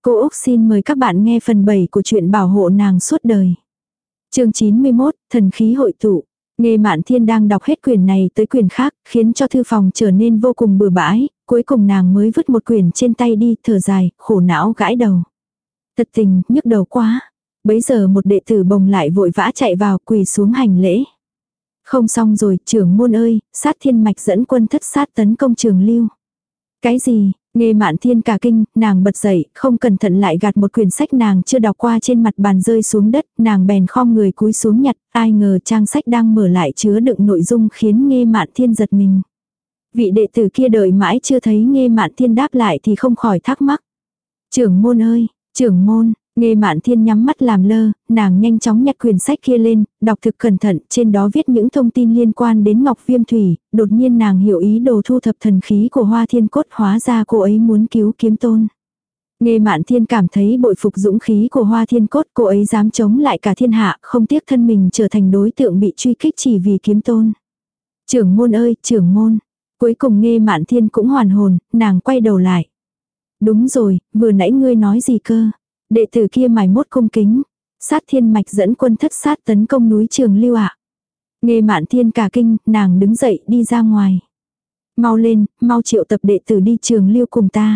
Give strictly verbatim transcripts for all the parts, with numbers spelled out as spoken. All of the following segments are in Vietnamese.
Cô Úc xin mời các bạn nghe phần bảy của truyện Bảo hộ nàng suốt đời. Chương chín mươi mốt, thần khí hội tụ. Nghê Mạn Thiên đang đọc hết quyển này tới quyển khác, khiến cho thư phòng trở nên vô cùng bừa bãi, cuối cùng nàng mới vứt một quyển trên tay đi, thở dài, khổ não gãi đầu. Thật tình, nhức đầu quá. Bấy giờ một đệ tử bồng lại vội vã chạy vào, quỳ xuống hành lễ. Không xong rồi, trưởng môn ơi, Sát Thiên Mạch dẫn quân thất sát tấn công Trường Lưu. Cái gì? Nghê Mạn Thiên cả kinh, nàng bật dậy, không cẩn thận lại gạt một quyển sách nàng chưa đọc qua trên mặt bàn rơi xuống đất, nàng bèn khom người cúi xuống nhặt, ai ngờ trang sách đang mở lại chứa đựng nội dung khiến Nghê Mạn Thiên giật mình. Vị đệ tử kia đợi mãi chưa thấy Nghê Mạn Thiên đáp lại thì không khỏi thắc mắc. Trưởng môn ơi, trưởng môn, Nghê Mạn Thiên nhắm mắt làm lơ, nàng nhanh chóng nhặt quyển sách kia lên, đọc thực cẩn thận, trên đó viết những thông tin liên quan đến Ngọc Viêm Thủy, đột nhiên nàng hiểu ý đồ thu thập thần khí của Hoa Thiên Cốt, hóa ra cô ấy muốn cứu Kiếm Tôn. Nghê Mạn Thiên cảm thấy bội phục dũng khí của Hoa Thiên Cốt, cô ấy dám chống lại cả thiên hạ, không tiếc thân mình trở thành đối tượng bị truy kích chỉ vì Kiếm Tôn. Trưởng môn ơi, trưởng môn. Cuối cùng Nghê Mạn Thiên cũng hoàn hồn, nàng quay đầu lại. Đúng rồi, vừa nãy ngươi nói gì cơ? Đệ tử kia mải mốt cung kính. Sát Thiên Mạch dẫn quân thất sát tấn công núi Trường Lưu ạ. Nghê Mạn Thiên cả kinh, nàng đứng dậy đi ra ngoài. Mau lên, mau triệu tập đệ tử đi Trường Lưu cùng ta.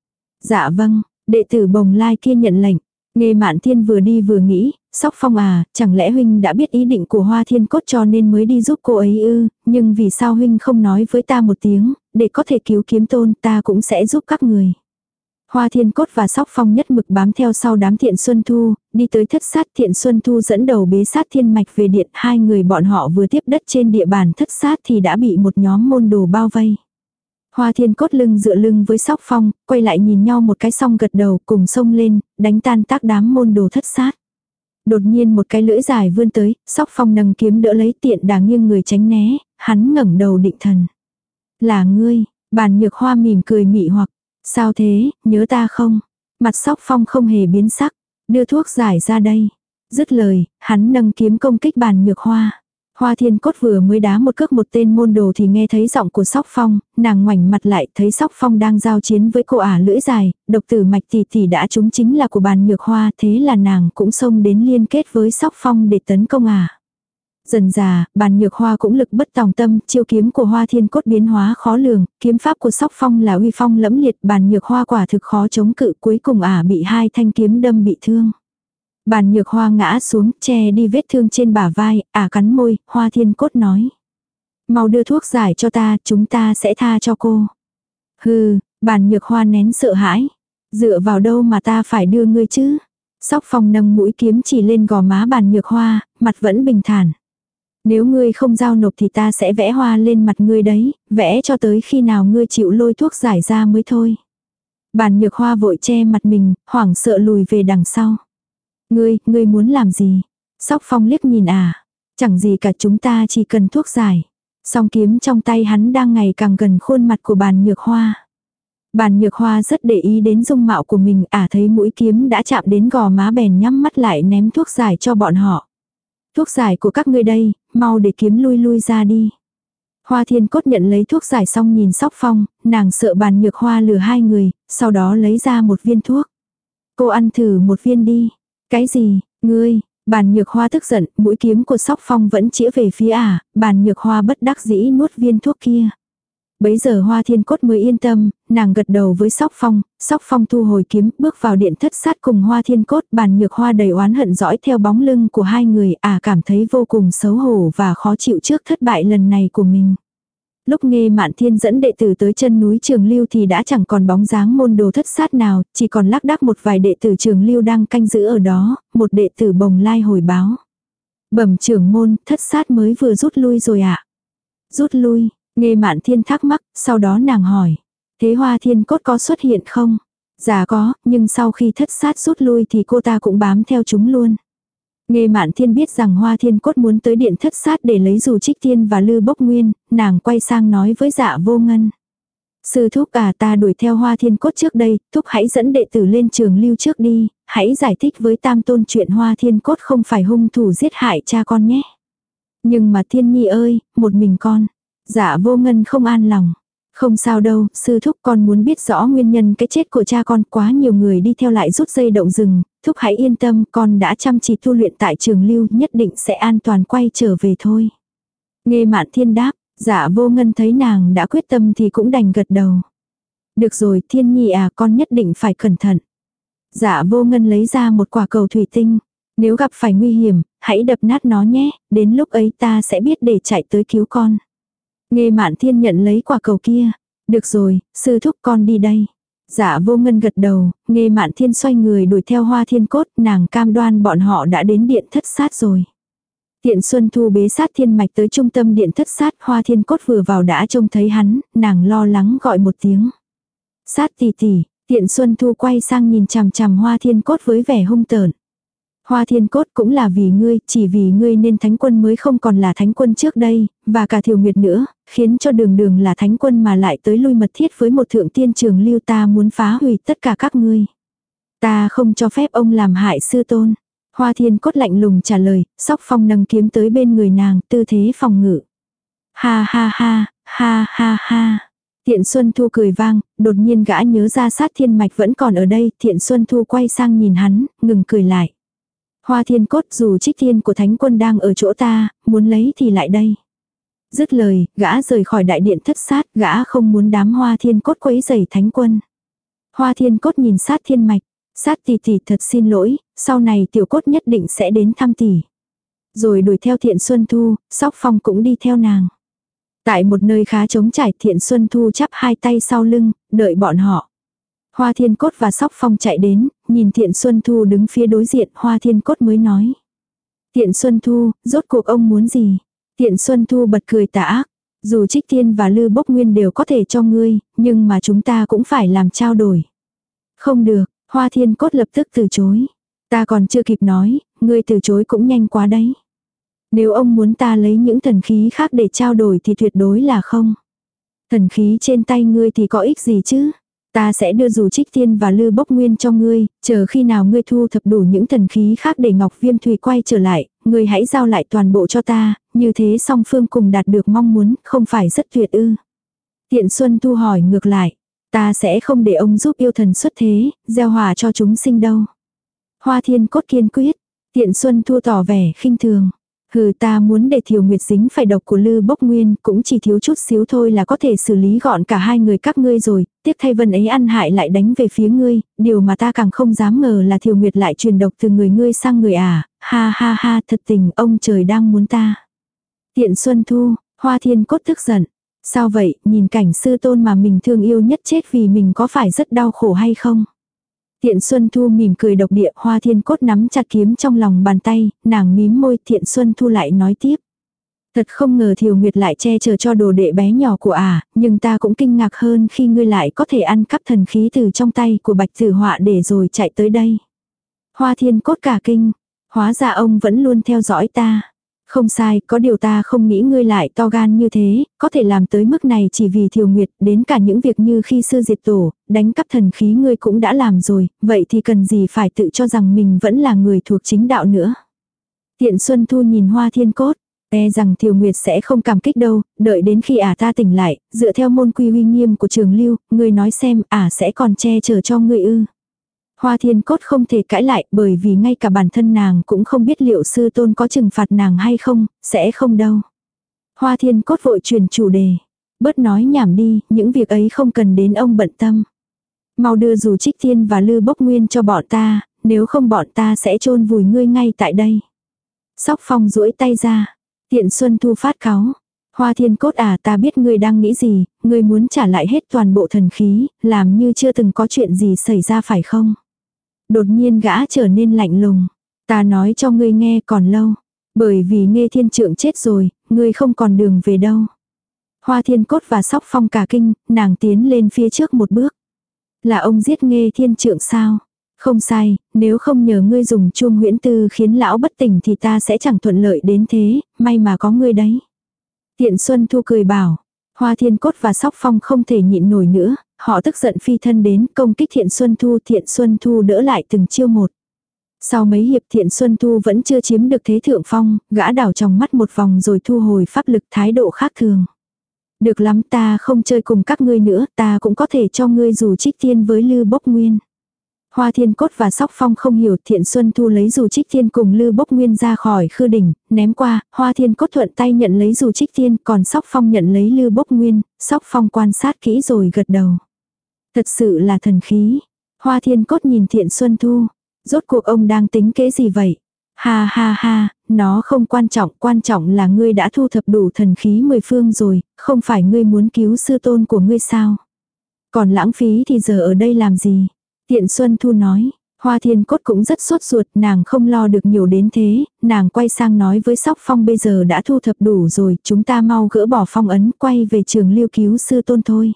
Dạ vâng, đệ tử bồng lai kia nhận lệnh. Nghê Mạn Thiên vừa đi vừa nghĩ, Sóc Phong à, chẳng lẽ huynh đã biết ý định của Hoa Thiên Cốt cho nên mới đi giúp cô ấy ư, nhưng vì sao huynh không nói với ta một tiếng, để có thể cứu Kiếm Tôn ta cũng sẽ giúp các người. Hoa Thiên Cốt và Sóc Phong nhất mực bám theo sau đám Thiện Xuân Thu, đi tới thất sát. Thiện Xuân Thu dẫn đầu bế Sát Thiên Mạch về điện, hai người bọn họ vừa tiếp đất trên địa bàn thất sát thì đã bị một nhóm môn đồ bao vây. Hoa Thiên Cốt lưng dựa lưng với Sóc Phong, quay lại nhìn nhau một cái xong gật đầu cùng xông lên, đánh tan tác đám môn đồ thất sát. Đột nhiên một cái lưỡi dài vươn tới, Sóc Phong nâng kiếm đỡ lấy Tiện Đà nghiêng người tránh né, hắn ngẩng đầu định thần. Là ngươi, Bàn Nhược Hoa mỉm cười mị hoặc. Sao thế, nhớ ta không? Mặt Sóc Phong không hề biến sắc, đưa thuốc giải ra đây. Dứt lời, hắn nâng kiếm công kích Bàn Nhược Hoa. Hoa Thiên Cốt vừa mới đá một cước một tên môn đồ thì nghe thấy giọng của Sóc Phong, nàng ngoảnh mặt lại thấy Sóc Phong đang giao chiến với cô ả lưỡi dài, độc tử mạch tỷ tỷ đã trúng chính là của Bàn Nhược Hoa, thế là nàng cũng xông đến liên kết với Sóc Phong để tấn công ả. Dần già, Bàn Nhược Hoa cũng lực bất tòng tâm, chiêu kiếm của Hoa Thiên Cốt biến hóa khó lường, kiếm pháp của Sóc Phong là uy phong lẫm liệt, Bàn Nhược Hoa quả thực khó chống cự, cuối cùng ả bị hai thanh kiếm đâm bị thương. Bàn Nhược Hoa ngã xuống, che đi vết thương trên bả vai, ả cắn môi, Hoa Thiên Cốt nói. Mau đưa thuốc giải cho ta, chúng ta sẽ tha cho cô. Hừ, Bàn Nhược Hoa nén sợ hãi. Dựa vào đâu mà ta phải đưa ngươi chứ? Sóc Phong nâng mũi kiếm chỉ lên gò má Bàn Nhược Hoa, mặt vẫn bình thản. Nếu ngươi không giao nộp thì ta sẽ vẽ hoa lên mặt ngươi đấy, vẽ cho tới khi nào ngươi chịu lôi thuốc giải ra mới thôi. Bàn Nhược Hoa vội che mặt mình, hoảng sợ lùi về đằng sau. Ngươi, ngươi muốn làm gì? Sóc Phong liếc nhìn à. Chẳng gì cả, chúng ta chỉ cần thuốc giải. Song kiếm trong tay hắn đang ngày càng gần khuôn mặt của Bàn Nhược Hoa. Bàn Nhược Hoa rất để ý đến dung mạo của mình, à thấy mũi kiếm đã chạm đến gò má bèn nhắm mắt lại ném thuốc giải cho bọn họ. Thuốc giải của các ngươi đây, mau để kiếm lui lui ra đi. Hoa Thiên Cốt nhận lấy thuốc giải xong nhìn Sóc Phong, nàng sợ Bàn Nhược Hoa lừa hai người, sau đó lấy ra một viên thuốc. Cô ăn thử một viên đi. Cái gì, ngươi? Bàn Nhược Hoa tức giận, mũi kiếm của Sóc Phong vẫn chĩa về phía ả, à, Bàn Nhược Hoa bất đắc dĩ nuốt viên thuốc kia. Bấy giờ Hoa Thiên Cốt mới yên tâm, nàng gật đầu với Sóc Phong, Sóc Phong thu hồi kiếm, bước vào điện thất sát cùng Hoa Thiên Cốt. Bàn Nhược Hoa đầy oán hận dõi theo bóng lưng của hai người, à cảm thấy vô cùng xấu hổ và khó chịu trước thất bại lần này của mình. Lúc Nghê Mạn Thiên dẫn đệ tử tới chân núi Trường Lưu thì đã chẳng còn bóng dáng môn đồ thất sát nào, chỉ còn lác đác một vài đệ tử Trường Lưu đang canh giữ ở đó, một đệ tử bồng lai hồi báo. Bẩm trưởng môn, thất sát mới vừa rút lui rồi ạ. À? Rút lui, Nghê Mạn Thiên thắc mắc, sau đó nàng hỏi. Thế Hoa Thiên Cốt có xuất hiện không? Dạ có, nhưng sau khi thất sát rút lui thì cô ta cũng bám theo chúng luôn. Nghê Mạn Thiên biết rằng Hoa Thiên Cốt muốn tới điện thất sát để lấy dù Trích Tiên và Lư Bốc Nguyên, nàng quay sang nói với Dạ Vô Ngân. Sư thúc à, ta đuổi theo Hoa Thiên Cốt trước đây, thúc hãy dẫn đệ tử lên Trường Lưu trước đi, hãy giải thích với Tam Tôn chuyện Hoa Thiên Cốt không phải hung thủ giết hại cha con nhé. Nhưng mà Thiên Nhi ơi, một mình con. Dạ Vô Ngân không an lòng. Không sao đâu, sư thúc, con muốn biết rõ nguyên nhân cái chết của cha con, quá nhiều người đi theo lại rút dây động rừng, thúc hãy yên tâm, con đã chăm chỉ tu luyện tại trường lưu, nhất định sẽ an toàn quay trở về thôi. Nghe Mạn Thiên đáp, Dạ Vô Ngân thấy nàng đã quyết tâm thì cũng đành gật đầu. Được rồi, Thiên Nhi à, con nhất định phải cẩn thận. Dạ Vô Ngân lấy ra một quả cầu thủy tinh. Nếu gặp phải nguy hiểm, hãy đập nát nó nhé, đến lúc ấy ta sẽ biết để chạy tới cứu con. Nghe Mạn Thiên nhận lấy quả cầu kia. Được rồi, sư thúc, con đi đây. Dạ Vô Ngân gật đầu, Nghe Mạn Thiên xoay người đuổi theo Hoa Thiên Cốt, nàng cam đoan bọn họ đã đến điện thất sát rồi. Tiện Xuân Thu bế sát thiên mạch tới trung tâm điện thất sát, Hoa Thiên Cốt vừa vào đã trông thấy hắn, nàng lo lắng gọi một tiếng. Sát tỷ tỷ. Tiện Xuân Thu quay sang nhìn chằm chằm Hoa Thiên Cốt với vẻ hung tợn. Hoa Thiên Cốt, cũng là vì ngươi, chỉ vì ngươi nên thánh quân mới không còn là thánh quân trước đây, và cả Thiều Nguyệt nữa, khiến cho Đường Đường là thánh quân mà lại tới lui mật thiết với một thượng tiên trường lưu, ta muốn phá hủy tất cả các ngươi. Ta không cho phép ông làm hại sư tôn. Hoa Thiên Cốt lạnh lùng trả lời, Sóc Phong nâng kiếm tới bên người nàng, tư thế phòng ngự. Ha ha ha, ha ha ha. Thiện Xuân Thu cười vang, đột nhiên gã nhớ ra sát thiên mạch vẫn còn ở đây, Thiện Xuân Thu quay sang nhìn hắn, ngừng cười lại. Hoa Thiên Cốt, dù trích tiên của thánh quân đang ở chỗ ta, muốn lấy thì lại đây. Dứt lời, gã rời khỏi đại điện thất sát, gã không muốn đám Hoa Thiên Cốt quấy rầy thánh quân. Hoa Thiên Cốt nhìn sát thiên mạch, sát tỷ tỷ thật xin lỗi, sau này tiểu cốt nhất định sẽ đến thăm tỷ. Rồi đuổi theo Thiện Xuân Thu, Sóc Phong cũng đi theo nàng. Tại một nơi khá trống trải, Thiện Xuân Thu chắp hai tay sau lưng, đợi bọn họ. Hoa Thiên Cốt và Sóc Phong chạy đến, nhìn Thiện Xuân Thu đứng phía đối diện, Hoa Thiên Cốt mới nói. Thiện Xuân Thu, rốt cuộc ông muốn gì? Thiện Xuân Thu bật cười tà ác. Dù Trích Tiên và Lư Bốc Nguyên đều có thể cho ngươi, nhưng mà chúng ta cũng phải làm trao đổi. Không được, Hoa Thiên Cốt lập tức từ chối. Ta còn chưa kịp nói, ngươi từ chối cũng nhanh quá đấy. Nếu ông muốn ta lấy những thần khí khác để trao đổi thì tuyệt đối là không. Thần khí trên tay ngươi thì có ích gì chứ? Ta sẽ đưa dù Trích Tiên và Lư Bốc Nguyên cho ngươi, chờ khi nào ngươi thu thập đủ những thần khí khác để Ngọc Viêm Thùy quay trở lại, ngươi hãy giao lại toàn bộ cho ta, như thế song phương cùng đạt được mong muốn, không phải rất tuyệt ư? Tiện Xuân Thu hỏi ngược lại, ta sẽ không để ông giúp yêu thần xuất thế, gieo hỏa cho chúng sinh đâu. Hoa Thiên Cốt kiên quyết, Tiện Xuân Thu tỏ vẻ khinh thường. Hừ, ta muốn để Thiều Nguyệt dính phải độc của Lư Bốc Nguyên, cũng chỉ thiếu chút xíu thôi là có thể xử lý gọn cả hai người các ngươi rồi, tiếc thay Vân ấy ăn hại lại đánh về phía ngươi, điều mà ta càng không dám ngờ là Thiều Nguyệt lại truyền độc từ người ngươi sang người à, ha ha ha, thật tình ông trời đang muốn ta. Tiện Xuân Thu, Hoa Thiên Cốt tức giận. Sao vậy, nhìn cảnh sư tôn mà mình thương yêu nhất chết vì mình có phải rất đau khổ hay không? Thiện Xuân Thu mỉm cười độc địa, Hoa Thiên Cốt nắm chặt kiếm trong lòng bàn tay, nàng mím môi, Thiện Xuân Thu lại nói tiếp. Thật không ngờ Thiều Nguyệt lại che chở cho đồ đệ bé nhỏ của ả, à, nhưng ta cũng kinh ngạc hơn khi ngươi lại có thể ăn cắp thần khí từ trong tay của Bạch Tử Họa để rồi chạy tới đây. Hoa Thiên Cốt cả kinh, hóa ra ông vẫn luôn theo dõi ta. Không sai, có điều ta không nghĩ ngươi lại to gan như thế, có thể làm tới mức này chỉ vì Thiều Nguyệt, đến cả những việc như khi sư diệt tổ, đánh cắp thần khí ngươi cũng đã làm rồi, vậy thì cần gì phải tự cho rằng mình vẫn là người thuộc chính đạo nữa. Tiện Xuân Thu nhìn Hoa Thiên Cốt, e rằng Thiều Nguyệt sẽ không cảm kích đâu, đợi đến khi ả ta tỉnh lại, dựa theo môn quy uy nghiêm của trường lưu, ngươi nói xem ả sẽ còn che chở cho ngươi ư. Hoa Thiên Cốt không thể cãi lại bởi vì ngay cả bản thân nàng cũng không biết liệu sư tôn có trừng phạt nàng hay không, sẽ không đâu. Hoa Thiên Cốt vội chuyển chủ đề. Bớt nói nhảm đi, những việc ấy không cần đến ông bận tâm. Mau đưa dù Trích Tiên và Lư Bốc Nguyên cho bọn ta, nếu không bọn ta sẽ chôn vùi ngươi ngay tại đây. Sóc Phong duỗi tay ra. Tiện Xuân Thu phát cáu. Hoa Thiên Cốt à, ta biết ngươi đang nghĩ gì, ngươi muốn trả lại hết toàn bộ thần khí, làm như chưa từng có chuyện gì xảy ra phải không? Đột nhiên gã trở nên lạnh lùng. Ta nói cho ngươi nghe còn lâu. Bởi vì Nghê Thiên Trượng chết rồi, ngươi không còn đường về đâu. Hoa Thiên Cốt và Sóc Phong cả kinh, nàng tiến lên phía trước một bước. Là ông giết Nghê Thiên Trượng sao? Không sai, nếu không nhờ ngươi dùng chuông huyễn tư khiến lão bất tỉnh thì ta sẽ chẳng thuận lợi đến thế, may mà có ngươi đấy. Tiện Xuân Thu cười bảo. Hoa Thiên Cốt và Sóc Phong không thể nhịn nổi nữa, họ tức giận phi thân đến công kích Thiện Xuân Thu. Thiện Xuân Thu đỡ lại từng chiêu một. Sau mấy hiệp Thiện Xuân Thu vẫn chưa chiếm được thế thượng phong, gã đảo trong mắt một vòng rồi thu hồi pháp lực, thái độ khác thường. Được lắm, ta không chơi cùng các ngươi nữa, ta cũng có thể cho ngươi dù trích tiên với Lư Bốc Nguyên. Hoa Thiên Cốt và Sóc Phong không hiểu, Thiện Xuân Thu lấy dù trích tiên cùng Lư Bốc Nguyên ra khỏi khư đỉnh, ném qua, Hoa Thiên Cốt thuận tay nhận lấy dù trích tiên, còn Sóc Phong nhận lấy Lư Bốc Nguyên, Sóc Phong quan sát kỹ rồi gật đầu. Thật sự là thần khí. Hoa Thiên Cốt nhìn Thiện Xuân Thu, rốt cuộc ông đang tính kế gì vậy? Ha ha ha, nó không quan trọng, quan trọng là ngươi đã thu thập đủ thần khí mười phương rồi, không phải ngươi muốn cứu sư tôn của ngươi sao? Còn lãng phí thì giờ ở đây làm gì? Thiện Xuân Thu nói. Hoa Thiên Cốt cũng rất sốt ruột, nàng không lo được nhiều đến thế, nàng quay sang nói với Sóc Phong bây giờ đã thu thập đủ rồi, chúng ta mau gỡ bỏ phong ấn, quay về trường lưu cứu sư tôn thôi.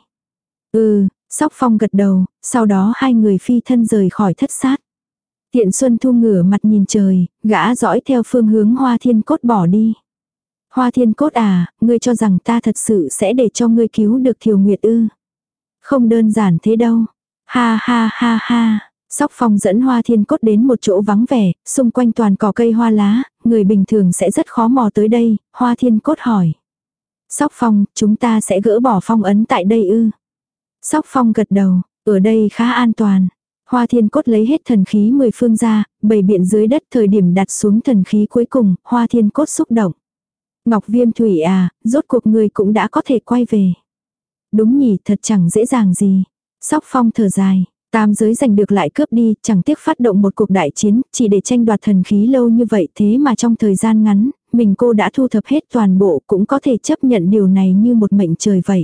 Ừ, Sóc Phong gật đầu, sau đó hai người phi thân rời khỏi thất sát. Thiện Xuân Thu ngửa mặt nhìn trời, gã dõi theo phương hướng Hoa Thiên Cốt bỏ đi. Hoa Thiên Cốt à, ngươi cho rằng ta thật sự sẽ để cho ngươi cứu được Thiều Nguyệt ư? Không đơn giản thế đâu. Ha ha ha ha. Sóc Phong dẫn Hoa Thiên Cốt đến một chỗ vắng vẻ, xung quanh toàn cỏ cây hoa lá, người bình thường sẽ rất khó mò tới đây. Hoa Thiên Cốt hỏi. Sóc Phong, chúng ta sẽ gỡ bỏ phong ấn tại đây ư? Sóc Phong gật đầu, ở đây khá an toàn. Hoa Thiên Cốt lấy hết thần khí mười phương ra, bày biện dưới đất, thời điểm đặt xuống thần khí cuối cùng, Hoa Thiên Cốt xúc động. Ngọc Viêm Thủy à, rốt cuộc người cũng đã có thể quay về. Đúng nhỉ, thật chẳng dễ dàng gì. Sóc Phong thở dài, tam giới giành được lại cướp đi, chẳng tiếc phát động một cuộc đại chiến, chỉ để tranh đoạt thần khí lâu như vậy, thế mà trong thời gian ngắn, mình cô đã thu thập hết toàn bộ, cũng có thể chấp nhận điều này như một mệnh trời vậy.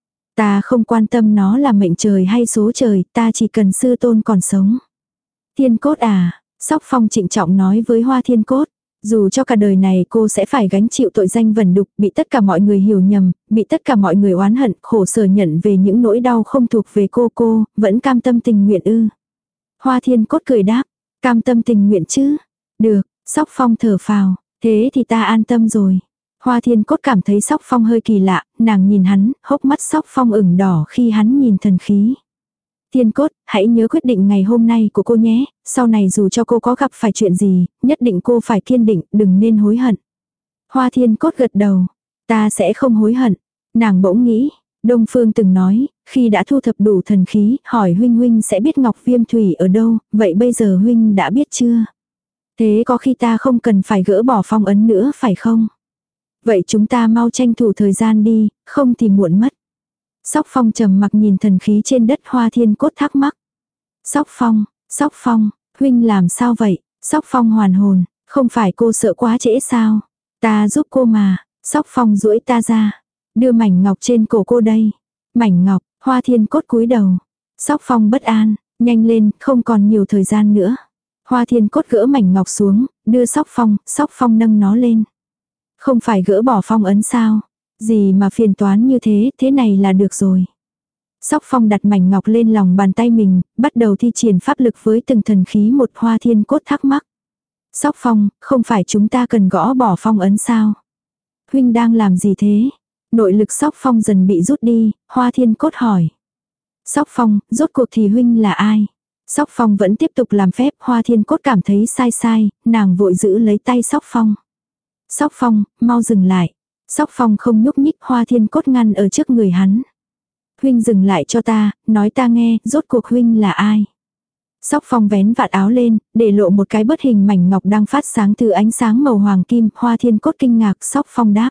Ta không quan tâm nó là mệnh trời hay số trời, ta chỉ cần sư tôn còn sống. Thiên Cốt à, Sóc Phong trịnh trọng nói với Hoa Thiên Cốt. Dù cho cả đời này cô sẽ phải gánh chịu tội danh vẩn đục, bị tất cả mọi người hiểu nhầm, bị tất cả mọi người oán hận, khổ sở nhận về những nỗi đau không thuộc về cô cô, vẫn cam tâm tình nguyện ư. Hoa Thiên Cốt cười đáp, cam tâm tình nguyện chứ. Được, Sóc Phong thở phào, thế thì ta an tâm rồi. Hoa Thiên Cốt cảm thấy Sóc Phong hơi kỳ lạ, nàng nhìn hắn, hốc mắt Sóc Phong ửng đỏ khi hắn nhìn thần khí. Thiên Cốt, hãy nhớ quyết định ngày hôm nay của cô nhé, sau này dù cho cô có gặp phải chuyện gì, nhất định cô phải kiên định, đừng nên hối hận. Hoa Thiên Cốt gật đầu, ta sẽ không hối hận. Nàng bỗng nghĩ, Đông Phương từng nói, khi đã thu thập đủ thần khí, hỏi huynh huynh sẽ biết Ngọc Viêm Thủy ở đâu, vậy bây giờ huynh đã biết chưa? Thế có khi ta không cần phải gỡ bỏ phong ấn nữa phải không? Vậy chúng ta mau tranh thủ thời gian đi, không thì muộn mất. Sóc Phong trầm mặc nhìn thần khí trên đất. Hoa Thiên Cốt thắc mắc. Sóc Phong, Sóc Phong, huynh làm sao vậy? Sóc Phong hoàn hồn, không phải cô sợ quá trễ sao? Ta giúp cô mà. Sóc Phong duỗi ta ra, đưa mảnh ngọc trên cổ cô đây. Mảnh ngọc. Hoa Thiên Cốt cúi đầu. Sóc Phong bất an, nhanh lên, không còn nhiều thời gian nữa. Hoa Thiên Cốt gỡ mảnh ngọc xuống, đưa Sóc Phong, Sóc Phong nâng nó lên. Không phải gỡ bỏ phong ấn sao? Gì mà phiền toán như thế, thế này là được rồi. Sóc Phong đặt mảnh ngọc lên lòng bàn tay mình, bắt đầu thi triển pháp lực với từng thần khí một. Hoa Thiên Cốt thắc mắc. Sóc Phong, không phải chúng ta cần gõ bỏ phong ấn sao? Huynh đang làm gì thế? Nội lực Sóc Phong dần bị rút đi, Hoa Thiên Cốt hỏi. Sóc Phong, rốt cuộc thì huynh là ai? Sóc Phong vẫn tiếp tục làm phép. Hoa Thiên Cốt cảm thấy sai sai, nàng vội giữ lấy tay Sóc Phong. Sóc Phong, mau dừng lại. Sóc Phong không nhúc nhích. Hoa Thiên Cốt ngăn ở trước người hắn. Huynh dừng lại cho ta, nói ta nghe, rốt cuộc huynh là ai? Sóc Phong vén vạt áo lên, để lộ một cái bớt hình mảnh ngọc đang phát sáng từ ánh sáng màu hoàng kim. Hoa Thiên Cốt kinh ngạc. Sóc Phong đáp.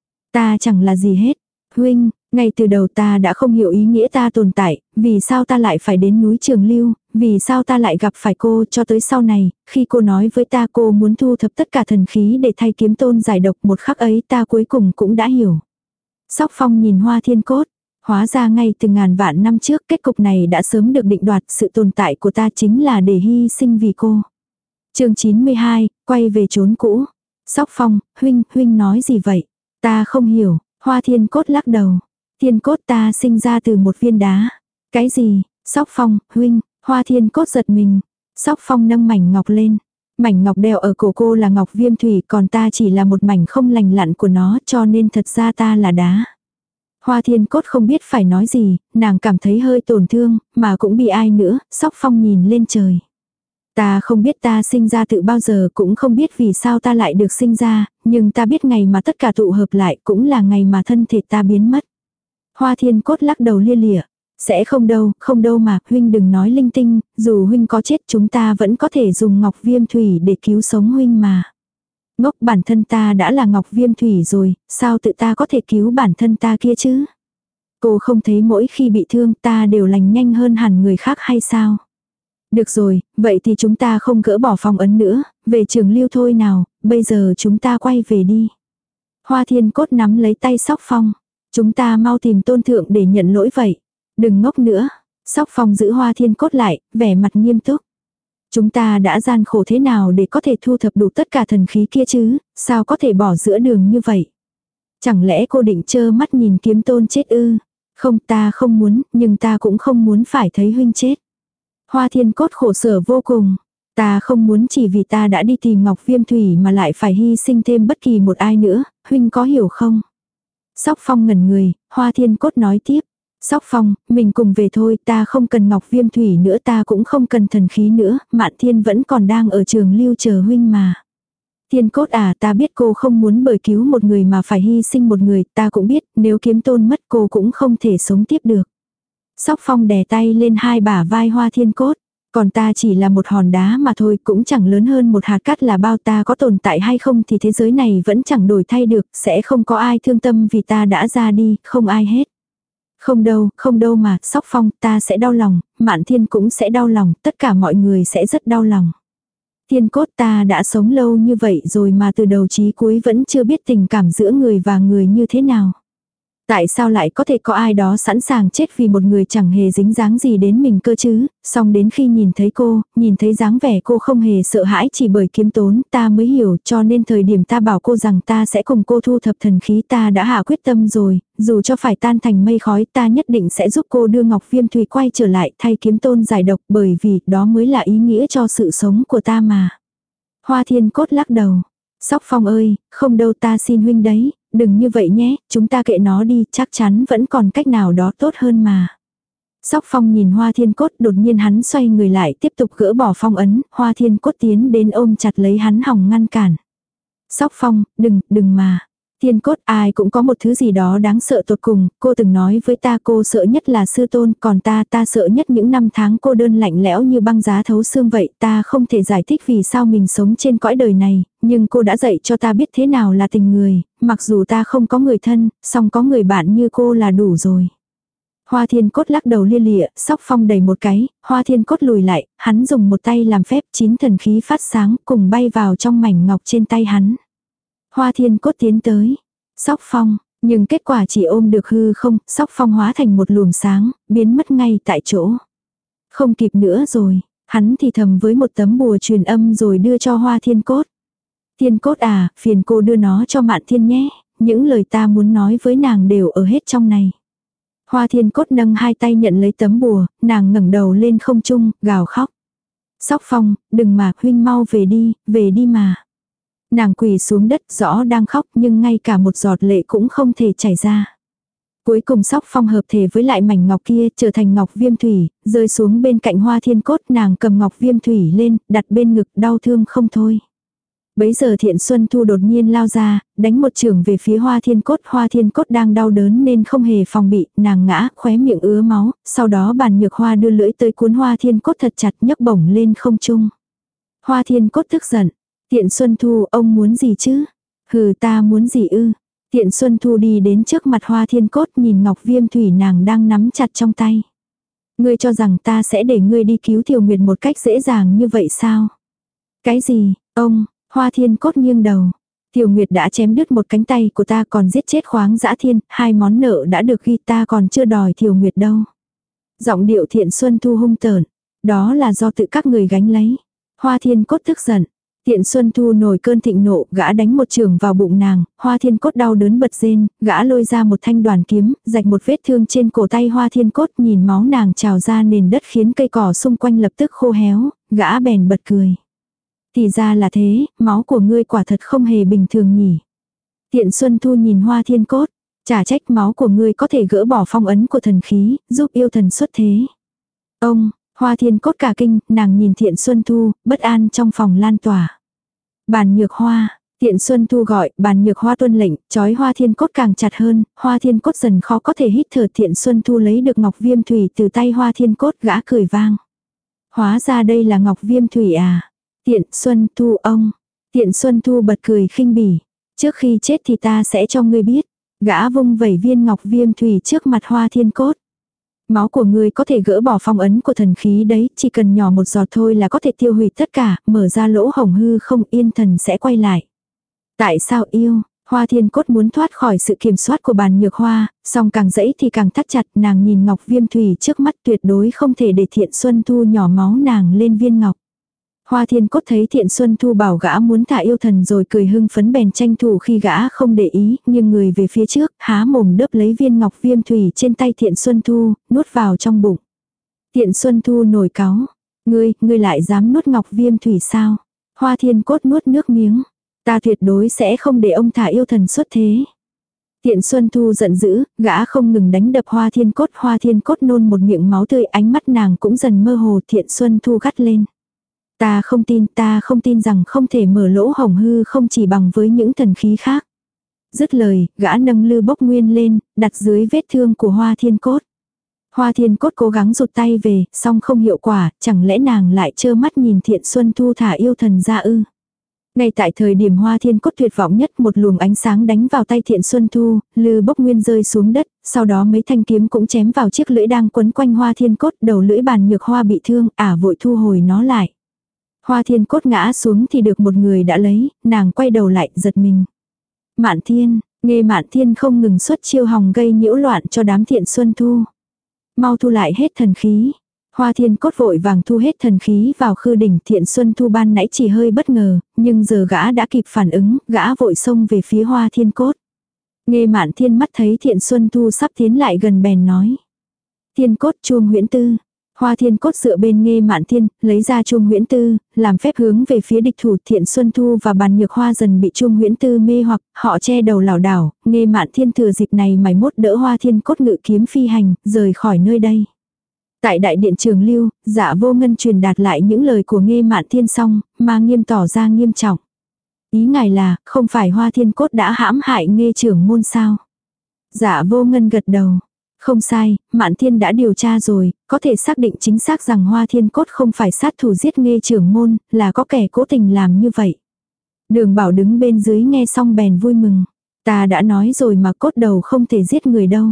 Ta chẳng là gì hết. Huynh, ngay từ đầu ta đã không hiểu ý nghĩa ta tồn tại, vì sao ta lại phải đến núi Trường Lưu, vì sao ta lại gặp phải cô, cho tới sau này, khi cô nói với ta cô muốn thu thập tất cả thần khí để thay Kiếm Tôn giải độc, một khắc ấy ta cuối cùng cũng đã hiểu. Sóc Phong nhìn Hoa Thiên Cốt, hóa ra ngay từ ngàn vạn năm trước kết cục này đã sớm được định đoạt, sự tồn tại của ta chính là để hy sinh vì cô. Chương chín mươi hai, quay về chốn cũ. Sóc Phong, huynh, huynh nói gì vậy? Ta không hiểu. Hoa Thiên Cốt lắc đầu. Thiên Cốt, ta sinh ra từ một viên đá. Cái gì? Sóc Phong, huynh. Hoa Thiên Cốt giật mình. Sóc Phong nâng mảnh ngọc lên. Mảnh ngọc đeo ở cổ cô là ngọc viêm thủy, còn ta chỉ là một mảnh không lành lặn của nó, cho nên thật ra ta là đá. Hoa Thiên Cốt không biết phải nói gì, nàng cảm thấy hơi tổn thương, mà cũng bị ai nữa. Sóc Phong nhìn lên trời. Ta không biết ta sinh ra từ bao giờ, cũng không biết vì sao ta lại được sinh ra, nhưng ta biết ngày mà tất cả tụ hợp lại cũng là ngày mà thân thể ta biến mất. Hoa Thiên Cốt lắc đầu lia lịa. Sẽ không đâu, không đâu mà, huynh đừng nói linh tinh, dù huynh có chết chúng ta vẫn có thể dùng ngọc viêm thủy để cứu sống huynh mà. Ngốc, bản thân ta đã là ngọc viêm thủy rồi, sao tự ta có thể cứu bản thân ta kia chứ? Cô không thấy mỗi khi bị thương ta đều lành nhanh hơn hẳn người khác hay sao? Được rồi, vậy thì chúng ta không gỡ bỏ phong ấn nữa, về Trường Lưu thôi nào, bây giờ chúng ta quay về đi. Hoa Thiên Cốt nắm lấy tay Sóc Phong. Chúng ta mau tìm Tôn Thượng để nhận lỗi vậy. Đừng ngốc nữa. Sóc Phong giữ Hoa Thiên Cốt lại, vẻ mặt nghiêm túc. Chúng ta đã gian khổ thế nào để có thể thu thập đủ tất cả thần khí kia chứ, sao có thể bỏ giữa đường như vậy? Chẳng lẽ cô định trơ mắt nhìn Kiếm Tôn chết ư? Không, ta không muốn, nhưng ta cũng không muốn phải thấy huynh chết. Hoa Thiên Cốt khổ sở vô cùng. Ta không muốn chỉ vì ta đã đi tìm Ngọc Viêm Thủy mà lại phải hy sinh thêm bất kỳ một ai nữa, huynh có hiểu không? Sóc Phong ngẩn người, Hoa Thiên Cốt nói tiếp. Sóc Phong, mình cùng về thôi, ta không cần Ngọc Viêm Thủy nữa, ta cũng không cần thần khí nữa, Mạn Thiên vẫn còn đang ở Trường Lưu chờ huynh mà. Thiên Cốt à, ta biết cô không muốn bởi cứu một người mà phải hy sinh một người, ta cũng biết nếu Kiếm Tôn mất cô cũng không thể sống tiếp được. Sóc Phong đè tay lên hai bả vai Hoa Thiên Cốt. Còn ta chỉ là một hòn đá mà thôi, cũng chẳng lớn hơn một hạt cát là bao, ta có tồn tại hay không thì thế giới này vẫn chẳng đổi thay được, sẽ không có ai thương tâm vì ta đã ra đi, không ai hết. Không đâu, không đâu mà, Sóc Phong, ta sẽ đau lòng, Mạn Thiên cũng sẽ đau lòng, tất cả mọi người sẽ rất đau lòng. Thiên Cốt, ta đã sống lâu như vậy rồi mà từ đầu chí cuối vẫn chưa biết tình cảm giữa người và người như thế nào. Tại sao lại có thể có ai đó sẵn sàng chết vì một người chẳng hề dính dáng gì đến mình cơ chứ, song đến khi nhìn thấy cô, nhìn thấy dáng vẻ cô không hề sợ hãi chỉ bởi Kiếm Tốn, ta mới hiểu, cho nên thời điểm ta bảo cô rằng ta sẽ cùng cô thu thập thần khí ta đã hạ quyết tâm rồi, dù cho phải tan thành mây khói ta nhất định sẽ giúp cô đưa Ngọc Viêm Thủy quay trở lại thay Kiếm Tôn giải độc, bởi vì đó mới là ý nghĩa cho sự sống của ta mà. Hoa Thiên Cốt lắc đầu. Sóc Phong ơi, không đâu, ta xin huynh đấy. Đừng như vậy nhé, chúng ta kệ nó đi, chắc chắn vẫn còn cách nào đó tốt hơn mà. Sóc Phong nhìn Hoa Thiên Cốt, đột nhiên hắn xoay người lại tiếp tục gỡ bỏ phong ấn, Hoa Thiên Cốt tiến đến ôm chặt lấy hắn hòng ngăn cản. Sóc Phong, đừng, đừng mà. Thiên Cốt, ai cũng có một thứ gì đó đáng sợ tột cùng, cô từng nói với ta cô sợ nhất là sư tôn, còn ta, ta sợ nhất những năm tháng cô đơn lạnh lẽo như băng giá thấu xương vậy, ta không thể giải thích vì sao mình sống trên cõi đời này, nhưng cô đã dạy cho ta biết thế nào là tình người, mặc dù ta không có người thân, song có người bạn như cô là đủ rồi. Hoa Thiên Cốt lắc đầu lia lịa, Sóc Phong đẩy một cái, Hoa Thiên Cốt lùi lại, hắn dùng một tay làm phép, chín thần khí phát sáng cùng bay vào trong mảnh ngọc trên tay hắn. Hoa Thiên Cốt tiến tới. Sóc Phong, nhưng kết quả chỉ ôm được hư không, Sóc Phong hóa thành một luồng sáng, biến mất ngay tại chỗ. Không kịp nữa rồi, hắn thì thầm với một tấm bùa truyền âm rồi đưa cho Hoa Thiên Cốt. Thiên Cốt à, phiền cô đưa nó cho Mạn Thiên nhé, những lời ta muốn nói với nàng đều ở hết trong này. Hoa Thiên Cốt nâng hai tay nhận lấy tấm bùa, nàng ngẩng đầu lên không trung, gào khóc. Sóc Phong, đừng mà, huynh mau về đi, về đi mà. Nàng quỳ xuống đất rõ đang khóc nhưng ngay cả một giọt lệ cũng không thể chảy ra. Cuối cùng Sóc Phong hợp thể với lại mảnh ngọc kia trở thành ngọc viêm thủy, rơi xuống bên cạnh Hoa Thiên Cốt, nàng cầm ngọc viêm thủy lên, đặt bên ngực đau thương không thôi. Bấy giờ Thiện Xuân Thu đột nhiên lao ra, đánh một chưởng về phía Hoa Thiên Cốt. Hoa Thiên Cốt đang đau đớn nên không hề phòng bị, nàng ngã, khóe miệng ứa máu, sau đó Bàn Nhược Hoa đưa lưỡi tới cuốn Hoa Thiên Cốt thật chặt nhấc bổng lên không trung. Hoa Thiên Cốt tức giận. Thiện Xuân Thu, ông muốn gì chứ? Hừ, ta muốn gì ư? Thiện Xuân Thu đi đến trước mặt Hoa Thiên Cốt nhìn ngọc viêm thủy nàng đang nắm chặt trong tay. Ngươi cho rằng ta sẽ để ngươi đi cứu Tiểu Nguyệt một cách dễ dàng như vậy sao? Cái gì, ông? Hoa Thiên Cốt nghiêng đầu. Tiểu Nguyệt đã chém đứt một cánh tay của ta còn giết chết Khoáng Dã Thiên, hai món nợ đã được ghi, ta còn chưa đòi Tiểu Nguyệt đâu. Giọng điệu Thiện Xuân Thu hung tợn. Đó là do tự các người gánh lấy. Hoa Thiên Cốt tức giận. Thiện Xuân Thu nổi cơn thịnh nộ, gã đánh một chưởng vào bụng nàng, Hoa Thiên Cốt đau đớn bật rên, gã lôi ra một thanh đoàn kiếm, rạch một vết thương trên cổ tay Hoa Thiên Cốt, nhìn máu nàng trào ra nền đất khiến cây cỏ xung quanh lập tức khô héo, gã bèn bật cười. Thì ra là thế, máu của ngươi quả thật không hề bình thường nhỉ. Thiện Xuân Thu nhìn Hoa Thiên Cốt, chả trách máu của ngươi có thể gỡ bỏ phong ấn của thần khí, giúp yêu thần xuất thế. Ông, Hoa Thiên Cốt cả kinh, nàng nhìn Thiện Xuân Thu, bất an trong phòng lan tỏa. Bàn Nhược Hoa, Thiện Xuân Thu gọi, Bàn Nhược Hoa tuân lệnh, trói Hoa Thiên Cốt càng chặt hơn, Hoa Thiên Cốt dần khó có thể hít thở. Thiện Xuân Thu lấy được ngọc viêm thủy từ tay Hoa Thiên Cốt, gã cười vang. Hóa ra đây là ngọc viêm thủy à? Thiện Xuân Thu ông. Thiện Xuân Thu bật cười khinh bỉ. Trước khi chết thì ta sẽ cho ngươi biết. Gã vung vẩy viên ngọc viêm thủy trước mặt Hoa Thiên Cốt. Máu của ngươi có thể gỡ bỏ phong ấn của thần khí đấy, chỉ cần nhỏ một giọt thôi là có thể tiêu hủy tất cả, mở ra lỗ hổng hư không, Yên Thần sẽ quay lại. Tại sao yêu? Hoa Thiên Cốt muốn thoát khỏi sự kiểm soát của Bàn Nhược Hoa, song càng dẫy thì càng thắt chặt. Nàng nhìn ngọc viêm thủy trước mắt, tuyệt đối không thể để Thiện Xuân Thu nhỏ máu nàng lên viên ngọc. Hoa Thiên Cốt thấy Thiện Xuân Thu bảo gã muốn thả yêu thần rồi cười hưng phấn bèn tranh thủ khi gã không để ý, nhưng người về phía trước, há mồm đớp lấy viên ngọc viêm thủy trên tay Thiện Xuân Thu, nuốt vào trong bụng. Thiện Xuân Thu nổi cáu. Ngươi, ngươi lại dám nuốt ngọc viêm thủy sao? Hoa Thiên Cốt nuốt nước miếng. Ta tuyệt đối sẽ không để ông thả yêu thần xuất thế. Thiện Xuân Thu giận dữ, gã không ngừng đánh đập Hoa Thiên Cốt. Hoa Thiên Cốt nôn một miệng máu tươi, ánh mắt nàng cũng dần mơ hồ. Thiện Xuân Thu gắt lên. Ta không tin, ta không tin rằng không thể mở lỗ hổng hư không chỉ bằng với những thần khí khác. Dứt lời, gã nâng lư bốc nguyên lên, đặt dưới vết thương của Hoa Thiên Cốt. Hoa Thiên Cốt cố gắng rụt tay về, song không hiệu quả, chẳng lẽ nàng lại trơ mắt nhìn Thiện Xuân Thu thả yêu thần ra ư? Ngay tại thời điểm Hoa Thiên Cốt tuyệt vọng nhất, một luồng ánh sáng đánh vào tay Thiện Xuân Thu, lư bốc nguyên rơi xuống đất, sau đó mấy thanh kiếm cũng chém vào chiếc lưỡi đang quấn quanh Hoa Thiên Cốt, đầu lưỡi Bàn Nhược Hoa bị thương, ả vội thu hồi nó lại. Hoa Thiên Cốt ngã xuống thì được một người đã lấy, nàng quay đầu lại, giật mình. Mạn Thiên, Nghê Mạn Thiên không ngừng xuất chiêu hòng gây nhiễu loạn cho đám Thiện Xuân Thu. Mau thu lại hết thần khí. Hoa Thiên Cốt vội vàng thu hết thần khí vào khư đỉnh. Thiện Xuân Thu ban nãy chỉ hơi bất ngờ, nhưng giờ gã đã kịp phản ứng, gã vội xông về phía Hoa Thiên Cốt. Nghê Mạn Thiên mắt thấy Thiện Xuân Thu sắp tiến lại gần bèn nói. Thiên Cốt chuông huyễn tư. Hoa Thiên Cốt dựa bên Nghê Mạn Thiên, lấy ra chuông huyễn tư, làm phép hướng về phía địch thủ. Thiện Xuân Thu và Bàn Nhược Hoa dần bị chuông huyễn tư mê hoặc, họ che đầu lảo đảo. Nghê Mạn Thiên thừa dịp này mày mốt đỡ Hoa Thiên Cốt ngự kiếm phi hành, rời khỏi nơi đây. Tại đại điện Trường Lưu, Dạ Vô Ngân truyền đạt lại những lời của Nghê Mạn Thiên xong, mà nghiêm tỏ ra nghiêm trọng. Ý ngài là, không phải Hoa Thiên Cốt đã hãm hại Nghê trưởng môn sao? Dạ Vô Ngân gật đầu. Không sai, Mạn Thiên đã điều tra rồi, có thể xác định chính xác rằng Hoa Thiên Cốt không phải sát thủ giết Nghê trưởng môn, là có kẻ cố tình làm như vậy. Đường Bảo đứng bên dưới nghe xong bèn vui mừng. Ta đã nói rồi mà, Cốt đầu không thể giết người đâu.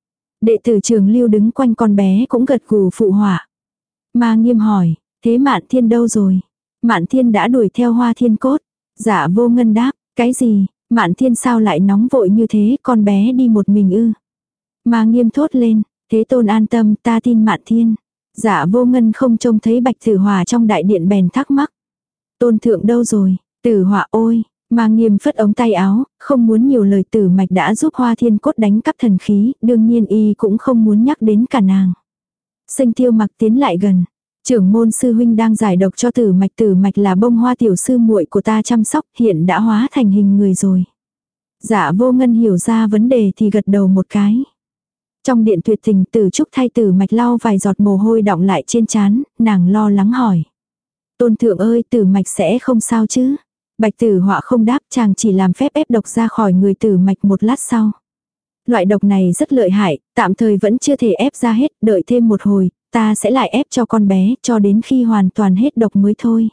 Đệ tử Trường Lưu đứng quanh con bé cũng gật gù phụ họa. Ma Nghiêm hỏi, thế Mạn Thiên đâu rồi? Mạn Thiên đã đuổi theo Hoa Thiên Cốt. Dạ Vô Ngân đáp, cái gì? Mạn Thiên sao lại nóng vội như thế, con bé đi một mình ư? Ma Nghiêm thốt lên, Thế Tôn an tâm, ta tin Mạn Thiên. Dạ Vô Ngân không trông thấy Bạch Tử Hỏa trong đại điện bèn thắc mắc. Tôn thượng đâu rồi? Tử Hỏa ôi! Ma Nghiêm phất ống tay áo, không muốn nhiều lời. Tử Mạch đã giúp Hoa Thiên Cốt đánh cắp thần khí, đương nhiên y cũng không muốn nhắc đến cả nàng. Sinh Tiêu Mặc tiến lại gần. Trưởng môn sư huynh đang giải độc cho Tử Mạch. Tử Mạch là bông hoa tiểu sư muội của ta chăm sóc, hiện đã hóa thành hình người rồi. Dạ Vô Ngân hiểu ra vấn đề thì gật đầu một cái. Trong điện tuyệt tình, Tử Trúc thay Tử Mạch lau vài giọt mồ hôi đọng lại trên trán, nàng lo lắng hỏi. Tôn thượng ơi, Tử Mạch sẽ không sao chứ? Bạch Tử Họa không đáp, chàng chỉ làm phép ép độc ra khỏi người Tử Mạch một lát sau. Loại độc này rất lợi hại, tạm thời vẫn chưa thể ép ra hết, đợi thêm một hồi, ta sẽ lại ép cho con bé, cho đến khi hoàn toàn hết độc mới thôi.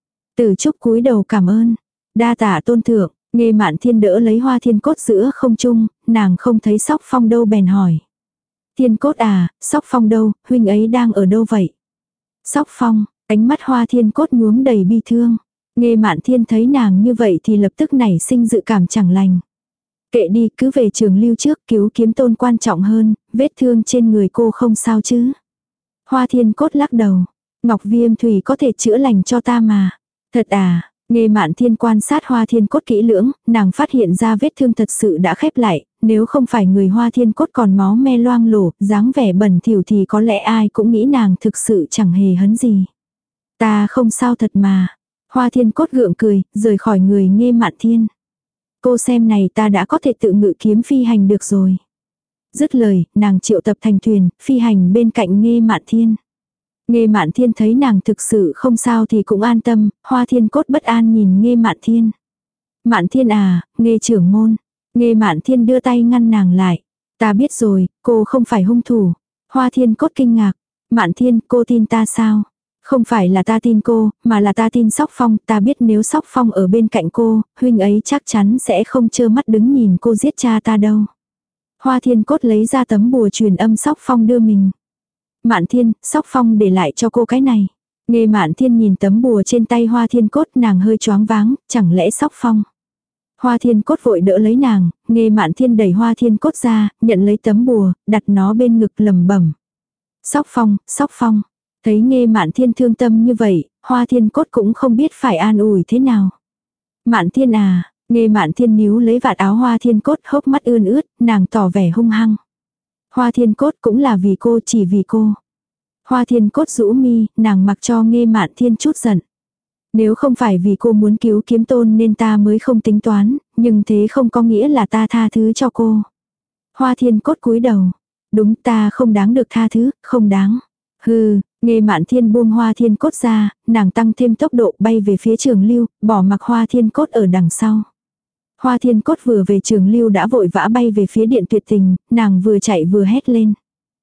Tử Trúc cúi đầu cảm ơn. Đa tạ tôn thượng. Nghê Mạn Thiên đỡ lấy Hoa Thiên Cốt giữa không trung, nàng không thấy Sóc Phong đâu bèn hỏi. Thiên Cốt à, Sóc Phong đâu, huynh ấy đang ở đâu vậy? Sóc Phong, ánh mắt Hoa Thiên Cốt nhuốm đầy bi thương. Nghê Mạn Thiên thấy nàng như vậy thì lập tức nảy sinh dự cảm chẳng lành. Kệ đi, cứ về Trường Lưu trước, cứu kiếm tôn quan trọng hơn, vết thương trên người cô không sao chứ? Hoa Thiên Cốt lắc đầu. Ngọc Viêm Thủy có thể chữa lành cho ta mà. Thật à? Nghê Mạn Thiên quan sát Hoa Thiên Cốt kỹ lưỡng, nàng phát hiện ra vết thương thật sự đã khép lại, nếu không phải người Hoa Thiên Cốt còn máu me loang lổ, dáng vẻ bẩn thỉu thì có lẽ ai cũng nghĩ nàng thực sự chẳng hề hấn gì. Ta không sao thật mà. Hoa Thiên Cốt gượng cười, rời khỏi người Nghê Mạn Thiên. Cô xem này, ta đã có thể tự ngự kiếm phi hành được rồi. Dứt lời, nàng triệu tập thành thuyền, phi hành bên cạnh Nghê Mạn Thiên. Nghê Mạn Thiên thấy nàng thực sự không sao thì cũng an tâm, Hoa Thiên Cốt bất an nhìn Nghê Mạn Thiên. Mạn Thiên à, Nghê trưởng môn. Nghê Mạn Thiên đưa tay ngăn nàng lại. Ta biết rồi, cô không phải hung thủ. Hoa Thiên Cốt kinh ngạc. Mạn Thiên, cô tin ta sao? Không phải là ta tin cô, mà là ta tin Sóc Phong. Ta biết nếu Sóc Phong ở bên cạnh cô, huynh ấy chắc chắn sẽ không trơ mắt đứng nhìn cô giết cha ta đâu. Hoa Thiên Cốt lấy ra tấm bùa truyền âm Sóc Phong đưa mình. Mạn Thiên, Sóc Phong để lại cho cô cái này. Nghê Mạn Thiên nhìn tấm bùa trên tay Hoa Thiên Cốt, nàng hơi choáng váng, chẳng lẽ Sóc Phong. Hoa Thiên Cốt vội đỡ lấy nàng, Nghê Mạn Thiên đẩy Hoa Thiên Cốt ra, nhận lấy tấm bùa, đặt nó bên ngực lẩm bẩm. Sóc Phong, Sóc Phong. Thấy Nghê Mạn Thiên thương tâm như vậy, Hoa Thiên Cốt cũng không biết phải an ủi thế nào. Mạn Thiên à, Nghê Mạn Thiên níu lấy vạt áo Hoa Thiên Cốt, hốc mắt ươn ướt, nàng tỏ vẻ hung hăng. Hoa Thiên Cốt cũng là vì cô, chỉ vì cô. Hoa Thiên Cốt rũ mi, nàng mặc cho Nghê Mạn Thiên chút giận. Nếu không phải vì cô muốn cứu Kiếm Tôn nên ta mới không tính toán, nhưng thế không có nghĩa là ta tha thứ cho cô. Hoa Thiên Cốt cúi đầu. Đúng, ta không đáng được tha thứ, không đáng. Hừ, Nghê Mạn Thiên buông Hoa Thiên Cốt ra, nàng tăng thêm tốc độ bay về phía Trường Lưu, bỏ mặc Hoa Thiên Cốt ở đằng sau. Hoa Thiên Cốt vừa về Trường Lưu đã vội vã bay về phía Điện Tuyệt Tình, nàng vừa chạy vừa hét lên.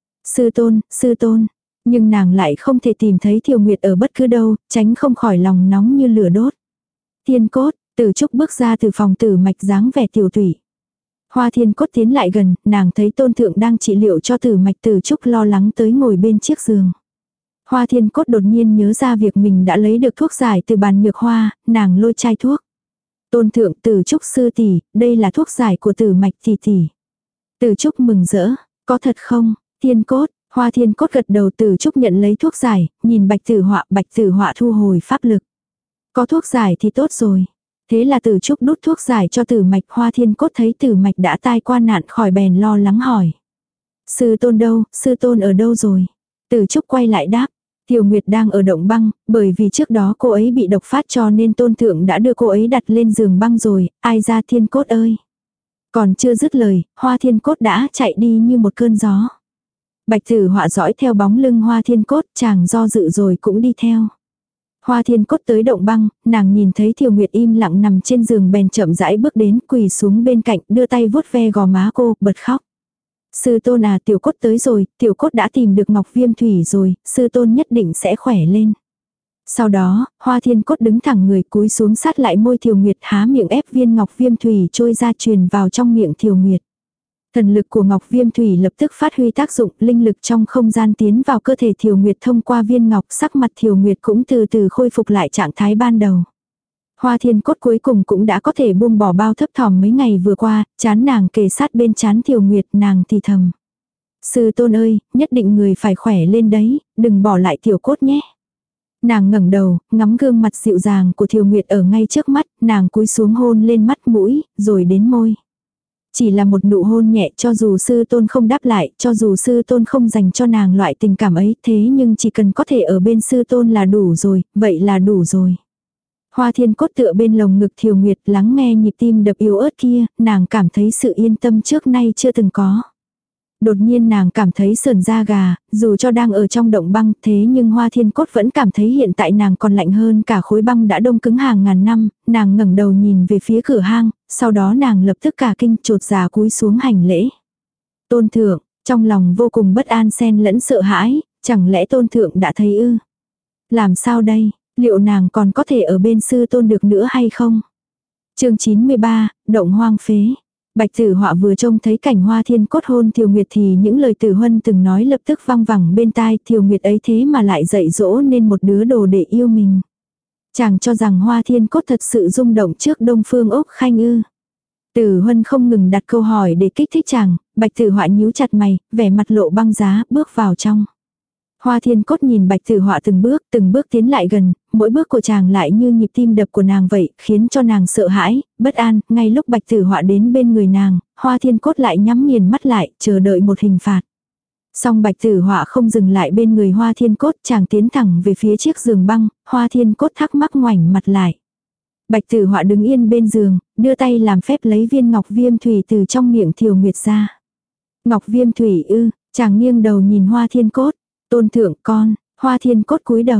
Sư tôn, sư tôn. Nhưng nàng lại không thể tìm thấy Thiều Nguyệt ở bất cứ đâu, tránh không khỏi lòng nóng như lửa đốt. Thiên Cốt, Tử Trúc bước ra từ phòng Tử Mạch dáng vẻ tiểu tụy. Hoa Thiên Cốt tiến lại gần, nàng thấy Tôn Thượng đang trị liệu cho Tử Mạch. Tử Trúc lo lắng tới ngồi bên chiếc giường. Hoa Thiên Cốt đột nhiên nhớ ra việc mình đã lấy được thuốc giải từ bàn nhược hoa, nàng lôi chai thuốc. Tôn Thượng, Tử Trúc sư tỷ, đây là thuốc giải của Tử Mạch tỷ tỷ. Tử Trúc mừng rỡ, có thật không? Thiên Cốt, Hoa Thiên Cốt gật đầu. Tử Trúc nhận lấy thuốc giải, nhìn Bạch Tử Họa, Bạch Tử Họa thu hồi pháp lực. Có thuốc giải thì tốt rồi. Thế là Tử Trúc đút thuốc giải cho Tử Mạch. Hoa Thiên Cốt thấy Tử Mạch đã tai qua nạn khỏi bèn lo lắng hỏi. Sư tôn đâu, sư tôn ở đâu rồi? Tử Trúc quay lại đáp. Thiều Nguyệt đang ở động băng, bởi vì trước đó cô ấy bị độc phát cho nên Tôn Thượng đã đưa cô ấy đặt lên giường băng rồi, ai ra Thiên Cốt ơi. Còn chưa dứt lời, Hoa Thiên Cốt đã chạy đi như một cơn gió. Bạch Tử Họa dõi theo bóng lưng Hoa Thiên Cốt, chàng do dự rồi cũng đi theo. Hoa Thiên Cốt tới động băng, nàng nhìn thấy Thiều Nguyệt im lặng nằm trên giường bèn chậm rãi bước đến, quỳ xuống bên cạnh, đưa tay vuốt ve gò má cô, bật khóc. Sư tôn à, Tiểu Cốt tới rồi, Tiểu Cốt đã tìm được Ngọc Viêm Thủy rồi, sư tôn nhất định sẽ khỏe lên. Sau đó, Hoa Thiên Cốt đứng thẳng người cúi xuống sát lại môi Thiều Nguyệt, há miệng ép viên Ngọc Viêm Thủy trôi ra truyền vào trong miệng Thiều Nguyệt. Thần lực của Ngọc Viêm Thủy lập tức phát huy tác dụng, linh lực trong không gian tiến vào cơ thể Thiều Nguyệt thông qua viên ngọc, sắc mặt Thiều Nguyệt cũng từ từ khôi phục lại trạng thái ban đầu. Hoa Thiên Cốt cuối cùng cũng đã có thể buông bỏ bao thấp thỏm mấy ngày vừa qua, chán nàng kề sát bên chán Thiều Nguyệt, nàng thì thầm. Sư tôn ơi, nhất định người phải khỏe lên đấy, đừng bỏ lại Tiểu Cốt nhé. Nàng ngẩng đầu, ngắm gương mặt dịu dàng của Thiều Nguyệt ở ngay trước mắt, nàng cúi xuống hôn lên mắt mũi, rồi đến môi. Chỉ là một nụ hôn nhẹ, cho dù sư tôn không đáp lại, cho dù sư tôn không dành cho nàng loại tình cảm ấy, thế nhưng chỉ cần có thể ở bên sư tôn là đủ rồi, vậy là đủ rồi. Hoa Thiên Cốt tựa bên lồng ngực Thiều Nguyệt, lắng nghe nhịp tim đập yếu ớt kia, nàng cảm thấy sự yên tâm trước nay chưa từng có. Đột nhiên nàng cảm thấy sờn da gà, dù cho đang ở trong động băng, thế nhưng Hoa Thiên Cốt vẫn cảm thấy hiện tại nàng còn lạnh hơn cả khối băng đã đông cứng hàng ngàn năm. Nàng ngẩng đầu nhìn về phía cửa hang, sau đó nàng lập tức cả kinh, chột dạ cúi xuống hành lễ. Tôn Thượng, trong lòng vô cùng bất an xen lẫn sợ hãi, chẳng lẽ Tôn Thượng đã thấy ư? Làm sao đây, liệu nàng còn có thể ở bên sư tôn được nữa hay không? Chương chín mươi ba, động hoang phế. Bạch Tử Họa vừa trông thấy cảnh Hoa Thiên Cốt hôn Thiều Nguyệt thì những lời Tử Huân từng nói lập tức vang vẳng bên tai. Thiều Nguyệt ấy thế mà lại dạy dỗ nên một đứa đồ để yêu mình. Chàng cho rằng Hoa Thiên Cốt thật sự rung động trước Đông Phương Ốc Khanh ư? Tử Huân không ngừng đặt câu hỏi để kích thích chàng. Bạch Tử Họa nhíu chặt mày, vẻ mặt lộ băng giá, bước vào trong. Hoa Thiên Cốt nhìn Bạch Tử Họa từng bước, từng bước tiến lại gần, mỗi bước của chàng lại như nhịp tim đập của nàng vậy, khiến cho nàng sợ hãi, bất an. Ngay lúc Bạch Tử Họa đến bên người nàng, Hoa Thiên Cốt lại nhắm nghiền mắt lại, chờ đợi một hình phạt. Song Bạch Tử Họa không dừng lại bên người Hoa Thiên Cốt, chàng tiến thẳng về phía chiếc giường băng. Hoa Thiên Cốt thắc mắc ngoảnh mặt lại. Bạch Tử Họa đứng yên bên giường, đưa tay làm phép lấy viên Ngọc Viêm Thủy từ trong miệng Thiều Nguyệt ra. Ngọc Viêm Thủy ư? Chàng nghiêng đầu nhìn Hoa Thiên Cốt. Tôn Thượng con, Hoa Thiên Cốt cúi đầu.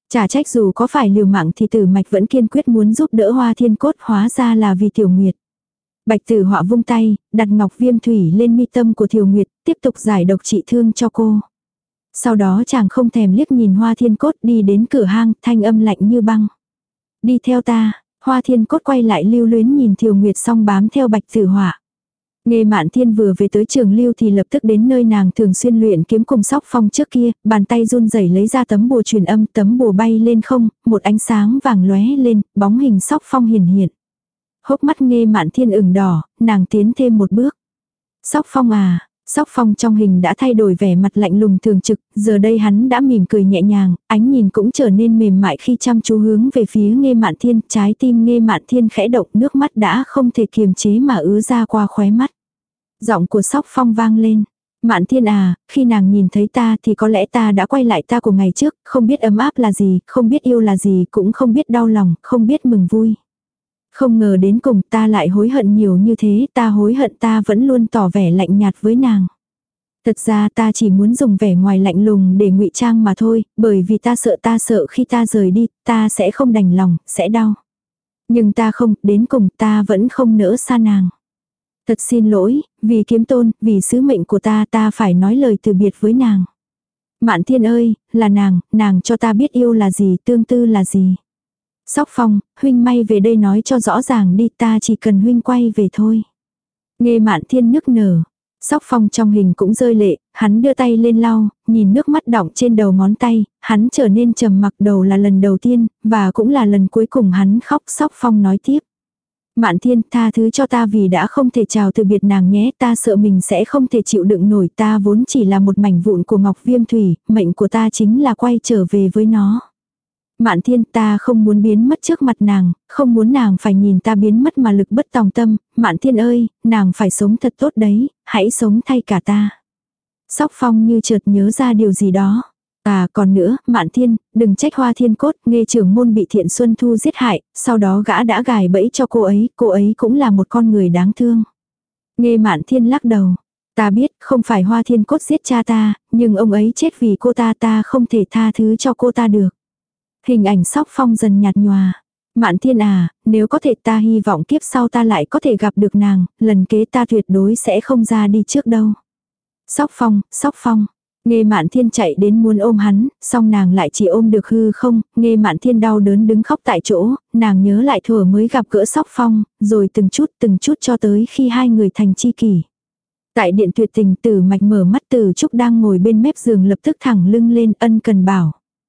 Chả trách dù có phải liều mạng thì Tử Mạch vẫn kiên quyết muốn giúp đỡ Hoa Thiên Cốt, hóa ra là vì Tiểu Nguyệt. Bạch Tử Họa vung tay, đặt ngọc viêm thủy lên mi tâm của Tiểu Nguyệt, tiếp tục giải độc trị thương cho cô. Sau đó chàng không thèm liếc nhìn Hoa Thiên Cốt đi đến cửa hang, thanh âm lạnh như băng. Đi theo ta. Hoa Thiên Cốt quay lại lưu luyến nhìn Tiểu Nguyệt xong bám theo Bạch Tử Họa. Nghê Mạn Thiên vừa về tới trường lưu thì lập tức đến nơi nàng thường xuyên luyện kiếm cùng Sóc Phong trước kia, bàn tay run rẩy lấy ra tấm bùa truyền âm, tấm bùa bay lên không, một ánh sáng vàng lóe lên, bóng hình Sóc Phong hiển hiện. Hốc mắt Nghê Mạn Thiên ửng đỏ, nàng tiến thêm một bước. Sóc Phong à, Sóc Phong trong hình đã thay đổi vẻ mặt lạnh lùng thường trực, giờ đây hắn đã mỉm cười nhẹ nhàng, ánh nhìn cũng trở nên mềm mại khi chăm chú hướng về phía Nghê Mạn Thiên, trái tim Nghê Mạn Thiên khẽ động, nước mắt đã không thể kiềm chế mà ứa ra qua khóe mắt. Giọng của Sóc Phong vang lên. Mạn Thiên à, khi nàng nhìn thấy ta thì có lẽ ta đã quay lại ta của ngày trước, không biết ấm áp là gì, không biết yêu là gì, cũng không biết đau lòng, không biết mừng vui. Không ngờ đến cùng ta lại hối hận nhiều như thế, ta hối hận ta vẫn luôn tỏ vẻ lạnh nhạt với nàng. Thật ra ta chỉ muốn dùng vẻ ngoài lạnh lùng để ngụy trang mà thôi, bởi vì ta sợ ta sợ khi ta rời đi, ta sẽ không đành lòng, sẽ đau. Nhưng ta không, đến cùng ta vẫn không nỡ xa nàng. Thật xin lỗi, vì kiếm tôn, vì sứ mệnh của ta ta phải nói lời từ biệt với nàng. Mạn Thiên ơi, là nàng, nàng cho ta biết yêu là gì, tương tư là gì. Sóc Phong, huynh may về đây nói cho rõ ràng đi, ta chỉ cần huynh quay về thôi. Nghê Mạn Thiên nức nở. Sóc Phong trong hình cũng rơi lệ, hắn đưa tay lên lau, nhìn nước mắt đọng trên đầu ngón tay, hắn trở nên trầm mặc. Đầu là lần đầu tiên, và cũng là lần cuối cùng hắn khóc. Sóc Phong nói tiếp. Mạn Thiên, tha thứ cho ta vì đã không thể chào từ biệt nàng nhé, ta sợ mình sẽ không thể chịu đựng nổi, ta vốn chỉ là một mảnh vụn của ngọc viêm thủy, mệnh của ta chính là quay trở về với nó. Mạn Thiên, ta không muốn biến mất trước mặt nàng, không muốn nàng phải nhìn ta biến mất mà lực bất tòng tâm. Mạn Thiên ơi, nàng phải sống thật tốt đấy, hãy sống thay cả ta. Sóc Phong như chợt nhớ ra điều gì đó. À còn nữa, Mạn Thiên, đừng trách Hoa Thiên Cốt, Nghê trưởng môn bị Thiện Xuân Thu giết hại, sau đó gã đã gài bẫy cho cô ấy, cô ấy cũng là một con người đáng thương. Nghê Mạn Thiên lắc đầu. Ta biết, không phải Hoa Thiên Cốt giết cha ta, nhưng ông ấy chết vì cô ta, ta không thể tha thứ cho cô ta được. Hình ảnh Sóc Phong dần nhạt nhòa. Mạn Thiên à, nếu có thể ta hy vọng kiếp sau ta lại có thể gặp được nàng, lần kế ta tuyệt đối sẽ không ra đi trước đâu. Sóc Phong, Sóc Phong. Nghê Mạn Thiên chạy đến muốn ôm hắn, song nàng lại chỉ ôm được hư không. Nghê Mạn Thiên đau đớn đứng khóc tại chỗ, nàng nhớ lại thuở mới gặp gỡ Sóc Phong, rồi từng chút từng chút cho tới khi hai người thành tri kỷ. Tại điện tuyệt tình, Tử Mạch mở mắt. Tử Trúc đang ngồi bên mép giường lập tức thẳng lưng lên, ân cần bảo.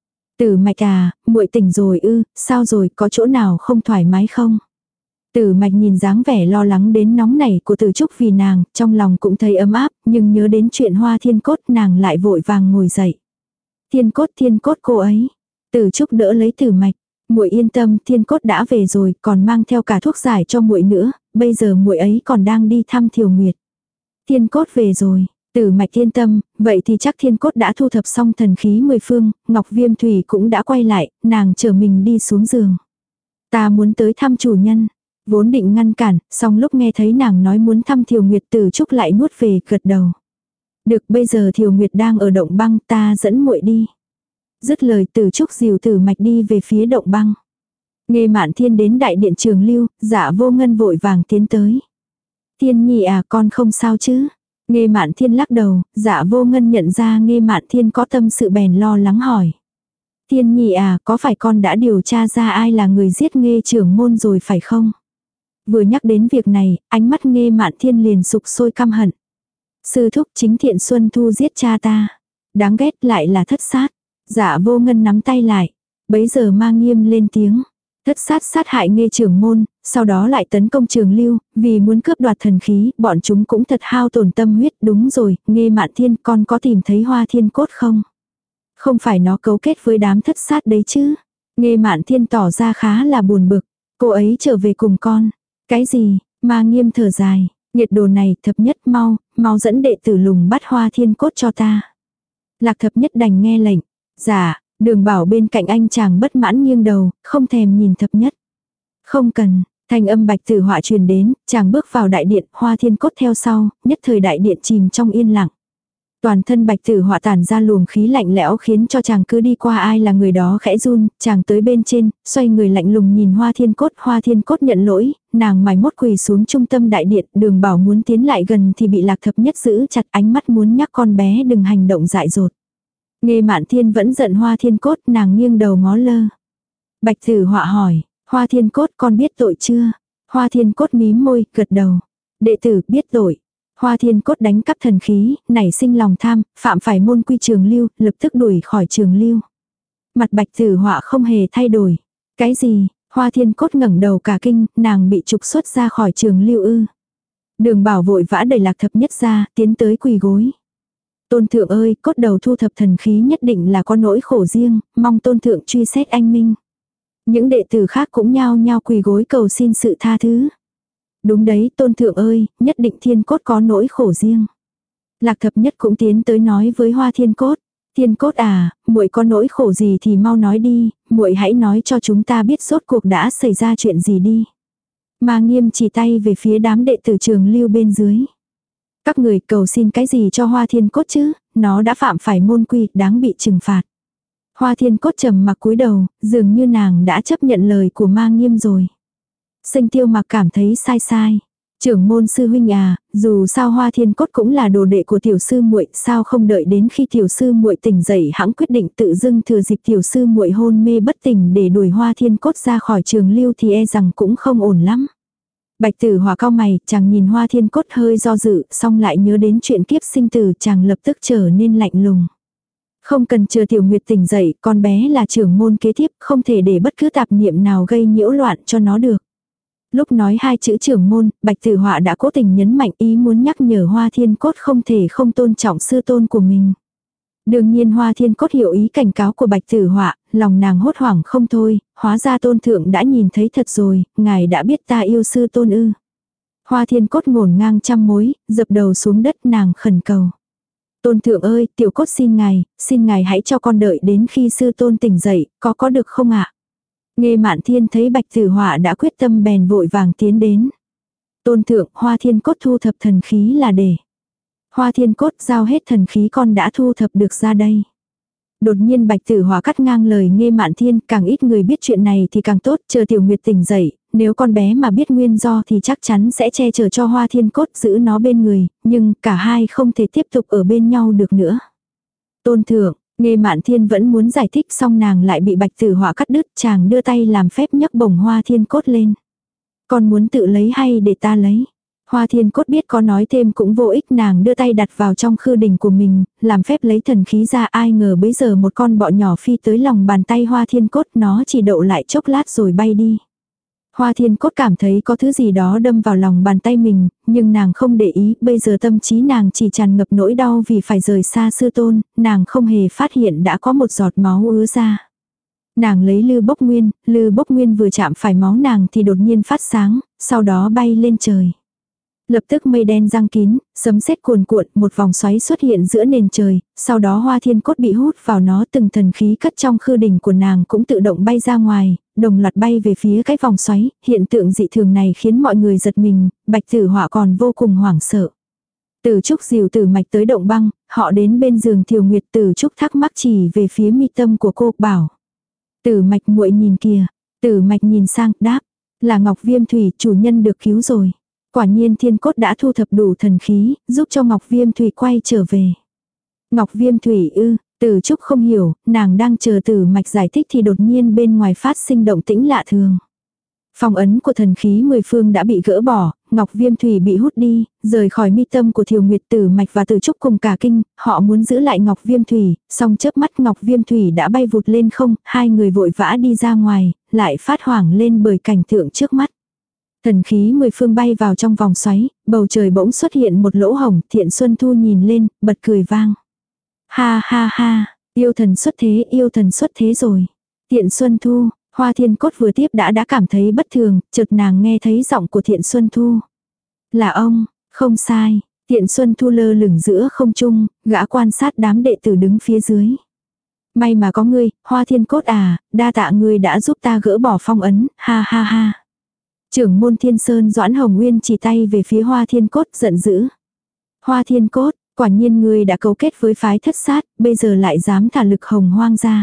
Tử Mạch à, muội tỉnh rồi ư, sao rồi, có chỗ nào không thoải mái không? Tử Mạch nhìn dáng vẻ lo lắng đến nóng nảy của Tử Trúc vì nàng, trong lòng cũng thấy ấm áp, nhưng nhớ đến chuyện Hoa Thiên Cốt nàng lại vội vàng ngồi dậy. Thiên Cốt, Thiên Cốt cô ấy. Tử Trúc đỡ lấy Tử Mạch. Muội yên tâm, Thiên Cốt đã về rồi, còn mang theo cả thuốc giải cho muội nữa, bây giờ muội ấy còn đang đi thăm Thiều Nguyệt. Thiên Cốt về rồi. Tử Mạch yên tâm, vậy thì chắc Thiên Cốt đã thu thập xong thần khí mười phương, Ngọc Viêm Thủy cũng đã quay lại, nàng chở mình đi xuống giường. Ta muốn tới thăm chủ nhân. Vốn định ngăn cản, song lúc nghe thấy nàng nói muốn thăm Thiều Nguyệt, Tử Trúc lại nuốt về, gật đầu. Được, bây giờ Thiều Nguyệt đang ở động băng, ta dẫn muội đi. Dứt lời, Tử Trúc dìu Tử Mạch đi về phía động băng. Nghê Mạn Thiên đến đại điện Trường Lưu, Dạ Vô Ngân vội vàng tiến tới. Thiên Nhi à, con không sao chứ? Nghê Mạn Thiên lắc đầu, Dạ Vô Ngân nhận ra Nghê Mạn Thiên có tâm sự bèn lo lắng hỏi. Thiên Nhi à, có phải con đã điều tra ra ai là người giết Nghê trưởng môn rồi phải không? Vừa nhắc đến việc này, ánh mắt Nghê Mạn Thiên liền sục sôi căm hận. Sư thúc, chính Thiện Xuân Thu giết cha ta. Đáng ghét, lại là thất sát. Dạ Vô Ngân nắm tay lại. Bấy giờ Ma Nghiêm lên tiếng. Thất sát sát hại Nghê trưởng môn, sau đó lại tấn công Trường Lưu, vì muốn cướp đoạt thần khí, bọn chúng cũng thật hao tổn tâm huyết. Đúng rồi, Nghê Mạn Thiên, con có tìm thấy Hoa Thiên Cốt không? Không phải nó cấu kết với đám thất sát đấy chứ? Nghê Mạn Thiên tỏ ra khá là buồn bực. Cô ấy trở về cùng con. Cái gì? Ma Nghiêm thở dài. Nhiệt đồ này, Thập Nhất mau, mau dẫn đệ tử lùng bắt Hoa Thiên Cốt cho ta. Lạc Thập Nhất đành nghe lệnh. Dạ. Đường Bảo bên cạnh anh chàng bất mãn nghiêng đầu, không thèm nhìn Thập Nhất. Không cần, thanh âm Bạch Tử Họa truyền đến, chàng bước vào đại điện, Hoa Thiên Cốt theo sau, nhất thời đại điện chìm trong yên lặng. Toàn thân Bạch Tử Họa tản ra luồng khí lạnh lẽo khiến cho chàng cứ đi qua ai là người đó khẽ run, chàng tới bên trên, xoay người lạnh lùng nhìn Hoa Thiên Cốt, Hoa Thiên Cốt nhận lỗi, nàng mài mốt quỳ xuống trung tâm đại điện, Đường Bảo muốn tiến lại gần thì bị Lạc Thập Nhất giữ chặt, ánh mắt muốn nhắc con bé đừng hành động dại dột. Nghe Mạn Thiên vẫn giận Hoa Thiên Cốt, nàng nghiêng đầu ngó lơ. Bạch Tử Họa hỏi, Hoa Thiên Cốt con biết tội chưa? Hoa Thiên Cốt mím môi, gật đầu. Đệ tử biết tội. Hoa Thiên Cốt đánh cắp thần khí, nảy sinh lòng tham, phạm phải môn quy trường lưu, lập tức đuổi khỏi trường lưu. Mặt Bạch Tử Họa không hề thay đổi. Cái gì? Hoa Thiên Cốt ngẩng đầu cả kinh, nàng bị trục xuất ra khỏi trường lưu ư? Đường Bảo vội vã đẩy Lạc Thập Nhất ra, tiến tới quỳ gối. Tôn thượng ơi, cốt đầu thu thập thần khí nhất định là có nỗi khổ riêng, mong tôn thượng truy xét anh minh. Những đệ tử khác cũng nhao nhao quỳ gối cầu xin sự tha thứ. Đúng đấy, tôn thượng ơi, nhất định Thiên Cốt có nỗi khổ riêng. Lạc Thập Nhất cũng tiến tới nói với Hoa Thiên Cốt. Thiên Cốt à, muội có nỗi khổ gì thì mau nói đi, muội hãy nói cho chúng ta biết rốt cuộc đã xảy ra chuyện gì đi. Ma Nghiêm chỉ tay về phía đám đệ tử trường lưu bên dưới. Các người cầu xin cái gì cho Hoa Thiên Cốt chứ, nó đã phạm phải môn quy, đáng bị trừng phạt. Hoa Thiên Cốt trầm mặc cúi đầu, dường như nàng đã chấp nhận lời của Ma Nghiêm rồi. Sinh Tiêu Mặc cảm thấy sai sai. Trưởng môn sư huynh à, dù sao Hoa Thiên Cốt cũng là đồ đệ của tiểu sư muội, sao không đợi đến khi tiểu sư muội tỉnh dậy hãng quyết định tự dưng thừa dịp tiểu sư muội hôn mê bất tỉnh để đuổi Hoa Thiên Cốt ra khỏi trường lưu thì e rằng cũng không ổn lắm. Bạch Tử Họa cau mày, chàng nhìn Hoa Thiên Cốt hơi do dự, xong lại nhớ đến chuyện kiếp sinh tử, chàng lập tức trở nên lạnh lùng. Không cần chờ Tiểu Nguyệt tỉnh dậy, con bé là trưởng môn kế tiếp, không thể để bất cứ tạp niệm nào gây nhiễu loạn cho nó được. Lúc nói hai chữ trưởng môn, Bạch Tử Họa đã cố tình nhấn mạnh ý muốn nhắc nhở Hoa Thiên Cốt không thể không tôn trọng sư tôn của mình. Đương nhiên Hoa Thiên Cốt hiểu ý cảnh cáo của Bạch Tử Họa, lòng nàng hốt hoảng không thôi, hóa ra tôn thượng đã nhìn thấy thật rồi, ngài đã biết ta yêu sư tôn ư. Hoa Thiên Cốt ngổn ngang trăm mối, dập đầu xuống đất nàng khẩn cầu. Tôn thượng ơi, tiểu cốt xin ngài, xin ngài hãy cho con đợi đến khi sư tôn tỉnh dậy, có có được không ạ? Nghe Mạn Thiên thấy Bạch Tử Họa đã quyết tâm bèn vội vàng tiến đến. Tôn thượng, Hoa Thiên Cốt thu thập thần khí là để. Hoa Thiên Cốt giao hết thần khí con đã thu thập được ra đây. Đột nhiên Bạch Tử Họa cắt ngang lời Nghe Mạn Thiên, càng ít người biết chuyện này thì càng tốt, chờ Tiểu Nguyệt tỉnh dậy, nếu con bé mà biết nguyên do thì chắc chắn sẽ che chở cho Hoa Thiên Cốt giữ nó bên người, nhưng cả hai không thể tiếp tục ở bên nhau được nữa. Tôn thượng, Nghe Mạn Thiên vẫn muốn giải thích xong nàng lại bị Bạch Tử Họa cắt đứt, chàng đưa tay làm phép nhấc bổng Hoa Thiên Cốt lên. Con muốn tự lấy hay để ta lấy? Hoa Thiên Cốt biết có nói thêm cũng vô ích, nàng đưa tay đặt vào trong khư đỉnh của mình, làm phép lấy thần khí ra, ai ngờ bấy giờ một con bọ nhỏ phi tới lòng bàn tay Hoa Thiên Cốt, nó chỉ đậu lại chốc lát rồi bay đi. Hoa Thiên Cốt cảm thấy có thứ gì đó đâm vào lòng bàn tay mình, nhưng nàng không để ý, bây giờ tâm trí nàng chỉ tràn ngập nỗi đau vì phải rời xa sư tôn, nàng không hề phát hiện đã có một giọt máu ứa ra. Nàng lấy lư bốc nguyên, lư bốc nguyên vừa chạm phải máu nàng thì đột nhiên phát sáng, sau đó bay lên trời. Lập tức mây đen giăng kín, sấm sét cuồn cuộn, một vòng xoáy xuất hiện giữa nền trời, sau đó Hoa Thiên Cốt bị hút vào nó, từng thần khí cất trong khư đỉnh của nàng cũng tự động bay ra ngoài, đồng loạt bay về phía cái vòng xoáy, hiện tượng dị thường này khiến mọi người giật mình, Bạch Tử Họa còn vô cùng hoảng sợ. Tử Trúc dìu Tử Mạch tới động băng, họ đến bên giường Thiều Nguyệt, Tử Trúc thắc mắc chỉ về phía mi tâm của cô, bảo: Tử Mạch muội nhìn kìa. Tử Mạch nhìn sang, đáp: là Ngọc Viêm Thủy, chủ nhân được cứu rồi. Quả nhiên Thiên Cốt đã thu thập đủ thần khí, giúp cho Ngọc Viêm Thủy quay trở về. Ngọc Viêm Thủy ư? Tử Trúc không hiểu, nàng đang chờ Tử Mạch giải thích thì đột nhiên bên ngoài phát sinh động tĩnh lạ thường. Phong ấn của thần khí mười phương đã bị gỡ bỏ, Ngọc Viêm Thủy bị hút đi, rời khỏi mi tâm của Thiều Nguyệt. Tử Mạch và Tử Trúc cùng cả kinh, họ muốn giữ lại Ngọc Viêm Thủy, song chớp mắt Ngọc Viêm Thủy đã bay vụt lên không, hai người vội vã đi ra ngoài, lại phát hoảng lên bởi cảnh tượng trước mắt. Thần khí mười phương bay vào trong vòng xoáy, bầu trời bỗng xuất hiện một lỗ hổng, Thiện Xuân Thu nhìn lên, bật cười vang. Ha ha ha, yêu thần xuất thế, yêu thần xuất thế rồi. Thiện Xuân Thu, Hoa Thiên Cốt vừa tiếp đã đã cảm thấy bất thường, chợt nàng nghe thấy giọng của Thiện Xuân Thu. Là ông, không sai. Thiện Xuân Thu lơ lửng giữa không trung, gã quan sát đám đệ tử đứng phía dưới. May mà có ngươi, Hoa Thiên Cốt à, đa tạ ngươi đã giúp ta gỡ bỏ phong ấn, ha ha ha. Trưởng môn Thiên Sơn Doãn Hồng Nguyên chỉ tay về phía Hoa Thiên Cốt giận dữ. Hoa Thiên Cốt, Quả nhiên ngươi đã cấu kết với phái thất sát, bây giờ lại dám thả lực hồng hoang ra.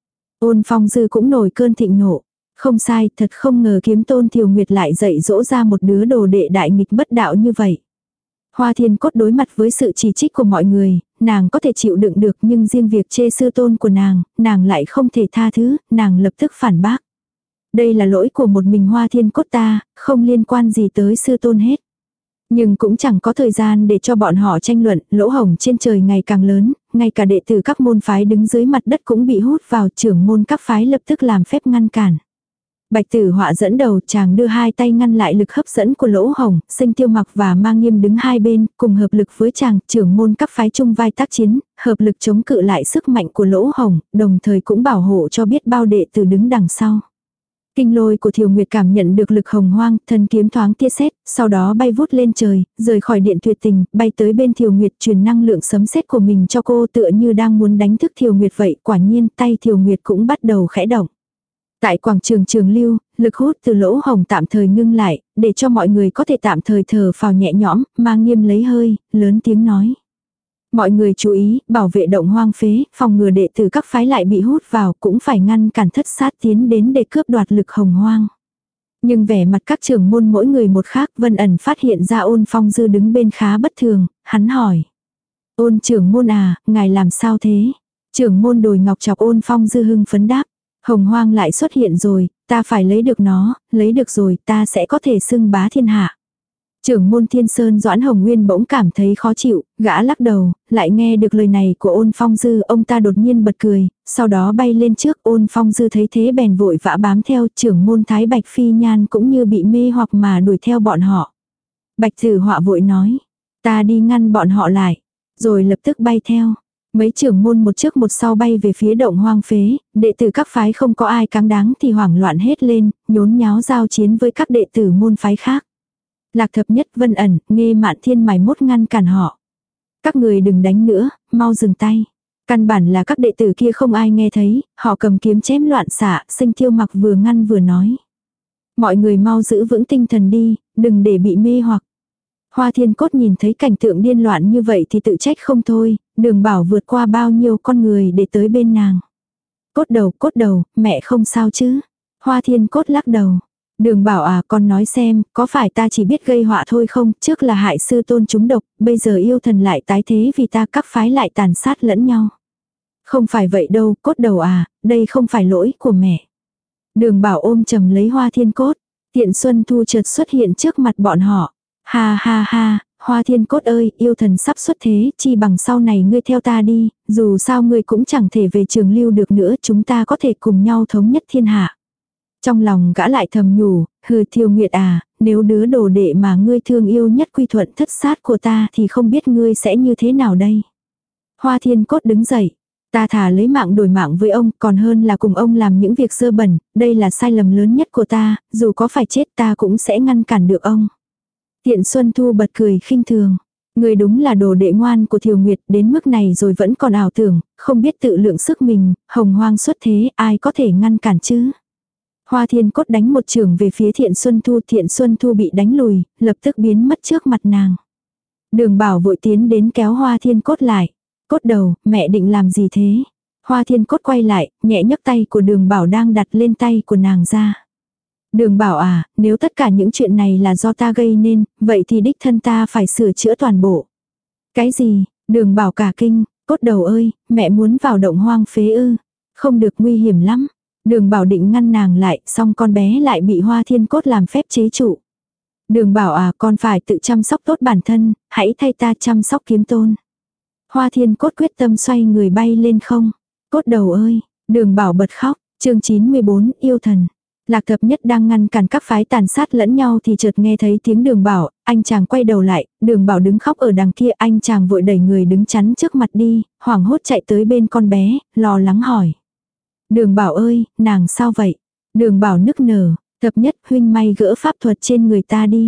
Ôn Phong Dư cũng nổi cơn thịnh nộ. Không sai, thật không ngờ Kiếm Tôn Thiều Nguyệt lại dạy dỗ ra một đứa đồ đệ đại nghịch bất đạo như vậy. Hoa Thiên Cốt đối mặt với sự chỉ trích của mọi người, nàng có thể chịu đựng được, nhưng riêng việc chê sư tôn của nàng, nàng lại không thể tha thứ, nàng lập tức phản bác. Đây là lỗi của một mình Hoa Thiên Cốt ta, không liên quan gì tới sư tôn hết. Nhưng cũng chẳng có thời gian để cho bọn họ tranh luận, lỗ hổng trên trời ngày càng lớn, ngay cả đệ tử các môn phái đứng dưới mặt đất cũng bị hút vào, trưởng môn các phái lập tức làm phép ngăn cản. Bạch Tử Họa dẫn đầu, chàng đưa hai tay ngăn lại lực hấp dẫn của lỗ hổng, Sinh Tiêu Mặc và Ma Nghiêm đứng hai bên, cùng hợp lực với chàng, trưởng môn các phái chung vai tác chiến, hợp lực chống cự lại sức mạnh của lỗ hổng, đồng thời cũng bảo hộ cho biết bao đệ tử đứng đằng sau. Kinh lôi của Thiều Nguyệt cảm nhận được lực hồng hoang, thân kiếm thoáng tia sét, sau đó bay vút lên trời, rời khỏi điện tuyệt tình, bay tới bên Thiều Nguyệt truyền năng lượng sấm sét của mình cho cô, tựa như đang muốn đánh thức Thiều Nguyệt vậy, quả nhiên tay Thiều Nguyệt cũng bắt đầu khẽ động. Tại quảng trường Trường Lưu, lực hút từ lỗ hồng tạm thời ngưng lại, để cho mọi người có thể tạm thời thở phào nhẹ nhõm, Ma Nghiêm lấy hơi, lớn tiếng nói. Mọi người chú ý, bảo vệ động hoang phế, phòng ngừa đệ tử các phái lại bị hút vào, cũng phải ngăn cản thất sát tiến đến để cướp đoạt lực hồng hoang. Nhưng vẻ mặt các trưởng môn mỗi người một khác, Vân Ẩn phát hiện ra Ôn Phong Dư đứng bên khá bất thường, hắn hỏi. Ôn trưởng môn à, ngài làm sao thế? Trưởng môn Đồi Ngọc chọc Ôn Phong Dư hưng phấn đáp. Hồng hoang lại xuất hiện rồi, ta phải lấy được nó, lấy được rồi ta sẽ có thể xưng bá thiên hạ. Trưởng môn Thiên Sơn Doãn Hồng Nguyên bỗng cảm thấy khó chịu, gã lắc đầu, lại nghe được lời này của Ôn Phong Dư, ông ta đột nhiên bật cười, sau đó bay lên trước. Ôn Phong Dư thấy thế bèn vội vã bám theo, trưởng môn Thái Bạch Phi Nhan cũng như bị mê hoặc mà đuổi theo bọn họ. Bạch Tử Họa vội nói, ta đi ngăn bọn họ lại, rồi lập tức bay theo. Mấy trưởng môn một trước một sau bay về phía động hoang phế, đệ tử các phái không có ai cáng đáng thì hoảng loạn hết lên, nhốn nháo giao chiến với các đệ tử môn phái khác. Lạc Thập Nhất, Vân Ẩn, Nghê Mạn Thiên mày mốt ngăn cản họ. Các người đừng đánh nữa, mau dừng tay. Căn bản là các đệ tử kia không ai nghe thấy, họ cầm kiếm chém loạn xạ, Sinh Tiêu Mặc vừa ngăn vừa nói. Mọi người mau giữ vững tinh thần đi, đừng để bị mê hoặc. Hoa Thiên Cốt nhìn thấy cảnh tượng điên loạn như vậy thì tự trách không thôi, Đường Bảo vượt qua bao nhiêu con người để tới bên nàng. Cốt đầu, cốt đầu, mẹ không sao chứ? Hoa Thiên Cốt lắc đầu. Đường Bảo à, con nói xem, có phải ta chỉ biết gây họa thôi không? Trước là hại sư tôn chúng độc, bây giờ yêu thần lại tái thế vì ta các phái lại tàn sát lẫn nhau. Không phải vậy đâu, cốt đầu à, đây không phải lỗi của mẹ. Đường Bảo ôm chầm lấy Hoa Thiên Cốt. Tiện Xuân Thu chợt xuất hiện trước mặt bọn họ. Ha ha ha, Hoa Thiên Cốt ơi, yêu thần sắp xuất thế, chi bằng sau này ngươi theo ta đi, dù sao ngươi cũng chẳng thể về Trường Lưu được nữa, chúng ta có thể cùng nhau thống nhất thiên hạ. Trong lòng gã lại thầm nhủ, hừ Thiều Nguyệt à, nếu đứa đồ đệ mà ngươi thương yêu nhất quy thuận thất sát của ta thì không biết ngươi sẽ như thế nào đây. Hoa Thiên Cốt đứng dậy, ta thà lấy mạng đổi mạng với ông còn hơn là cùng ông làm những việc dơ bẩn, đây là sai lầm lớn nhất của ta, dù có phải chết ta cũng sẽ ngăn cản được ông. Tiện Xuân Thu bật cười khinh thường. Người đúng là đồ đệ ngoan của Thiều Nguyệt, đến mức này rồi vẫn còn ảo tưởng, không biết tự lượng sức mình, hồng hoang xuất thế, ai có thể ngăn cản chứ. Hoa Thiên Cốt đánh một chưởng về phía Thiện Xuân Thu, Thiện Xuân Thu bị đánh lùi, lập tức biến mất trước mặt nàng. Đường Bảo vội tiến đến kéo Hoa Thiên Cốt lại. Cốt đầu, mẹ định làm gì thế? Hoa Thiên Cốt quay lại, nhẹ nhấc tay của Đường Bảo đang đặt lên tay của nàng ra. Đường Bảo à, nếu tất cả những chuyện này là do ta gây nên, vậy thì đích thân ta phải sửa chữa toàn bộ. Cái gì? Đường Bảo cả kinh, Cốt đầu ơi, mẹ muốn vào động hoang phế ư. Không được, nguy hiểm lắm. Đường Bảo định ngăn nàng lại, xong con bé lại bị Hoa Thiên Cốt làm phép chế trụ. Đường Bảo à, con phải tự chăm sóc tốt bản thân, hãy thay ta chăm sóc Kiếm Tôn. Hoa Thiên Cốt quyết tâm xoay người bay lên không. Cốt đầu ơi, Đường Bảo bật khóc, chương chín mươi bốn, yêu thần. Lạc Thập Nhất đang ngăn cản các phái tàn sát lẫn nhau thì chợt nghe thấy tiếng Đường Bảo, anh chàng quay đầu lại, Đường Bảo đứng khóc ở đằng kia, anh chàng vội đẩy người đứng chắn trước mặt đi, hoảng hốt chạy tới bên con bé, lo lắng hỏi. Đường Bảo ơi, nàng sao vậy? Đường Bảo nức nở, Thập Nhất huynh may gỡ pháp thuật trên người ta đi.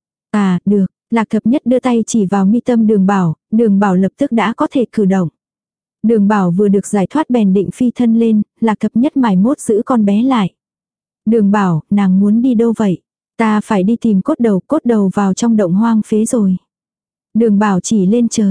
À, được, Lạc Thập Nhất đưa tay chỉ vào mi tâm Đường Bảo, Đường Bảo lập tức đã có thể cử động. Đường Bảo vừa được giải thoát bèn định phi thân lên, Lạc Thập Nhất mải mốt giữ con bé lại. Đường Bảo, nàng muốn đi đâu vậy? Ta phải đi tìm cốt đầu, cốt đầu vào trong động hoang phế rồi. Đường Bảo chỉ lên trời.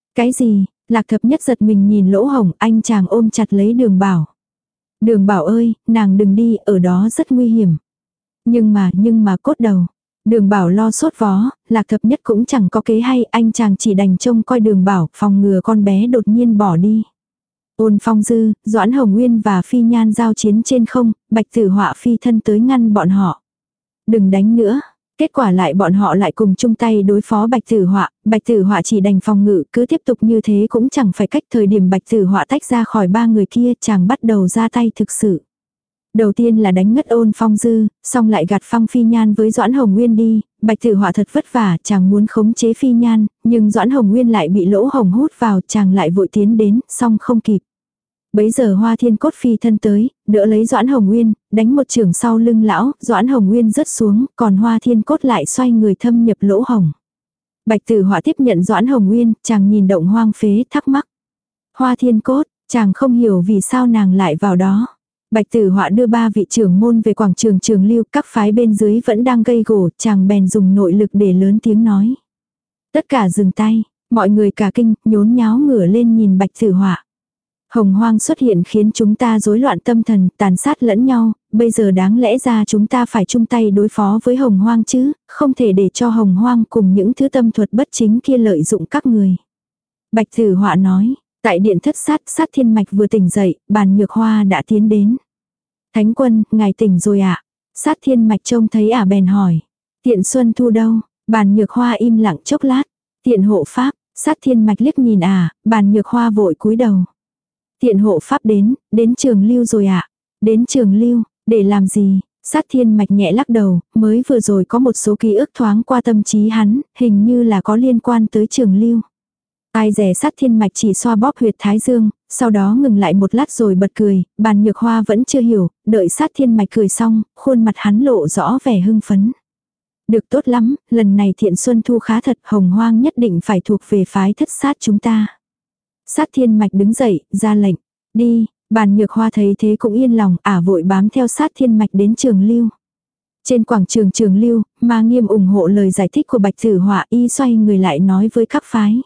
Cái gì? Lạc thập nhất giật mình nhìn Lỗ Hồng, anh chàng ôm chặt lấy Đường Bảo. Đường Bảo ơi, nàng đừng đi, ở đó rất nguy hiểm. Nhưng mà, nhưng mà cốt đầu. Đường Bảo lo sốt vó, Lạc thập nhất cũng chẳng có kế hay, anh chàng chỉ đành trông coi Đường Bảo, phòng ngừa con bé đột nhiên bỏ đi. Ôn Phong Dư, Doãn Hồng Nguyên và Phi Nhan giao chiến trên không, Bạch Tử Họa phi thân tới ngăn bọn họ. Đừng đánh nữa. Kết quả lại bọn họ lại cùng chung tay đối phó Bạch Tử Họa, Bạch Tử Họa chỉ đành phòng ngự, cứ tiếp tục như thế cũng chẳng phải cách. Thời điểm Bạch Tử Họa tách ra khỏi ba người kia, chàng bắt đầu ra tay thực sự. Đầu tiên là đánh ngất Ôn Phong Dư, xong lại gạt phăng Phi Nhan với Doãn Hồng Nguyên đi. Bạch Tử Họa thật vất vả, chàng muốn khống chế Phi Nhan, nhưng Doãn Hồng Nguyên lại bị Lỗ Hồng hút vào, chàng lại vội tiến đến, xong không kịp. Bấy giờ Hoa Thiên Cốt phi thân tới, đỡ lấy Doãn Hồng Nguyên, đánh một chưởng sau lưng lão, Doãn Hồng Nguyên rớt xuống, còn Hoa Thiên Cốt lại xoay người thâm nhập Lỗ Hồng. Bạch Tử Họa tiếp nhận Doãn Hồng Nguyên, chàng nhìn động hoang phế thắc mắc. Hoa Thiên Cốt, chàng không hiểu vì sao nàng lại vào đó. Bạch Tử Họa đưa ba vị trưởng môn về quảng trường Trường Lưu, các phái bên dưới vẫn đang gây gổ, chàng bèn dùng nội lực để lớn tiếng nói. Tất cả dừng tay, mọi người cả kinh, nhốn nháo ngửa lên nhìn Bạch Tử Họa. Hồng hoang xuất hiện khiến chúng ta rối loạn tâm thần, tàn sát lẫn nhau, bây giờ đáng lẽ ra chúng ta phải chung tay đối phó với hồng hoang chứ, không thể để cho hồng hoang cùng những thứ tâm thuật bất chính kia lợi dụng các người. Bạch Tử Họa nói, tại điện thất sát, sát thiên mạch vừa tỉnh dậy, Bàn Nhược Hoa đã tiến đến. Thánh quân, ngài tỉnh rồi ạ? À? Sát thiên mạch trông thấy ả à bèn hỏi. Tiện Xuân Thu đâu? Bàn Nhược Hoa im lặng chốc lát. Tiện hộ pháp, sát thiên mạch liếc nhìn ả, à, Bàn Nhược Hoa vội cúi đầu. Tiện hộ pháp đến, đến Trường Lưu rồi ạ. À? Đến Trường Lưu, để làm gì? Sát thiên mạch nhẹ lắc đầu, mới vừa rồi có một số ký ức thoáng qua tâm trí hắn, hình như là có liên quan tới Trường Lưu. Ai dè sát thiên mạch chỉ xoa bóp huyệt thái dương, sau đó ngừng lại một lát rồi bật cười, Bàn Nhược Hoa vẫn chưa hiểu, đợi sát thiên mạch cười xong, khuôn mặt hắn lộ rõ vẻ hưng phấn. Được tốt lắm, lần này Thiện Xuân Thu khá thật, hồng hoang nhất định phải thuộc về phái thất sát chúng ta. Sát thiên mạch đứng dậy, ra lệnh, đi. Bàn Nhược Hoa thấy thế cũng yên lòng, ả vội bám theo sát thiên mạch đến Trường Lưu. Trên quảng trường Trường Lưu, Ma Nghiêm ủng hộ lời giải thích của Bạch Tử Họa, y xoay người lại nói với các phái.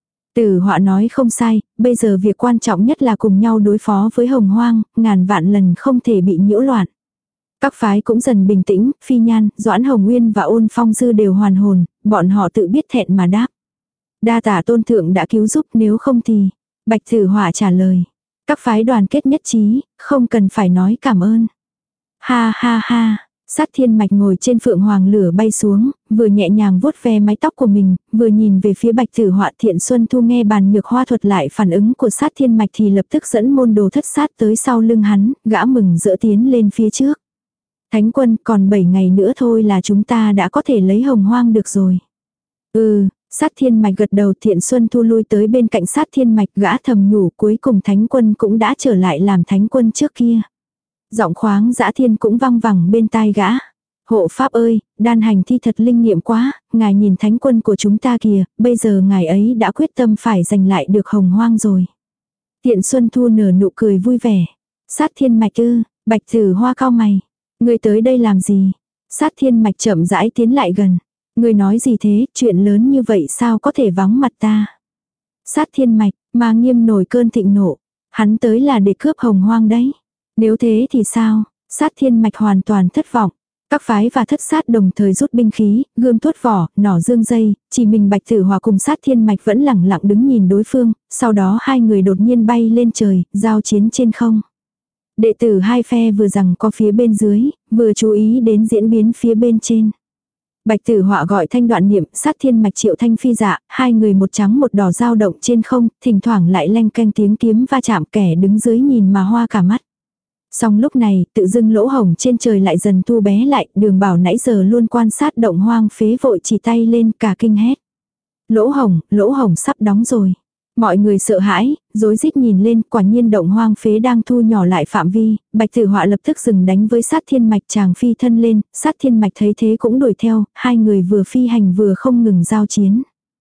Tử Họa nói không sai, bây giờ việc quan trọng nhất là cùng nhau đối phó với hồng hoang, ngàn vạn lần không thể bị nhiễu loạn. Các phái cũng dần bình tĩnh, Phi Nhan, Doãn Hồng Nguyên và Ôn Phong Dư đều hoàn hồn, bọn họ tự biết thẹn mà đáp. Đa tả tôn thượng đã cứu giúp, nếu không thì... Bạch Tử Họa trả lời. Các phái đoàn kết nhất trí, không cần phải nói cảm ơn. Ha ha ha, sát thiên mạch ngồi trên phượng hoàng lửa bay xuống, vừa nhẹ nhàng vuốt ve mái tóc của mình, vừa nhìn về phía Bạch Tử Họa. Thiện Xuân Thu nghe Bàn Nhược Hoa thuật lại phản ứng của sát thiên mạch thì lập tức dẫn môn đồ thất sát tới sau lưng hắn, gã mừng rỡ tiến lên phía trước. Thánh quân, còn bảy ngày nữa thôi là chúng ta đã có thể lấy hồng hoang được rồi. Ừ. Sát thiên mạch gật đầu. Thiện Xuân Thu lui tới bên cạnh sát thiên mạch, gã thầm nhủ cuối cùng thánh quân cũng đã trở lại làm thánh quân trước kia. Giọng khoáng dã thiên cũng vang vẳng bên tai gã. Hộ pháp ơi, đan hành thi thật linh nghiệm quá, ngài nhìn thánh quân của chúng ta kìa, bây giờ ngài ấy đã quyết tâm phải giành lại được hồng hoang rồi. Thiện Xuân Thu nở nụ cười vui vẻ. Sát thiên mạch ư? Bạch Tử Hoa cau mày. Ngươi tới đây làm gì? Sát thiên mạch chậm rãi tiến lại gần. Ngươi nói gì thế, chuyện lớn như vậy sao có thể vắng mặt ta? Sát thiên mạch, Ma Nghiêm nổi cơn thịnh nộ. Hắn tới là để cướp hồng hoang đấy. Nếu thế thì sao? Sát thiên mạch hoàn toàn thất vọng. Các phái và thất sát đồng thời rút binh khí, gươm tuốt vỏ, nỏ dương dây, chỉ mình Bạch Tử Họa cùng sát thiên mạch vẫn lẳng lặng đứng nhìn đối phương, sau đó hai người đột nhiên bay lên trời, giao chiến trên không. Đệ tử hai phe vừa rằng có phía bên dưới, vừa chú ý đến diễn biến phía bên trên. Bạch Tử Họa gọi Thanh Đoạn Niệm, sát thiên mạch Triệu Thanh Phi Dạ, hai người một trắng một đỏ dao động trên không, thỉnh thoảng lại leng keng tiếng kiếm va chạm, kẻ đứng dưới nhìn mà hoa cả mắt. Song lúc này, tự dưng lỗ hổng trên trời lại dần thu bé lại, Đường Bảo nãy giờ luôn quan sát động hoang phế vội chỉ tay lên, cả kinh hét. Lỗ hổng, lỗ hổng sắp đóng rồi. Mọi người sợ hãi, rối rít nhìn lên, quả nhiên động hoang phế đang thu nhỏ lại phạm vi. Bạch Tử Họa lập tức dừng đánh với sát thiên mạch, chàng phi thân lên, sát thiên mạch thấy thế cũng đuổi theo, hai người vừa phi hành vừa không ngừng giao chiến.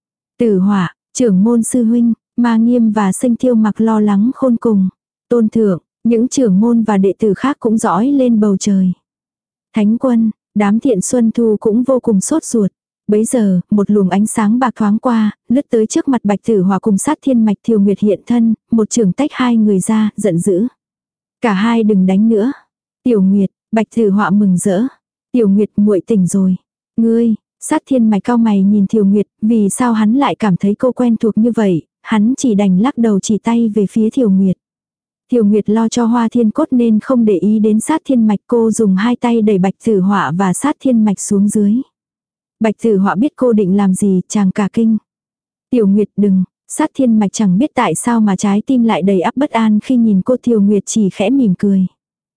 Tử Họa, trưởng môn sư huynh, Ma Nghiêm và Sinh Tiêu Mặc lo lắng khôn cùng. Tôn thượng, những trưởng môn và đệ tử khác cũng dõi lên bầu trời. Thánh quân, đám Thiện Xuân Thu cũng vô cùng sốt ruột. Bấy giờ, một luồng ánh sáng bạc thoáng qua, lướt tới trước mặt Bạch Tử Họa cùng Sát Thiên Mạch. Thiều Nguyệt hiện thân, một chưởng tách hai người ra, giận dữ. Cả hai đừng đánh nữa. Tiểu Nguyệt, Bạch Tử Họa mừng rỡ. Tiểu Nguyệt, muội tỉnh rồi. Ngươi, Sát Thiên Mạch cau mày nhìn Thiều Nguyệt, vì sao hắn lại cảm thấy cô quen thuộc như vậy, hắn chỉ đành lắc đầu chỉ tay về phía Thiều Nguyệt. Thiều Nguyệt lo cho Hoa Thiên Cốt nên không để ý đến Sát Thiên Mạch, cô dùng hai tay đẩy Bạch Tử Họa và Sát Thiên Mạch xuống dưới. Bạch Tử Họa biết cô định làm gì, chàng cả kinh. Tiểu Nguyệt đừng, Sát Thiên Mạch chẳng biết tại sao mà trái tim lại đầy áp bất an khi nhìn cô. Thiều Nguyệt chỉ khẽ mỉm cười.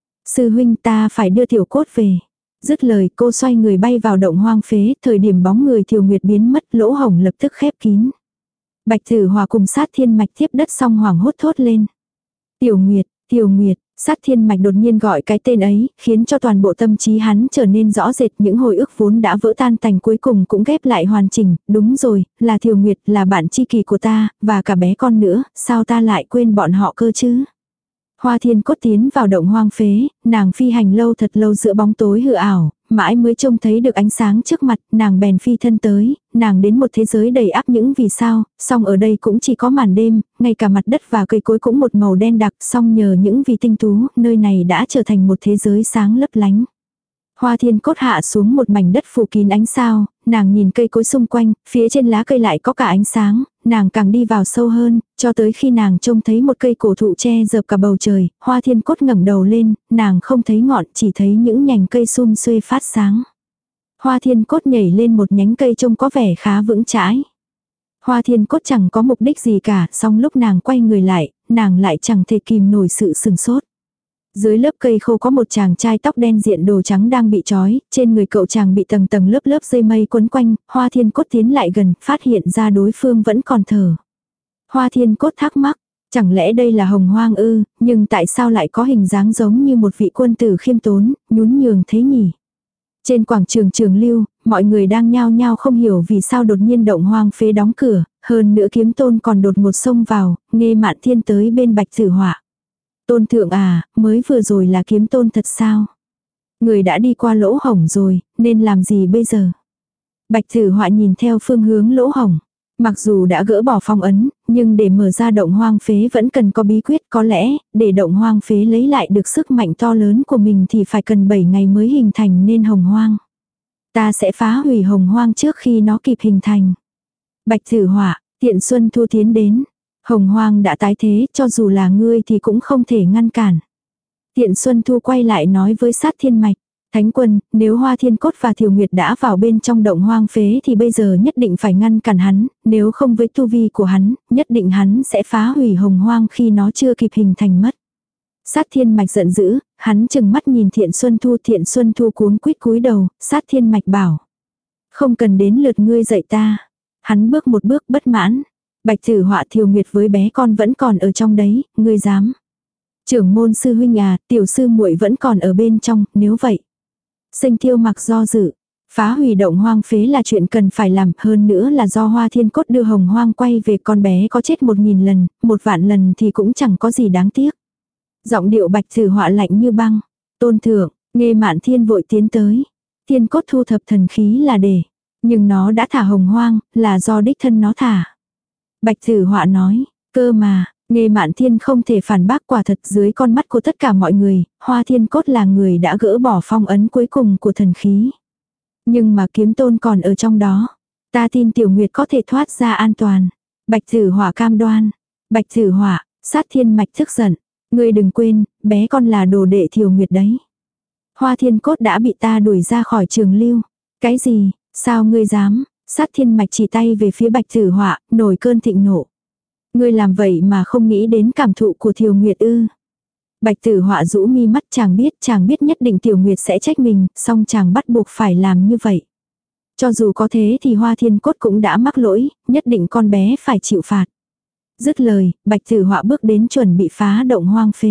Sư huynh, ta phải đưa Tiểu Cốt về. Dứt lời cô xoay người bay vào động hoang phế, thời điểm bóng người Thiều Nguyệt biến mất, lỗ hổng lập tức khép kín. Bạch Tử Họa cùng Sát Thiên Mạch tiếp đất xong hoảng hốt thốt lên. Tiểu Nguyệt, Tiểu Nguyệt, Sát Thiên Mạch đột nhiên gọi cái tên ấy, khiến cho toàn bộ tâm trí hắn trở nên rõ rệt. Những hồi ức vốn đã vỡ tan tành cuối cùng cũng ghép lại hoàn chỉnh. Đúng rồi, là Thiều Nguyệt, là bạn tri kỷ của ta, và cả bé con nữa, sao ta lại quên bọn họ cơ chứ? Hoa Thiên Cốt tiến vào động hoang phế, nàng phi hành lâu thật lâu giữa bóng tối hư ảo, mãi mới trông thấy được ánh sáng trước mặt, nàng bèn phi thân tới, nàng đến một thế giới đầy áp những vì sao, song ở đây cũng chỉ có màn đêm, ngay cả mặt đất và cây cối cũng một màu đen đặc, song nhờ những vì tinh tú, nơi này đã trở thành một thế giới sáng lấp lánh. Hoa Thiên Cốt hạ xuống một mảnh đất phủ kín ánh sao, nàng nhìn cây cối xung quanh, phía trên lá cây lại có cả ánh sáng, nàng càng đi vào sâu hơn, cho tới khi nàng trông thấy một cây cổ thụ che dợp cả bầu trời. Hoa Thiên Cốt ngẩng đầu lên, nàng không thấy ngọn, chỉ thấy những nhành cây sum xuê phát sáng. Hoa Thiên Cốt nhảy lên một nhánh cây trông có vẻ khá vững chãi. Hoa Thiên Cốt chẳng có mục đích gì cả, song lúc nàng quay người lại, nàng lại chẳng thể kìm nổi sự sừng sốt. Dưới lớp cây khô có một chàng trai tóc đen diện đồ trắng đang bị trói, trên người cậu chàng bị tầng tầng lớp lớp dây mây quấn quanh. Hoa Thiên Cốt tiến lại gần, phát hiện ra đối phương vẫn còn thở. Hoa Thiên Cốt thắc mắc, chẳng lẽ đây là Hồng Hoang ư, nhưng tại sao lại có hình dáng giống như một vị quân tử khiêm tốn, nhún nhường thế nhỉ? Trên quảng trường Trường Lưu, mọi người đang nhao nhao không hiểu vì sao đột nhiên động hoang phế đóng cửa, hơn nữa Kiếm Tôn còn đột ngột xông vào, Nghê Mạn Thiên tới bên Bạch Tử Họa. Tôn thượng à, mới vừa rồi là Kiếm Tôn thật sao? Người đã đi qua lỗ hổng rồi, nên làm gì bây giờ? Bạch Tử Họa nhìn theo phương hướng lỗ hổng. Mặc dù đã gỡ bỏ phong ấn, nhưng để mở ra động hoang phế vẫn cần có bí quyết. Có lẽ, để động hoang phế lấy lại được sức mạnh to lớn của mình thì phải cần bảy ngày mới hình thành nên hồng hoang. Ta sẽ phá hủy hồng hoang trước khi nó kịp hình thành. Bạch Tử Họa, Tiện Xuân Thu tiến đến. Hồng hoang đã tái thế, cho dù là ngươi thì cũng không thể ngăn cản. Tiện Xuân Thu quay lại nói với Sát Thiên Mạch. Thánh quân, nếu Hoa Thiên Cốt và Thiều Nguyệt đã vào bên trong động hoang phế thì bây giờ nhất định phải ngăn cản hắn, nếu không với tu vi của hắn, nhất định hắn sẽ phá hủy hồng hoang khi nó chưa kịp hình thành mất. Sát Thiên Mạch giận dữ, hắn chừng mắt nhìn Thiện Xuân Thu. Thiện Xuân Thu cuống quýt cúi đầu, Sát Thiên Mạch bảo. Không cần đến lượt ngươi dạy ta. Hắn bước một bước bất mãn. Bạch Tử Họa, Thiều Nguyệt với bé con vẫn còn ở trong đấy, ngươi dám. Trưởng môn sư huynh à, tiểu sư muội vẫn còn ở bên trong, nếu vậy. Sinh Tiêu Mặc do dự. Phá hủy động hoang phế là chuyện cần phải làm, hơn nữa là do Hoa Thiên Cốt đưa hồng hoang quay về. Con bé có chết một nghìn lần, một vạn lần thì cũng chẳng có gì đáng tiếc. Giọng điệu Bạch Tử Họa lạnh như băng. Tôn thượng, Nghê Mạn Thiên vội tiến tới. Thiên Cốt thu thập thần khí là để. Nhưng nó đã thả hồng hoang, là do đích thân nó thả. Bạch Tử Họa nói, cơ mà, Nghê Mạn Thiên không thể phản bác. Quả thật dưới con mắt của tất cả mọi người, Hoa Thiên Cốt là người đã gỡ bỏ phong ấn cuối cùng của thần khí. Nhưng mà Kiếm Tôn còn ở trong đó. Ta tin Tiểu Nguyệt có thể thoát ra an toàn. Bạch Tử Họa cam đoan. Bạch Tử Họa, Sát Thiên Mạch tức giận. Ngươi đừng quên, bé con là đồ đệ Thiều Nguyệt đấy. Hoa Thiên Cốt đã bị ta đuổi ra khỏi Trường Lưu. Cái gì, sao ngươi dám? Sát Thiên Mạch chỉ tay về phía Bạch Tử Họa, nổi cơn thịnh nộ. Ngươi làm vậy mà không nghĩ đến cảm thụ của Thiều Nguyệt ư? Bạch Tử Họa rũ mi mắt, chàng biết, chàng biết nhất định Tiểu Nguyệt sẽ trách mình, song chàng bắt buộc phải làm như vậy. Cho dù có thế thì Hoa Thiên Cốt cũng đã mắc lỗi, nhất định con bé phải chịu phạt. Dứt lời, Bạch Tử Họa bước đến chuẩn bị phá động hoang phế.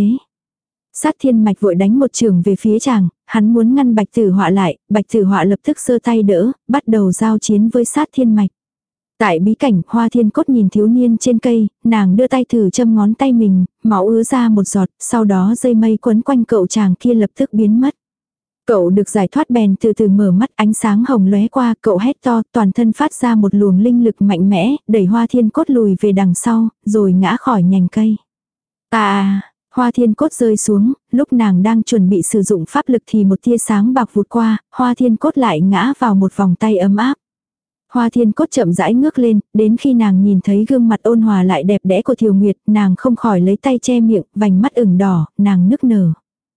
Sát Thiên Mạch vội đánh một trường về phía chàng, hắn muốn ngăn Bạch Tử Họa lại. Bạch Tử Họa lập tức giơ tay đỡ, bắt đầu giao chiến với Sát Thiên Mạch. Tại bí cảnh, Hoa Thiên Cốt nhìn thiếu niên trên cây, nàng đưa tay thử châm ngón tay mình, máu ứa ra một giọt, sau đó dây mây quấn quanh cậu chàng kia lập tức biến mất. Cậu được giải thoát bèn từ từ mở mắt, ánh sáng hồng lóe qua, cậu hét to, toàn thân phát ra một luồng linh lực mạnh mẽ, đẩy Hoa Thiên Cốt lùi về đằng sau, rồi ngã khỏi nhành cây. À, Hoa Thiên Cốt rơi xuống, lúc nàng đang chuẩn bị sử dụng pháp lực thì một tia sáng bạc vụt qua, Hoa Thiên Cốt lại ngã vào một vòng tay ấm áp. Hoa Thiên Cốt chậm rãi ngước lên, đến khi nàng nhìn thấy gương mặt ôn hòa lại đẹp đẽ của Thiều Nguyệt, nàng không khỏi lấy tay che miệng, vành mắt ửng đỏ, nàng nức nở.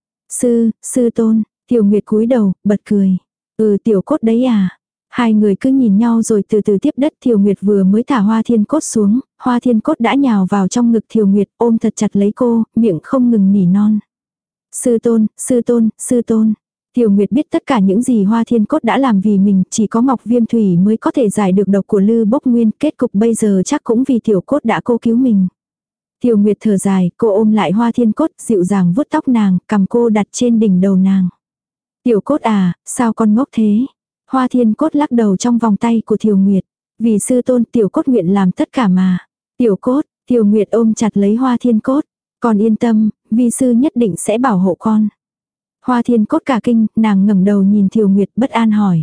Sư, sư tôn, Thiều Nguyệt cúi đầu, bật cười. Ừ, Tiểu Cốt đấy à. Hai người cứ nhìn nhau rồi từ từ tiếp đất. Thiều Nguyệt vừa mới thả Hoa Thiên Cốt xuống, Hoa Thiên Cốt đã nhào vào trong ngực Thiều Nguyệt, ôm thật chặt lấy cô, miệng không ngừng nỉ non. Sư tôn, sư tôn, sư tôn. Thiều Nguyệt biết tất cả những gì Hoa Thiên Cốt đã làm vì mình, chỉ có Ngọc Viêm Thủy mới có thể giải được độc của Lư Bốc Nguyên, kết cục bây giờ chắc cũng vì Tiểu Cốt đã cô cứu mình. Thiều Nguyệt thở dài, cô ôm lại Hoa Thiên Cốt, dịu dàng vuốt tóc nàng, cầm cô đặt trên đỉnh đầu nàng. Tiểu Cốt à, sao con ngốc thế? Hoa Thiên Cốt lắc đầu trong vòng tay của Thiều Nguyệt. Vì sư tôn Tiểu Cốt nguyện làm tất cả mà. Tiểu Cốt, Thiều Nguyệt ôm chặt lấy Hoa Thiên Cốt. Con yên tâm, vi sư nhất định sẽ bảo hộ con. Hoa Thiên Cốt cả kinh, nàng ngẩng đầu nhìn Thiều Nguyệt bất an hỏi.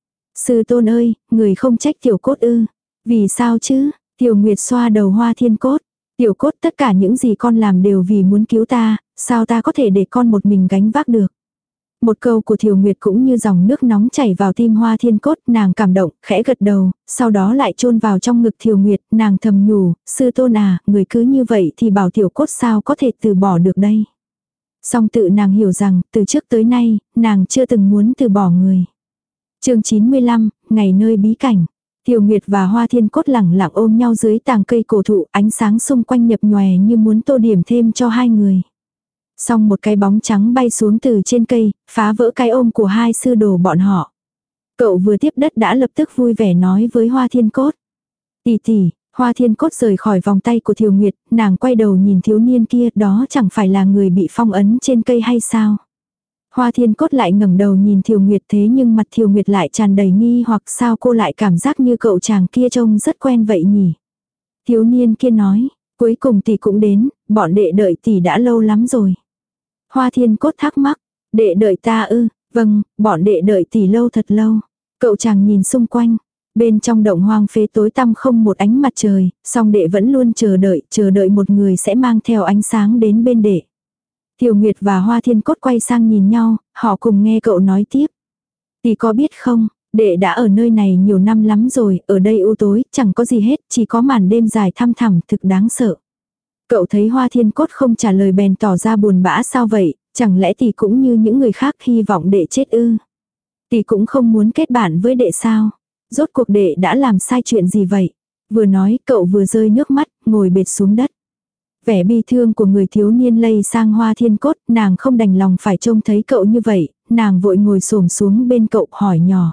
Sư tôn ơi, người không trách Tiểu Cốt ư? Vì sao chứ? Thiều Nguyệt xoa đầu Hoa Thiên Cốt. Tiểu Cốt, tất cả những gì con làm đều vì muốn cứu ta, sao ta có thể để con một mình gánh vác được? Một câu của Thiều Nguyệt cũng như dòng nước nóng chảy vào tim Hoa Thiên Cốt, nàng cảm động, khẽ gật đầu, sau đó lại chôn vào trong ngực Thiều Nguyệt, nàng thầm nhủ, sư tôn à, người cứ như vậy thì bảo Tiểu Cốt sao có thể từ bỏ được đây. Song tự nàng hiểu rằng, từ trước tới nay, nàng chưa từng muốn từ bỏ người. Chương chín mươi lăm, ngày nơi bí cảnh. Thiều Nguyệt và Hoa Thiên Cốt lẳng lặng ôm nhau dưới tàng cây cổ thụ, ánh sáng xung quanh nhập nhòe như muốn tô điểm thêm cho hai người. Xong một cái bóng trắng bay xuống từ trên cây, phá vỡ cái ôm của hai sư đồ bọn họ. Cậu vừa tiếp đất đã lập tức vui vẻ nói với Hoa Thiên Cốt. Tỷ tỷ, Hoa Thiên Cốt rời khỏi vòng tay của Thiều Nguyệt, nàng quay đầu nhìn thiếu niên kia, đó chẳng phải là người bị phong ấn trên cây hay sao? Hoa Thiên Cốt lại ngẩng đầu nhìn Thiều Nguyệt, thế nhưng mặt Thiều Nguyệt lại tràn đầy nghi hoặc sao cô lại cảm giác như cậu chàng kia trông rất quen vậy nhỉ? Thiếu niên kia nói, cuối cùng tỷ cũng đến, bọn đệ đợi tỷ đã lâu lắm rồi. Hoa Thiên Cốt thắc mắc, đệ đợi ta ư? Vâng, bọn đệ đợi tỷ lâu thật lâu. Cậu chàng nhìn xung quanh, bên trong động hoang phế tối tăm không một ánh mặt trời, song đệ vẫn luôn chờ đợi, chờ đợi một người sẽ mang theo ánh sáng đến bên đệ. Thiều Nguyệt và Hoa Thiên Cốt quay sang nhìn nhau, họ cùng nghe cậu nói tiếp. Tỷ có biết không, đệ đã ở nơi này nhiều năm lắm rồi, ở đây u tối, chẳng có gì hết, chỉ có màn đêm dài thăm thẳm thực đáng sợ. Cậu thấy Hoa Thiên Cốt không trả lời bèn tỏ ra buồn bã sao vậy, chẳng lẽ tỷ cũng như những người khác hy vọng đệ chết ư? Tỷ cũng không muốn kết bạn với đệ sao? Rốt cuộc đệ đã làm sai chuyện gì vậy? Vừa nói cậu vừa rơi nước mắt, ngồi bệt xuống đất. Vẻ bi thương của người thiếu niên lây sang Hoa Thiên Cốt, nàng không đành lòng phải trông thấy cậu như vậy, nàng vội ngồi xổm xuống bên cậu hỏi nhỏ.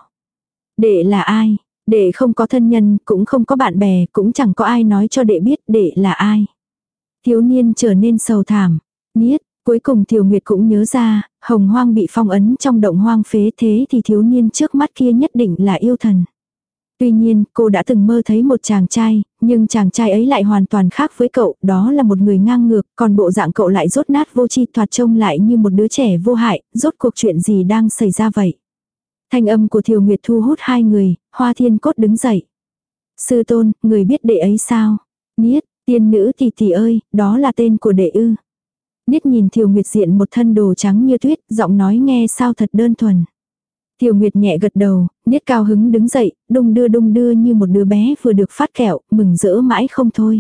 Đệ là ai? Đệ không có thân nhân, cũng không có bạn bè, cũng chẳng có ai nói cho đệ biết đệ là ai. Thiếu niên trở nên sầu thảm. Niết, cuối cùng Thiều Nguyệt cũng nhớ ra, Hồng Hoang bị phong ấn trong động hoang phế, thế thì thiếu niên trước mắt kia nhất định là yêu thần. Tuy nhiên, cô đã từng mơ thấy một chàng trai, nhưng chàng trai ấy lại hoàn toàn khác với cậu, đó là một người ngang ngược, còn bộ dạng cậu lại dốt nát vô tri, thoạt trông lại như một đứa trẻ vô hại, rốt cuộc chuyện gì đang xảy ra vậy? Thanh âm của Thiều Nguyệt thu hút hai người, Hoa Thiên Cốt đứng dậy. Sư tôn, người biết đệ ấy sao? Niết, tiên nữ tỷ tỷ ơi, đó là tên của đệ ư. Niết nhìn Thiều Nguyệt diện một thân đồ trắng như tuyết, giọng nói nghe sao thật đơn thuần. Thiều Nguyệt nhẹ gật đầu, Niết cao hứng đứng dậy, đung đưa đung đưa như một đứa bé vừa được phát kẹo, mừng rỡ mãi không thôi.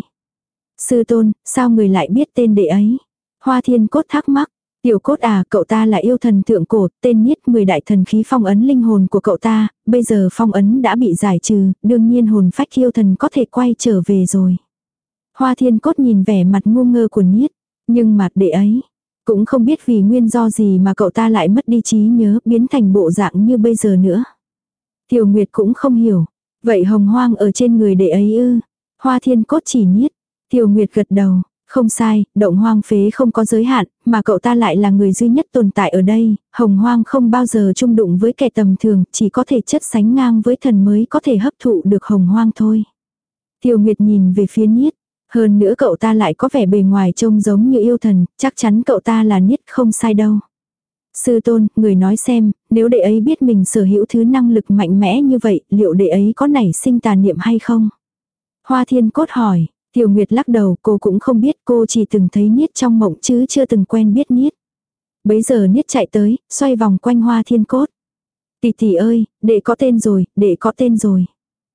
Sư tôn, sao người lại biết tên đệ ấy? Hoa Thiên Cốt thắc mắc. Tiểu Cốt à, cậu ta là yêu thần thượng cổ, tên Niết, mười đại thần khí phong ấn linh hồn của cậu ta, bây giờ phong ấn đã bị giải trừ, đương nhiên hồn phách yêu thần có thể quay trở về rồi. Hoa Thiên Cốt nhìn vẻ mặt ngu ngơ của Niết, nhưng mặt đệ ấy, cũng không biết vì nguyên do gì mà cậu ta lại mất đi trí nhớ, biến thành bộ dạng như bây giờ nữa. Thiều Nguyệt cũng không hiểu, vậy hồng hoang ở trên người đệ ấy ư? Hoa Thiên Cốt chỉ Niết. Thiều Nguyệt gật đầu, không sai, động hoang phế không có giới hạn, mà cậu ta lại là người duy nhất tồn tại ở đây, hồng hoang không bao giờ chung đụng với kẻ tầm thường, chỉ có thể chất sánh ngang với thần mới có thể hấp thụ được hồng hoang thôi. Thiều Nguyệt nhìn về phía Niết, hơn nữa cậu ta lại có vẻ bề ngoài trông giống như yêu thần, chắc chắn cậu ta là Niết không sai đâu. Sư tôn, người nói xem, nếu đệ ấy biết mình sở hữu thứ năng lực mạnh mẽ như vậy, liệu đệ ấy có nảy sinh tà niệm hay không? Hoa Thiên Cốt hỏi, Tiểu Nguyệt lắc đầu, cô cũng không biết, cô chỉ từng thấy Niết trong mộng chứ chưa từng quen biết Niết. Bấy giờ Niết chạy tới, xoay vòng quanh Hoa Thiên Cốt. Tỷ tỷ ơi, đệ có tên rồi, đệ có tên rồi.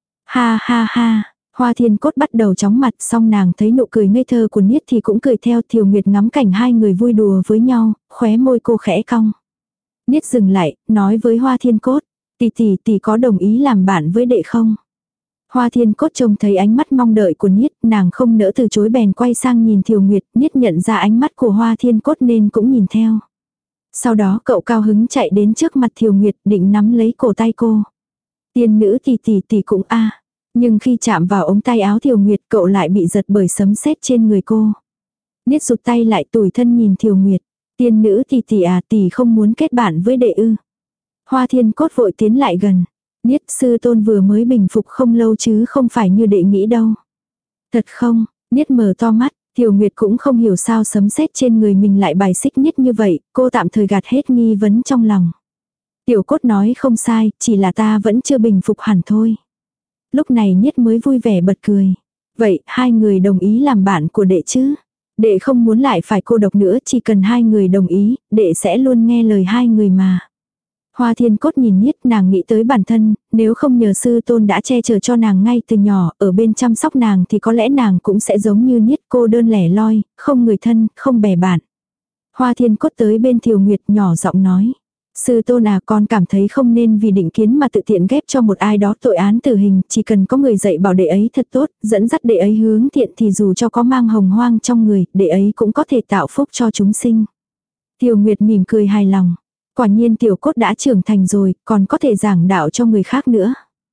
Ha ha ha, Hoa Thiên Cốt bắt đầu chóng mặt, xong nàng thấy nụ cười ngây thơ của Niết thì cũng cười theo. Thiều Nguyệt ngắm cảnh hai người vui đùa với nhau, khóe môi cô khẽ cong. Niết dừng lại, nói với Hoa Thiên Cốt, tỷ tỷ tỷ có đồng ý làm bạn với đệ không? Hoa Thiên Cốt trông thấy ánh mắt mong đợi của Niết, nàng không nỡ từ chối bèn quay sang nhìn Thiều Nguyệt. Niết nhận ra ánh mắt của Hoa Thiên Cốt nên cũng nhìn theo. Sau đó cậu cao hứng chạy đến trước mặt Thiều Nguyệt định nắm lấy cổ tay cô. Tiên nữ tỷ tỷ tỷ cũng a. Nhưng khi chạm vào ống tay áo Thiều Nguyệt cậu lại bị giật bởi sấm sét trên người cô. Niết rụt tay lại tủi thân nhìn Thiều Nguyệt. Tiên nữ tỷ tỷ à, tỷ không muốn kết bạn với đệ ư? Hoa Thiên Cốt vội tiến lại gần. Niết, sư tôn vừa mới bình phục không lâu chứ không phải như đệ nghĩ đâu. Thật không? Niết mở to mắt. Thiều Nguyệt cũng không hiểu sao sấm sét trên người mình lại bài xích Niết như vậy, cô tạm thời gạt hết nghi vấn trong lòng. Tiểu Cốt nói không sai, chỉ là ta vẫn chưa bình phục hẳn thôi. Lúc này Niết mới vui vẻ bật cười. Vậy, hai người đồng ý làm bạn của đệ chứ? Đệ không muốn lại phải cô độc nữa, chỉ cần hai người đồng ý, đệ sẽ luôn nghe lời hai người mà. Hoa Thiên Cốt nhìn Niết, nàng nghĩ tới bản thân, nếu không nhờ sư tôn đã che chở cho nàng ngay từ nhỏ, ở bên chăm sóc nàng thì có lẽ nàng cũng sẽ giống như Niết, cô đơn lẻ loi, không người thân, không bè bạn. Hoa Thiên Cốt tới bên Thiều Nguyệt nhỏ giọng nói. Sư tôn à, con cảm thấy không nên vì định kiến mà tự tiện ghép cho một ai đó tội án tử hình, chỉ cần có người dạy bảo đệ ấy thật tốt, dẫn dắt đệ ấy hướng thiện thì dù cho có mang hồng hoang trong người, đệ ấy cũng có thể tạo phúc cho chúng sinh. Thiều Nguyệt mỉm cười hài lòng. Quả nhiên Tiểu Cốt đã trưởng thành rồi, còn có thể giảng đạo cho người khác nữa.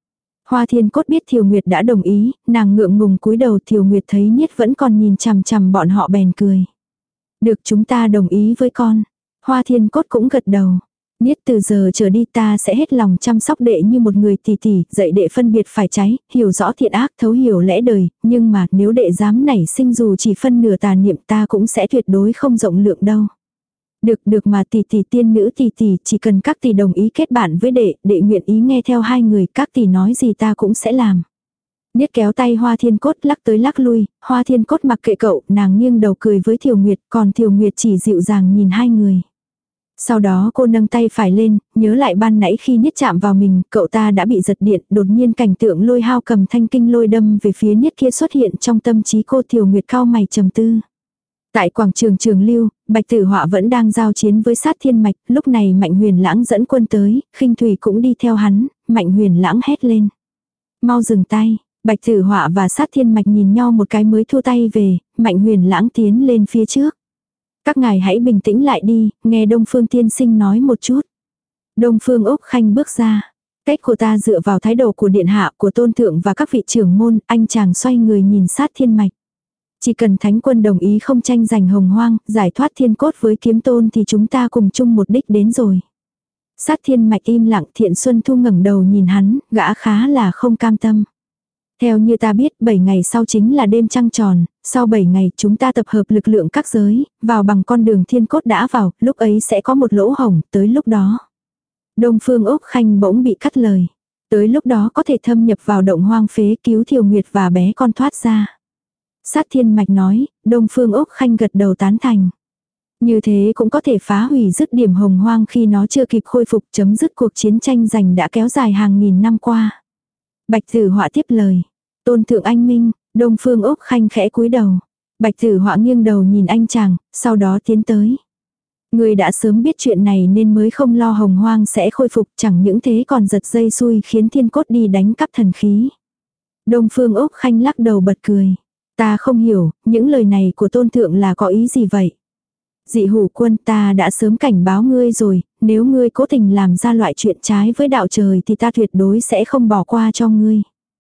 Hoa Thiên Cốt biết Thiều Nguyệt đã đồng ý, nàng ngượng ngùng cúi đầu. Thiều Nguyệt thấy Niết vẫn còn nhìn chằm chằm bọn họ bèn cười. Được, chúng ta đồng ý với con. Hoa Thiên Cốt cũng gật đầu. Niết, từ giờ trở đi ta sẽ hết lòng chăm sóc đệ như một người tỷ tỷ, dạy đệ phân biệt phải trái, hiểu rõ thiện ác, thấu hiểu lẽ đời, nhưng mà nếu đệ dám nảy sinh dù chỉ phân nửa tà niệm ta cũng sẽ tuyệt đối không rộng lượng đâu. Được được mà tỷ tỷ, tiên nữ tỷ tỷ, chỉ cần các tỷ đồng ý kết bạn với đệ, đệ nguyện ý nghe theo hai người, các tỷ nói gì ta cũng sẽ làm. Niết kéo tay Hoa Thiên Cốt lắc tới lắc lui, Hoa Thiên Cốt mặc kệ cậu, nàng nghiêng đầu cười với Thiều Nguyệt, còn Thiều Nguyệt chỉ dịu dàng nhìn hai người. Sau đó cô nâng tay phải lên, nhớ lại ban nãy khi Niết chạm vào mình, cậu ta đã bị giật điện, đột nhiên cảnh tượng Lôi Hao cầm thanh kinh lôi đâm về phía Niết kia xuất hiện trong tâm trí cô. Thiều Nguyệt cau mày trầm tư. Tại quảng trường Trường Lưu, Bạch Tử Họa vẫn đang giao chiến với Sát Thiên Mạch, lúc này Mạnh Huyền Lãng dẫn quân tới, Khinh Thủy cũng đi theo hắn. Mạnh Huyền Lãng hét lên. Mau dừng tay. Bạch Tử Họa và Sát Thiên Mạch nhìn nhau một cái mới thu tay về, Mạnh Huyền Lãng tiến lên phía trước. Các ngài hãy bình tĩnh lại đi, nghe Đông Phương tiên sinh nói một chút. Đông Phương Úc Khanh bước ra. Cách của ta dựa vào thái độ của điện hạ, của tôn thượng và các vị trưởng môn, anh chàng xoay người nhìn Sát Thiên Mạch. Chỉ cần Thánh quân đồng ý không tranh giành hồng hoang, giải thoát Thiên Cốt với Kiếm Tôn thì chúng ta cùng chung một đích đến rồi. Sát Thiên Mạch im lặng. Thiện Xuân Thu ngẩng đầu nhìn hắn, gã khá là không cam tâm. Theo như ta biết, bảy ngày sau chính là đêm trăng tròn, sau bảy ngày chúng ta tập hợp lực lượng các giới, vào bằng con đường Thiên Cốt đã vào, lúc ấy sẽ có một lỗ hổng, tới lúc đó. Đông Phương Úc Khanh bỗng bị cắt lời. Tới lúc đó có thể thâm nhập vào động hoang phế, cứu Thiều Nguyệt và bé con thoát ra. Sát Thiên Mạch nói, Đông Phương Úc Khanh gật đầu tán thành. Như thế cũng có thể phá hủy dứt điểm hồng hoang khi nó chưa kịp khôi phục, chấm dứt cuộc chiến tranh giành đã kéo dài hàng nghìn năm qua. Bạch Tử Họa tiếp lời. Tôn thượng anh minh. Đông Phương Úc Khanh khẽ cúi đầu. Bạch Tử Họa nghiêng đầu nhìn anh chàng, sau đó tiến tới. Người đã sớm biết chuyện này nên mới không lo hồng hoang sẽ khôi phục, chẳng những thế còn giật dây xui khiến Thiên Cốt đi đánh cắp thần khí. Đông Phương Úc Khanh lắc đầu bật cười. Ta không hiểu, những lời này của tôn thượng là có ý gì vậy? Dị Hủ Quân, ta đã sớm cảnh báo ngươi rồi, nếu ngươi cố tình làm ra loại chuyện trái với đạo trời thì ta tuyệt đối sẽ không bỏ qua cho ngươi.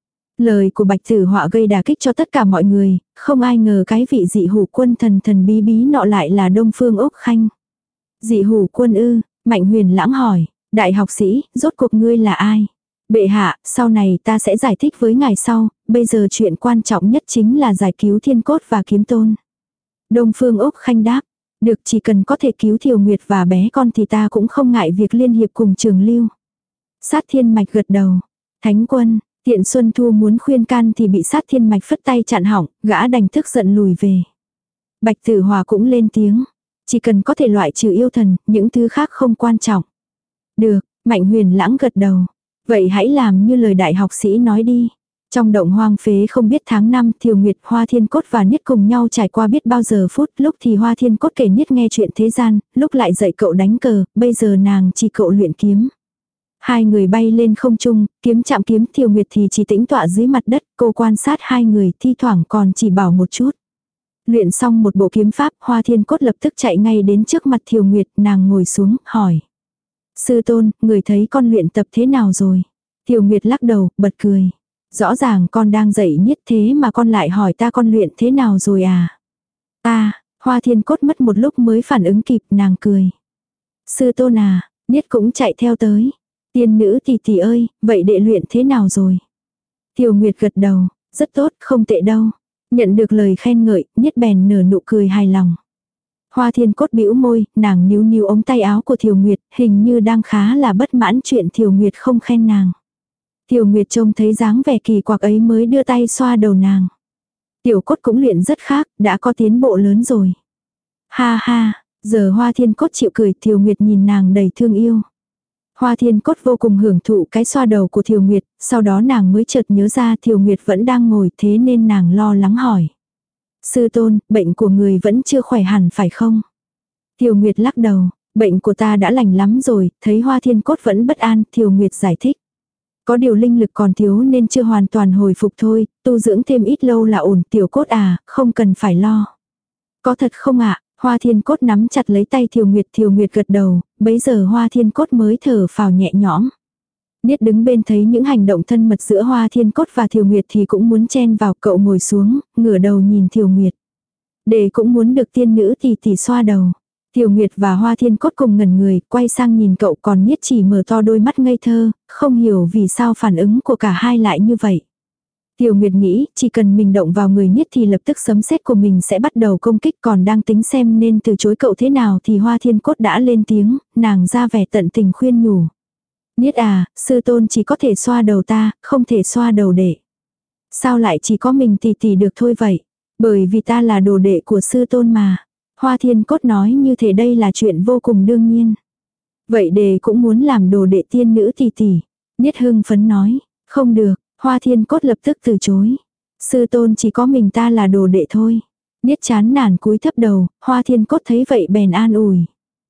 Lời của Bạch Tử Họa gây đả kích cho tất cả mọi người, không ai ngờ cái vị Dị Hủ Quân thần thần bí bí nọ lại là Đông Phương Úc Khanh. Dị Hủ Quân ư? Mạnh Huyền Lãng hỏi. Đại học sĩ, rốt cuộc ngươi là ai? Bệ hạ, sau này ta sẽ giải thích với ngài sau, bây giờ chuyện quan trọng nhất chính là giải cứu Thiên Cốt và Kiếm Tôn. Đông Phương Úc Khanh đáp. Được, chỉ cần có thể cứu Thiều Nguyệt và bé con thì ta cũng không ngại việc liên hiệp cùng Trường Lưu. Sát Thiên Mạch gật đầu. Thánh quân, Tiện Xuân Thu muốn khuyên can thì bị Sát Thiên Mạch phất tay chặn hỏng, gã đành tức giận lùi về. Bạch Tử Hòa cũng lên tiếng. Chỉ cần có thể loại trừ yêu thần, những thứ khác không quan trọng. Được, Mạnh Huyền Lãng gật đầu. Vậy hãy làm như lời đại học sĩ nói đi. Trong động hoang phế không biết tháng năm, Thiều Nguyệt, Hoa Thiên Cốt và Niết cùng nhau trải qua biết bao giờ phút, lúc thì Hoa Thiên Cốt kể Niết nghe chuyện thế gian, lúc lại dạy cậu đánh cờ, bây giờ nàng chỉ cậu luyện kiếm. Hai người bay lên không trung, kiếm chạm kiếm, Thiều Nguyệt thì chỉ tĩnh tọa dưới mặt đất, cô quan sát hai người, thi thoảng còn chỉ bảo một chút. Luyện xong một bộ kiếm pháp, Hoa Thiên Cốt lập tức chạy ngay đến trước mặt Thiều Nguyệt, nàng ngồi xuống, hỏi. Sư tôn, người thấy con luyện tập thế nào rồi? Thiều Nguyệt lắc đầu, bật cười. Rõ ràng con đang dạy Niết thế mà con lại hỏi ta con luyện thế nào rồi à? Ta, Hoa Thiên Cốt mất một lúc mới phản ứng kịp, nàng cười. Sư tôn à, Niết cũng chạy theo tới. Tiên nữ tỷ tỷ ơi, vậy đệ luyện thế nào rồi? Thiều Nguyệt gật đầu, rất tốt, không tệ đâu. Nhận được lời khen ngợi, Niết bèn nở nụ cười hài lòng. Hoa Thiên Cốt bĩu môi, nàng níu níu ống tay áo của Thiều Nguyệt, hình như đang khá là bất mãn chuyện Thiều Nguyệt không khen nàng. Thiều Nguyệt trông thấy dáng vẻ kỳ quặc ấy mới đưa tay xoa đầu nàng. Tiểu Cốt cũng luyện rất khác, đã có tiến bộ lớn rồi. Ha ha, giờ Hoa Thiên Cốt chịu cười, Thiều Nguyệt nhìn nàng đầy thương yêu. Hoa Thiên Cốt vô cùng hưởng thụ cái xoa đầu của Thiều Nguyệt, sau đó nàng mới chợt nhớ ra Thiều Nguyệt vẫn đang ngồi, thế nên nàng lo lắng hỏi. Sư tôn, bệnh của người vẫn chưa khỏe hẳn phải không? Thiều Nguyệt lắc đầu, bệnh của ta đã lành lắm rồi, thấy Hoa Thiên Cốt vẫn bất an, Thiều Nguyệt giải thích. Có điều linh lực còn thiếu nên chưa hoàn toàn hồi phục thôi, tu dưỡng thêm ít lâu là ổn, Tiểu Cốt à, không cần phải lo. Có thật không ạ? Hoa Thiên Cốt nắm chặt lấy tay Thiều Nguyệt, Thiều Nguyệt gật đầu, bấy giờ Hoa Thiên Cốt mới thở phào nhẹ nhõm. Niết đứng bên thấy những hành động thân mật giữa Hoa Thiên Cốt và Thiều Nguyệt thì cũng muốn chen vào, cậu ngồi xuống, ngửa đầu nhìn Thiều Nguyệt. Để cũng muốn được tiên nữ tỷ tỷ xoa đầu. Thiều Nguyệt và Hoa Thiên Cốt cùng ngẩn người, quay sang nhìn cậu, còn Niết chỉ mở to đôi mắt ngây thơ, không hiểu vì sao phản ứng của cả hai lại như vậy. Thiều Nguyệt nghĩ, chỉ cần mình động vào người Niết thì lập tức sấm sét của mình sẽ bắt đầu công kích, còn đang tính xem nên từ chối cậu thế nào thì Hoa Thiên Cốt đã lên tiếng, nàng ra vẻ tận tình khuyên nhủ. Niết à, sư tôn chỉ có thể xoa đầu ta, không thể xoa đầu đệ. Sao lại chỉ có mình tỷ tỷ được thôi vậy? Bởi vì ta là đồ đệ của sư tôn mà. Hoa Thiên Cốt nói như thế đây là chuyện vô cùng đương nhiên. Vậy đệ cũng muốn làm đồ đệ tiên nữ tỷ tỷ. Niết hưng phấn nói, không được, Hoa Thiên Cốt lập tức từ chối. Sư tôn chỉ có mình ta là đồ đệ thôi. Niết chán nản cúi thấp đầu, Hoa Thiên Cốt thấy vậy bèn an ủi.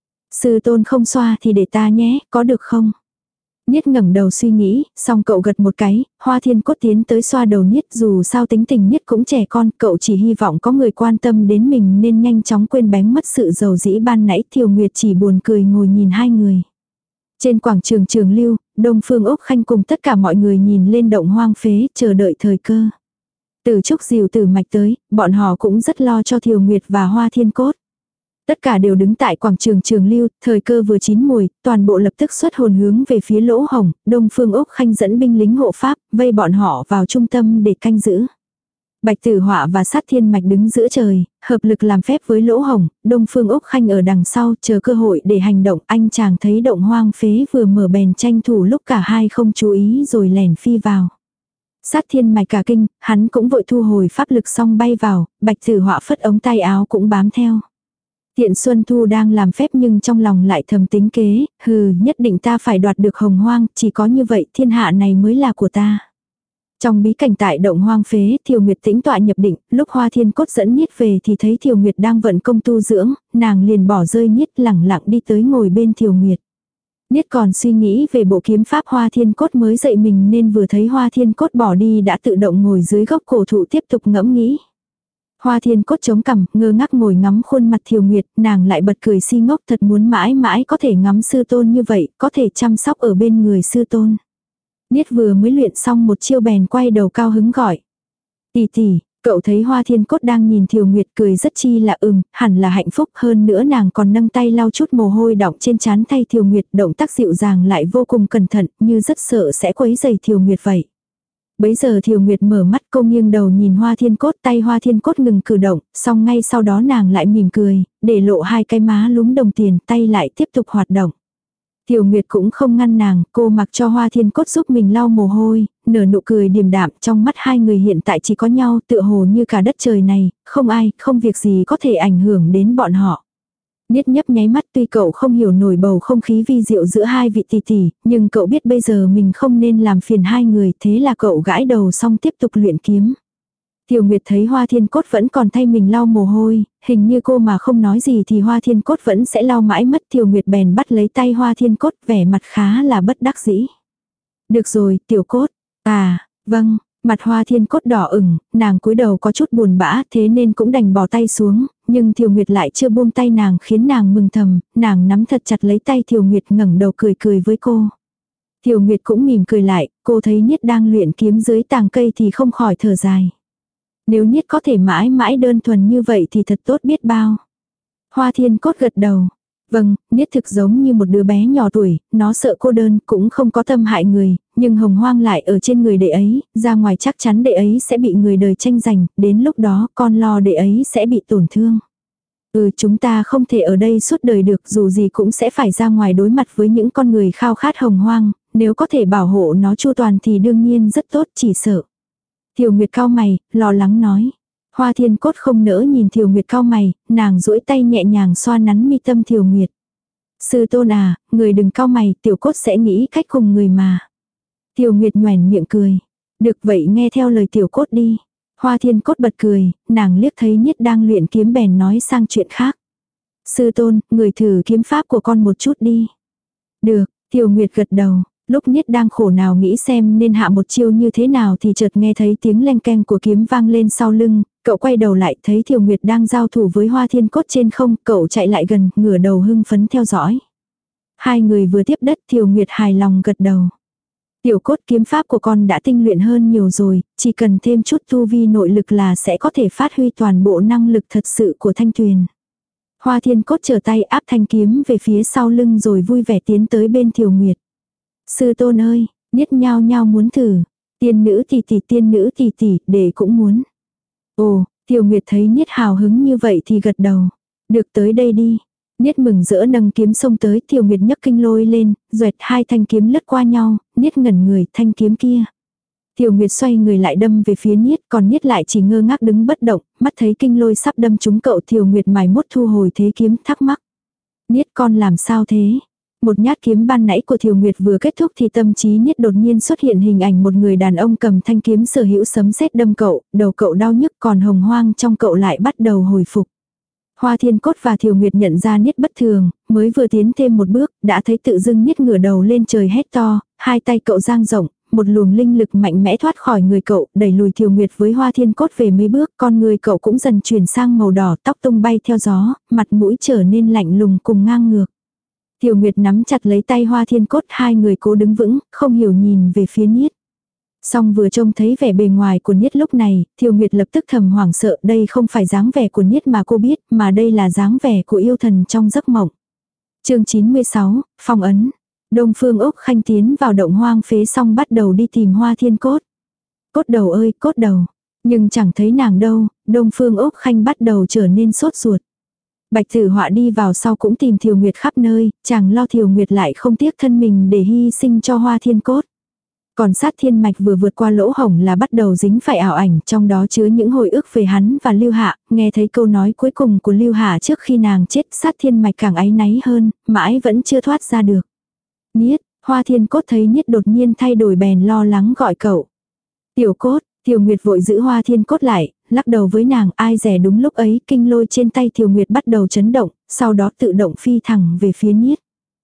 Sư tôn không xoa thì để ta nhé, có được không? Niết ngẩng đầu suy nghĩ, xong cậu gật một cái, Hoa Thiên Cốt tiến tới xoa đầu Niết, dù sao tính tình Niết cũng trẻ con, cậu chỉ hy vọng có người quan tâm đến mình nên nhanh chóng quên bén mất sự dầu dĩ ban nãy. Thiều Nguyệt chỉ buồn cười ngồi nhìn hai người. Trên quảng trường Trường Lưu, Đông Phương Úc Khanh cùng tất cả mọi người nhìn lên động hoang phế, chờ đợi thời cơ. Từ Trúc Diều Tử Mạch tới, bọn họ cũng rất lo cho Thiều Nguyệt và Hoa Thiên Cốt. Tất cả đều đứng tại quảng trường Trường Lưu, thời cơ vừa chín mùi, toàn bộ lập tức xuất hồn hướng về phía lỗ hổng, Đông Phương Úc Khanh dẫn binh lính hộ pháp, vây bọn họ vào trung tâm để canh giữ. Bạch Tử Họa và Sát Thiên Mạch đứng giữa trời, hợp lực làm phép với lỗ hổng, Đông Phương Úc Khanh ở đằng sau chờ cơ hội để hành động. Anh chàng thấy động hoang phế vừa mở bèn tranh thủ lúc cả hai không chú ý rồi lèn phi vào. Sát Thiên Mạch cả kinh, hắn cũng vội thu hồi pháp lực xong bay vào, Bạch Tử Họa phất ống tay áo cũng bám theo. Tiện Xuân Thu đang làm phép nhưng trong lòng lại thầm tính kế, hừ, nhất định ta phải đoạt được hồng hoang, chỉ có như vậy thiên hạ này mới là của ta. Trong bí cảnh tại động hoang phế, Thiều Nguyệt tĩnh tọa nhập định, lúc Hoa Thiên Cốt dẫn Niết về thì thấy Thiều Nguyệt đang vận công tu dưỡng, nàng liền bỏ rơi Niết lẳng lặng đi tới ngồi bên Thiều Nguyệt. Niết còn suy nghĩ về bộ kiếm pháp Hoa Thiên Cốt mới dạy mình nên vừa thấy Hoa Thiên Cốt bỏ đi đã tự động ngồi dưới gốc cổ thụ tiếp tục ngẫm nghĩ. Hoa Thiên Cốt chống cằm, ngơ ngác ngồi ngắm khuôn mặt Thiều Nguyệt, nàng lại bật cười si ngốc, thật muốn mãi mãi có thể ngắm sư tôn như vậy, có thể chăm sóc ở bên người sư tôn. Niết vừa mới luyện xong một chiêu bèn quay đầu cao hứng gọi. Tỷ tỷ, cậu thấy Hoa Thiên Cốt đang nhìn Thiều Nguyệt cười rất chi là ừm, hẳn là hạnh phúc, hơn nữa nàng còn nâng tay lau chút mồ hôi đọng trên trán thay Thiều Nguyệt, động tác dịu dàng lại vô cùng cẩn thận, như rất sợ sẽ quấy rầy Thiều Nguyệt vậy. Bấy giờ Thiều Nguyệt mở mắt, cô nghiêng đầu nhìn Hoa Thiên Cốt, tay Hoa Thiên Cốt ngừng cử động, xong ngay sau đó nàng lại mỉm cười, để lộ hai cái má lúm đồng tiền, tay lại tiếp tục hoạt động. Thiều Nguyệt cũng không ngăn nàng, cô mặc cho Hoa Thiên Cốt giúp mình lau mồ hôi, nở nụ cười điềm đạm, trong mắt hai người hiện tại chỉ có nhau, tựa hồ như cả đất trời này, không ai, không việc gì có thể ảnh hưởng đến bọn họ. Niết nhấp nháy mắt, tuy cậu không hiểu nổi bầu không khí vi diệu giữa hai vị tỷ tỷ, nhưng cậu biết bây giờ mình không nên làm phiền hai người, thế là cậu gãi đầu xong tiếp tục luyện kiếm. Tiểu Nguyệt thấy Hoa Thiên Cốt vẫn còn thay mình lau mồ hôi, hình như cô mà không nói gì thì Hoa Thiên Cốt vẫn sẽ lau mãi mất. Tiểu Nguyệt bèn bắt lấy tay Hoa Thiên Cốt, vẻ mặt khá là bất đắc dĩ. Được rồi, Tiểu Cốt. À, vâng. Mặt Hoa Thiên Cốt đỏ ửng, nàng cúi đầu có chút buồn bã, thế nên cũng đành bỏ tay xuống, nhưng Thiều Nguyệt lại chưa buông tay nàng, khiến nàng mừng thầm, nàng nắm thật chặt lấy tay Thiều Nguyệt, ngẩng đầu cười cười với cô. Thiều Nguyệt cũng mỉm cười lại, cô thấy Niết đang luyện kiếm dưới tàng cây thì không khỏi thở dài. Nếu Niết có thể mãi mãi đơn thuần như vậy thì thật tốt biết bao. Hoa Thiên Cốt gật đầu. Vâng, Niết thực giống như một đứa bé nhỏ tuổi, nó sợ cô đơn, cũng không có tâm hại người, nhưng hồng hoang lại ở trên người đệ ấy, ra ngoài chắc chắn đệ ấy sẽ bị người đời tranh giành, đến lúc đó con lo đệ ấy sẽ bị tổn thương. Ừ, chúng ta không thể ở đây suốt đời được, dù gì cũng sẽ phải ra ngoài đối mặt với những con người khao khát hồng hoang, nếu có thể bảo hộ nó chu toàn thì đương nhiên rất tốt, chỉ sợ. Thiều Nguyệt cau mày, lo lắng nói. Hoa Thiên Cốt không nỡ nhìn Thiều Nguyệt cau mày, nàng duỗi tay nhẹ nhàng xoa nắn mi tâm Thiều Nguyệt. Sư tôn à, người đừng cau mày, Tiểu Cốt sẽ nghĩ cách cùng người mà. Thiều Nguyệt nhoẻn miệng cười. Được vậy, nghe theo lời Tiểu Cốt đi. Hoa Thiên Cốt bật cười, nàng liếc thấy Niết đang luyện kiếm bèn nói sang chuyện khác. Sư tôn, người thử kiếm pháp của con một chút đi. Được, Thiều Nguyệt gật đầu. Lúc Niết đang khổ nào nghĩ xem nên hạ một chiêu như thế nào thì chợt nghe thấy tiếng leng keng của kiếm vang lên sau lưng, cậu quay đầu lại thấy Thiều Nguyệt đang giao thủ với Hoa Thiên Cốt trên không, cậu chạy lại gần, ngửa đầu hưng phấn theo dõi. Hai người vừa tiếp đất, Thiều Nguyệt hài lòng gật đầu. Tiểu Cốt, kiếm pháp của con đã tinh luyện hơn nhiều rồi, chỉ cần thêm chút tu vi nội lực là sẽ có thể phát huy toàn bộ năng lực thật sự của Thanh Tuyền. Hoa Thiên Cốt trở tay áp thanh kiếm về phía sau lưng rồi vui vẻ tiến tới bên Thiều Nguyệt. Sư tôn ơi, Niết nhao nhao muốn thử. Tiên nữ tỷ tỷ, tiên nữ tỷ tỷ, để cũng muốn. Ồ, Thiều Nguyệt thấy Niết hào hứng như vậy thì gật đầu. Được, tới đây đi. Niết mừng rỡ nâng kiếm xông tới, Thiều Nguyệt nhấc kinh lôi lên, duệt hai thanh kiếm lướt qua nhau, Niết ngẩn người, thanh kiếm kia. Thiều Nguyệt xoay người lại đâm về phía Niết, còn Niết lại chỉ ngơ ngác đứng bất động, mắt thấy kinh lôi sắp đâm trúng cậu. Thiều Nguyệt mải mốt thu hồi thế kiếm, thắc mắc. Niết, con làm sao thế? Một nhát kiếm ban nãy của Thiều Nguyệt vừa kết thúc thì tâm trí Niết đột nhiên xuất hiện hình ảnh một người đàn ông cầm thanh kiếm sở hữu sấm sét đâm cậu, đầu cậu đau nhức, còn hồng hoang trong cậu lại bắt đầu hồi phục. Hoa Thiên Cốt và Thiều Nguyệt nhận ra Niết bất thường, mới vừa tiến thêm một bước, đã thấy tự dưng Niết ngửa đầu lên trời hét to, hai tay cậu dang rộng, một luồng linh lực mạnh mẽ thoát khỏi người cậu, đẩy lùi Thiều Nguyệt với Hoa Thiên Cốt về mấy bước, con người cậu cũng dần chuyển sang màu đỏ, tóc tung bay theo gió, mặt mũi trở nên lạnh lùng cùng ngang ngược. Thiều Nguyệt nắm chặt lấy tay Hoa Thiên Cốt, hai người cố đứng vững, không hiểu nhìn về phía Niết. Song vừa trông thấy vẻ bề ngoài của Niết lúc này, Thiều Nguyệt lập tức thầm hoảng sợ, đây không phải dáng vẻ của Niết mà cô biết, mà đây là dáng vẻ của yêu thần trong giấc mộng. Chương chín mươi sáu, phong ấn. Đông Phương Ốc Khanh tiến vào động hoang phế xong bắt đầu đi tìm Hoa Thiên Cốt. Cốt đầu ơi, cốt đầu. Nhưng chẳng thấy nàng đâu, Đông Phương Ốc Khanh bắt đầu trở nên sốt ruột. Bạch Tử Họa đi vào sau cũng tìm Thiều Nguyệt khắp nơi, chàng lo Thiều Nguyệt lại không tiếc thân mình để hy sinh cho Hoa Thiên Cốt. Còn sát thiên mạch vừa vượt qua lỗ hổng là bắt đầu dính phải ảo ảnh, trong đó chứa những hồi ức về hắn và Lưu Hạ, nghe thấy câu nói cuối cùng của Lưu Hạ trước khi nàng chết, sát thiên mạch càng áy náy hơn, mãi vẫn chưa thoát ra được. Niết, Hoa Thiên Cốt thấy Niết đột nhiên thay đổi bèn lo lắng gọi cậu. Tiểu Cốt, Thiều Nguyệt vội giữ Hoa Thiên Cốt lại, lắc đầu với nàng, ai dè đúng lúc ấy kinh lôi trên tay Thiều Nguyệt bắt đầu chấn động, sau đó tự động phi thẳng về phía Niết.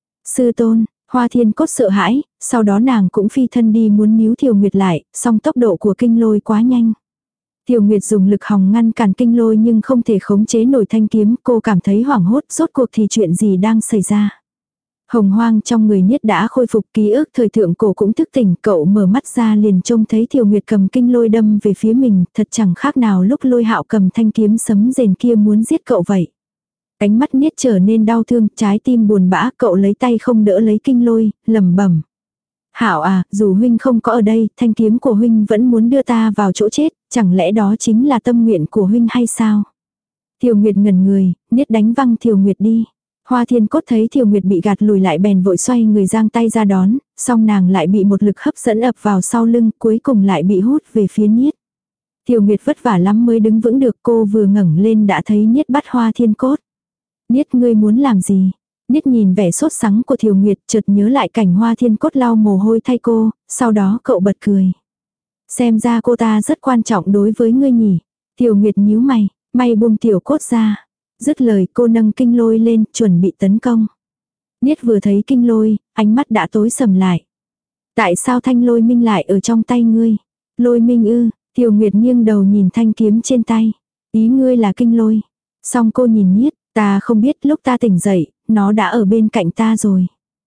Sư tôn, Hoa Thiên Cốt sợ hãi, sau đó nàng cũng phi thân đi muốn níu Thiều Nguyệt lại, song tốc độ của kinh lôi quá nhanh. Thiều Nguyệt dùng lực hòng ngăn cản kinh lôi nhưng không thể khống chế nổi thanh kiếm, cô cảm thấy hoảng hốt, rốt cuộc thì chuyện gì đang xảy ra. Hồng hoang trong người Niết đã khôi phục, ký ức thời thượng cổ cũng thức tỉnh, cậu mở mắt ra liền trông thấy Thiều Nguyệt cầm kinh lôi đâm về phía mình, thật chẳng khác nào lúc Lôi Hạo cầm thanh kiếm sấm rền kia muốn giết cậu vậy. Ánh mắt Niết trở nên đau thương, trái tim buồn bã, cậu lấy tay không đỡ lấy kinh lôi, lẩm bẩm. Hảo à, dù huynh không có ở đây, thanh kiếm của huynh vẫn muốn đưa ta vào chỗ chết, chẳng lẽ đó chính là tâm nguyện của huynh hay sao? Thiều Nguyệt ngẩn người, niết đánh văng Thiều Nguyệt đi. Hoa Thiên Cốt thấy Thiều Nguyệt bị gạt lùi lại bèn vội xoay người giang tay ra đón, song nàng lại bị một lực hấp dẫn ập vào sau lưng, cuối cùng lại bị hút về phía Niết. Thiều Nguyệt vất vả lắm mới đứng vững được, cô vừa ngẩng lên đã thấy Niết bắt Hoa Thiên Cốt. Niết, ngươi muốn làm gì? Niết nhìn vẻ sốt sắng của Thiều Nguyệt, chợt nhớ lại cảnh Hoa Thiên Cốt lau mồ hôi thay cô, sau đó cậu bật cười. Xem ra cô ta rất quan trọng đối với ngươi nhỉ. Thiều Nguyệt nhíu mày, mày buông Tiểu Cốt ra. Dứt lời cô nâng kinh lôi lên, chuẩn bị tấn công. Niết vừa thấy kinh lôi, ánh mắt đã tối sầm lại. Tại sao thanh lôi minh lại ở trong tay ngươi? Lôi minh ư? Thiều Nguyệt nghiêng đầu nhìn thanh kiếm trên tay. Ý ngươi là kinh lôi. Xong cô nhìn Niết, ta không biết lúc ta tỉnh dậy, nó đã ở bên cạnh ta rồi.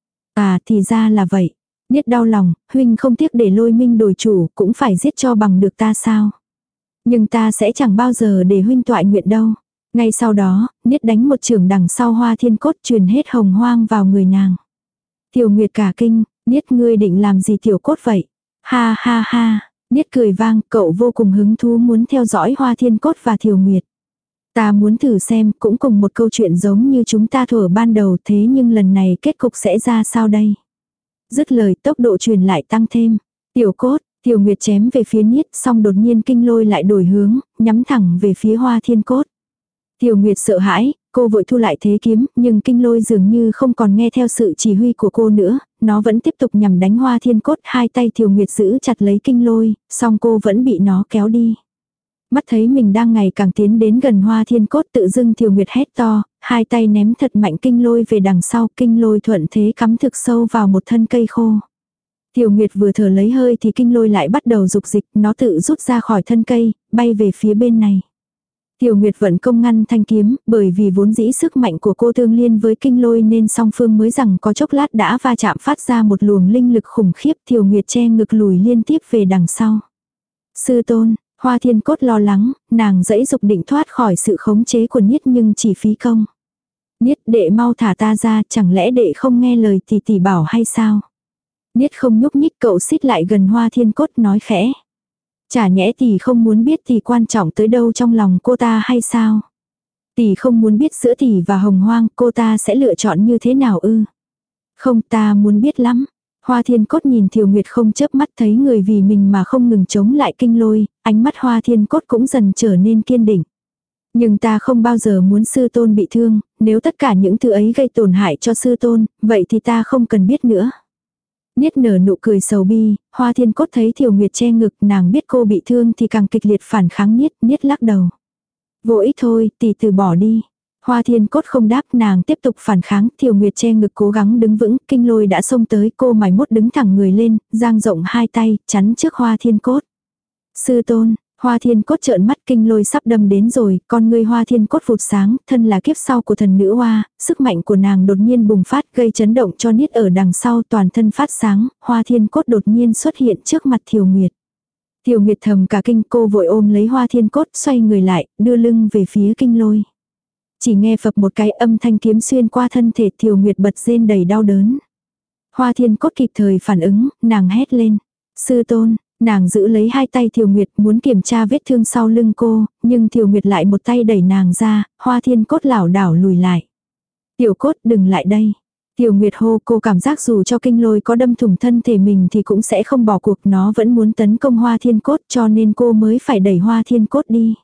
À thì ra là vậy. Niết đau lòng, huynh không tiếc để lôi minh đổi chủ, cũng phải giết cho bằng được ta sao? Nhưng ta sẽ chẳng bao giờ để huynh toại nguyện đâu. Ngay sau đó, Niết đánh một chưởng đằng sau Hoa Thiên Cốt, truyền hết hồng hoang vào người nàng. Thiều Nguyệt cả kinh, Niết, ngươi định làm gì Tiểu Cốt vậy? Ha ha ha, Niết cười vang, cậu vô cùng hứng thú muốn theo dõi Hoa Thiên Cốt và Thiều Nguyệt. Ta muốn thử xem, cũng cùng một câu chuyện giống như chúng ta thuở ban đầu, thế nhưng lần này kết cục sẽ ra sao đây? Dứt lời, tốc độ truyền lại tăng thêm. Tiểu Cốt, Thiều Nguyệt chém về phía Niết, xong đột nhiên kinh lôi lại đổi hướng, nhắm thẳng về phía Hoa Thiên Cốt. Thiều Nguyệt sợ hãi, cô vội thu lại thế kiếm, nhưng kinh lôi dường như không còn nghe theo sự chỉ huy của cô nữa, nó vẫn tiếp tục nhằm đánh Hoa Thiên Cốt, hai tay Thiều Nguyệt giữ chặt lấy kinh lôi, song cô vẫn bị nó kéo đi. Mắt thấy mình đang ngày càng tiến đến gần Hoa Thiên Cốt, tự dưng Thiều Nguyệt hét to, hai tay ném thật mạnh kinh lôi về đằng sau, kinh lôi thuận thế cắm thực sâu vào một thân cây khô. Thiều Nguyệt vừa thở lấy hơi thì kinh lôi lại bắt đầu dục dịch, nó tự rút ra khỏi thân cây, bay về phía bên này. Thiều Nguyệt vẫn công ngăn thanh kiếm, bởi vì vốn dĩ sức mạnh của cô tương liên với kinh lôi nên song phương mới rằng có chốc lát đã va chạm phát ra một luồng linh lực khủng khiếp. Thiều Nguyệt che ngực lùi liên tiếp về đằng sau. Sư tôn, Hoa Thiên Cốt lo lắng, nàng dãy dục định thoát khỏi sự khống chế của Niết nhưng chỉ phí công. Niết, đệ mau thả ta ra, chẳng lẽ đệ không nghe lời tỷ tỷ bảo hay sao? Niết không nhúc nhích, cậu xít lại gần Hoa Thiên Cốt nói khẽ. Chả nhẽ tỷ không muốn biết tỷ quan trọng tới đâu trong lòng cô ta hay sao? Tỷ không muốn biết giữa tỷ và Hồng Hoang cô ta sẽ lựa chọn như thế nào ư? Không, ta muốn biết lắm. Hoa Thiên Cốt nhìn Thiều Nguyệt không chớp mắt, thấy người vì mình mà không ngừng chống lại kinh lôi, ánh mắt Hoa Thiên Cốt cũng dần trở nên kiên định. Nhưng ta không bao giờ muốn sư tôn bị thương, nếu tất cả những thứ ấy gây tổn hại cho sư tôn, vậy thì ta không cần biết nữa. Niết nở nụ cười sầu bi, Hoa Thiên Cốt thấy Thiều Nguyệt che ngực, nàng biết cô bị thương thì càng kịch liệt phản kháng Niết, Niết lắc đầu. Vô ích thôi, tỷ từ bỏ đi. Hoa Thiên Cốt không đáp, nàng tiếp tục phản kháng, Thiều Nguyệt che ngực cố gắng đứng vững, kinh lôi đã xông tới, cô mải mốt đứng thẳng người lên, dang rộng hai tay, chắn trước Hoa Thiên Cốt. Sư tôn, Hoa Thiên Cốt trợn mắt, kinh lôi sắp đâm đến rồi, con ngươi Hoa Thiên Cốt vụt sáng, thân là kiếp sau của thần nữ Hoa, sức mạnh của nàng đột nhiên bùng phát gây chấn động cho Niết ở đằng sau, toàn thân phát sáng, Hoa Thiên Cốt đột nhiên xuất hiện trước mặt Thiều Nguyệt. Thiều Nguyệt thầm cả kinh, cô vội ôm lấy Hoa Thiên Cốt, xoay người lại, đưa lưng về phía kinh lôi. Chỉ nghe phập một cái, âm thanh kiếm xuyên qua thân thể, Thiều Nguyệt bật rên đầy đau đớn. Hoa Thiên Cốt kịp thời phản ứng, nàng hét lên. Sư tôn, nàng giữ lấy hai tay Thiều Nguyệt muốn kiểm tra vết thương sau lưng cô, nhưng Thiều Nguyệt lại một tay đẩy nàng ra, Hoa Thiên Cốt lảo đảo lùi lại. Tiểu Cốt, đừng lại đây. Thiều Nguyệt hô, cô cảm giác dù cho kinh lôi có đâm thủng thân thể mình thì cũng sẽ không bỏ cuộc, nó vẫn muốn tấn công Hoa Thiên Cốt cho nên cô mới phải đẩy Hoa Thiên Cốt đi.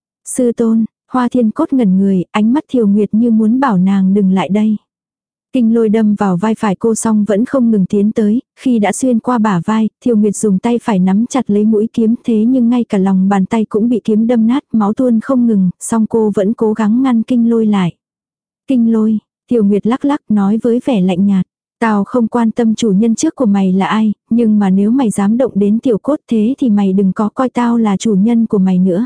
Sư tôn, Hoa Thiên Cốt ngẩn người, ánh mắt Thiều Nguyệt như muốn bảo nàng đừng lại đây. Kinh lôi đâm vào vai phải cô xong vẫn không ngừng tiến tới, khi đã xuyên qua bả vai, Thiều Nguyệt dùng tay phải nắm chặt lấy mũi kiếm, thế nhưng ngay cả lòng bàn tay cũng bị kiếm đâm nát, máu tuôn không ngừng, song cô vẫn cố gắng ngăn kinh lôi lại. Kinh lôi, Thiều Nguyệt lắc lắc nói với vẻ lạnh nhạt. Tao không quan tâm chủ nhân trước của mày là ai, nhưng mà nếu mày dám động đến Tiểu Cốt thế thì mày đừng có coi tao là chủ nhân của mày nữa.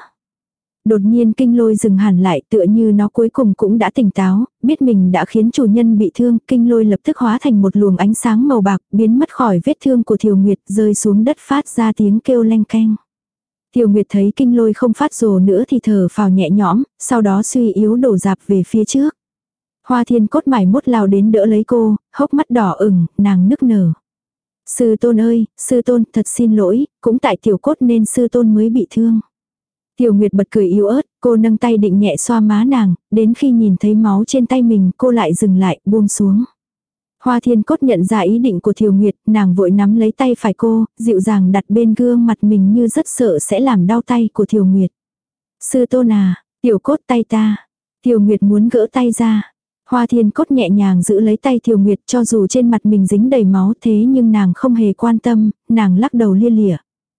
Đột nhiên kinh lôi dừng hẳn lại, tựa như nó cuối cùng cũng đã tỉnh táo, biết mình đã khiến chủ nhân bị thương, kinh lôi lập tức hóa thành một luồng ánh sáng màu bạc, biến mất khỏi vết thương của Thiều Nguyệt, rơi xuống đất phát ra tiếng kêu leng keng. Thiều Nguyệt thấy kinh lôi không phát rồ nữa thì thở phào nhẹ nhõm, sau đó suy yếu đổ dạp về phía trước. Hoa Thiên Cốt mải mốt lao đến đỡ lấy cô, hốc mắt đỏ ửng, nàng nức nở. Sư tôn ơi, sư tôn, thật xin lỗi, cũng tại tiểu cốt nên sư tôn mới bị thương. Tiểu Nguyệt bật cười yếu ớt, cô nâng tay định nhẹ xoa má nàng, đến khi nhìn thấy máu trên tay mình cô lại dừng lại, buông xuống. Hoa Thiên Cốt nhận ra ý định của Tiểu Nguyệt, nàng vội nắm lấy tay phải cô, dịu dàng đặt bên gương mặt mình như rất sợ sẽ làm đau tay của Tiểu Nguyệt. Sư tôn à, Tiểu Cốt tay ta. Tiểu Nguyệt muốn gỡ tay ra. Hoa Thiên Cốt nhẹ nhàng giữ lấy tay Tiểu Nguyệt cho dù trên mặt mình dính đầy máu thế nhưng nàng không hề quan tâm, nàng lắc đầu lia lịa.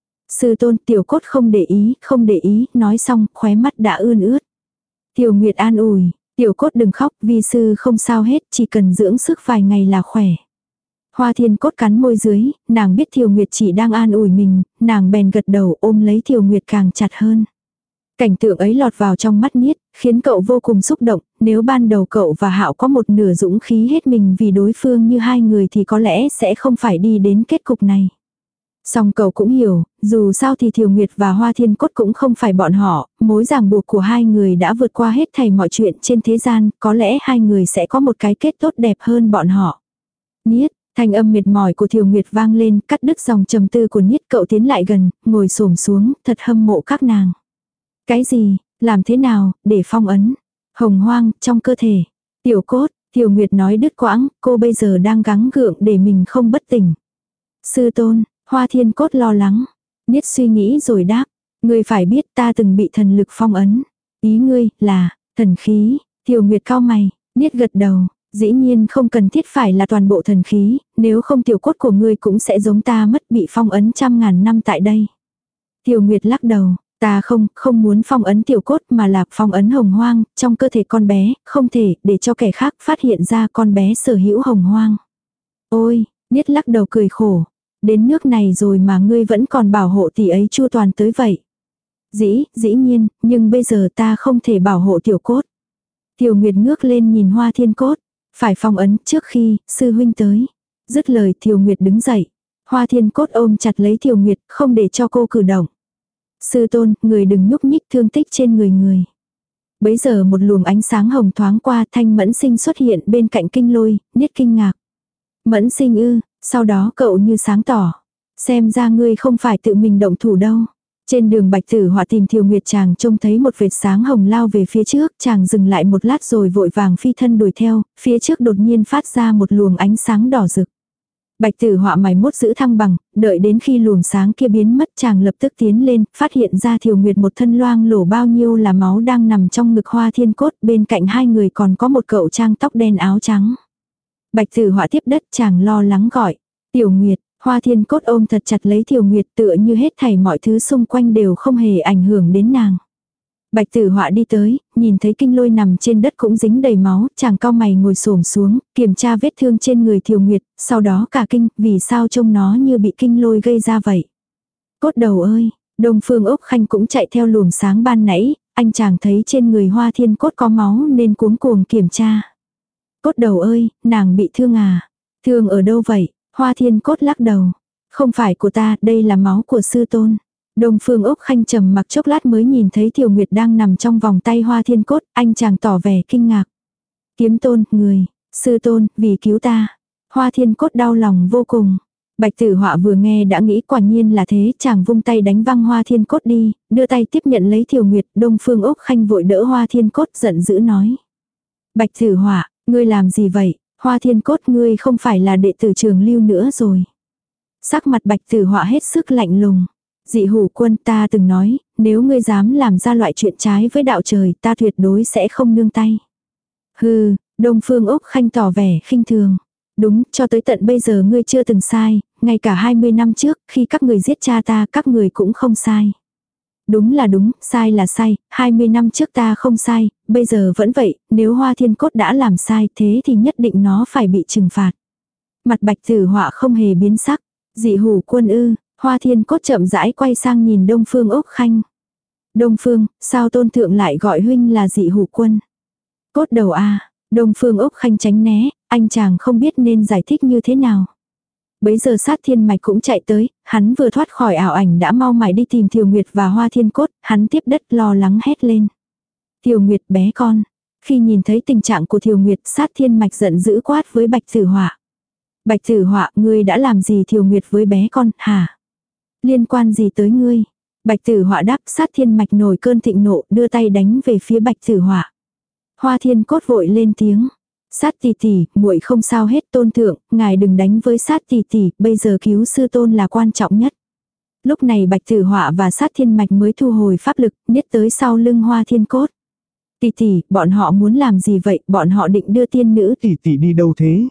Sư tôn, Tiểu Cốt không để ý, không để ý, nói xong khóe mắt đã ươn ướt. Tiểu Nguyệt an ủi, Tiểu Cốt đừng khóc, vi sư không sao hết, chỉ cần dưỡng sức vài ngày là khỏe. Hoa Thiên Cốt cắn môi dưới, nàng biết Tiểu Nguyệt chỉ đang an ủi mình, nàng bèn gật đầu ôm lấy Tiểu Nguyệt càng chặt hơn. Cảnh tượng ấy lọt vào trong mắt Niết, khiến cậu vô cùng xúc động, nếu ban đầu cậu và Hạo có một nửa dũng khí hết mình vì đối phương như hai người thì có lẽ sẽ không phải đi đến kết cục này. Song cậu cũng hiểu, dù sao thì Thiều Nguyệt và Hoa Thiên Cốt cũng không phải bọn họ, mối ràng buộc của hai người đã vượt qua hết thảy mọi chuyện trên thế gian, có lẽ hai người sẽ có một cái kết tốt đẹp hơn bọn họ. Niết, thanh âm mệt mỏi của Thiều Nguyệt vang lên, cắt đứt dòng trầm tư của Niết. Cậu tiến lại gần, ngồi xổm xuống, thật hâm mộ các nàng. Cái gì, làm thế nào, để phong ấn, hồng hoang, trong cơ thể. Tiểu Cốt, Thiều Nguyệt nói đứt quãng, cô bây giờ đang gắng gượng để mình không bất tỉnh. Sư tôn, Hoa Thiên Cốt lo lắng. Niết suy nghĩ rồi đáp, ngươi phải biết ta từng bị thần lực phong ấn. Ý ngươi, là, thần khí. Thiều Nguyệt cau mày, Niết gật đầu, dĩ nhiên không cần thiết phải là toàn bộ thần khí, nếu không tiểu cốt của ngươi cũng sẽ giống ta mất bị phong ấn trăm ngàn năm tại đây. Thiều Nguyệt lắc đầu, ta không, không muốn phong ấn tiểu cốt mà là phong ấn hồng hoang, trong cơ thể con bé, không thể để cho kẻ khác phát hiện ra con bé sở hữu hồng hoang. Ôi, Niết lắc đầu cười khổ. Đến nước này rồi mà ngươi vẫn còn bảo hộ tỷ ấy chu toàn tới vậy. Dĩ, dĩ nhiên, nhưng bây giờ ta không thể bảo hộ tiểu cốt. Tiểu Nguyệt ngước lên nhìn Hoa Thiên Cốt. Phải phong ấn trước khi, sư huynh tới. Dứt lời Tiểu Nguyệt đứng dậy. Hoa Thiên Cốt ôm chặt lấy Tiểu Nguyệt, không để cho cô cử động. Sư tôn, người đừng nhúc nhích thương tích trên người người. Bấy giờ một luồng ánh sáng hồng thoáng qua, Thanh Mẫn Sinh xuất hiện bên cạnh Kinh Lôi, Niết kinh ngạc. Mẫn Sinh ư, sau đó cậu như sáng tỏ. Xem ra ngươi không phải tự mình động thủ đâu. Trên đường Bạch Tử Họa tìm Thiều Nguyệt chàng trông thấy một vệt sáng hồng lao về phía trước, chàng dừng lại một lát rồi vội vàng phi thân đuổi theo, phía trước đột nhiên phát ra một luồng ánh sáng đỏ rực. Bạch Tử Họa mày mốt giữ thăng bằng, đợi đến khi luồng sáng kia biến mất chàng lập tức tiến lên, phát hiện ra Thiều Nguyệt một thân loang lổ bao nhiêu là máu đang nằm trong ngực Hoa Thiên Cốt, bên cạnh hai người còn có một cậu trang tóc đen áo trắng. Bạch Tử Họa tiếp đất chàng lo lắng gọi, Tiểu Nguyệt. Hoa Thiên Cốt ôm thật chặt lấy Tiểu Nguyệt tựa như hết thảy mọi thứ xung quanh đều không hề ảnh hưởng đến nàng. Bạch Tử Họa đi tới, nhìn thấy Kinh Lôi nằm trên đất cũng dính đầy máu, chàng cau mày ngồi xổm xuống, kiểm tra vết thương trên người Tiểu Nguyệt, sau đó cả kinh, vì sao trông nó như bị Kinh Lôi gây ra vậy. Cốt đầu ơi, Đông Phương Ốc Khanh cũng chạy theo luồng sáng ban nãy, anh chàng thấy trên người Hoa Thiên Cốt có máu nên cuống cuồng kiểm tra. Cốt đầu ơi, nàng bị thương à? Thương ở đâu vậy? Hoa Thiên Cốt lắc đầu. Không phải của ta, đây là máu của sư tôn. Đông Phương Ốc Khanh trầm mặc chốc lát mới nhìn thấy Tiểu Nguyệt đang nằm trong vòng tay Hoa Thiên Cốt, anh chàng tỏ vẻ kinh ngạc. Kiếm tôn, người, sư tôn, vì cứu ta. Hoa Thiên Cốt đau lòng vô cùng. Bạch Tử Họa vừa nghe đã nghĩ quả nhiên là thế, chàng vung tay đánh văng Hoa Thiên Cốt đi, đưa tay tiếp nhận lấy Tiểu Nguyệt, Đông Phương Ốc Khanh vội đỡ Hoa Thiên Cốt giận dữ nói. Bạch Tử Họa, ngươi làm gì vậy? Hoa Thiên Cốt ngươi không phải là đệ tử Trường Lưu nữa rồi. Sắc mặt Bạch Tử Họa hết sức lạnh lùng. Dị Hủ Quân, ta từng nói, nếu ngươi dám làm ra loại chuyện trái với đạo trời, ta tuyệt đối sẽ không nương tay. Hừ, Đông Phương Ốc Khanh tỏ vẻ khinh thường. Đúng, cho tới tận bây giờ ngươi chưa từng sai, ngay cả hai mươi năm trước, khi các người giết cha ta, các người cũng không sai. Đúng là đúng, sai là sai, hai mươi năm trước ta không sai, bây giờ vẫn vậy, nếu Hoa Thiên Cốt đã làm sai thế thì nhất định nó phải bị trừng phạt. Mặt Bạch Tử Họa không hề biến sắc. Dị Hủ Quân ư? Hoa Thiên Cốt chậm rãi quay sang nhìn Đông Phương Ốc Khanh. Đông Phương, sao tôn thượng lại gọi huynh là Dị Hủ Quân? Cốt đầu a. Đông Phương Ốc Khanh tránh né, anh chàng không biết nên giải thích như thế nào. Bấy giờ Sát Thiên Mạch cũng chạy tới, hắn vừa thoát khỏi ảo ảnh đã mau mải đi tìm Thiều Nguyệt và Hoa Thiên Cốt, hắn tiếp đất lo lắng hét lên. Thiều Nguyệt bé con. Khi nhìn thấy tình trạng của Thiều Nguyệt, Sát Thiên Mạch giận dữ quát với Bạch Tử Họa. Bạch Tử Họa, ngươi đã làm gì Thiều Nguyệt với bé con, hả? Liên quan gì tới ngươi? Bạch Tử Họa đáp, Sát Thiên Mạch nổi cơn thịnh nộ, đưa tay đánh về phía Bạch Tử Họa. Hoa Thiên Cốt vội lên tiếng. Sát tỷ tỷ, muội không sao hết, tôn thượng, ngài đừng đánh với Sát tỷ tỷ, bây giờ cứu sư tôn là quan trọng nhất. Lúc này Bạch Tử Họa và Sát Thiên Mạch mới thu hồi pháp lực, niết tới sau lưng Hoa Thiên Cốt. Tỷ tỷ, bọn họ muốn làm gì vậy, bọn họ định đưa tiên nữ Tỷ tỷ đi đâu thế?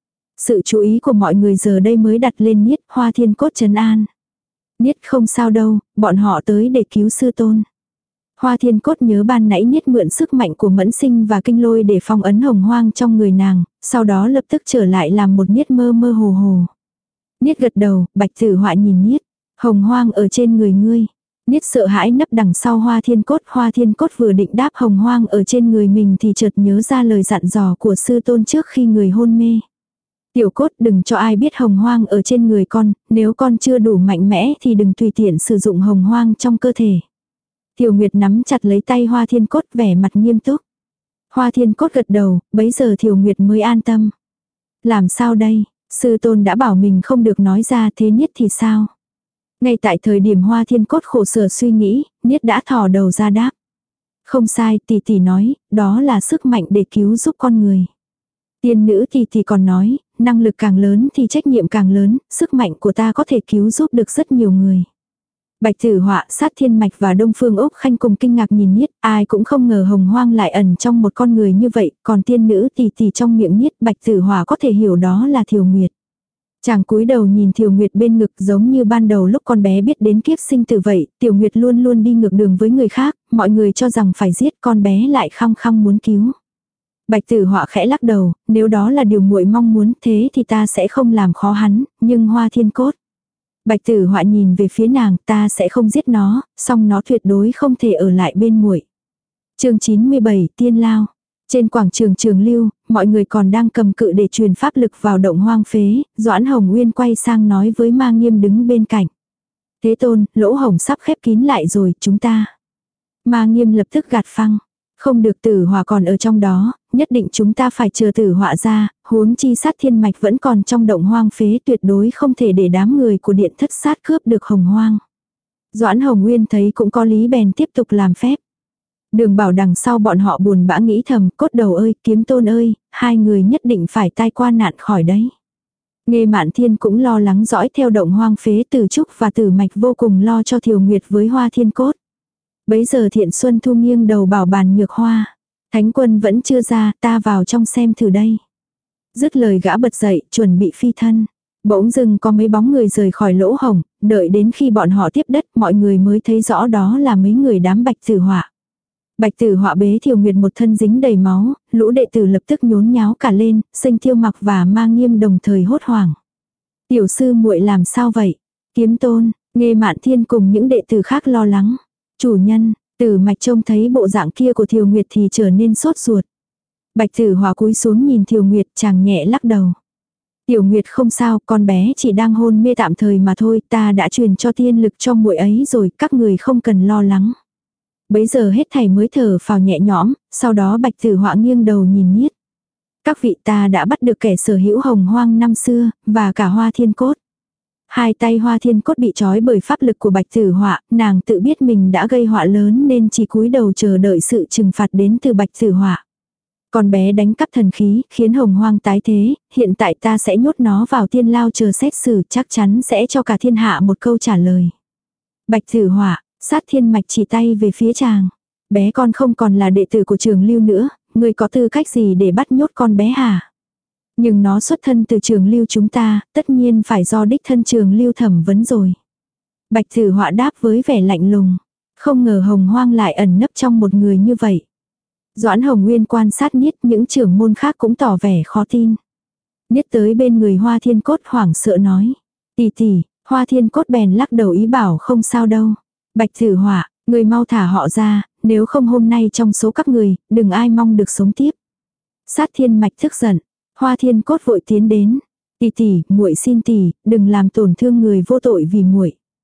Sự chú ý của mọi người giờ đây mới đặt lên Niết. Hoa Thiên Cốt trấn an. Niết không sao đâu, bọn họ tới để cứu sư tôn. Hoa Thiên Cốt nhớ ban nãy Niết mượn sức mạnh của Mẫn Sinh và Kinh Lôi để phong ấn hồng hoang trong người nàng, sau đó lập tức trở lại làm một Niết mơ mơ hồ hồ. Niết gật đầu, Bạch Tử Họa nhìn Niết. Hồng hoang ở trên người ngươi. Niết sợ hãi nấp đằng sau Hoa Thiên Cốt. Hoa Thiên Cốt vừa định đáp hồng hoang ở trên người mình thì chợt nhớ ra lời dặn dò của sư tôn trước khi người hôn mê. Tiểu Cốt, đừng cho ai biết hồng hoang ở trên người con, nếu con chưa đủ mạnh mẽ thì đừng tùy tiện sử dụng hồng hoang trong cơ thể. Tiểu Nguyệt nắm chặt lấy tay Hoa Thiên Cốt, vẻ mặt nghiêm túc. Hoa Thiên Cốt gật đầu, bấy giờ Tiểu Nguyệt mới an tâm. Làm sao đây, sư tôn đã bảo mình không được nói ra, thế Niết thì sao? Ngay tại thời điểm Hoa Thiên Cốt khổ sở suy nghĩ, Niết đã thò đầu ra đáp. Không sai, tỷ tỷ nói, đó là sức mạnh để cứu giúp con người. Tiên nữ tỷ tỷ còn nói, năng lực càng lớn thì trách nhiệm càng lớn, sức mạnh của ta có thể cứu giúp được rất nhiều người. Bạch Tử Họa, Sát Thiên Mạch và Đông Phương Úc Khanh cùng kinh ngạc nhìn Niết, ai cũng không ngờ hồng hoang lại ẩn trong một con người như vậy, còn tiên nữ tỷ tỷ trong miệng Niết, Bạch Tử Họa có thể hiểu đó là Thiều Nguyệt. Chàng cúi đầu nhìn Thiều Nguyệt bên ngực, giống như ban đầu lúc con bé biết đến kiếp sinh tử vậy, Tiểu Nguyệt luôn luôn đi ngược đường với người khác, mọi người cho rằng phải giết, con bé lại khăng khăng muốn cứu. Bạch Tử Họa khẽ lắc đầu, nếu đó là điều muội mong muốn thế thì ta sẽ không làm khó hắn, nhưng Hoa Thiên Cốt. Bạch Tử Họa nhìn về phía nàng, ta sẽ không giết nó, song nó tuyệt đối không thể ở lại bên muội. Chương chín mươi bảy, Tiên Lao. Trên quảng trường Trường Lưu, mọi người còn đang cầm cự để truyền pháp lực vào động hoang phế, Doãn Hồng Uyên quay sang nói với Ma Nghiêm đứng bên cạnh. Thế Tôn, lỗ hổng sắp khép kín lại rồi, chúng ta. Ma Nghiêm lập tức gạt phăng. Không được, Tử Họa còn ở trong đó, nhất định chúng ta phải chờ Tử Họa ra, huống chi Sát Thiên Mạch vẫn còn trong động hoang phế, tuyệt đối không thể để đám người của Điện Thất Sát cướp được hồng hoang. Doãn Hồng Nguyên thấy cũng có lý bèn tiếp tục làm phép. Đường Bảo đằng sau bọn họ buồn bã nghĩ thầm, Cốt Đầu ơi, Kiếm Tôn ơi, hai người nhất định phải tai qua nạn khỏi đấy. Nghê Mạn Thiên cũng lo lắng dõi theo động hoang phế, Tử Trúc và Tử Mạch vô cùng lo cho Thiều Nguyệt với Hoa Thiên Cốt. Bấy giờ Thiện Xuân Thu nghiêng đầu bảo Bàn Nhược Hoa. Thánh quân vẫn chưa ra, ta vào trong xem thử đây. Dứt lời gã bật dậy, chuẩn bị phi thân. Bỗng dưng có mấy bóng người rời khỏi lỗ hổng, đợi đến khi bọn họ tiếp đất mọi người mới thấy rõ đó là mấy người đám Bạch Tử Họa. Bạch Tử Họa bế Thiều Nguyệt một thân dính đầy máu, lũ đệ tử lập tức nhốn nháo cả lên, Sinh Tiêu Mặc và Ma Nghiêm đồng thời hốt hoảng. Tiểu sư muội làm sao vậy? Kiếm Tôn, Nghê Mạn Thiên cùng những đệ tử khác lo lắng. Chủ nhân, Tử Mạch trông thấy bộ dạng kia của Thiều Nguyệt thì trở nên sốt ruột. Bạch Tử Họa cúi xuống nhìn Thiều Nguyệt, chàng nhẹ lắc đầu. Tiểu Nguyệt không sao, con bé chỉ đang hôn mê tạm thời mà thôi, ta đã truyền cho tiên lực cho muội ấy rồi, các người không cần lo lắng. Bấy giờ hết thảy mới thở phào nhẹ nhõm, sau đó Bạch Tử Họa nghiêng đầu nhìn Niết. Các vị, ta đã bắt được kẻ sở hữu hồng hoang năm xưa, và cả Hoa Thiên Cốt. Hai tay Hoa Thiên Cốt bị trói bởi pháp lực của Bạch Tử Họa, nàng tự biết mình đã gây họa lớn nên chỉ cúi đầu chờ đợi sự trừng phạt đến từ Bạch Tử Họa. Con bé đánh cắp thần khí, khiến hồng hoang tái thế, hiện tại ta sẽ nhốt nó vào tiên lao chờ xét xử, chắc chắn sẽ cho cả thiên hạ một câu trả lời. Bạch Tử Họa, Sát Thiên Mạch chỉ tay về phía chàng. Bé con không còn là đệ tử của Trường Lưu nữa, ngươi có tư cách gì để bắt nhốt con bé hả? Nhưng nó xuất thân từ Trường Lưu chúng ta, tất nhiên phải do đích thân Trường Lưu thẩm vấn rồi. Bạch Tử Họa đáp với vẻ lạnh lùng. Không ngờ hồng hoang lại ẩn nấp trong một người như vậy. Doãn Hồng Nguyên quan sát Niết, những trưởng môn khác cũng tỏ vẻ khó tin. Niết tới bên người Hoa Thiên Cốt hoảng sợ nói. Tỷ tỷ, Hoa Thiên Cốt bèn lắc đầu ý bảo không sao đâu. Bạch Tử Họa, người mau thả họ ra, nếu không hôm nay trong số các người, đừng ai mong được sống tiếp. Sát Thiên Mạch tức giận, Hoa Thiên Cốt vội tiến đến. Tỷ tỷ, muội xin tỷ, đừng làm tổn thương người vô tội vì muội.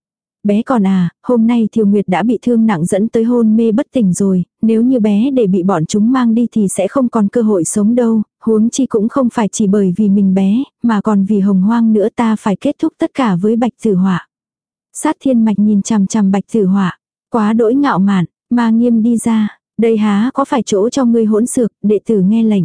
Bé còn à, hôm nay Thiều Nguyệt đã bị thương nặng dẫn tới hôn mê bất tỉnh rồi, nếu như bé để bị bọn chúng mang đi thì sẽ không còn cơ hội sống đâu, huống chi cũng không phải chỉ bởi vì mình bé, mà còn vì Hồng Hoang nữa, ta phải kết thúc tất cả với Bạch Tử Họa. Sát Thiên Mạch nhìn chằm chằm Bạch Tử Họa, quá đỗi ngạo mạn, Ma Nghiêm đi ra, đây há có phải chỗ cho ngươi hỗn xược, đệ tử nghe lệnh.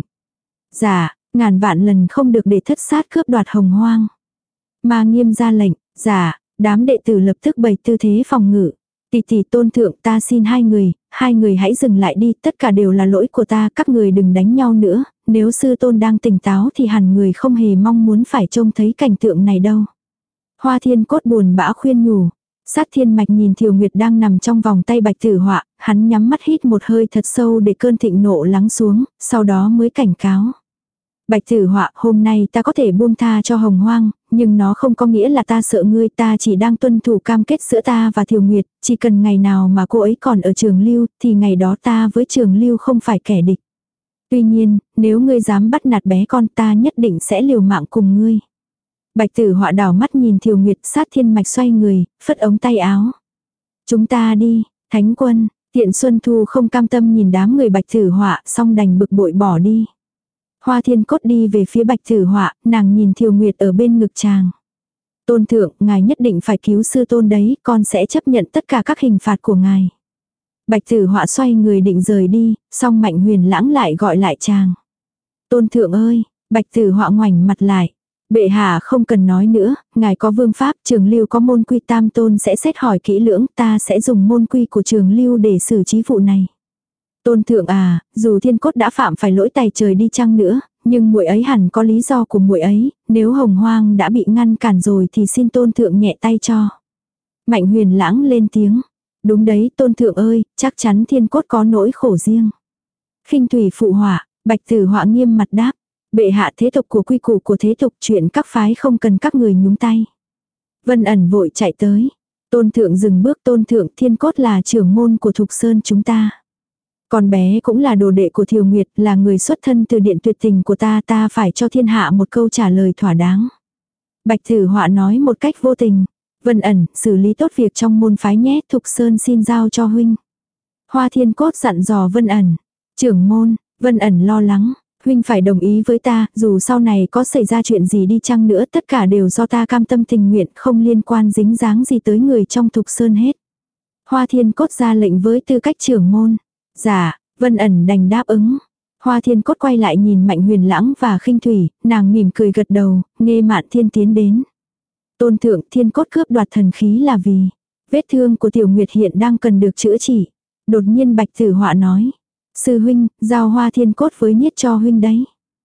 Dạ, ngàn vạn lần không được để thất sát cướp đoạt Hồng Hoang. Ma Nghiêm ra lệnh, dạ. Đám đệ tử lập tức bày tư thế phòng ngự. Tỷ tỷ Tôn thượng, ta xin hai người, hai người hãy dừng lại đi, tất cả đều là lỗi của ta, các người đừng đánh nhau nữa, nếu sư tôn đang tỉnh táo thì hẳn người không hề mong muốn phải trông thấy cảnh tượng này đâu. Hoa Thiên Cốt buồn bã khuyên nhủ. Sát Thiên Mạch nhìn Thiều Nguyệt đang nằm trong vòng tay Bạch Tử Họa, hắn nhắm mắt hít một hơi thật sâu để cơn thịnh nộ lắng xuống, sau đó mới cảnh cáo. Bạch Tử Họa, hôm nay ta có thể buông tha cho Hồng Hoang, nhưng nó không có nghĩa là ta sợ ngươi, ta chỉ đang tuân thủ cam kết giữa ta và Thiều Nguyệt, chỉ cần ngày nào mà cô ấy còn ở Trường Lưu, thì ngày đó ta với Trường Lưu không phải kẻ địch. Tuy nhiên, nếu ngươi dám bắt nạt bé con, ta nhất định sẽ liều mạng cùng ngươi. Bạch Tử Họa đảo mắt nhìn Thiều Nguyệt, Sát Thiên Mạch xoay người, phất ống tay áo. Chúng ta đi, Thánh Quân. Tiện Xuân Thu không cam tâm nhìn đám người Bạch Tử Họa, xong đành bực bội bỏ đi. Hoa Thiên Cốt đi về phía Bạch Tử Họa, nàng nhìn Thiều Nguyệt ở bên ngực chàng. Tôn thượng, ngài nhất định phải cứu sư tôn đấy, con sẽ chấp nhận tất cả các hình phạt của ngài. Bạch Tử Họa xoay người định rời đi, song Mạnh Huyền Lãng lại gọi lại chàng. Tôn thượng ơi, Bạch Tử Họa ngoảnh mặt lại. Bệ hạ không cần nói nữa, ngài có vương pháp, Trường Lưu có môn quy, tam tôn sẽ xét hỏi kỹ lưỡng, ta sẽ dùng môn quy của Trường Lưu để xử trí vụ này. Tôn thượng à, dù Thiên Cốt đã phạm phải lỗi tày trời đi chăng nữa, nhưng muội ấy hẳn có lý do của muội ấy, nếu Hồng Hoang đã bị ngăn cản rồi thì xin tôn thượng nhẹ tay cho. Mạnh Huyền Lãng lên tiếng. Đúng đấy, tôn thượng ơi, chắc chắn Thiên Cốt có nỗi khổ riêng. Khinh thủy phụ họa, Bạch Tử Họa nghiêm mặt đáp. Bệ hạ, thế tục của quy củ của thế tục, chuyện các phái không cần các người nhúng tay. Vân Ẩn vội chạy tới. Tôn thượng dừng bước, tôn thượng, Thiên Cốt là trưởng môn của Thục Sơn chúng ta. Con bé cũng là đồ đệ của Thiều Nguyệt, là người xuất thân từ điện tuyệt tình của ta, ta phải cho thiên hạ một câu trả lời thỏa đáng. Bạch Tử Họa nói một cách vô tình. Vân Ẩn, xử lý tốt việc trong môn phái nhé, Thục Sơn xin giao cho huynh. Hoa Thiên Cốt dặn dò Vân Ẩn. Trưởng môn, Vân Ẩn lo lắng. Huynh phải đồng ý với ta, dù sau này có xảy ra chuyện gì đi chăng nữa, tất cả đều do ta cam tâm tình nguyện, không liên quan dính dáng gì tới người trong Thục Sơn hết. Hoa Thiên Cốt ra lệnh với tư cách trưởng môn. Dạ, Vân Ẩn đành đáp ứng. Hoa Thiên Cốt quay lại nhìn Mạnh Huyền Lãng và Khinh Thủy, nàng mỉm cười gật đầu, Nghê Mạn Thiên tiến đến. Tôn thượng, Thiên Cốt cướp đoạt thần khí là vì vết thương của Tiểu Nguyệt hiện đang cần được chữa trị. Đột nhiên Bạch Tử Họa nói. Sư huynh, giao Hoa Thiên Cốt với Niết cho huynh đấy.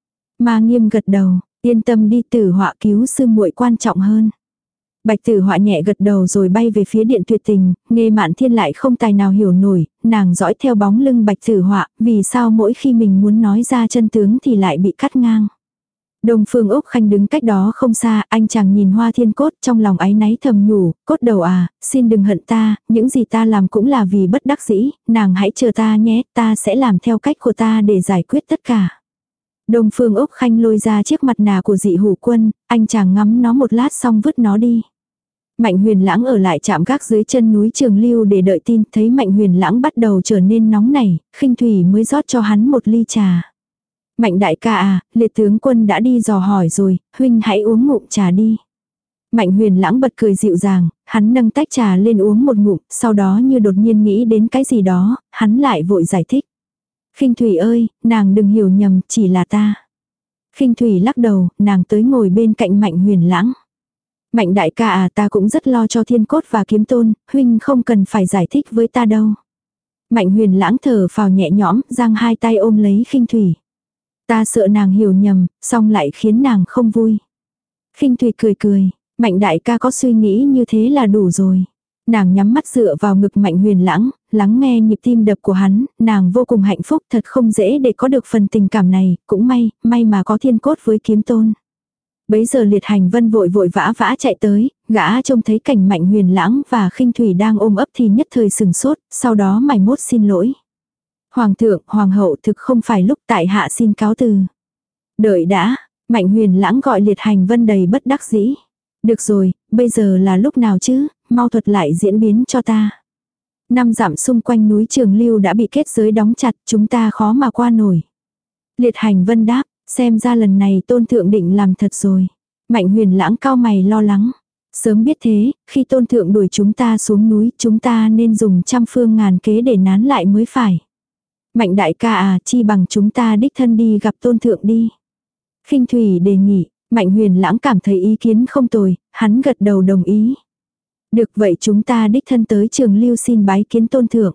Ma Nghiêm gật đầu, yên tâm đi, Tử Họa cứu sư muội quan trọng hơn. Bạch Tử Họa nhẹ gật đầu rồi bay về phía điện tuyệt tình, Nghê Mạn Thiên lại không tài nào hiểu nổi, nàng dõi theo bóng lưng Bạch Tử Họa, vì sao mỗi khi mình muốn nói ra chân tướng thì lại bị cắt ngang. Đông Phương Úc Khanh đứng cách đó không xa, anh chàng nhìn Hoa Thiên Cốt trong lòng áy náy thầm nhủ, Cốt đầu à, xin đừng hận ta, những gì ta làm cũng là vì bất đắc dĩ, nàng hãy chờ ta nhé, ta sẽ làm theo cách của ta để giải quyết tất cả. Đông Phương Úc Khanh lôi ra chiếc mặt nạ của Dị Hủ Quân, anh chàng ngắm nó một lát xong vứt nó đi. Mạnh Huyền Lãng ở lại chạm gác dưới chân núi Trường Lưu để đợi tin, thấy Mạnh Huyền Lãng bắt đầu trở nên nóng nảy, Khinh Thủy mới rót cho hắn một ly trà. Mạnh đại ca à, liệt tướng quân đã đi dò hỏi rồi, huynh hãy uống ngụm trà đi. Mạnh Huyền Lãng bật cười dịu dàng, hắn nâng tách trà lên uống một ngụm, sau đó như đột nhiên nghĩ đến cái gì đó, hắn lại vội giải thích. Khinh Thủy ơi, nàng đừng hiểu nhầm, chỉ là ta. Khinh Thủy lắc đầu, nàng tới ngồi bên cạnh Mạnh Huyền Lãng. Mạnh đại ca à, ta cũng rất lo cho Thiên Cốt và Kiếm Tôn, huynh không cần phải giải thích với ta đâu. Mạnh Huyền Lãng thở phào nhẹ nhõm, giang hai tay ôm lấy Khinh Thủy. Ta sợ nàng hiểu nhầm, xong lại khiến nàng không vui. Khinh Thủy cười cười, Mạnh đại ca có suy nghĩ như thế là đủ rồi. Nàng nhắm mắt dựa vào ngực Mạnh Huyền Lãng, lắng nghe nhịp tim đập của hắn, nàng vô cùng hạnh phúc, thật không dễ để có được phần tình cảm này, cũng may, may mà có Thiên Cốt với Kiếm Tôn. Bấy giờ Liệt Hành Vân vội vội vã vã chạy tới, gã trông thấy cảnh Mạnh Huyền Lãng và Khinh Thủy đang ôm ấp thì nhất thời sừng sốt, sau đó mày mốt xin lỗi. Hoàng thượng, hoàng hậu, thực không phải lúc, tại hạ xin cáo từ. Đợi đã, Mạnh Huyền Lãng gọi Liệt Hành Vân đầy bất đắc dĩ. Được rồi, bây giờ là lúc nào chứ, mau thuật lại diễn biến cho ta. Năm dặm xung quanh núi Trường Lưu đã bị kết giới đóng chặt, chúng ta khó mà qua nổi. Liệt Hành Vân đáp, xem ra lần này Tôn Thượng định làm thật rồi. Mạnh Huyền Lãng cau mày lo lắng. Sớm biết thế, khi Tôn Thượng đuổi chúng ta xuống núi, chúng ta nên dùng trăm phương ngàn kế để nán lại mới phải. Mạnh đại ca à, chi bằng chúng ta đích thân đi gặp Tôn Thượng đi. Khinh Thủy đề nghị, Mạnh Huyền Lãng cảm thấy ý kiến không tồi, hắn gật đầu đồng ý. Được vậy chúng ta đích thân tới Trường Lưu xin bái kiến Tôn Thượng.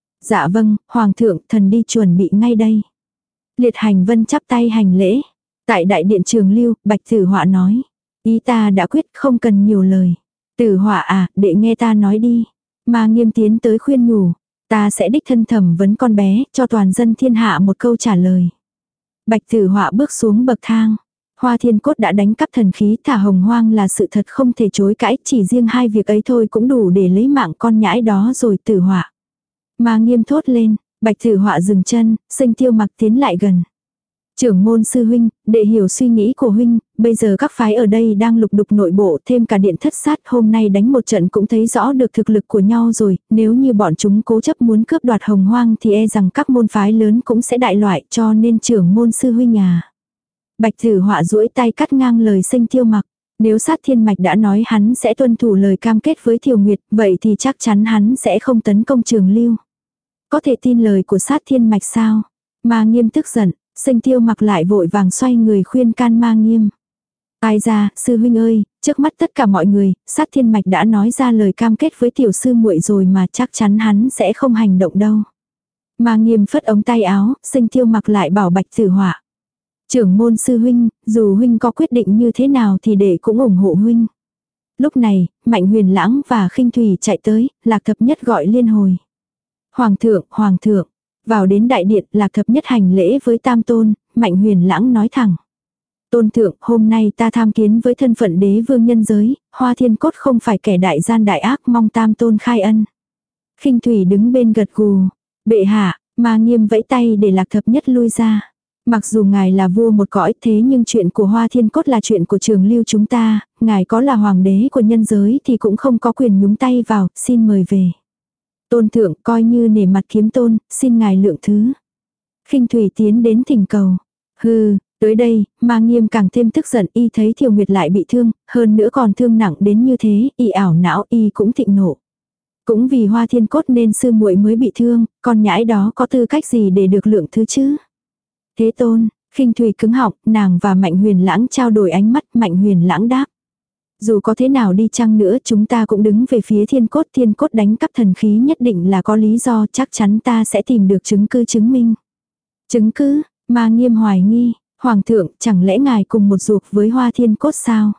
Dạ vâng, Hoàng thượng, thần đi chuẩn bị ngay đây. Liệt Hành Vân chắp tay hành lễ. Tại đại điện Trường Lưu, Bạch Tử Họa nói. Ý ta đã quyết, không cần nhiều lời. Tử Họa à, để nghe ta nói đi. Ma Nghiêm tiến tới khuyên nhủ. Ta sẽ đích thân thẩm vấn con bé, cho toàn dân thiên hạ một câu trả lời. Bạch Tử Họa bước xuống bậc thang. Hoa Thiên Cốt đã đánh cắp thần khí thả hồng hoang là sự thật không thể chối cãi, chỉ riêng hai việc ấy thôi cũng đủ để lấy mạng con nhãi đó rồi. Tử Họa. Ma Nghiêm thốt lên, Bạch Tử Họa dừng chân, Sinh Tiêu Mặc tiến lại gần. Trưởng môn sư huynh, đệ hiểu suy nghĩ của huynh, bây giờ các phái ở đây đang lục đục nội bộ, thêm cả điện thất sát, hôm nay đánh một trận cũng thấy rõ được thực lực của nhau rồi, nếu như bọn chúng cố chấp muốn cướp đoạt hồng hoang thì e rằng các môn phái lớn cũng sẽ đại loại, cho nên trưởng môn sư huynh à. Bạch Tử Họa duỗi tay cắt ngang lời Sinh Tiêu Mặc, nếu Sát Thiên Mạch đã nói hắn sẽ tuân thủ lời cam kết với Thiều Nguyệt, vậy thì chắc chắn hắn sẽ không tấn công Trường Lưu. Có thể tin lời của Sát Thiên Mạch sao? Ma Nghiêm tức giận. Sinh Tiêu Mặc lại vội vàng xoay người khuyên can Ma Nghiêm. Ai ra, sư huynh ơi, trước mắt tất cả mọi người, Sát Thiên Mạch đã nói ra lời cam kết với tiểu sư muội rồi mà chắc chắn hắn sẽ không hành động đâu. Ma Nghiêm phất ống tay áo, Sinh Tiêu Mặc lại bảo Bạch Tử Họa. Trưởng môn sư huynh, dù huynh có quyết định như thế nào thì đệ cũng ủng hộ huynh. Lúc này, Mạnh Huyền Lãng và Khinh Thủy chạy tới, Lạc Thập Nhất gọi liên hồi. Hoàng thượng, Hoàng thượng. Vào đến đại điện, Lạc Thập Nhất hành lễ với Tam Tôn, Mạnh Huyền Lãng nói thẳng. Tôn thượng, hôm nay ta tham kiến với thân phận đế vương nhân giới, Hoa Thiên Cốt không phải kẻ đại gian đại ác, mong Tam Tôn khai ân. Khinh Thủy đứng bên gật gù. Bệ hạ, Ma Nghiêm vẫy tay để Lạc Thập Nhất lui ra. Mặc dù ngài là vua một cõi thế nhưng chuyện của Hoa Thiên Cốt là chuyện của Trường Lưu chúng ta, ngài có là hoàng đế của nhân giới thì cũng không có quyền nhúng tay vào, xin mời về. Tôn thượng coi như nể mặt Kiếm Tôn, xin ngài lượng thứ. Khinh Thủy tiến đến thỉnh cầu. Hừ, tới đây, Ma Nghiêm càng thêm tức giận, y thấy Thiều Nguyệt lại bị thương, hơn nữa còn thương nặng đến như thế, y ảo não, y cũng thịnh nộ. Cũng vì Hoa Thiên Cốt nên sư muội mới bị thương, con nhãi đó có tư cách gì để được lượng thứ chứ? Thế Tôn, Khinh Thủy cứng họng, nàng và Mạnh Huyền Lãng trao đổi ánh mắt, Mạnh Huyền Lãng đáp. Dù có thế nào đi chăng nữa chúng ta cũng đứng về phía Thiên Cốt. Thiên Cốt đánh cắp thần khí nhất định là có lý do, chắc chắn ta sẽ tìm được chứng cứ chứng minh. Chứng cứ? Ma Nghiêm hoài nghi. Hoàng thượng, chẳng lẽ ngài cùng một ruột với Hoa Thiên Cốt sao?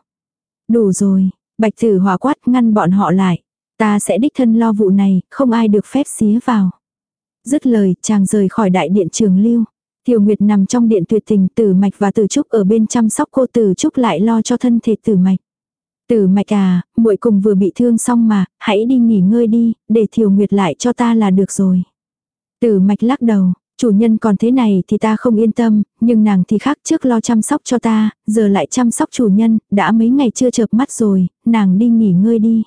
Đủ rồi. Bạch Tử Họa quát ngăn bọn họ lại. Ta sẽ đích thân lo vụ này, không ai được phép xía vào. Dứt lời, chàng rời khỏi đại điện Trường Lưu. Thiều Nguyệt nằm trong điện tuyệt tình, Tử Mạch và Tử Trúc ở bên chăm sóc cô. Tử Trúc lại lo cho thân thể Tử Mạch. Tử Mạch à, muội cùng vừa bị thương xong mà, hãy đi nghỉ ngơi đi, để Thiều Nguyệt lại cho ta là được rồi. Tử Mạch lắc đầu, chủ nhân còn thế này thì ta không yên tâm, nhưng nàng thì khác, trước lo chăm sóc cho ta, giờ lại chăm sóc chủ nhân, đã mấy ngày chưa chợp mắt rồi, nàng đi nghỉ ngơi đi.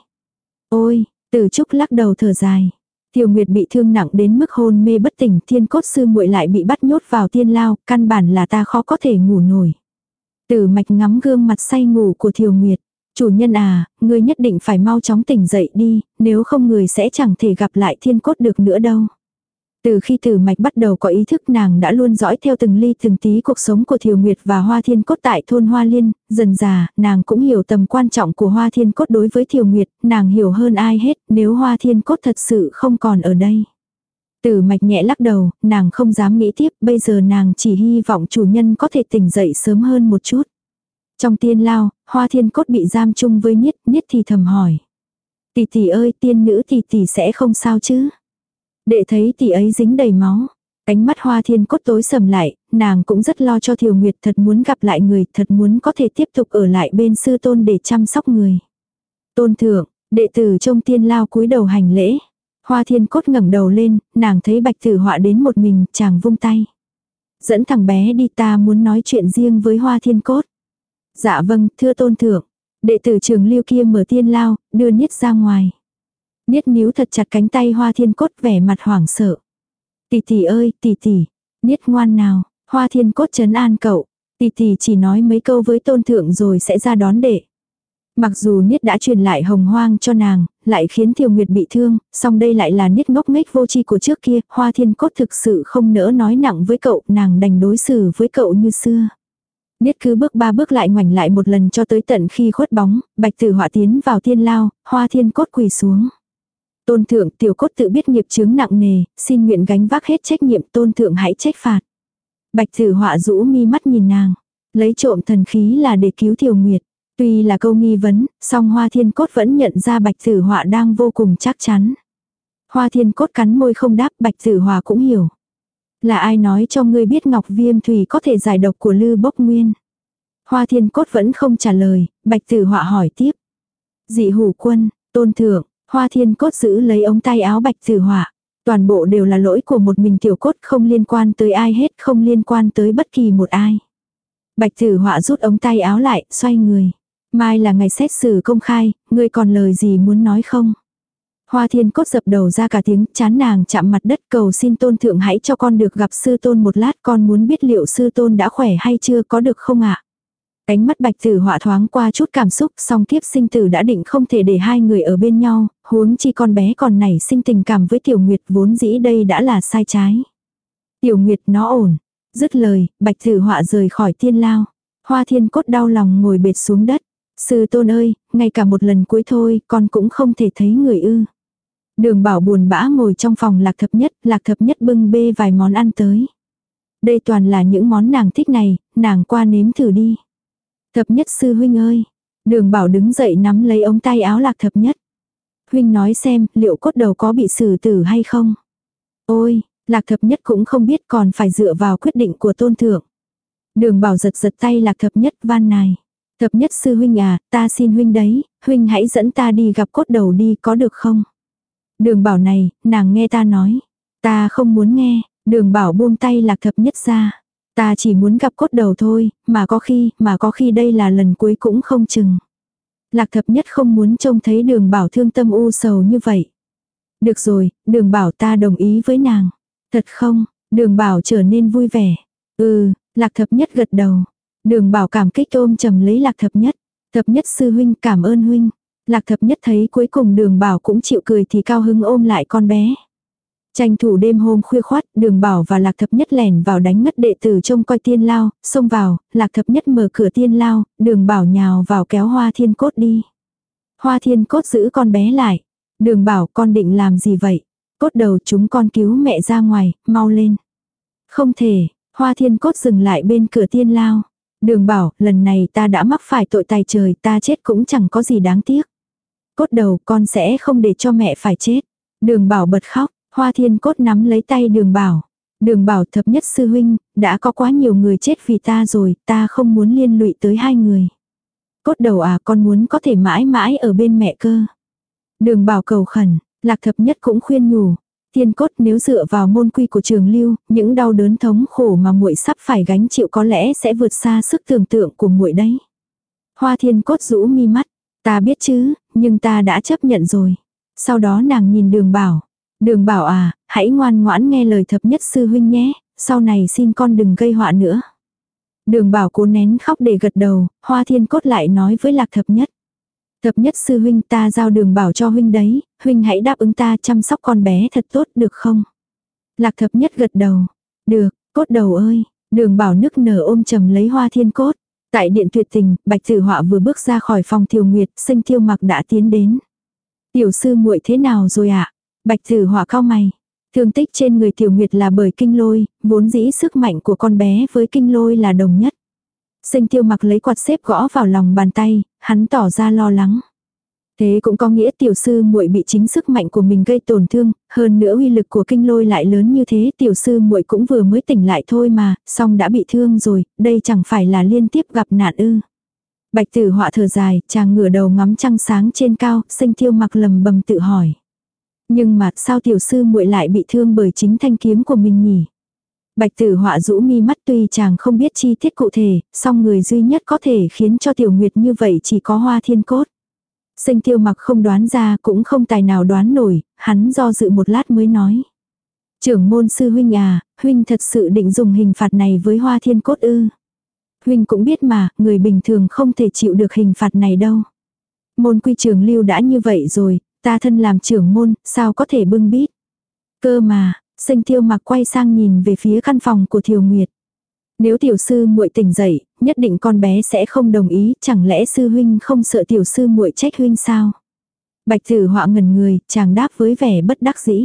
Ôi, Tử Trúc lắc đầu thở dài. Thiều Nguyệt bị thương nặng đến mức hôn mê bất tỉnh, Thiên Cốt sư muội lại bị bắt nhốt vào tiên lao, căn bản là ta khó có thể ngủ nổi. Tử Mạch ngắm gương mặt say ngủ của Thiều Nguyệt. Chủ nhân à, ngươi nhất định phải mau chóng tỉnh dậy đi, nếu không người sẽ chẳng thể gặp lại Thiên Cốt được nữa đâu. Từ khi Tử Mạch bắt đầu có ý thức, nàng đã luôn dõi theo từng ly từng tí cuộc sống của Thiều Nguyệt và Hoa Thiên Cốt tại thôn Hoa Liên, dần dà, nàng cũng hiểu tầm quan trọng của Hoa Thiên Cốt đối với Thiều Nguyệt, nàng hiểu hơn ai hết nếu Hoa Thiên Cốt thật sự không còn ở đây. Tử Mạch nhẹ lắc đầu, nàng không dám nghĩ tiếp, bây giờ nàng chỉ hy vọng chủ nhân có thể tỉnh dậy sớm hơn một chút. Trong tiên lao, Hoa Thiên Cốt bị giam chung với Niết, Niết thì thầm hỏi. Tỷ tỷ ơi, tiên nữ tỷ tỷ sẽ không sao chứ? Đệ thấy tỷ ấy dính đầy máu. Ánh mắt Hoa Thiên Cốt tối sầm lại, nàng cũng rất lo cho Thiều Nguyệt, thật muốn gặp lại người, thật muốn có thể tiếp tục ở lại bên sư tôn để chăm sóc người. Tôn thượng, đệ tử trong tiên lao cúi đầu hành lễ. Hoa Thiên Cốt ngẩng đầu lên, nàng thấy Bạch Tử Họa đến một mình, chàng vung tay. Dẫn thằng bé đi, ta muốn nói chuyện riêng với Hoa Thiên Cốt. Dạ vâng, thưa tôn thượng. Đệ tử Trường Lưu kia mở tiên lao, đưa Niết ra ngoài. Niết níu thật chặt cánh tay Hoa Thiên Cốt, vẻ mặt hoảng sợ. Tỷ tỷ ơi, tỷ tỷ, Niết ngoan nào, Hoa Thiên Cốt trấn an cậu. Tỷ tỷ chỉ nói mấy câu với tôn thượng rồi sẽ ra đón đệ. Mặc dù Niết đã truyền lại hồng hoang cho nàng, lại khiến Thiều Nguyệt bị thương, song đây lại là Niết ngốc nghếch vô tri của trước kia, Hoa Thiên Cốt thực sự không nỡ nói nặng với cậu, nàng đành đối xử với cậu như xưa. Niết cứ bước ba bước lại ngoảnh lại một lần cho tới tận khi khuất bóng, Bạch Tử Họa tiến vào tiên lao, Hoa Thiên Cốt quỳ xuống. Tôn thượng, tiểu cốt tự biết nghiệp chướng nặng nề, xin nguyện gánh vác hết trách nhiệm, tôn thượng hãy trách phạt. Bạch Tử Họa rũ mi mắt nhìn nàng, lấy trộm thần khí là để cứu Thiều Nguyệt. Tuy là câu nghi vấn, song Hoa Thiên Cốt vẫn nhận ra Bạch Tử Họa đang vô cùng chắc chắn. Hoa Thiên Cốt cắn môi không đáp, Bạch Tử Họa cũng hiểu. Là ai nói cho ngươi biết Ngọc Viêm Thủy có thể giải độc của Lư Bốc Nguyên? Hoa Thiên Cốt vẫn không trả lời, Bạch Tử Họa hỏi tiếp. Dị Hủ Quân, tôn thượng, Hoa Thiên Cốt giữ lấy ống tay áo Bạch Tử Họa. Toàn bộ đều là lỗi của một mình tiểu cốt, không liên quan tới ai hết, không liên quan tới bất kỳ một ai. Bạch Tử Họa rút ống tay áo lại, xoay người. Mai là ngày xét xử công khai, ngươi còn lời gì muốn nói không? Hoa Thiên Cốt dập đầu ra cả tiếng, chán nàng chạm mặt đất, cầu xin tôn thượng hãy cho con được gặp sư tôn một lát, con muốn biết liệu sư tôn đã khỏe hay chưa, có được không ạ? Ánh mắt Bạch Tử Họa thoáng qua chút cảm xúc, song kiếp sinh tử đã định không thể để hai người ở bên nhau, huống chi con bé còn nảy sinh tình cảm với Tiểu Nguyệt, vốn dĩ đây đã là sai trái. Tiểu Nguyệt nó ổn. Dứt lời, Bạch Tử Họa rời khỏi tiên lao. Hoa Thiên Cốt đau lòng ngồi bệt xuống đất. Sư tôn ơi, ngay cả một lần cuối thôi, con cũng không thể thấy người ư. Đường Bảo buồn bã ngồi trong phòng Lạc Thập Nhất, Lạc Thập Nhất bưng bê vài món ăn tới. Đây toàn là những món nàng thích này, nàng qua nếm thử đi. Thập Nhất sư huynh ơi. Đường Bảo đứng dậy nắm lấy ống tay áo Lạc Thập Nhất. Huynh nói xem, liệu cốt đầu có bị xử tử hay không? Ôi, Lạc Thập Nhất cũng không biết, còn phải dựa vào quyết định của tôn thượng. Đường Bảo giật giật tay Lạc Thập Nhất, van nài. Thập Nhất sư huynh à, ta xin huynh đấy, huynh hãy dẫn ta đi gặp cốt đầu đi, có được không? Đường Bảo này, nàng nghe ta nói. Ta không muốn nghe. Đường Bảo buông tay Lạc Thập Nhất ra. Ta chỉ muốn gặp cốt đầu thôi, mà có khi, mà có khi đây là lần cuối cũng không chừng. Lạc Thập Nhất không muốn trông thấy Đường Bảo thương tâm u sầu như vậy. Được rồi, Đường Bảo ta đồng ý với nàng. Thật không? Đường Bảo trở nên vui vẻ. Ừ, Lạc Thập Nhất gật đầu. Đường Bảo cảm kích ôm chầm lấy Lạc Thập Nhất. Thập Nhất sư huynh, cảm ơn huynh. Lạc Thập Nhất thấy cuối cùng Đường Bảo cũng chịu cười thì cao hứng ôm lại con bé. Tranh thủ đêm hôm khuya khoắt, Đường Bảo và Lạc Thập Nhất lẻn vào đánh ngất đệ tử trông coi tiên lao, xông vào, Lạc Thập Nhất mở cửa tiên lao, Đường Bảo nhào vào kéo Hoa Thiên Cốt đi. Hoa Thiên Cốt giữ con bé lại. Đường Bảo, con định làm gì vậy? Cốt đầu, chúng con cứu mẹ ra ngoài, mau lên. Không thể, Hoa Thiên Cốt dừng lại bên cửa tiên lao. Đường Bảo, lần này ta đã mắc phải tội tài trời, ta chết cũng chẳng có gì đáng tiếc. Cốt đầu, con sẽ không để cho mẹ phải chết. Đường Bảo bật khóc. Hoa Thiên Cốt nắm lấy tay Đường Bảo. Đường Bảo, Thập Nhất sư huynh, đã có quá nhiều người chết vì ta rồi, ta không muốn liên lụy tới hai người. Cốt đầu à, con muốn có thể mãi mãi ở bên mẹ cơ. Đường Bảo cầu khẩn, Lạc Thập Nhất cũng khuyên nhủ. Thiên Cốt, nếu dựa vào môn quy của Trường Lưu, những đau đớn thống khổ mà muội sắp phải gánh chịu có lẽ sẽ vượt xa sức tưởng tượng của muội đấy. Hoa Thiên Cốt rũ mi mắt, ta biết chứ, nhưng ta đã chấp nhận rồi. Sau đó nàng nhìn Đường Bảo. Đường Bảo à, hãy ngoan ngoãn nghe lời Thập Nhất sư huynh nhé, sau này xin con đừng gây họa nữa. Đường Bảo cố nén khóc để gật đầu, Hoa Thiên Cốt lại nói với Lạc Thập Nhất. Thập Nhất sư huynh, ta giao Đường Bảo cho huynh đấy, huynh hãy đáp ứng ta chăm sóc con bé thật tốt được không? Lạc Thập Nhất gật đầu. Được, Cốt đầu ơi. Đường Bảo nức nở ôm chầm lấy Hoa Thiên Cốt. Tại điện tuyệt tình, Bạch Tử Họa vừa bước ra khỏi phòng Thiều Nguyệt, Sinh Tiêu Mặc đã tiến đến. Tiểu sư muội thế nào rồi ạ? Bạch Tử Họa cau mày. Thương tích trên người Tiểu Nguyệt là bởi kinh lôi, vốn dĩ sức mạnh của con bé với kinh lôi là đồng nhất. Sinh Tiêu Mặc lấy quạt xếp gõ vào lòng bàn tay, hắn tỏ ra lo lắng. Thế cũng có nghĩa tiểu sư muội bị chính sức mạnh của mình gây tổn thương, hơn nữa uy lực của kinh lôi lại lớn như thế, tiểu sư muội cũng vừa mới tỉnh lại thôi mà, song đã bị thương rồi, đây chẳng phải là liên tiếp gặp nạn ư? Bạch Tử Họa thở dài, chàng ngửa đầu ngắm trăng sáng trên cao, Sinh Tiêu Mặc lầm bầm tự hỏi. Nhưng mà sao tiểu sư muội lại bị thương bởi chính thanh kiếm của mình nhỉ? Bạch Tử Họa rũ mi mắt, tuy chàng không biết chi tiết cụ thể, song người duy nhất có thể khiến cho Tiểu Nguyệt như vậy chỉ có Hoa Thiên Cốt. Sinh Tiêu Mặc không đoán ra cũng không tài nào đoán nổi, hắn do dự một lát mới nói. Trưởng môn sư huynh à, huynh thật sự định dùng hình phạt này với Hoa Thiên Cốt ư? Huynh cũng biết mà, người bình thường không thể chịu được hình phạt này đâu. Môn quy trường lưu đã như vậy rồi, ta thân làm trưởng môn, sao có thể bưng bít. Cơ mà, Sinh Tiêu Mặc quay sang nhìn về phía căn phòng của Thiều Nguyệt. Nếu tiểu sư muội tỉnh dậy, nhất định con bé sẽ không đồng ý, chẳng lẽ sư huynh không sợ tiểu sư muội trách huynh sao? Bạch Tử Họa ngẩn người, chàng đáp với vẻ bất đắc dĩ.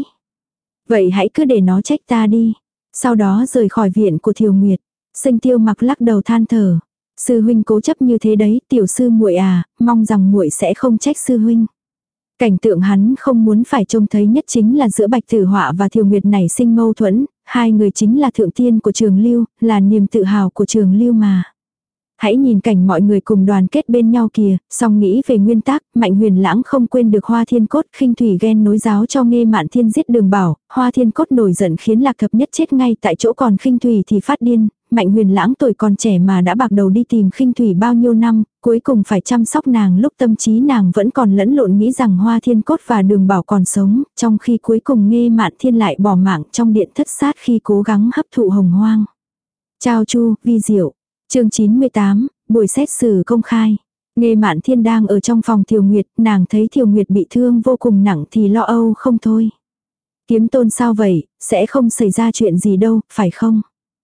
Vậy hãy cứ để nó trách ta đi. Sau đó rời khỏi viện của Thiều Nguyệt. Sinh Tiêu Mặc lắc đầu than thở. Sư huynh cố chấp như thế đấy, tiểu sư muội à, mong rằng muội sẽ không trách sư huynh. Cảnh tượng hắn không muốn phải trông thấy nhất chính là giữa Bạch Tử Họa và Thiều Nguyệt nảy sinh mâu thuẫn, hai người chính là thượng tiên của Trường Lưu, là niềm tự hào của Trường Lưu mà. Hãy nhìn cảnh mọi người cùng đoàn kết bên nhau kìa, song nghĩ về nguyên tắc, Mạnh Huyền Lãng không quên được Hoa Thiên Cốt, khinh thủy ghen nối giáo cho Nghê Mạn Thiên giết Đường Bảo, Hoa Thiên Cốt nổi giận khiến Lạc Thập Nhất chết ngay tại chỗ, còn khinh thủy thì phát điên. Mạnh Huyền Lãng tuổi còn trẻ mà đã bạc đầu đi tìm khinh thủy bao nhiêu năm, cuối cùng phải chăm sóc nàng lúc tâm trí nàng vẫn còn lẫn lộn nghĩ rằng Hoa Thiên Cốt và Đường Bảo còn sống, trong khi cuối cùng Nghê Mạn Thiên lại bỏ mạng trong điện thất sát khi cố gắng hấp thụ hồng hoang. Chao Chu, vi diệu. Chương chín mươi tám, buổi xét xử công khai. Nghê Mạn Thiên đang ở trong phòng Thiều Nguyệt, nàng thấy Thiều Nguyệt bị thương vô cùng nặng thì lo âu không thôi. Kiếm Tôn sao vậy, sẽ không xảy ra chuyện gì đâu, phải không?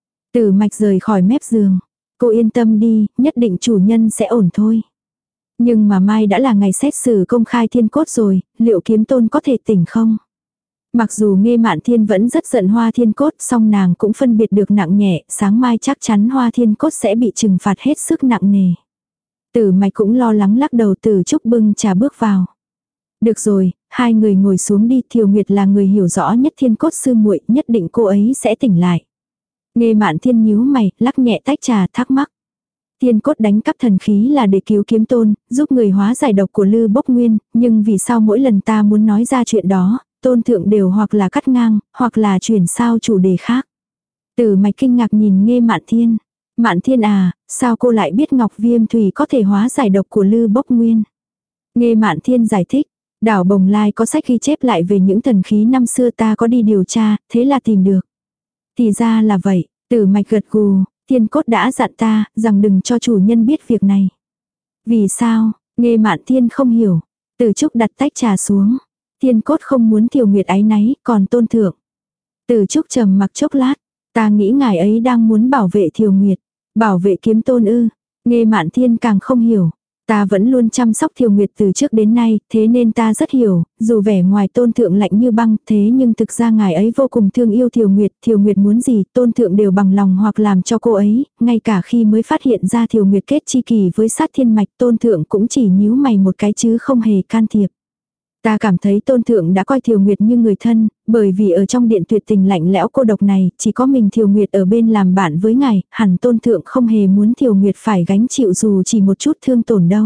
Tử Mạch rời khỏi mép giường. Cô yên tâm đi, nhất định chủ nhân sẽ ổn thôi. Nhưng mà mai đã là ngày xét xử công khai Thiên Cốt rồi, liệu Kiếm Tôn có thể tỉnh không? Mặc dù Nghê Mạn Thiên vẫn rất giận Hoa Thiên Cốt, song nàng cũng phân biệt được nặng nhẹ, sáng mai chắc chắn Hoa Thiên Cốt sẽ bị trừng phạt hết sức nặng nề. Tử Mạch cũng lo lắng lắc đầu, Tử Trúc bưng trà bước vào. Được rồi, hai người ngồi xuống đi, Thiều Nguyệt là người hiểu rõ nhất Thiên Cốt sư muội, nhất định cô ấy sẽ tỉnh lại. Nghê Mạn Thiên nhíu mày, lắc nhẹ tách trà, thắc mắc. Thiên Cốt đánh cắp thần khí là để cứu Kiếm Tôn, giúp người hóa giải độc của Lư Bốc Nguyên, nhưng vì sao mỗi lần ta muốn nói ra chuyện đó, Tôn thượng đều hoặc là cắt ngang, hoặc là chuyển sao chủ đề khác. Tử Mạch kinh ngạc nhìn Nghê Mạn Thiên. Mạn Thiên à, sao cô lại biết Ngọc Viêm Thủy có thể hóa giải độc của Lư Bốc Nguyên? Nghê Mạn Thiên giải thích, đảo Bồng Lai có sách ghi chép lại về những thần khí năm xưa, ta có đi điều tra, thế là tìm được. Thì ra là vậy, Tử Mạch gật gù, Thiên Cốt đã dặn ta, rằng đừng cho chủ nhân biết việc này. Vì sao? Nghê Mạn Thiên không hiểu. Tử Trúc đặt tách trà xuống. Thiên Cốt không muốn Thiều Nguyệt áy náy, còn Tôn thượng. Tử Trúc trầm mặc chốc lát, ta nghĩ ngài ấy đang muốn bảo vệ Thiều Nguyệt, bảo vệ Kiếm Tôn ư? Nghê Mạn Thiên càng không hiểu. Ta vẫn luôn chăm sóc Thiều Nguyệt từ trước đến nay, thế nên ta rất hiểu, dù vẻ ngoài Tôn thượng lạnh như băng, thế nhưng thực ra ngài ấy vô cùng thương yêu Thiều Nguyệt, Thiều Nguyệt muốn gì, Tôn thượng đều bằng lòng hoặc làm cho cô ấy, ngay cả khi mới phát hiện ra Thiều Nguyệt kết chi kỳ với Sát Thiên Mạch, Tôn thượng cũng chỉ nhíu mày một cái chứ không hề can thiệp. Ta cảm thấy Tôn thượng đã coi Thiều Nguyệt như người thân, bởi vì ở trong điện tuyệt tình lạnh lẽo cô độc này, chỉ có mình Thiều Nguyệt ở bên làm bạn với ngài, hẳn Tôn thượng không hề muốn Thiều Nguyệt phải gánh chịu dù chỉ một chút thương tổn đâu.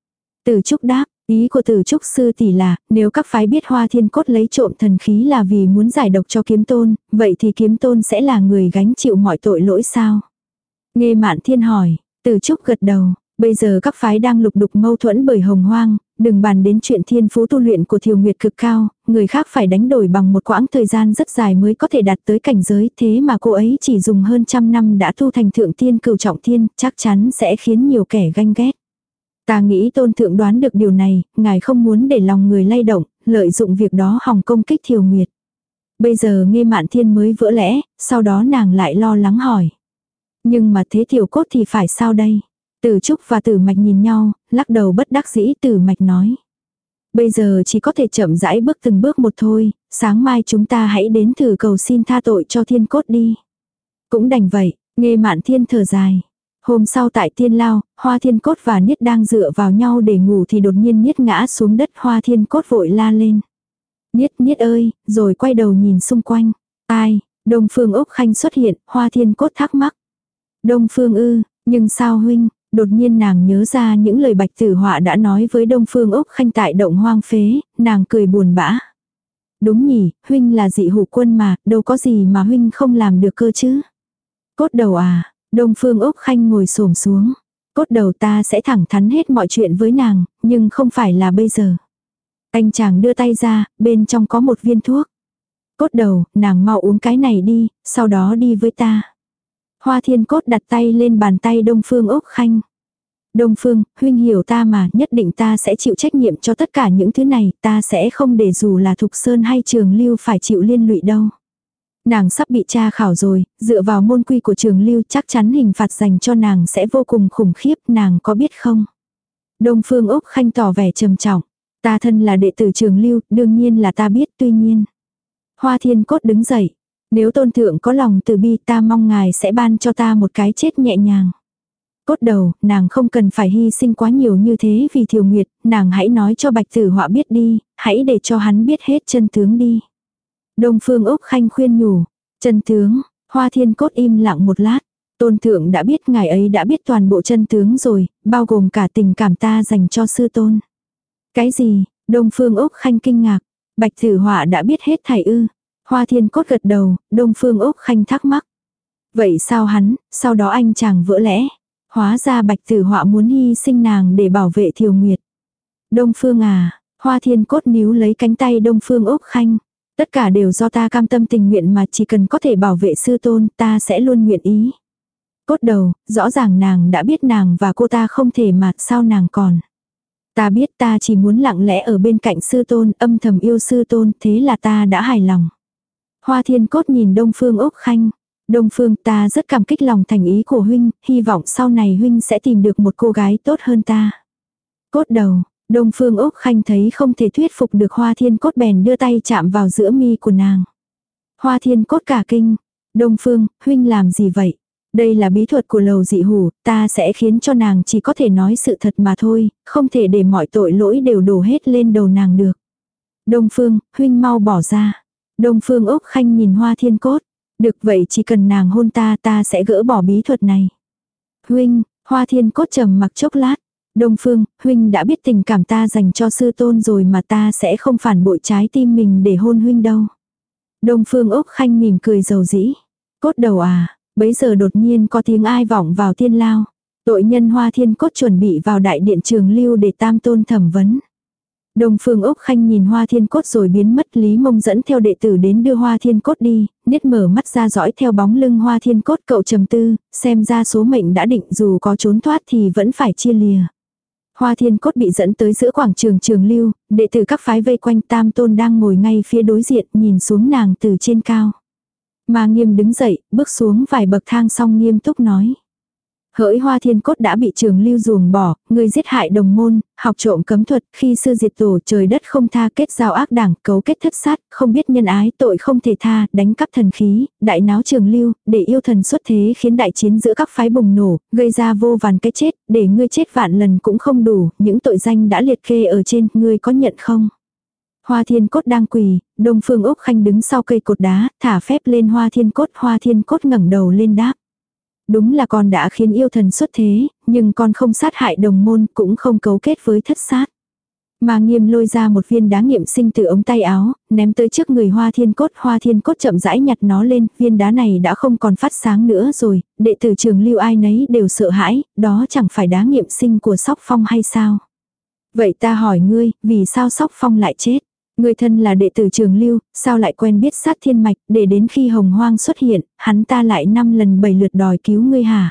Tử Trúc đáp, ý của Tử Trúc sư tỷ là, nếu các phái biết Hoa Thiên Cốt lấy trộm thần khí là vì muốn giải độc cho Kiếm Tôn, vậy thì Kiếm Tôn sẽ là người gánh chịu mọi tội lỗi sao? Nghê Mạn Thiên hỏi, Tử Trúc gật đầu. Bây giờ các phái đang lục đục mâu thuẫn bởi hồng hoang, đừng bàn đến chuyện thiên phú tu luyện của Thiều Nguyệt cực cao, người khác phải đánh đổi bằng một quãng thời gian rất dài mới có thể đạt tới cảnh giới, thế mà cô ấy chỉ dùng hơn trăm năm đã tu thành thượng tiên cửu trọng thiên, chắc chắn sẽ khiến nhiều kẻ ganh ghét. Ta nghĩ Tôn thượng đoán được điều này, ngài không muốn để lòng người lay động, lợi dụng việc đó hòng công kích Thiều Nguyệt. Bây giờ Nghê Mạn Thiên mới vỡ lẽ, sau đó nàng lại lo lắng hỏi. Nhưng mà thế Tiểu Cốt thì phải sao đây? Tử Trúc và Tử Mạch nhìn nhau, lắc đầu bất đắc dĩ. Tử Mạch nói. Bây giờ chỉ có thể chậm rãi bước từng bước một thôi, sáng mai chúng ta hãy đến thử cầu xin tha tội cho Thiên Cốt đi. Cũng đành vậy, Nghê Mạn Thiên thở dài. Hôm sau tại Tiên Lao, Hoa Thiên Cốt và Niết đang dựa vào nhau để ngủ thì đột nhiên Niết ngã xuống đất. Hoa Thiên Cốt vội la lên. Niết, Niết ơi, rồi quay đầu nhìn xung quanh. Ai? Đông Phương Úc Khanh xuất hiện, Hoa Thiên Cốt thắc mắc. Đông Phương ư, nhưng sao huynh? Đột nhiên nàng nhớ ra những lời Bạch Tử Họa đã nói với Đông Phương Úc Khanh tại động hoang phế, nàng cười buồn bã. Đúng nhỉ, huynh là dị hủ quân mà, đâu có gì mà huynh không làm được cơ chứ. Cốt đầu à, Đông Phương Úc Khanh ngồi xổm xuống. Cốt đầu ta sẽ thẳng thắn hết mọi chuyện với nàng, nhưng không phải là bây giờ. Anh chàng đưa tay ra, bên trong có một viên thuốc. Cốt đầu, nàng mau uống cái này đi, sau đó đi với ta. Hoa Thiên Cốt đặt tay lên bàn tay Đông Phương Úc Khanh. Đông Phương, huynh hiểu ta mà, nhất định ta sẽ chịu trách nhiệm cho tất cả những thứ này, ta sẽ không để dù là Thục Sơn hay Trường Lưu phải chịu liên lụy đâu. Nàng sắp bị tra khảo rồi, dựa vào môn quy của Trường Lưu chắc chắn hình phạt dành cho nàng sẽ vô cùng khủng khiếp, nàng có biết không? Đông Phương Úc Khanh tỏ vẻ trầm trọng. Ta thân là đệ tử Trường Lưu, đương nhiên là ta biết, tuy nhiên. Hoa Thiên Cốt đứng dậy. Nếu tôn thượng có lòng từ bi, ta mong ngài sẽ ban cho ta một cái chết nhẹ nhàng. Cốt đầu, nàng không cần phải hy sinh quá nhiều như thế vì Thiều Nguyệt, nàng hãy nói cho Bạch Tử Họa biết đi, hãy để cho hắn biết hết chân tướng đi. Đông Phương Úc Khanh khuyên nhủ, chân tướng, Hoa Thiên Cốt im lặng một lát. Tôn thượng đã biết, ngài ấy đã biết toàn bộ chân tướng rồi, bao gồm cả tình cảm ta dành cho sư tôn. Cái gì? Đông Phương Úc Khanh kinh ngạc. Bạch Tử Họa đã biết hết thảy ư? Hoa Thiên Cốt gật đầu, Đông Phương Úc Khanh thắc mắc. Vậy sao hắn, sau đó anh chàng vỡ lẽ. Hóa ra Bạch Tử Họa muốn hy sinh nàng để bảo vệ Thiều Nguyệt. Đông Phương à, Hoa Thiên Cốt níu lấy cánh tay Đông Phương Úc Khanh. Tất cả đều do ta cam tâm tình nguyện mà, chỉ cần có thể bảo vệ sư tôn, ta sẽ luôn nguyện ý. Cốt đầu, rõ ràng nàng đã biết nàng và cô ta không thể mà, sao nàng còn. Ta biết, ta chỉ muốn lặng lẽ ở bên cạnh sư tôn, âm thầm yêu sư tôn, thế là ta đã hài lòng. Hoa Thiên Cốt nhìn Đông Phương Úc Khanh. Đông Phương, ta rất cảm kích lòng thành ý của huynh, hy vọng sau này huynh sẽ tìm được một cô gái tốt hơn ta. Cốt đầu, Đông Phương Úc Khanh thấy không thể thuyết phục được Hoa Thiên Cốt bèn đưa tay chạm vào giữa mi của nàng. Hoa Thiên Cốt cả kinh. Đông Phương, huynh làm gì vậy? Đây là bí thuật của lầu dị hủ, ta sẽ khiến cho nàng chỉ có thể nói sự thật mà thôi, không thể để mọi tội lỗi đều đổ hết lên đầu nàng được. Đông Phương, huynh mau bỏ ra. Đông Phương Úc Khanh nhìn Hoa Thiên Cốt. Được vậy, chỉ cần nàng hôn ta, ta sẽ gỡ bỏ bí thuật này. Huynh, Hoa Thiên Cốt trầm mặc chốc lát. Đông Phương, huynh đã biết tình cảm ta dành cho sư tôn rồi mà, ta sẽ không phản bội trái tim mình để hôn huynh đâu. Đông Phương Úc Khanh mỉm cười dầu dĩ. Cốt đầu à, bấy giờ đột nhiên có tiếng ai vọng vào tiên lao. Tội nhân Hoa Thiên Cốt chuẩn bị vào đại điện Trường Lưu để tam tôn thẩm vấn. Đông Phương Úc Khanh nhìn Hoa Thiên Cốt rồi biến mất. Lý Mông dẫn theo đệ tử đến đưa Hoa Thiên Cốt đi, Niết mở mắt ra dõi theo bóng lưng Hoa Thiên Cốt. Cậu trầm tư, xem ra số mệnh đã định, dù có trốn thoát thì vẫn phải chia lìa. Hoa Thiên Cốt bị dẫn tới giữa quảng trường Trường Lưu, đệ tử các phái vây quanh, tam tôn đang ngồi ngay phía đối diện, nhìn xuống nàng từ trên cao. Ma Nghiêm đứng dậy, bước xuống vài bậc thang xong nghiêm túc nói. Hỡi Hoa Thiên Cốt đã bị Trường Lưu ruồng bỏ, ngươi giết hại đồng môn, học trộm cấm thuật, khi sư diệt tổ, trời đất không tha, kết giao ác đảng, cấu kết thất sát, không biết nhân ái, tội không thể tha, đánh cắp thần khí, đại náo Trường Lưu, để yêu thần xuất thế khiến đại chiến giữa các phái bùng nổ, gây ra vô vàn cái chết, để ngươi chết vạn lần cũng không đủ, những tội danh đã liệt kê ở trên, ngươi có nhận không? Hoa Thiên Cốt đang quỳ, Đông Phương Úc Khanh đứng sau cây cột đá, thả phép lên Hoa Thiên Cốt, Hoa Thiên Cốt ngẩng đầu lên đáp. Đúng là con đã khiến yêu thần xuất thế, nhưng con không sát hại đồng môn, cũng không cấu kết với thất sát. Ma Nghiêm lôi ra một viên đá nghiệm sinh từ ống tay áo, ném tới trước người Hoa Thiên Cốt. Hoa Thiên Cốt chậm rãi nhặt nó lên, viên đá này đã không còn phát sáng nữa rồi, đệ tử Trường Lưu ai nấy đều sợ hãi, đó chẳng phải đá nghiệm sinh của Sóc Phong hay sao? Vậy ta hỏi ngươi, vì sao Sóc Phong lại chết? Ngươi thân là đệ tử Trường Lưu, sao lại quen biết sát thiên mạch, để đến khi Hồng Hoang xuất hiện, hắn ta lại năm lần bảy lượt đòi cứu ngươi hả?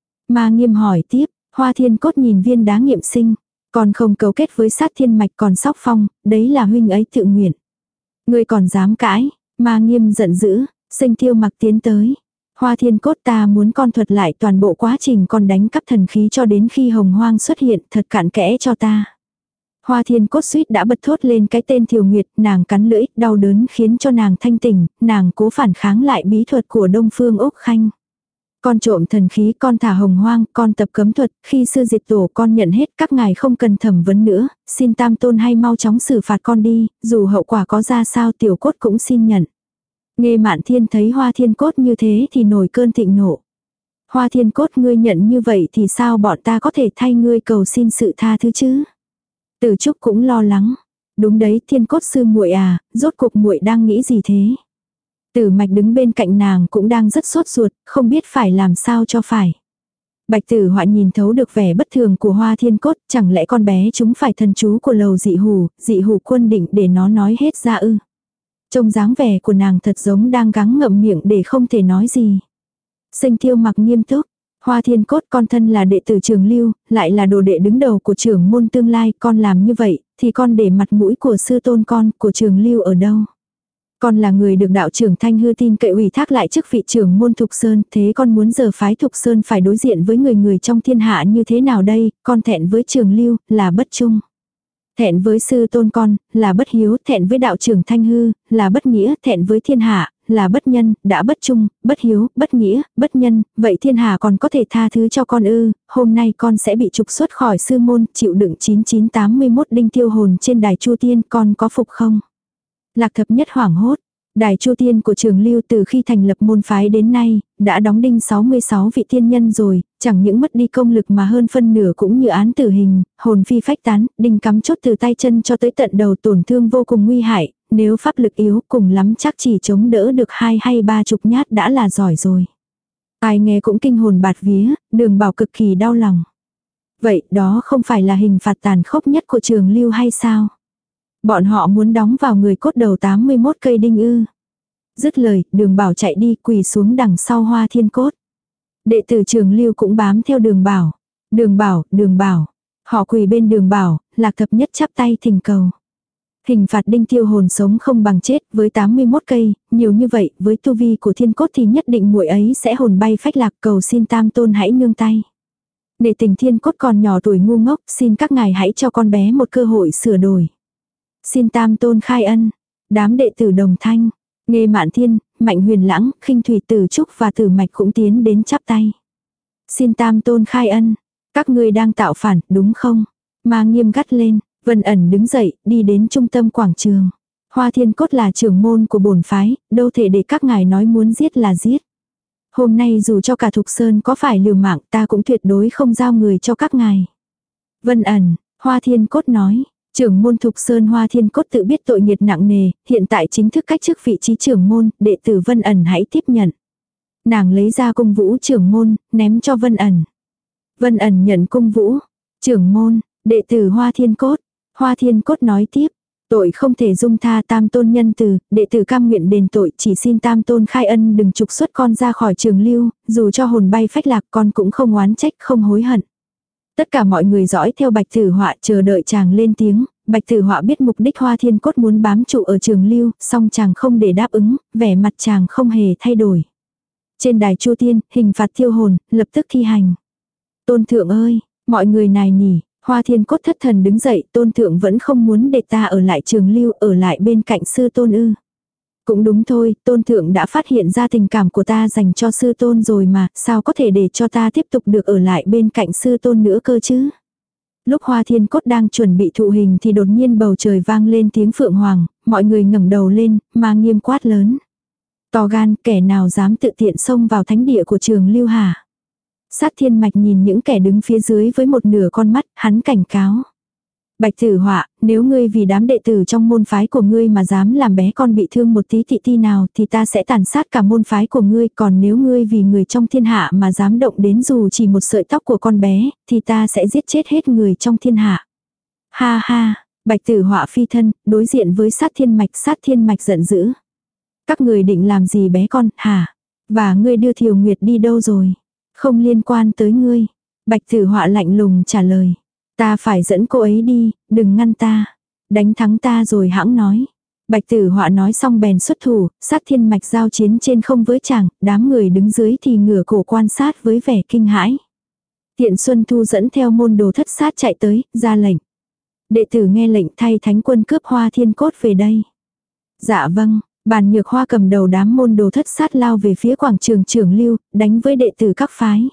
Ma Nghiêm hỏi tiếp. Hoa Thiên Cốt nhìn viên đá nghiệm sinh. Còn không cấu kết với sát thiên mạch, còn Sóc Phong, đấy là huynh ấy tự nguyện. Ngươi còn dám cãi? Ma Nghiêm giận dữ. Sinh Tiêu Mặc tiến tới. Hoa Thiên Cốt, ta muốn con thuật lại toàn bộ quá trình con đánh cắp thần khí cho đến khi Hồng Hoang xuất hiện, thật cặn kẽ cho ta. Hoa Thiên Cốt suýt đã bật thốt lên cái tên Thiều Nguyệt, nàng cắn lưỡi, đau đớn khiến cho nàng thanh tỉnh, nàng cố phản kháng lại bí thuật của Đông Phương Úc Khanh. Con trộm thần khí, con thả Hồng Hoang, con tập cấm thuật, khi sư diệt tổ con nhận hết, các ngài không cần thẩm vấn nữa, xin tam tôn hay mau chóng xử phạt con đi, dù hậu quả có ra sao Tiểu Cốt cũng xin nhận. Nghê Mạn Thiên thấy Hoa Thiên Cốt như thế thì nổi cơn thịnh nộ. Hoa Thiên Cốt, ngươi nhận như vậy thì sao bọn ta có thể thay ngươi cầu xin sự tha thứ chứ? Tử Trúc cũng lo lắng. Đúng đấy, Thiên Cốt sư muội à, rốt cuộc muội đang nghĩ gì thế? Tử Mạch đứng bên cạnh nàng cũng đang rất sốt ruột, không biết phải làm sao cho phải. Bạch Tử Họa nhìn thấu được vẻ bất thường của Hoa Thiên Cốt, chẳng lẽ con bé chúng phải thần chú của lầu dị hủ, dị hủ quân định để nó nói hết ra ư? Trông dáng vẻ của nàng thật giống đang gắng ngậm miệng để không thể nói gì. Sinh Tiêu Mặc nghiêm túc, Hoa Thiên Cốt con thân là đệ tử Trường Lưu, lại là đồ đệ đứng đầu của trưởng môn tương lai, con làm như vậy, thì con để mặt mũi của sư tôn con, của Trường Lưu ở đâu? Con là người được đạo trưởng Thanh Hư tin cậy ủy thác lại chức vị trưởng môn Thục Sơn, thế con muốn giờ phái Thục Sơn phải đối diện với người người trong thiên hạ như thế nào đây? Con thẹn với Trường Lưu, là bất trung. Thẹn với sư tôn con, là bất hiếu, thẹn với đạo trưởng Thanh Hư, là bất nghĩa, thẹn với thiên hạ, là bất nhân, đã bất trung, bất hiếu, bất nghĩa, bất nhân, vậy thiên hạ còn có thể tha thứ cho con ư? Hôm nay con sẽ bị trục xuất khỏi sư môn, chịu đựng chín chín tám mươi mốt đinh tiêu hồn trên đài Chu Tiên, con có phục không? Lạc Thập Nhất hoảng hốt. Đài Chu Tiên của Trường Lưu từ khi thành lập môn phái đến nay, đã đóng đinh sáu mươi sáu vị tiên nhân rồi, chẳng những mất đi công lực mà hơn phân nửa cũng như án tử hình, hồn phi phách tán, đinh cắm chốt từ tay chân cho tới tận đầu, tổn thương vô cùng nguy hại, nếu pháp lực yếu cùng lắm chắc chỉ chống đỡ được hai hay ba chục nhát đã là giỏi rồi. Ai nghe cũng kinh hồn bạt vía, Đường Bảo cực kỳ đau lòng. Vậy đó không phải là hình phạt tàn khốc nhất của Trường Lưu hay sao? Bọn họ muốn đóng vào người cốt đầu tám mươi mốt cây đinh ư. Dứt lời, Đường Bảo chạy đi quỳ xuống đằng sau Hoa Thiên Cốt. Đệ tử Trường Lưu cũng bám theo Đường Bảo. Đường Bảo, Đường Bảo. Họ quỳ bên Đường Bảo, Lạc Thập Nhất chắp tay thỉnh cầu. Hình phạt đinh tiêu hồn sống không bằng chết, với tám mươi mốt cây, nhiều như vậy, với tu vi của Thiên Cốt thì nhất định muội ấy sẽ hồn bay phách lạc, cầu xin Tam Tôn hãy nương tay. Để tình Thiên Cốt còn nhỏ tuổi ngu ngốc, xin các ngài hãy cho con bé một cơ hội sửa đổi. Xin Tam Tôn khai ân. Đám đệ tử đồng thanh, Nghê Mạn Thiên, Mạnh Huyền Lãng, Khinh Thủy Tử Trúc và Tử Mạch cũng tiến đến chắp tay. Xin Tam Tôn khai ân. Các ngươi đang tạo phản, đúng không? Ma Nghiêm gắt lên. Vân Ẩn đứng dậy, đi đến trung tâm quảng trường. Hoa Thiên Cốt là trưởng môn của bổn phái, đâu thể để các ngài nói muốn giết là giết. Hôm nay dù cho cả Thục Sơn có phải liều mạng, ta cũng tuyệt đối không giao người cho các ngài. Vân Ẩn, Hoa Thiên Cốt nói. Trưởng môn Thục Sơn Hoa Thiên Cốt tự biết tội nghiệp nặng nề, hiện tại chính thức cách chức vị trí trưởng môn, đệ tử Vân Ẩn hãy tiếp nhận. Nàng lấy ra cung vũ trưởng môn, ném cho Vân Ẩn. Vân Ẩn nhận cung vũ. Trưởng môn, đệ tử Hoa Thiên Cốt. Hoa Thiên Cốt nói tiếp. Tội không thể dung tha, Tam Tôn nhân từ, đệ tử cam nguyện đền tội, chỉ xin Tam Tôn khai ân đừng trục xuất con ra khỏi Trường Lưu, dù cho hồn bay phách lạc con cũng không oán trách, không hối hận. Tất cả mọi người dõi theo Bạch Tử Họa chờ đợi chàng lên tiếng. Bạch Tử Họa biết mục đích Hoa Thiên Cốt muốn bám trụ ở Trường Lưu, song chàng không để đáp ứng, vẻ mặt chàng không hề thay đổi. Trên đài Chu Tiên, hình phạt thiêu hồn, lập tức thi hành. Tôn thượng ơi, mọi người nài nỉ, Hoa Thiên Cốt thất thần đứng dậy, Tôn thượng vẫn không muốn để ta ở lại Trường Lưu, ở lại bên cạnh sư tôn ư. Cũng đúng thôi, Tôn thượng đã phát hiện ra tình cảm của ta dành cho sư tôn rồi mà, sao có thể để cho ta tiếp tục được ở lại bên cạnh sư tôn nữa cơ chứ. Lúc Hoa Thiên Cốt đang chuẩn bị thụ hình thì đột nhiên bầu trời vang lên tiếng phượng hoàng, mọi người ngẩng đầu lên, Ma Nghiêm quát lớn. To gan, kẻ nào dám tự tiện xông vào thánh địa của Trường Lưu hả? Sát Thiên Mạch nhìn những kẻ đứng phía dưới với một nửa con mắt, hắn cảnh cáo. Bạch Tử Họa, nếu ngươi vì đám đệ tử trong môn phái của ngươi mà dám làm bé con bị thương một tí thị ti nào thì ta sẽ tàn sát cả môn phái của ngươi, còn nếu ngươi vì người trong thiên hạ mà dám động đến dù chỉ một sợi tóc của con bé, thì ta sẽ giết chết hết người trong thiên hạ. Ha ha, Bạch Tử Họa phi thân, đối diện với Sát Thiên Mạch, Sát Thiên Mạch giận dữ. Các người định làm gì bé con, hả? Và ngươi đưa Thiều Nguyệt đi đâu rồi? Không liên quan tới ngươi. Bạch Tử Họa lạnh lùng trả lời. Ta phải dẫn cô ấy đi, đừng ngăn ta. Đánh thắng ta rồi hãng nói. Bạch Tử Họa nói xong bèn xuất thủ, Sát Thiên Mạch giao chiến trên không với chàng, đám người đứng dưới thì ngửa cổ quan sát với vẻ kinh hãi. Tiện Xuân Thu dẫn theo môn đồ thất sát chạy tới, ra lệnh. Đệ tử nghe lệnh thay thánh quân cướp Hoa Thiên Cốt về đây. Dạ vâng, Bàn Nhược Hoa cầm đầu đám môn đồ thất sát lao về phía quảng trường Trường Lưu, đánh với đệ tử các phái.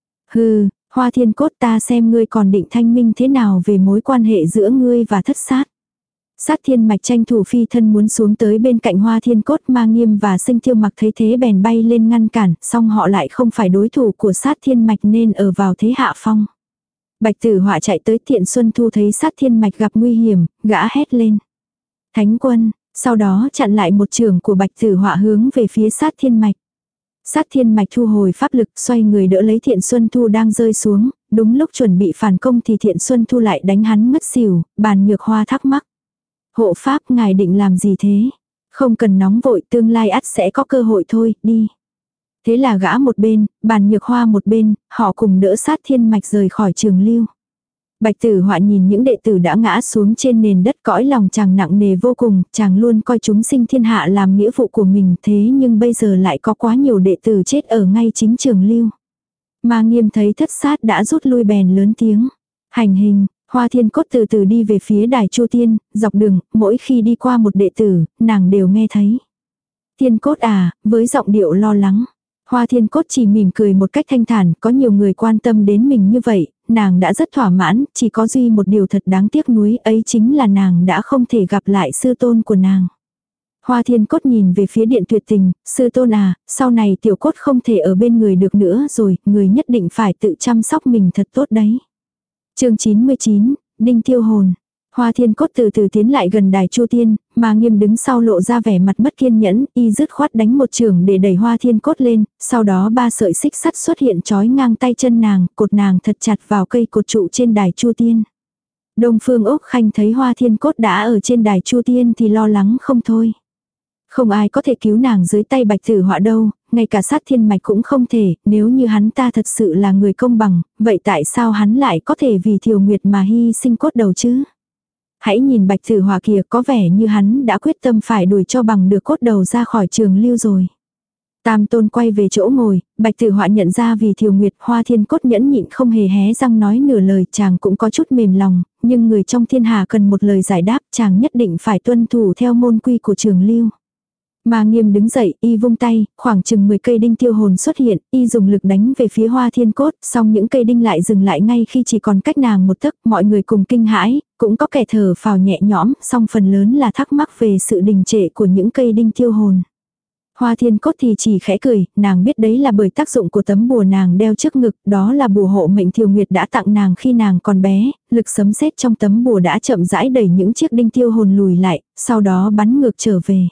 Hừ, Hoa Thiên Cốt, ta xem ngươi còn định thanh minh thế nào về mối quan hệ giữa ngươi và thất sát. Sát Thiên Mạch tranh thủ phi thân muốn xuống tới bên cạnh Hoa Thiên Cốt, Ma Nghiêm và Sinh Tiêu Mặc thấy thế bèn bay lên ngăn cản, song họ lại không phải đối thủ của Sát Thiên Mạch nên ở vào thế hạ phong. Bạch Tử Họa chạy tới, Tiện Xuân Thu thấy Sát Thiên Mạch gặp nguy hiểm, gã hét lên. Thánh quân, sau đó chặn lại một trường của Bạch Tử Họa hướng về phía Sát Thiên Mạch. Sát Thiên Mạch thu hồi pháp lực, xoay người đỡ lấy Thiện Xuân Thu đang rơi xuống, đúng lúc chuẩn bị phản công thì Thiện Xuân Thu lại đánh hắn ngất xỉu. Bàn Nhược Hoa thắc mắc: hộ pháp, ngài định làm gì thế? Không cần nóng vội, tương lai ắt sẽ có cơ hội thôi, đi. Thế là gã một bên, Bàn Nhược Hoa một bên, họ cùng đỡ Sát Thiên Mạch rời khỏi trường lưu. Bạch Tử Họa nhìn những đệ tử đã ngã xuống trên nền đất, cõi lòng chàng nặng nề vô cùng, chàng luôn coi chúng sinh thiên hạ làm nghĩa vụ của mình, thế nhưng bây giờ lại có quá nhiều đệ tử chết ở ngay chính trường lưu. Ma Nghiêm thấy Thất Sát đã rút lui bèn lớn tiếng: hành hình. Hoa Thiên Cốt từ từ đi về phía đài Chu Tiên, dọc đường, mỗi khi đi qua một đệ tử, nàng đều nghe thấy: Thiên Cốt à, với giọng điệu lo lắng. Hoa Thiên Cốt chỉ mỉm cười một cách thanh thản, có nhiều người quan tâm đến mình như vậy, nàng đã rất thỏa mãn, chỉ có duy một điều thật đáng tiếc nuối, ấy chính là nàng đã không thể gặp lại sư tôn của nàng. Hoa Thiên Cốt nhìn về phía Điện Tuyệt Tình: sư tôn à, sau này tiểu cốt không thể ở bên người được nữa rồi, người nhất định phải tự chăm sóc mình thật tốt đấy. Chương chín mươi chín, Đinh Tiêu Hồn. Hoa Thiên Cốt từ từ tiến lại gần đài Chu Tiên, mà Nghiêm đứng sau lộ ra vẻ mặt mất kiên nhẫn, y dứt khoát đánh một chưởng để đẩy Hoa Thiên Cốt lên, sau đó ba sợi xích sắt xuất hiện trói ngang tay chân nàng, cột nàng thật chặt vào cây cột trụ trên đài Chu Tiên. Đông Phương Úc Khanh thấy Hoa Thiên Cốt đã ở trên đài Chu Tiên thì lo lắng không thôi. Không ai có thể cứu nàng dưới tay Bạch Tử Họa đâu, ngay cả Sát Thiên Mạch cũng không thể, nếu như hắn ta thật sự là người công bằng, vậy tại sao hắn lại có thể vì Thiều Nguyệt mà hy sinh cốt đầu chứ? Hãy nhìn Bạch Tử Họa kìa, có vẻ như hắn đã quyết tâm phải đuổi cho bằng được cốt đầu ra khỏi trường lưu rồi. Tam Tôn quay về chỗ ngồi, Bạch Tử Họa nhận ra vì Thiều Nguyệt, Hoa Thiên Cốt nhẫn nhịn không hề hé răng nói nửa lời, chàng cũng có chút mềm lòng, nhưng người trong thiên hạ cần một lời giải đáp, chàng nhất định phải tuân thủ theo môn quy của trường lưu. Ma Nghiêm đứng dậy, y vung tay, khoảng chừng mười cây đinh tiêu hồn xuất hiện, y dùng lực đánh về phía Hoa Thiên Cốt, song những cây đinh lại dừng lại ngay khi chỉ còn cách nàng một tấc, mọi người cùng kinh hãi, cũng có kẻ thở phào nhẹ nhõm, song phần lớn là thắc mắc về sự đình trệ của những cây đinh tiêu hồn. Hoa Thiên Cốt thì chỉ khẽ cười, nàng biết đấy là bởi tác dụng của tấm bùa nàng đeo trước ngực, đó là bùa hộ mệnh Thiều Nguyệt đã tặng nàng khi nàng còn bé, lực sấm sét trong tấm bùa đã chậm rãi đẩy những chiếc đinh tiêu hồn lùi lại, sau đó bắn ngược trở về.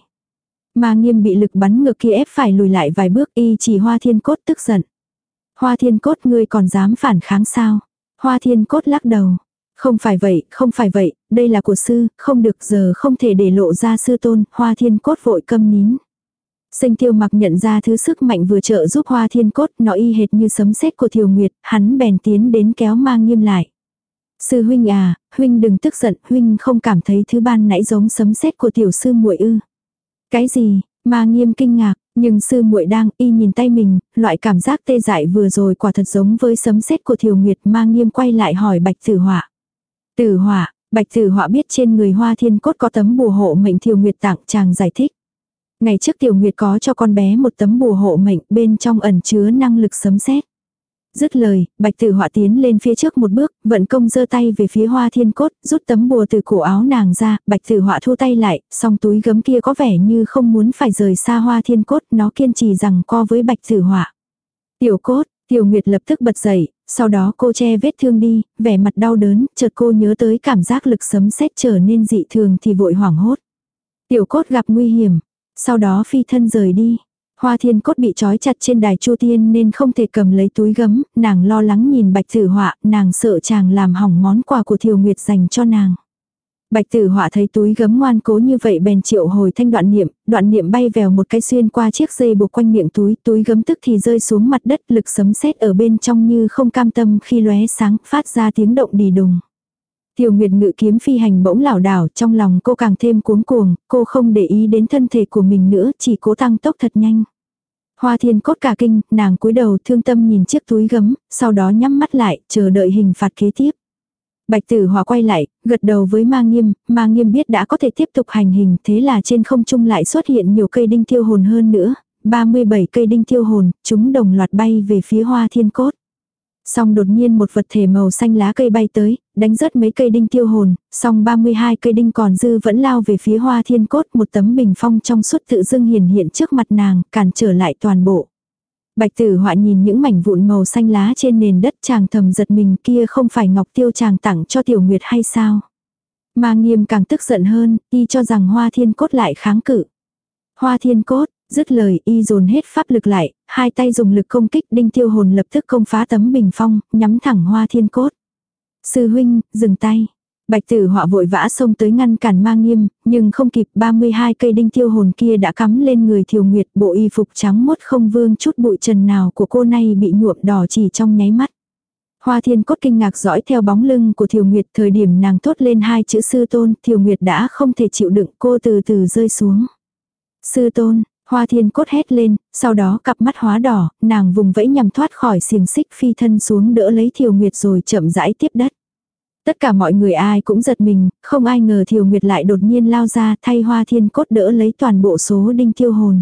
Ma Nghiêm bị lực bắn ngược kia ép phải lùi lại vài bước, y chỉ Hoa Thiên Cốt tức giận. Hoa Thiên Cốt, ngươi còn dám phản kháng sao? Hoa Thiên Cốt lắc đầu. Không phải vậy, không phải vậy, đây là của sư, không được, giờ không thể để lộ ra sư tôn. Hoa Thiên Cốt vội câm nín. Sinh Tiêu Mặc nhận ra thứ sức mạnh vừa trợ giúp Hoa Thiên Cốt, nó y hệt như sấm sét của Thiều Nguyệt, hắn bèn tiến đến kéo Ma Nghiêm lại. Sư huynh à, huynh đừng tức giận, huynh không cảm thấy thứ ban nãy giống sấm sét của tiểu sư muội ư? Cái gì? Ma Nghiêm kinh ngạc, nhưng sư muội đang, y nhìn tay mình, loại cảm giác tê dại vừa rồi quả thật giống với sấm sét của Thiều Nguyệt. Ma Nghiêm quay lại hỏi Bạch Tử Họa. Tử Họa, Bạch Tử Họa biết trên người Hoa Thiên Cốt có tấm bùa hộ mệnh Thiều Nguyệt tặng, chàng giải thích. Ngày trước Tiểu Nguyệt có cho con bé một tấm bùa hộ mệnh, bên trong ẩn chứa năng lực sấm sét. Dứt lời, Bạch Tử Họa tiến lên phía trước một bước, vận công giơ tay về phía Hoa Thiên Cốt, rút tấm bùa từ cổ áo nàng ra. Bạch Tử Họa thu tay lại, song túi gấm kia có vẻ như không muốn phải rời xa Hoa Thiên Cốt, nó kiên trì rằng co với Bạch Tử Họa. Tiểu Cốt, Tiểu Nguyệt lập tức bật dậy, sau đó cô che vết thương đi, vẻ mặt đau đớn, chợt cô nhớ tới cảm giác lực sấm sét trở nên dị thường thì vội hoảng hốt. Tiểu Cốt gặp nguy hiểm, sau đó phi thân rời đi. Hoa Thiên Cốt bị trói chặt trên đài Chu Tiên nên không thể cầm lấy túi gấm, nàng lo lắng nhìn Bạch Tử Họa, nàng sợ chàng làm hỏng món quà của Thiều Nguyệt dành cho nàng. Bạch Tử Họa thấy túi gấm ngoan cố như vậy bèn triệu hồi thanh đoạn niệm, đoạn niệm bay vèo một cái xuyên qua chiếc dây buộc quanh miệng túi, túi gấm tức thì rơi xuống mặt đất, lực sấm sét ở bên trong như không cam tâm khi lóe sáng, phát ra tiếng động đì đùng. Thiều Nguyệt ngự kiếm phi hành bỗng lảo đảo, trong lòng cô càng thêm cuống cuồng, cô không để ý đến thân thể của mình nữa, chỉ cố tăng tốc thật nhanh. Hoa Thiên Cốt cả kinh, nàng cúi đầu thương tâm nhìn chiếc túi gấm, sau đó nhắm mắt lại, chờ đợi hình phạt kế tiếp. Bạch Tử Họa quay lại, gật đầu với Ma Nghiêm, Ma Nghiêm biết đã có thể tiếp tục hành hình, thế là trên không trung lại xuất hiện nhiều cây đinh tiêu hồn hơn nữa, ba mươi bảy cây đinh tiêu hồn, chúng đồng loạt bay về phía Hoa Thiên Cốt. Xong đột nhiên một vật thể màu xanh lá cây bay tới, đánh rớt mấy cây đinh tiêu hồn, xong ba mươi hai cây đinh còn dư vẫn lao về phía Hoa Thiên Cốt, một tấm bình phong trong suốt tự dưng hiển hiện trước mặt nàng, cản trở lại toàn bộ. Bạch Tử Họa nhìn những mảnh vụn màu xanh lá trên nền đất, chàng thầm giật mình, kia không phải ngọc tiêu chàng tặng cho Tiểu Nguyệt hay sao? Ma Nghiêm càng tức giận hơn, y cho rằng Hoa Thiên Cốt lại kháng cự. Hoa Thiên Cốt, dứt lời y dồn hết pháp lực lại, hai tay dùng lực công kích, Đinh Tiêu Hồn lập tức công phá tấm bình phong, nhắm thẳng Hoa Thiên Cốt. Sư huynh, dừng tay. Bạch Tử Họa vội vã xông tới ngăn cản Ma Nghiêm, nhưng không kịp, ba mươi hai cây đinh tiêu hồn kia đã cắm lên người Thiều Nguyệt, bộ y phục trắng mốt không vương chút bụi trần nào của cô nay bị nhuộm đỏ chỉ trong nháy mắt. Hoa Thiên Cốt kinh ngạc dõi theo bóng lưng của Thiều Nguyệt, thời điểm nàng thốt lên hai chữ sư tôn, Thiều Nguyệt đã không thể chịu đựng, cô từ từ rơi xuống. Sư tôn, Hoa Thiên Cốt hét lên, sau đó cặp mắt hóa đỏ, nàng vùng vẫy nhằm thoát khỏi xiềng xích, phi thân xuống đỡ lấy Thiều Nguyệt rồi chậm rãi tiếp đất. Tất cả mọi người ai cũng giật mình, không ai ngờ Thiều Nguyệt lại đột nhiên lao ra thay Hoa Thiên Cốt đỡ lấy toàn bộ số đinh tiêu hồn.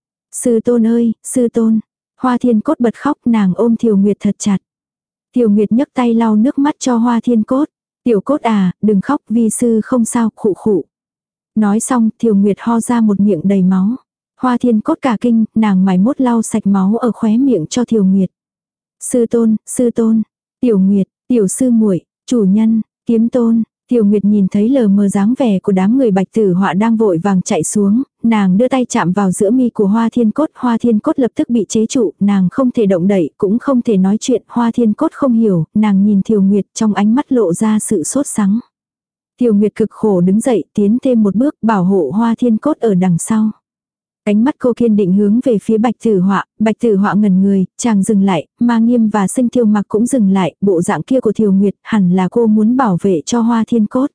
Sư tôn ơi, sư tôn. Hoa Thiên Cốt bật khóc, nàng ôm Thiều Nguyệt thật chặt. Thiều Nguyệt nhấc tay lau nước mắt cho Hoa Thiên Cốt. Tiểu Cốt à, đừng khóc, vi sư không sao, khụ khụ. Nói xong, Thiều Nguyệt ho ra một miệng đầy máu. Hoa Thiên Cốt cả kinh, nàng mải mốt lau sạch máu ở khóe miệng cho Thiều Nguyệt. Sư tôn, sư tôn. Tiểu Nguyệt, tiểu sư muội, chủ nhân, kiếm tôn. Thiều Nguyệt nhìn thấy lờ mờ dáng vẻ của đám người Bạch Tử Họa đang vội vàng chạy xuống, nàng đưa tay chạm vào giữa mi của Hoa Thiên Cốt, Hoa Thiên Cốt lập tức bị chế trụ, nàng không thể động đậy, cũng không thể nói chuyện, Hoa Thiên Cốt không hiểu, nàng nhìn Thiều Nguyệt trong ánh mắt lộ ra sự sốt sắng. Thiều Nguyệt cực khổ đứng dậy, tiến thêm một bước, bảo hộ Hoa Thiên Cốt ở đằng sau. Ánh mắt cô kiên định hướng về phía Bạch Tử Họa, Bạch Tử Họa ngẩn người, chàng dừng lại, Ma Nghiêm và Sinh Tiêu Mặc cũng dừng lại, bộ dạng kia của Thiều Nguyệt hẳn là cô muốn bảo vệ cho Hoa Thiên Cốt.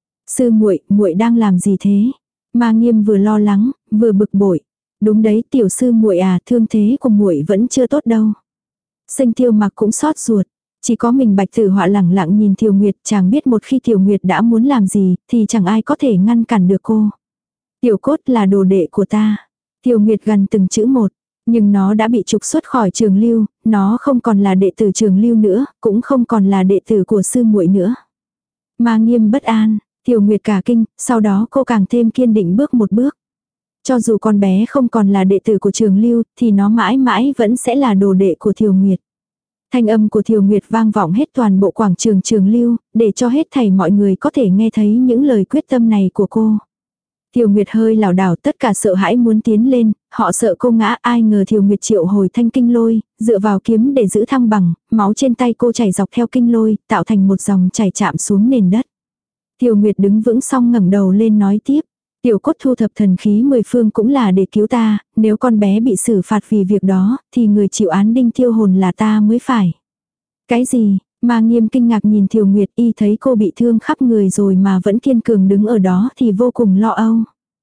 Sư muội, muội đang làm gì thế? Ma Nghiêm vừa lo lắng, vừa bực bội. Đúng đấy, tiểu sư muội à, thương thế của muội vẫn chưa tốt đâu. Sinh Tiêu Mặc cũng xót ruột. Chỉ có mình Bạch Tử Họa lẳng lặng nhìn Thiều Nguyệt, chàng biết một khi Thiều Nguyệt đã muốn làm gì, thì chẳng ai có thể ngăn cản được cô. Tiểu Cốt là đồ đệ của ta. Thiều Nguyệt gần từng chữ một, nhưng nó đã bị trục xuất khỏi trường lưu, nó không còn là đệ tử trường lưu nữa, cũng không còn là đệ tử của sư muội nữa. Ma Nghiêm bất an, Thiều Nguyệt cả kinh, sau đó cô càng thêm kiên định bước một bước. Cho dù con bé không còn là đệ tử của trường lưu, thì nó mãi mãi vẫn sẽ là đồ đệ của Thiều Nguyệt. Thanh âm của Thiều Nguyệt vang vọng hết toàn bộ quảng trường trường lưu, để cho hết thảy mọi người có thể nghe thấy những lời quyết tâm này của cô. Thiều Nguyệt hơi lảo đảo, tất cả sợ hãi muốn tiến lên, họ sợ cô ngã, ai ngờ Thiều Nguyệt triệu hồi thanh kinh lôi, dựa vào kiếm để giữ thăng bằng, máu trên tay cô chảy dọc theo kinh lôi, tạo thành một dòng chảy chạm xuống nền đất. Thiều Nguyệt đứng vững xong ngẩng đầu lên nói tiếp, Tiểu Cốt thu thập thần khí mười phương cũng là để cứu ta, nếu con bé bị xử phạt vì việc đó, thì người chịu án đinh tiêu hồn là ta mới phải. Cái gì? Ma Nghiêm kinh ngạc nhìn Thiều Nguyệt, y thấy cô bị thương khắp người rồi mà vẫn kiên cường đứng ở đó thì vô cùng lo âu.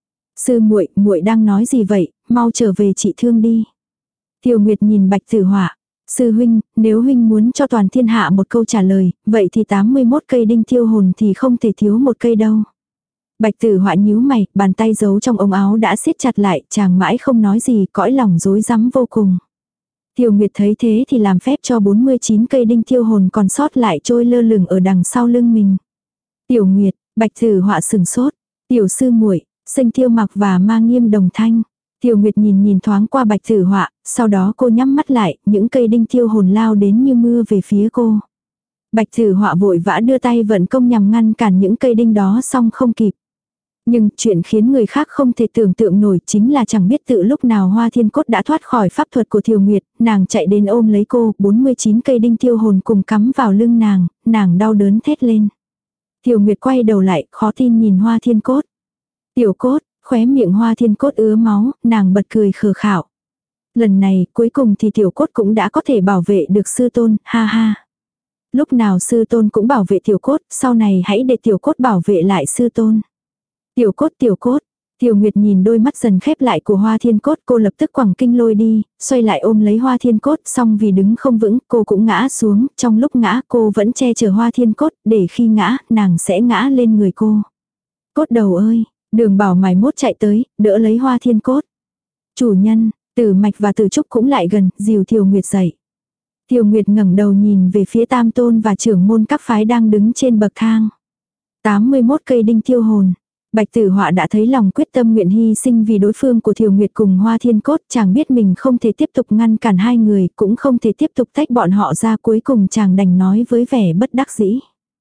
Sư muội, muội đang nói gì vậy, mau trở về trị thương đi. Thiều Nguyệt nhìn Bạch Tử Họa, sư huynh, nếu huynh muốn cho toàn thiên hạ một câu trả lời, vậy thì tám mươi mốt cây đinh tiêu hồn thì không thể thiếu một cây đâu. Bạch Tử Họa nhíu mày, bàn tay giấu trong ống áo đã siết chặt lại, chàng mãi không nói gì, cõi lòng rối rắm vô cùng. Thiều Nguyệt thấy thế thì làm phép cho bốn mươi chín cây đinh tiêu hồn còn sót lại trôi lơ lửng ở đằng sau lưng mình. Tiểu Nguyệt, Bạch Tử Họa sừng sốt, tiểu sư muội, Sinh Tiêu Mặc và Ma Nghiêm đồng thanh. Thiều Nguyệt nhìn nhìn thoáng qua Bạch Tử Họa, sau đó cô nhắm mắt lại, những cây đinh tiêu hồn lao đến như mưa về phía cô. Bạch Tử Họa vội vã đưa tay vận công nhằm ngăn cản những cây đinh đó xong không kịp. Nhưng chuyện khiến người khác không thể tưởng tượng nổi chính là chẳng biết tự lúc nào Hoa Thiên Cốt đã thoát khỏi pháp thuật của Thiều Nguyệt, nàng chạy đến ôm lấy cô, bốn mươi chín cây đinh tiêu hồn cùng cắm vào lưng nàng, nàng đau đớn thét lên. Thiều Nguyệt quay đầu lại, khó tin nhìn Hoa Thiên Cốt. Tiểu Cốt, khóe miệng Hoa Thiên Cốt ứa máu, nàng bật cười khờ khạo. Lần này, cuối cùng thì Tiểu Cốt cũng đã có thể bảo vệ được sư tôn, ha ha. Lúc nào sư tôn cũng bảo vệ Tiểu Cốt, sau này hãy để Tiểu Cốt bảo vệ lại sư tôn. Tiểu Cốt, Tiểu Cốt. Thiều Nguyệt nhìn đôi mắt dần khép lại của Hoa Thiên Cốt, cô lập tức quẳng kinh lôi đi, xoay lại ôm lấy Hoa Thiên Cốt, xong vì đứng không vững, cô cũng ngã xuống, trong lúc ngã cô vẫn che chở Hoa Thiên Cốt, để khi ngã, nàng sẽ ngã lên người cô. Cốt đầu ơi, Đường Bảo mài mốt chạy tới, đỡ lấy Hoa Thiên Cốt. Chủ nhân, Tử Mạch và Tử Trúc cũng lại gần, dìu Thiều Nguyệt dậy. Thiều Nguyệt ngẩng đầu nhìn về phía Tam Tôn và trưởng môn các phái đang đứng trên bậc thang. tám mươi mốt cây đinh tiêu hồn. Bạch Tử Họa đã thấy lòng quyết tâm nguyện hy sinh vì đối phương của Thiều Nguyệt cùng Hoa Thiên Cốt, chàng biết mình không thể tiếp tục ngăn cản hai người, cũng không thể tiếp tục tách bọn họ ra, cuối cùng chàng đành nói với vẻ bất đắc dĩ.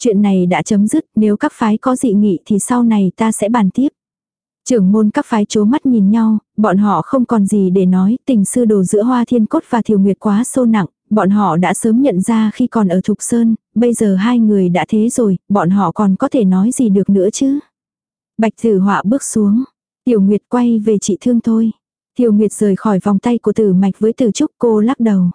Chuyện này đã chấm dứt, nếu các phái có dị nghị thì sau này ta sẽ bàn tiếp. Trưởng môn các phái chố mắt nhìn nhau, bọn họ không còn gì để nói, tình sư đồ giữa Hoa Thiên Cốt và Thiều Nguyệt quá sâu nặng, bọn họ đã sớm nhận ra khi còn ở Thục Sơn, bây giờ hai người đã thế rồi, bọn họ còn có thể nói gì được nữa chứ. Bạch Tử Họa bước xuống, Tiểu Nguyệt quay về trị thương thôi. Thiều Nguyệt rời khỏi vòng tay của Tử Mạch với Tử Trúc, cô lắc đầu.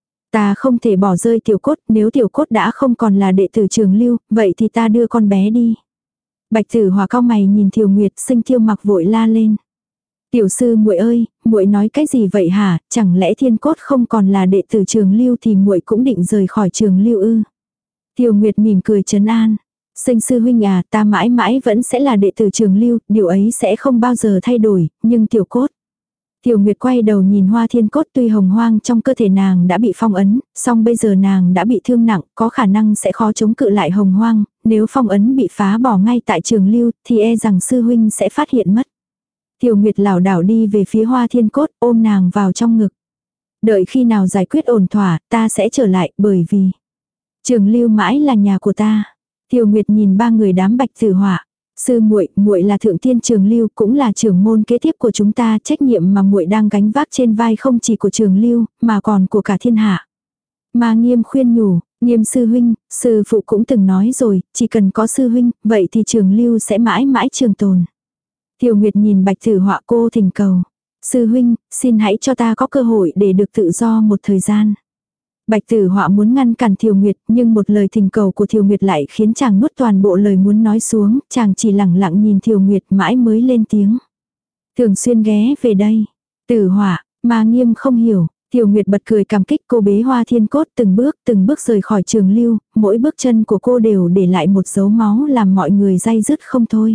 Ta không thể bỏ rơi Tiểu Cốt, nếu Tiểu Cốt đã không còn là đệ tử Trường Lưu, vậy thì ta đưa con bé đi. Bạch Tử Họa cau mày nhìn Thiều Nguyệt, Sinh Tiêu Mặc vội la lên. Tiểu sư muội ơi, muội nói cái gì vậy hả, chẳng lẽ Thiên Cốt không còn là đệ tử Trường Lưu thì muội cũng định rời khỏi Trường Lưu ư? Thiều Nguyệt mỉm cười trấn an. Sinh sư huynh à, ta mãi mãi vẫn sẽ là đệ tử Trường Lưu, điều ấy sẽ không bao giờ thay đổi, nhưng Tiểu Cốt. Tiểu Nguyệt quay đầu nhìn Hoa Thiên Cốt, tuy hồng hoang trong cơ thể nàng đã bị phong ấn, song bây giờ nàng đã bị thương nặng, có khả năng sẽ khó chống cự lại hồng hoang, nếu phong ấn bị phá bỏ ngay tại Trường Lưu thì e rằng sư huynh sẽ phát hiện mất. Tiểu Nguyệt lảo đảo đi về phía Hoa Thiên Cốt, ôm nàng vào trong ngực. Đợi khi nào giải quyết ổn thỏa, ta sẽ trở lại, bởi vì Trường Lưu mãi là nhà của ta. Tiểu Nguyệt nhìn ba người đám Bạch Tử Họa. Sư muội, muội là thượng tiên Trường Lưu, cũng là trưởng môn kế tiếp của chúng ta, trách nhiệm mà muội đang gánh vác trên vai không chỉ của Trường Lưu, mà còn của cả thiên hạ. Ma Nghiêm khuyên nhủ, Nghiêm sư huynh, sư phụ cũng từng nói rồi, chỉ cần có sư huynh, vậy thì Trường Lưu sẽ mãi mãi trường tồn. Tiểu Nguyệt nhìn Bạch Tử Họa, cô thỉnh cầu. Sư huynh, xin hãy cho ta có cơ hội để được tự do một thời gian. Bạch Tử Họa muốn ngăn cản Thiều Nguyệt, nhưng một lời thỉnh cầu của Thiều Nguyệt lại khiến chàng nuốt toàn bộ lời muốn nói xuống, chàng chỉ lẳng lặng nhìn Thiều Nguyệt mãi mới lên tiếng. Thường xuyên ghé về đây. Tử Họa, Ma Nghiêm không hiểu, Thiều Nguyệt bật cười cảm kích, cô bế Hoa Thiên Cốt từng bước từng bước rời khỏi Trường Lưu, mỗi bước chân của cô đều để lại một dấu máu làm mọi người day dứt không thôi.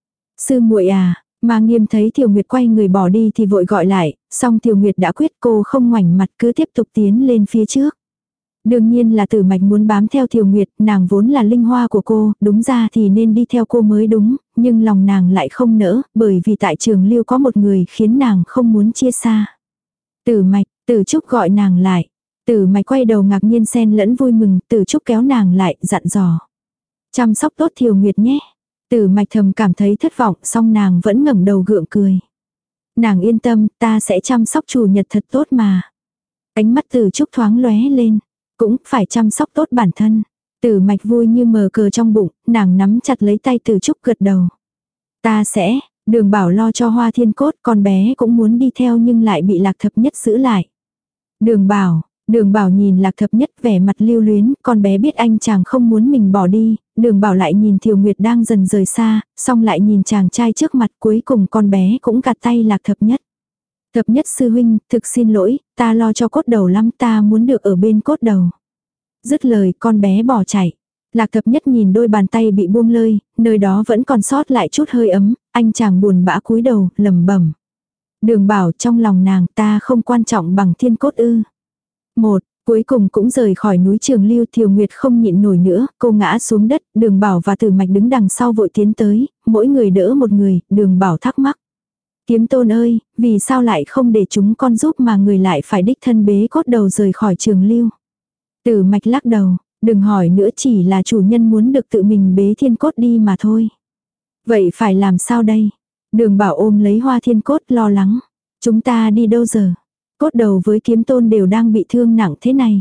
Sư muội à, Ma Nghiêm thấy Thiều Nguyệt quay người bỏ đi thì vội gọi lại, song Thiều Nguyệt đã quyết, cô không ngoảnh mặt cứ tiếp tục tiến lên phía trước. Đương nhiên là Tử Mạch muốn bám theo Thiều Nguyệt, nàng vốn là linh hoa của cô, đúng ra thì nên đi theo cô mới đúng, nhưng lòng nàng lại không nỡ, bởi vì tại Trường Lưu có một người khiến nàng không muốn chia xa. Tử Mạch, Tử Trúc gọi nàng lại. Tử Mạch quay đầu ngạc nhiên xen lẫn vui mừng, Tử Trúc kéo nàng lại, dặn dò. Chăm sóc tốt Thiều Nguyệt nhé. Tử Mạch thầm cảm thấy thất vọng, song nàng vẫn ngẩng đầu gượng cười. Nàng yên tâm, ta sẽ chăm sóc chủ nhật thật tốt mà. Ánh mắt Tử Trúc thoáng lóe lên. Cũng phải chăm sóc tốt bản thân. Tử Mạch vui như mờ cờ trong bụng, nàng nắm chặt lấy tay Tử Trúc gật đầu. Ta sẽ, Đường Bảo lo cho Hoa Thiên Cốt, con bé cũng muốn đi theo nhưng lại bị Lạc Thập Nhất giữ lại. Đường Bảo, Đường Bảo nhìn Lạc Thập Nhất vẻ mặt lưu luyến, con bé biết anh chàng không muốn mình bỏ đi, Đường Bảo lại nhìn Thiều Nguyệt đang dần rời xa, xong lại nhìn chàng trai trước mặt, cuối cùng con bé cũng gạt tay Lạc Thập Nhất. Thập Nhất sư huynh, thực xin lỗi, ta lo cho Cốt Đầu lắm, ta muốn được ở bên Cốt Đầu. Dứt lời, con bé bỏ chạy. Lạc Thập Nhất nhìn đôi bàn tay bị buông lơi, nơi đó vẫn còn sót lại chút hơi ấm, anh chàng buồn bã cúi đầu, lẩm bẩm. Đường Bảo, trong lòng nàng, ta không quan trọng bằng Thiên Cốt ư. Một, cuối cùng cũng rời khỏi núi Trường Lưu. Thiều Nguyệt không nhịn nổi nữa, cô ngã xuống đất, Đường Bảo và Tử Mạch đứng đằng sau vội tiến tới, mỗi người đỡ một người, Đường Bảo thắc mắc. Kiếm Tôn ơi, vì sao lại không để chúng con giúp mà người lại phải đích thân bế Cốt Đầu rời khỏi Trường Lưu? Tử Mạch lắc đầu, đừng hỏi nữa, chỉ là chủ nhân muốn được tự mình bế Thiên Cốt đi mà thôi. Vậy phải làm sao đây? Đường Bảo ôm lấy Hoa Thiên Cốt lo lắng. Chúng ta đi đâu giờ? Cốt Đầu với Kiếm Tôn đều đang bị thương nặng thế này.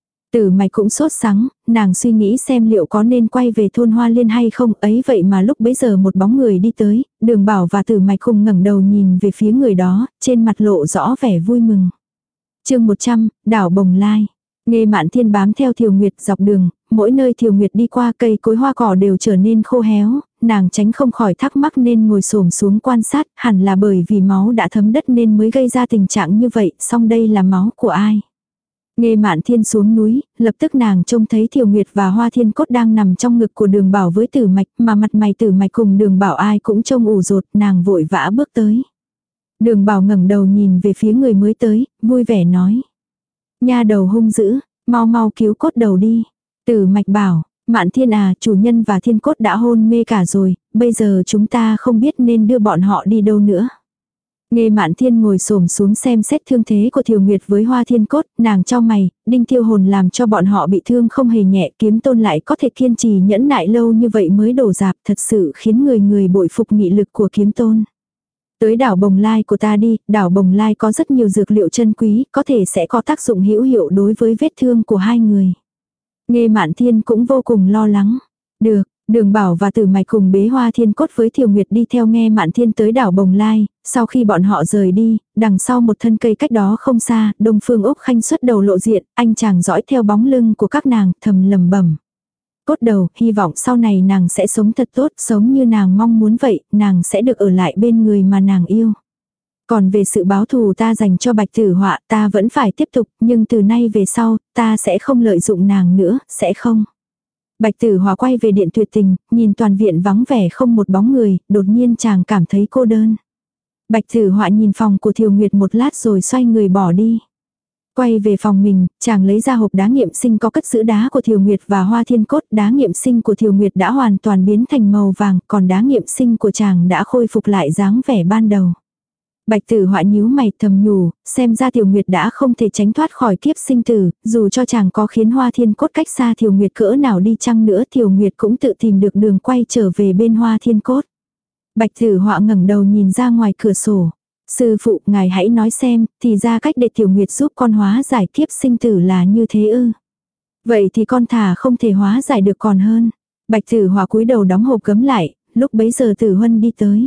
Tử Mạch cũng sốt sắng, nàng suy nghĩ xem liệu có nên quay về thôn Hoa Liên hay không, ấy vậy mà lúc bấy giờ một bóng người đi tới, Đường Bảo và Tử Mạch cùng ngẩng đầu nhìn về phía người đó, trên mặt lộ rõ vẻ vui mừng. Chương một trăm, đảo Bồng Lai. Nghê Mạn Thiên bám theo Thiều Nguyệt dọc đường, mỗi nơi Thiều Nguyệt đi qua cây cối hoa cỏ đều trở nên khô héo, nàng tránh không khỏi thắc mắc nên ngồi xổm xuống quan sát, hẳn là bởi vì máu đã thấm đất nên mới gây ra tình trạng như vậy, song đây là máu của ai? Nghê Mạn Thiên xuống núi, lập tức nàng trông thấy Thiều Nguyệt và Hoa Thiên Cốt đang nằm trong ngực của Đường Bảo với Tử Mạch, mà mặt mày Tử Mạch cùng Đường Bảo ai cũng trông ủ rột, nàng vội vã bước tới. Đường Bảo ngẩng đầu nhìn về phía người mới tới, vui vẻ nói. Nha đầu hung dữ, mau mau cứu Cốt Đầu đi. Tử Mạch bảo, Mạn Thiên à, chủ nhân và Thiên Cốt đã hôn mê cả rồi, bây giờ chúng ta không biết nên đưa bọn họ đi đâu nữa. Nghe Mạn Thiên ngồi xổm xuống xem xét thương thế của Thiều Nguyệt với Hoa Thiên Cốt, nàng chau mày, đinh tiêu hồn làm cho bọn họ bị thương không hề nhẹ, Kiếm Tôn lại có thể kiên trì nhẫn nại lâu như vậy mới đổ dạp, thật sự khiến người người bội phục nghị lực của Kiếm Tôn. Tới đảo Bồng Lai của ta đi, đảo Bồng Lai có rất nhiều dược liệu chân quý, có thể sẽ có tác dụng hữu hiệu đối với vết thương của hai người. Nghe Mạn Thiên cũng vô cùng lo lắng. Được, Đường Bảo và Tử Mạch cùng bế Hoa Thiên Cốt với Thiều Nguyệt đi theo Nghe Mạn Thiên tới đảo Bồng Lai, sau khi bọn họ rời đi, đằng sau một thân cây cách đó không xa, Đông Phương Úc Khanh xuất đầu lộ diện, anh chàng dõi theo bóng lưng của các nàng, thầm lầm bẩm. Cốt đầu, hy vọng sau này nàng sẽ sống thật tốt, sống như nàng mong muốn vậy, nàng sẽ được ở lại bên người mà nàng yêu. Còn về sự báo thù ta dành cho Bạch Tử Họa, ta vẫn phải tiếp tục, nhưng từ nay về sau, ta sẽ không lợi dụng nàng nữa, sẽ không. Bạch Tử Họa quay về điện tuyệt tình, nhìn toàn viện vắng vẻ không một bóng người, đột nhiên chàng cảm thấy cô đơn. Bạch Tử Họa nhìn phòng của Thiều Nguyệt một lát rồi xoay người bỏ đi. Quay về phòng mình, chàng lấy ra hộp đá nghiệm sinh có cất giữ đá của Thiều Nguyệt và Hoa Thiên Cốt. Đá nghiệm sinh của Thiều Nguyệt đã hoàn toàn biến thành màu vàng, còn đá nghiệm sinh của chàng đã khôi phục lại dáng vẻ ban đầu. Bạch Tử Họa nhíu mày thầm nhủ, xem ra Thiều Nguyệt đã không thể tránh thoát khỏi kiếp sinh tử, dù cho chàng có khiến Hoa Thiên Cốt cách xa Thiều Nguyệt cỡ nào đi chăng nữa, Thiều Nguyệt cũng tự tìm được đường quay trở về bên Hoa Thiên Cốt. Bạch Tử Họa ngẩng đầu nhìn ra ngoài cửa sổ. Sư phụ, ngài hãy nói xem, thì ra cách để Tiểu Nguyệt giúp con hóa giải kiếp sinh tử là như thế ư? Vậy thì con thà không thể hóa giải được còn hơn. Bạch Tử Họa cúi đầu đóng hộp gấm lại, lúc bấy giờ Tử Huân đi tới.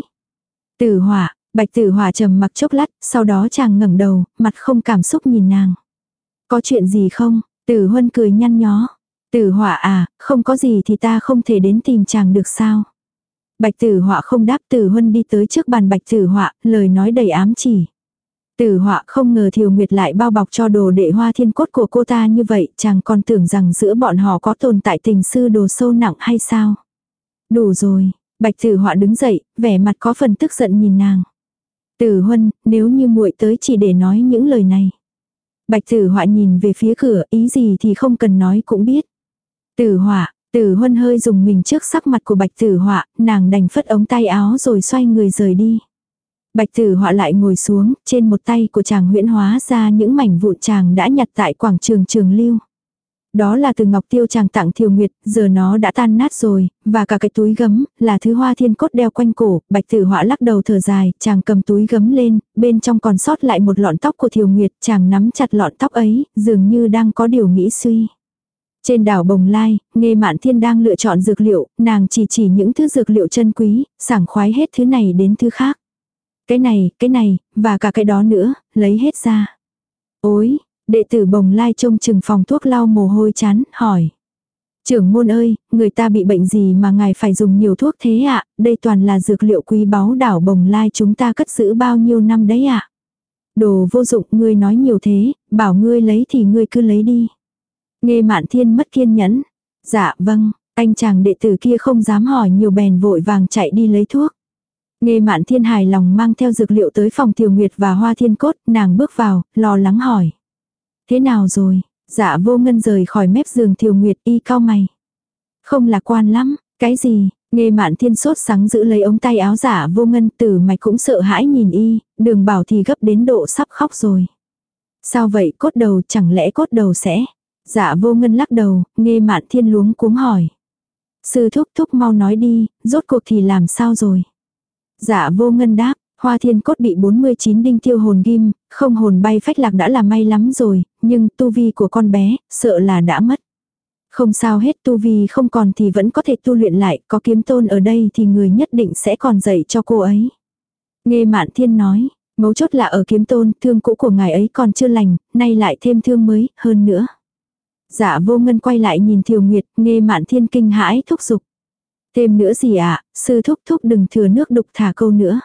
Tử Họa, Bạch Tử Họa trầm mặc chốc lát, sau đó chàng ngẩng đầu, mặt không cảm xúc nhìn nàng. Có chuyện gì không? Tử Huân cười nhăn nhó. Tử Họa à, không có gì thì ta không thể đến tìm chàng được sao? Bạch Tử Họa không đáp. Tử Huân đi tới trước bàn Bạch Tử Họa, lời nói đầy ám chỉ. Tử Họa không ngờ Thiều Nguyệt lại bao bọc cho đồ đệ Hoa Thiên Cốt của cô ta như vậy, chàng còn tưởng rằng giữa bọn họ có tồn tại tình sư đồ sâu nặng hay sao? Đủ rồi, Bạch Tử Họa đứng dậy, vẻ mặt có phần tức giận nhìn nàng. Tử Huân, nếu như muội tới chỉ để nói những lời này. Bạch Tử Họa nhìn về phía cửa, ý gì thì không cần nói cũng biết. Tử Họa, Tử Huân hơi dùng mình trước sắc mặt của Bạch Tử Họa, nàng đành phất ống tay áo rồi xoay người rời đi. Bạch Tử Họa lại ngồi xuống, trên một tay của chàng huyễn hóa ra những mảnh vụn chàng đã nhặt tại quảng trường Trường Lưu. Đó là từ ngọc tiêu chàng tặng Thiều Nguyệt, giờ nó đã tan nát rồi, và cả cái túi gấm, là thứ Hoa Thiên Cốt đeo quanh cổ. Bạch Tử Họa lắc đầu thở dài, chàng cầm túi gấm lên, bên trong còn sót lại một lọn tóc của Thiều Nguyệt, chàng nắm chặt lọn tóc ấy, dường như đang có điều nghĩ suy. Trên đảo Bồng Lai, Nghê Mạn Thiên đang lựa chọn dược liệu, nàng chỉ chỉ những thứ dược liệu chân quý, sảng khoái hết thứ này đến thứ khác. Cái này, cái này, và cả cái đó nữa, lấy hết ra. Ôi, đệ tử Bồng Lai trông chừng phòng thuốc lau mồ hôi chán, hỏi. Trưởng môn ơi, người ta bị bệnh gì mà ngài phải dùng nhiều thuốc thế ạ? Đây toàn là dược liệu quý báu đảo Bồng Lai chúng ta cất giữ bao nhiêu năm đấy ạ? Đồ vô dụng, ngươi nói nhiều thế, bảo ngươi lấy thì ngươi cứ lấy đi. Nghê Mạn Thiên mất kiên nhẫn. Dạ vâng, anh chàng đệ tử kia không dám hỏi nhiều bèn vội vàng chạy đi lấy thuốc. Nghê Mạn Thiên hài lòng mang theo dược liệu tới phòng Thiều Nguyệt và Hoa Thiên Cốt, nàng bước vào, lo lắng hỏi. Thế nào rồi? Dạ Vô Ngân rời khỏi mép giường Thiều Nguyệt, y cau mày. Không lạc quan lắm, cái gì? Nghê Mạn Thiên sốt sắng giữ lấy ống tay áo Dạ Vô Ngân, Tử Mạch cũng sợ hãi nhìn y, Đường Bảo thì gấp đến độ sắp khóc rồi. Sao vậy, cốt đầu, chẳng lẽ cốt đầu sẽ? Dạ Vô Ngân lắc đầu, Nghê Mạn Thiên luống cuống hỏi. Sư thúc thúc mau nói đi, rốt cuộc thì làm sao rồi? Dạ Vô Ngân đáp, Hoa Thiên Cốt bị bốn mươi chín đinh tiêu hồn ghim, không hồn bay phách lạc đã là may lắm rồi, nhưng tu vi của con bé, sợ là đã mất. Không sao hết, tu vi không còn thì vẫn có thể tu luyện lại, có Kiếm Tôn ở đây thì người nhất định sẽ còn dạy cho cô ấy. Nghê Mạn Thiên nói, mấu chốt là ở Kiếm Tôn, thương cũ của ngài ấy còn chưa lành, nay lại thêm thương mới, hơn nữa. Dạ Vô Ngân quay lại nhìn Thiều Nguyệt, Nghê Mạn Thiên kinh hãi thúc giục. Thêm nữa gì ạ, à? Sư thúc thúc đừng thừa nước đục thả câu nữa.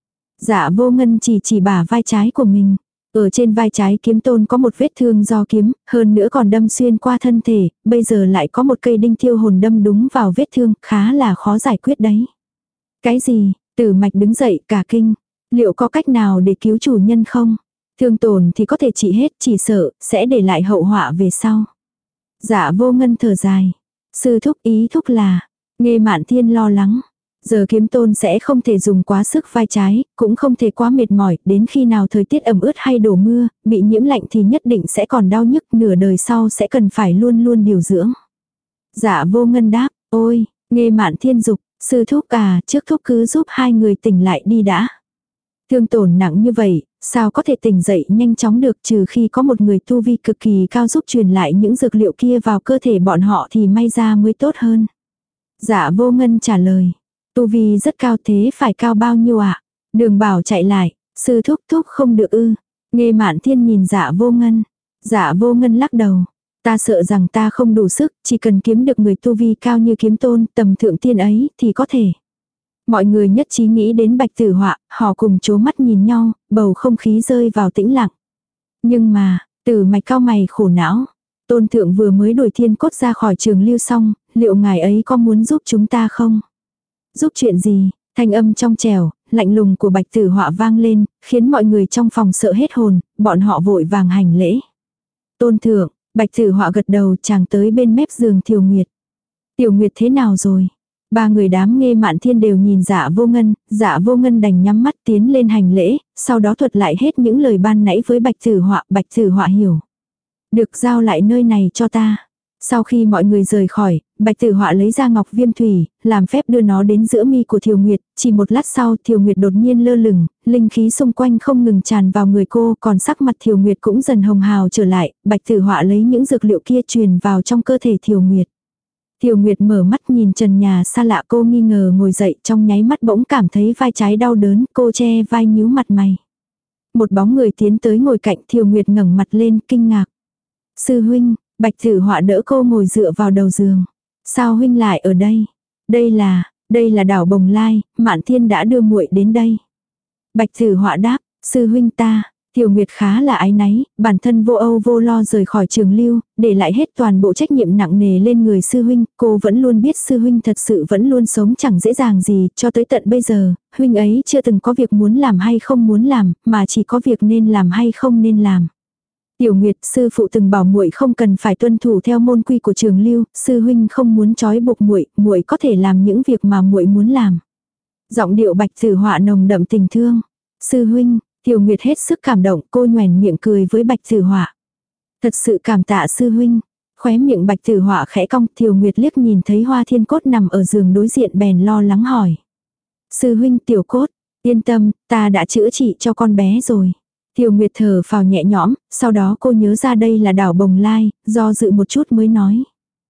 Dạ Vô Ngân chỉ chỉ bả vai trái của mình. Ở trên vai trái Kiếm Tôn có một vết thương do kiếm, hơn nữa còn đâm xuyên qua thân thể, bây giờ lại có một cây đinh tiêu hồn đâm đúng vào vết thương, khá là khó giải quyết đấy. Cái gì? Tử Mạch đứng dậy cả kinh. Liệu có cách nào để cứu chủ nhân không? Thương tổn thì có thể trị hết, chỉ sợ sẽ để lại hậu họa về sau. Dạ Vô Ngân thở dài. Sư thúc ý thúc là, Nghê Mạn Thiên lo lắng. Giờ kiếm tôn sẽ không thể dùng quá sức vai trái, cũng không thể quá mệt mỏi, đến khi nào thời tiết ẩm ướt hay đổ mưa, bị nhiễm lạnh thì nhất định sẽ còn đau nhức, nửa đời sau sẽ cần phải luôn luôn điều dưỡng. Dạ Vô Ngân đáp, ôi, Nghê Mạn Thiên dục, sư thúc à, trước thúc cứ giúp hai người tỉnh lại đi đã. Thương tổn nặng như vậy, sao có thể tỉnh dậy nhanh chóng được, trừ khi có một người tu vi cực kỳ cao giúp truyền lại những dược liệu kia vào cơ thể bọn họ thì may ra mới tốt hơn. Dạ Vô Ngân trả lời, tu vi rất cao, thế phải cao bao nhiêu ạ? À? Đường Bảo chạy lại, sư thúc thúc không được ư. Nghê Mạn Thiên nhìn Dạ Vô Ngân. Dạ Vô Ngân lắc đầu. Ta sợ rằng ta không đủ sức, chỉ cần kiếm được người tu vi cao như kiếm tôn, tầm thượng tiên ấy, thì có thể. Mọi người nhất trí nghĩ đến Bạch Tử Họa, họ cùng chố mắt nhìn nhau, bầu không khí rơi vào tĩnh lặng. Nhưng mà, Tử Mạch cao mày khổ não. Tôn thượng vừa mới đuổi Thiên Cốt ra khỏi Trường Lưu xong, liệu ngài ấy có muốn giúp chúng ta không? Giúp chuyện gì? Thanh âm trong trẻo, lạnh lùng của Bạch Tử Họa vang lên, khiến mọi người trong phòng sợ hết hồn, bọn họ vội vàng hành lễ. Tôn thượng, Bạch Tử Họa gật đầu, chàng tới bên mép giường Tiểu Nguyệt. Tiểu Nguyệt thế nào rồi? Ba người đám Nghê Mạn Thiên đều nhìn Dạ Vô Ngân, Dạ Vô Ngân đành nhắm mắt tiến lên hành lễ, sau đó thuật lại hết những lời ban nãy với Bạch Tử Họa, Bạch Tử Họa hiểu. Được, giao lại nơi này cho ta. Sau khi mọi người rời khỏi, Bạch Tử Họa lấy ra ngọc viêm thủy, làm phép đưa nó đến giữa mi của Thiều Nguyệt, chỉ một lát sau Thiều Nguyệt đột nhiên lơ lửng, linh khí xung quanh không ngừng tràn vào người cô, còn sắc mặt Thiều Nguyệt cũng dần hồng hào trở lại, Bạch Tử Họa lấy những dược liệu kia truyền vào trong cơ thể Thiều Nguyệt. Thiều Nguyệt mở mắt nhìn trần nhà xa lạ, cô nghi ngờ ngồi dậy, trong nháy mắt bỗng cảm thấy vai trái đau đớn, cô che vai nhíu mặt mày. Một bóng người tiến tới ngồi cạnh, Thiều Nguyệt ngẩng mặt lên kinh ngạc. Sư huynh. Bạch Tử Họa đỡ cô ngồi dựa vào đầu giường. Sao huynh lại ở đây? Đây là, đây là đảo Bồng Lai, Mạn Thiên đã đưa muội đến đây. Bạch Tử Họa đáp, sư huynh ta. Tiểu Nguyệt khá là áy náy, bản thân vô âu vô lo rời khỏi Trường Lưu, để lại hết toàn bộ trách nhiệm nặng nề lên người sư huynh. Cô vẫn luôn biết sư huynh thật sự vẫn luôn sống chẳng dễ dàng gì, cho tới tận bây giờ, huynh ấy chưa từng có việc muốn làm hay không muốn làm, mà chỉ có việc nên làm hay không nên làm. Tiểu Nguyệt, sư phụ từng bảo muội không cần phải tuân thủ theo môn quy của Trường Lưu, sư huynh không muốn trói buộc muội, muội có thể làm những việc mà muội muốn làm. Giọng điệu Bạch Tử Họa nồng đậm tình thương. Sư huynh, Tiểu Nguyệt hết sức cảm động, cô nhoẻn miệng cười với Bạch Tử Họa. Thật sự cảm tạ sư huynh. Khóe miệng Bạch Tử Họa khẽ cong, Tiểu Nguyệt liếc nhìn thấy Hoa Thiên Cốt nằm ở giường đối diện bèn lo lắng hỏi. Sư huynh Tiểu Cốt, yên tâm, ta đã chữa trị cho con bé rồi. Tiểu Nguyệt thở phào nhẹ nhõm, sau đó cô nhớ ra đây là đảo Bồng Lai, do dự một chút mới nói.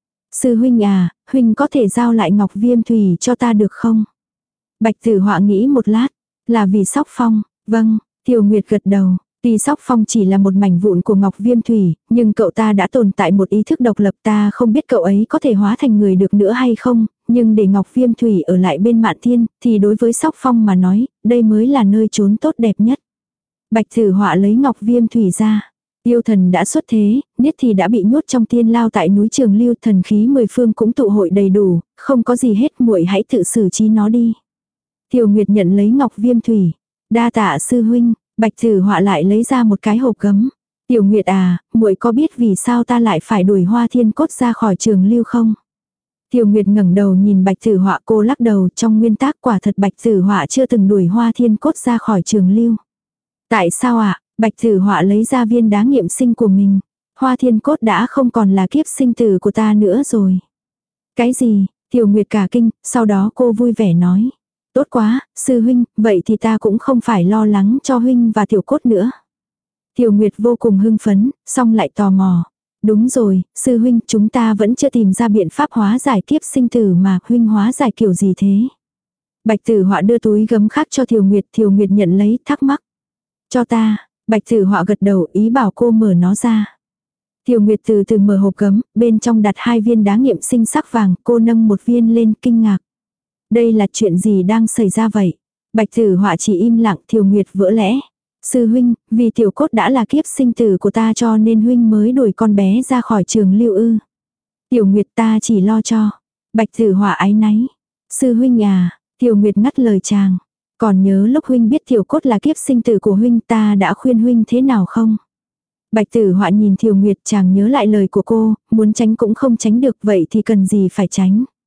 Sư huynh à, huynh có thể giao lại ngọc viêm thủy cho ta được không? Bạch Tử Họa nghĩ một lát, là vì Sóc Phong, vâng, Tiểu Nguyệt gật đầu. Tuy Sóc Phong chỉ là một mảnh vụn của ngọc viêm thủy, nhưng cậu ta đã tồn tại một ý thức độc lập, ta không biết cậu ấy có thể hóa thành người được nữa hay không, nhưng để ngọc viêm thủy ở lại bên Mạn Thiên, thì đối với Sóc Phong mà nói, đây mới là nơi trốn tốt đẹp nhất. Bạch Tử Họa lấy ngọc viêm thủy ra. Yêu thần đã xuất thế, Niết thì đã bị nhốt trong tiên lao tại núi Trường Lưu, thần khí mười phương cũng tụ hội đầy đủ, không có gì hết, muội hãy tự xử trí nó đi. Tiểu Nguyệt nhận lấy ngọc viêm thủy. Đa tạ sư huynh. Bạch Tử Họa lại lấy ra một cái hộp gấm. Tiểu Nguyệt à, muội có biết vì sao ta lại phải đuổi Hoa Thiên Cốt ra khỏi Trường Lưu không? Tiểu Nguyệt ngẩng đầu nhìn Bạch Tử Họa, cô lắc đầu, trong nguyên tắc quả thật Bạch Tử Họa chưa từng đuổi Hoa Thiên Cốt ra khỏi Trường Lưu. Tại sao ạ? À? Bạch Tử Họa lấy ra viên đá nghiệm sinh của mình. Hoa Thiên Cốt đã không còn là kiếp sinh tử của ta nữa rồi. Cái gì? Tiểu Nguyệt cả kinh, sau đó cô vui vẻ nói. Tốt quá, sư huynh, vậy thì ta cũng không phải lo lắng cho huynh và Tiểu Cốt nữa. Tiểu Nguyệt vô cùng hưng phấn, xong lại tò mò. Đúng rồi, sư huynh, chúng ta vẫn chưa tìm ra biện pháp hóa giải kiếp sinh tử mà, huynh hóa giải kiểu gì thế? Bạch Tử Họa đưa túi gấm khác cho Tiểu Nguyệt, Tiểu Nguyệt nhận lấy, thắc mắc. Cho ta, Bạch Tử Họa gật đầu, ý bảo cô mở nó ra. Tiểu Nguyệt từ từ mở hộp gấm, bên trong đặt hai viên đá nghiệm sinh sắc vàng, cô nâng một viên lên kinh ngạc. Đây là chuyện gì đang xảy ra vậy? Bạch Tử Họa chỉ im lặng, Tiểu Nguyệt vỡ lẽ. Sư huynh, vì Tiểu Cốt đã là kiếp sinh tử của ta cho nên huynh mới đuổi con bé ra khỏi Trường Lưu ư. Tiểu Nguyệt, ta chỉ lo cho. Bạch Tử Họa áy náy. Sư huynh à, Tiểu Nguyệt ngắt lời chàng. Còn nhớ lúc huynh biết Tiểu Cốt là kiếp sinh tử của huynh, ta đã khuyên huynh thế nào không? Bạch Tử Họa nhìn Tiểu Nguyệt, chàng nhớ lại lời của cô, muốn tránh cũng không tránh được, vậy thì cần gì phải tránh.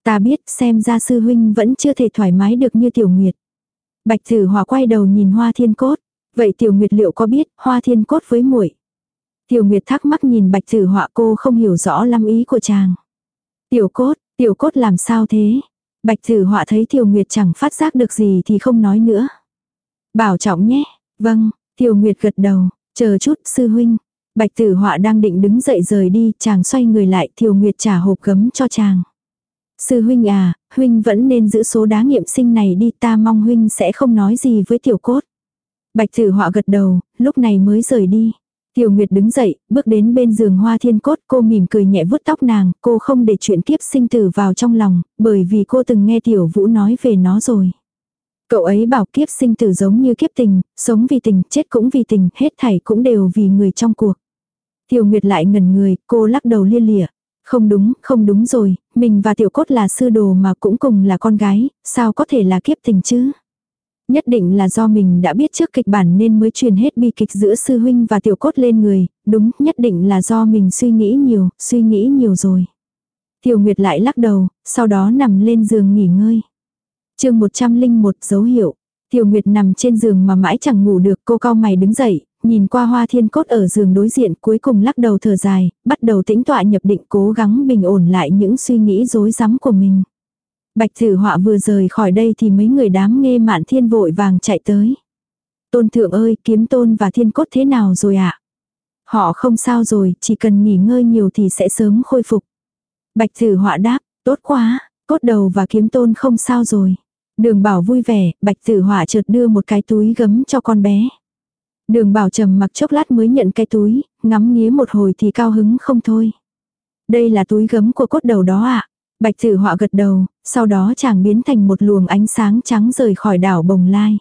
Ta biết, xem ra sư huynh vẫn chưa thể thoải mái được như Tiểu Nguyệt. Bạch Tử Họa quay đầu nhìn Hoa Thiên Cốt. Vậy Tiểu Nguyệt liệu có biết Hoa Thiên Cốt với muội? Tiểu Nguyệt thắc mắc nhìn Bạch Tử Họa, cô không hiểu rõ lắm ý của chàng. Tiểu Cốt, Tiểu Cốt làm sao thế? Bạch Tử Họa thấy Tiểu Nguyệt chẳng phát giác được gì thì không nói nữa. Bảo trọng nhé. Vâng, Tiểu Nguyệt gật đầu. Chờ chút sư huynh. Bạch Tử Họa đang định đứng dậy rời đi, chàng xoay người lại, Tiểu Nguyệt trả hộp gấm cho chàng. Sư huynh à, huynh vẫn nên giữ số đá nghiệm sinh này đi, ta mong huynh sẽ không nói gì với Tiểu Cốt. Bạch Tử Họa gật đầu, lúc này mới rời đi. Tiểu Nguyệt đứng dậy, bước đến bên giường Hoa Thiên Cốt, cô mỉm cười nhẹ vuốt tóc nàng, cô không để chuyện kiếp sinh tử vào trong lòng, bởi vì cô từng nghe Tiểu Vũ nói về nó rồi. Cậu ấy bảo kiếp sinh tử giống như kiếp tình, sống vì tình, chết cũng vì tình, hết thảy cũng đều vì người trong cuộc. Tiểu Nguyệt lại ngẩn người, cô lắc đầu lia lịa. Không đúng, không đúng rồi, mình và Tiểu Cốt là sư đồ mà cũng cùng là con gái, sao có thể là kiếp tình chứ? Nhất định là do mình đã biết trước kịch bản nên mới truyền hết bi kịch giữa sư huynh và Tiểu Cốt lên người, đúng, nhất định là do mình suy nghĩ nhiều, suy nghĩ nhiều rồi. Tiểu Nguyệt lại lắc đầu, sau đó nằm lên giường nghỉ ngơi. Chương một trăm lẻ một dấu hiệu. Tiểu Nguyệt nằm trên giường mà mãi chẳng ngủ được, cô cau mày đứng dậy, nhìn qua Hoa Thiên Cốt ở giường đối diện, cuối cùng lắc đầu thở dài, bắt đầu tĩnh tọa nhập định, cố gắng bình ổn lại những suy nghĩ rối rắm của mình. Bạch Tử Họa vừa rời khỏi đây thì mấy người đám Nghê Mạn Thiên vội vàng chạy tới. Tôn thượng ơi, Kiếm Tôn và Thiên Cốt thế nào rồi ạ? À? Họ không sao rồi, chỉ cần nghỉ ngơi nhiều thì sẽ sớm khôi phục. Bạch Tử Họa đáp, tốt quá, Cốt Đầu và Kiếm Tôn không sao rồi. Đường Bảo vui vẻ, Bạch Tử Họa chợt đưa một cái túi gấm cho con bé. Đường Bảo trầm mặc chốc lát mới nhận cái túi, ngắm nghía một hồi thì cao hứng không thôi. Đây là túi gấm của Cốt Đầu đó ạ. À? Bạch Tử Họa gật đầu, sau đó chàng biến thành một luồng ánh sáng trắng rời khỏi đảo Bồng Lai.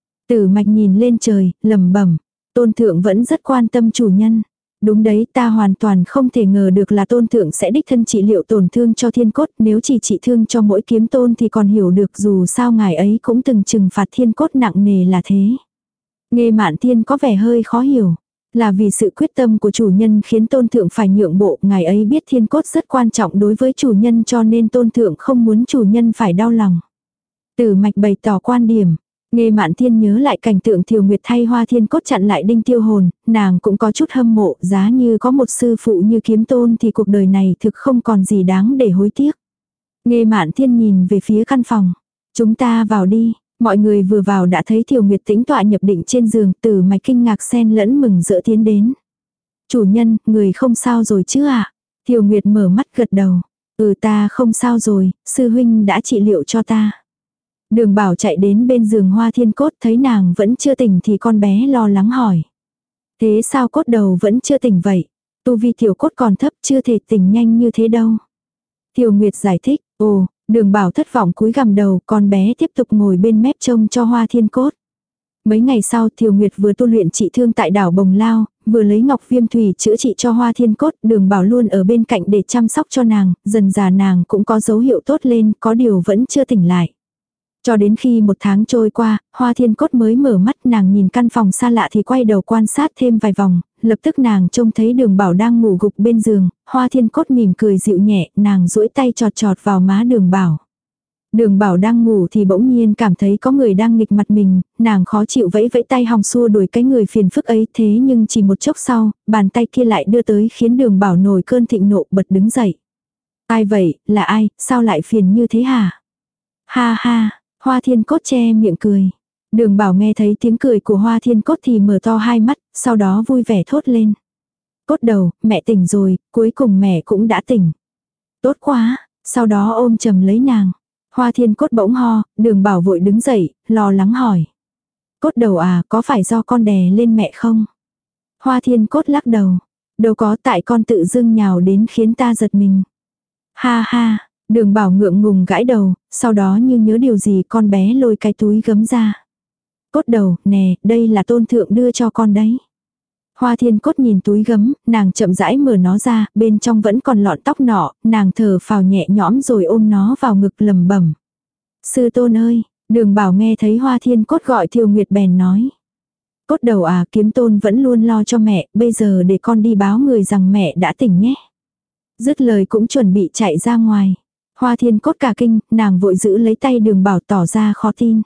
Tử Mạch nhìn lên trời, lẩm bẩm, Tôn thượng vẫn rất quan tâm chủ nhân. Đúng đấy, ta hoàn toàn không thể ngờ được là Tôn thượng sẽ đích thân trị liệu tổn thương cho Thiên Cốt, nếu chỉ trị thương cho mỗi Kiếm Tôn thì còn hiểu được, dù sao ngài ấy cũng từng trừng phạt Thiên Cốt nặng nề là thế. Nghê Mạn Thiên có vẻ hơi khó hiểu. Là vì sự quyết tâm của chủ nhân khiến Tôn thượng phải nhượng bộ, ngài ấy biết Thiên Cốt rất quan trọng đối với chủ nhân cho nên Tôn thượng không muốn chủ nhân phải đau lòng. Tử Mạch bày tỏ quan điểm. Nghê Mạn Thiên nhớ lại cảnh tượng Thiều Nguyệt thay Hoa Thiên Cốt chặn lại Đinh Tiêu Hồn, nàng cũng có chút hâm mộ, giá như có một sư phụ như Kiếm Tôn thì cuộc đời này thực không còn gì đáng để hối tiếc. Nghê Mạn Thiên nhìn về phía căn phòng. Chúng ta vào đi. Mọi người vừa vào đã thấy Thiều Nguyệt tĩnh tọa nhập định trên giường, Tử Mạch kinh ngạc xen lẫn mừng rỡ tiến đến. Chủ nhân, người không sao rồi chứ ạ? À? Thiều Nguyệt mở mắt gật đầu. Ừ, ta không sao rồi, sư huynh đã trị liệu cho ta. Đường Bảo chạy đến bên giường Hoa Thiên Cốt, thấy nàng vẫn chưa tỉnh thì con bé lo lắng hỏi. Thế sao Cốt Đầu vẫn chưa tỉnh vậy? Tu vi Tiểu Cốt còn thấp, chưa thể tỉnh nhanh như thế đâu. Thiều Nguyệt giải thích, ồ. Đường Bảo thất vọng cúi gằm đầu, con bé tiếp tục ngồi bên mép trông cho Hoa Thiên Cốt. Mấy ngày sau, Thiều Nguyệt vừa tu luyện trị thương tại đảo Bồng Lao, vừa lấy ngọc viêm thủy chữa trị cho Hoa Thiên Cốt. Đường Bảo luôn ở bên cạnh để chăm sóc cho nàng, dần dà nàng cũng có dấu hiệu tốt lên, có điều vẫn chưa tỉnh lại. Cho đến khi một tháng trôi qua, Hoa Thiên Cốt mới mở mắt, nàng nhìn căn phòng xa lạ thì quay đầu quan sát thêm vài vòng, lập tức nàng trông thấy Đường Bảo đang ngủ gục bên giường, Hoa Thiên Cốt mỉm cười dịu nhẹ, nàng duỗi tay chọt chọt vào má Đường Bảo. Đường Bảo đang ngủ thì bỗng nhiên cảm thấy có người đang nghịch mặt mình, nàng khó chịu vẫy vẫy tay hòng xua đuổi cái người phiền phức ấy, thế nhưng chỉ một chốc sau, bàn tay kia lại đưa tới khiến Đường Bảo nổi cơn thịnh nộ bật đứng dậy. Ai vậy, là ai, sao lại phiền như thế hả? Ha ha, Hoa Thiên Cốt che miệng cười. Đường Bảo nghe thấy tiếng cười của Hoa Thiên Cốt thì mở to hai mắt, sau đó vui vẻ thốt lên. Cốt Đầu, mẹ tỉnh rồi, cuối cùng mẹ cũng đã tỉnh. Tốt quá, sau đó ôm chầm lấy nàng. Hoa Thiên Cốt bỗng ho, Đường Bảo vội đứng dậy, lo lắng hỏi. Cốt Đầu à, có phải do con đè lên mẹ không? Hoa Thiên Cốt lắc đầu. Đâu có, tại con tự dưng nhào đến khiến ta giật mình. Ha ha, Đường Bảo ngượng ngùng gãi đầu, sau đó như nhớ điều gì con bé lôi cái túi gấm ra. Cốt Đầu, nè, đây là Tôn thượng đưa cho con đấy. Hoa Thiên Cốt nhìn túi gấm, nàng chậm rãi mở nó ra, bên trong vẫn còn lọn tóc nọ, nàng thở phào nhẹ nhõm rồi ôm nó vào ngực lẩm bẩm. Sư Tôn ơi, Đường Bảo nghe thấy Hoa Thiên Cốt gọi Thiều Nguyệt bèn nói. Cốt Đầu à, Kiếm Tôn vẫn luôn lo cho mẹ, bây giờ để con đi báo người rằng mẹ đã tỉnh nhé. Dứt lời cũng chuẩn bị chạy ra ngoài. Hoa Thiên Cốt cả kinh, nàng vội giữ lấy tay Đường Bảo tỏ ra khó tin.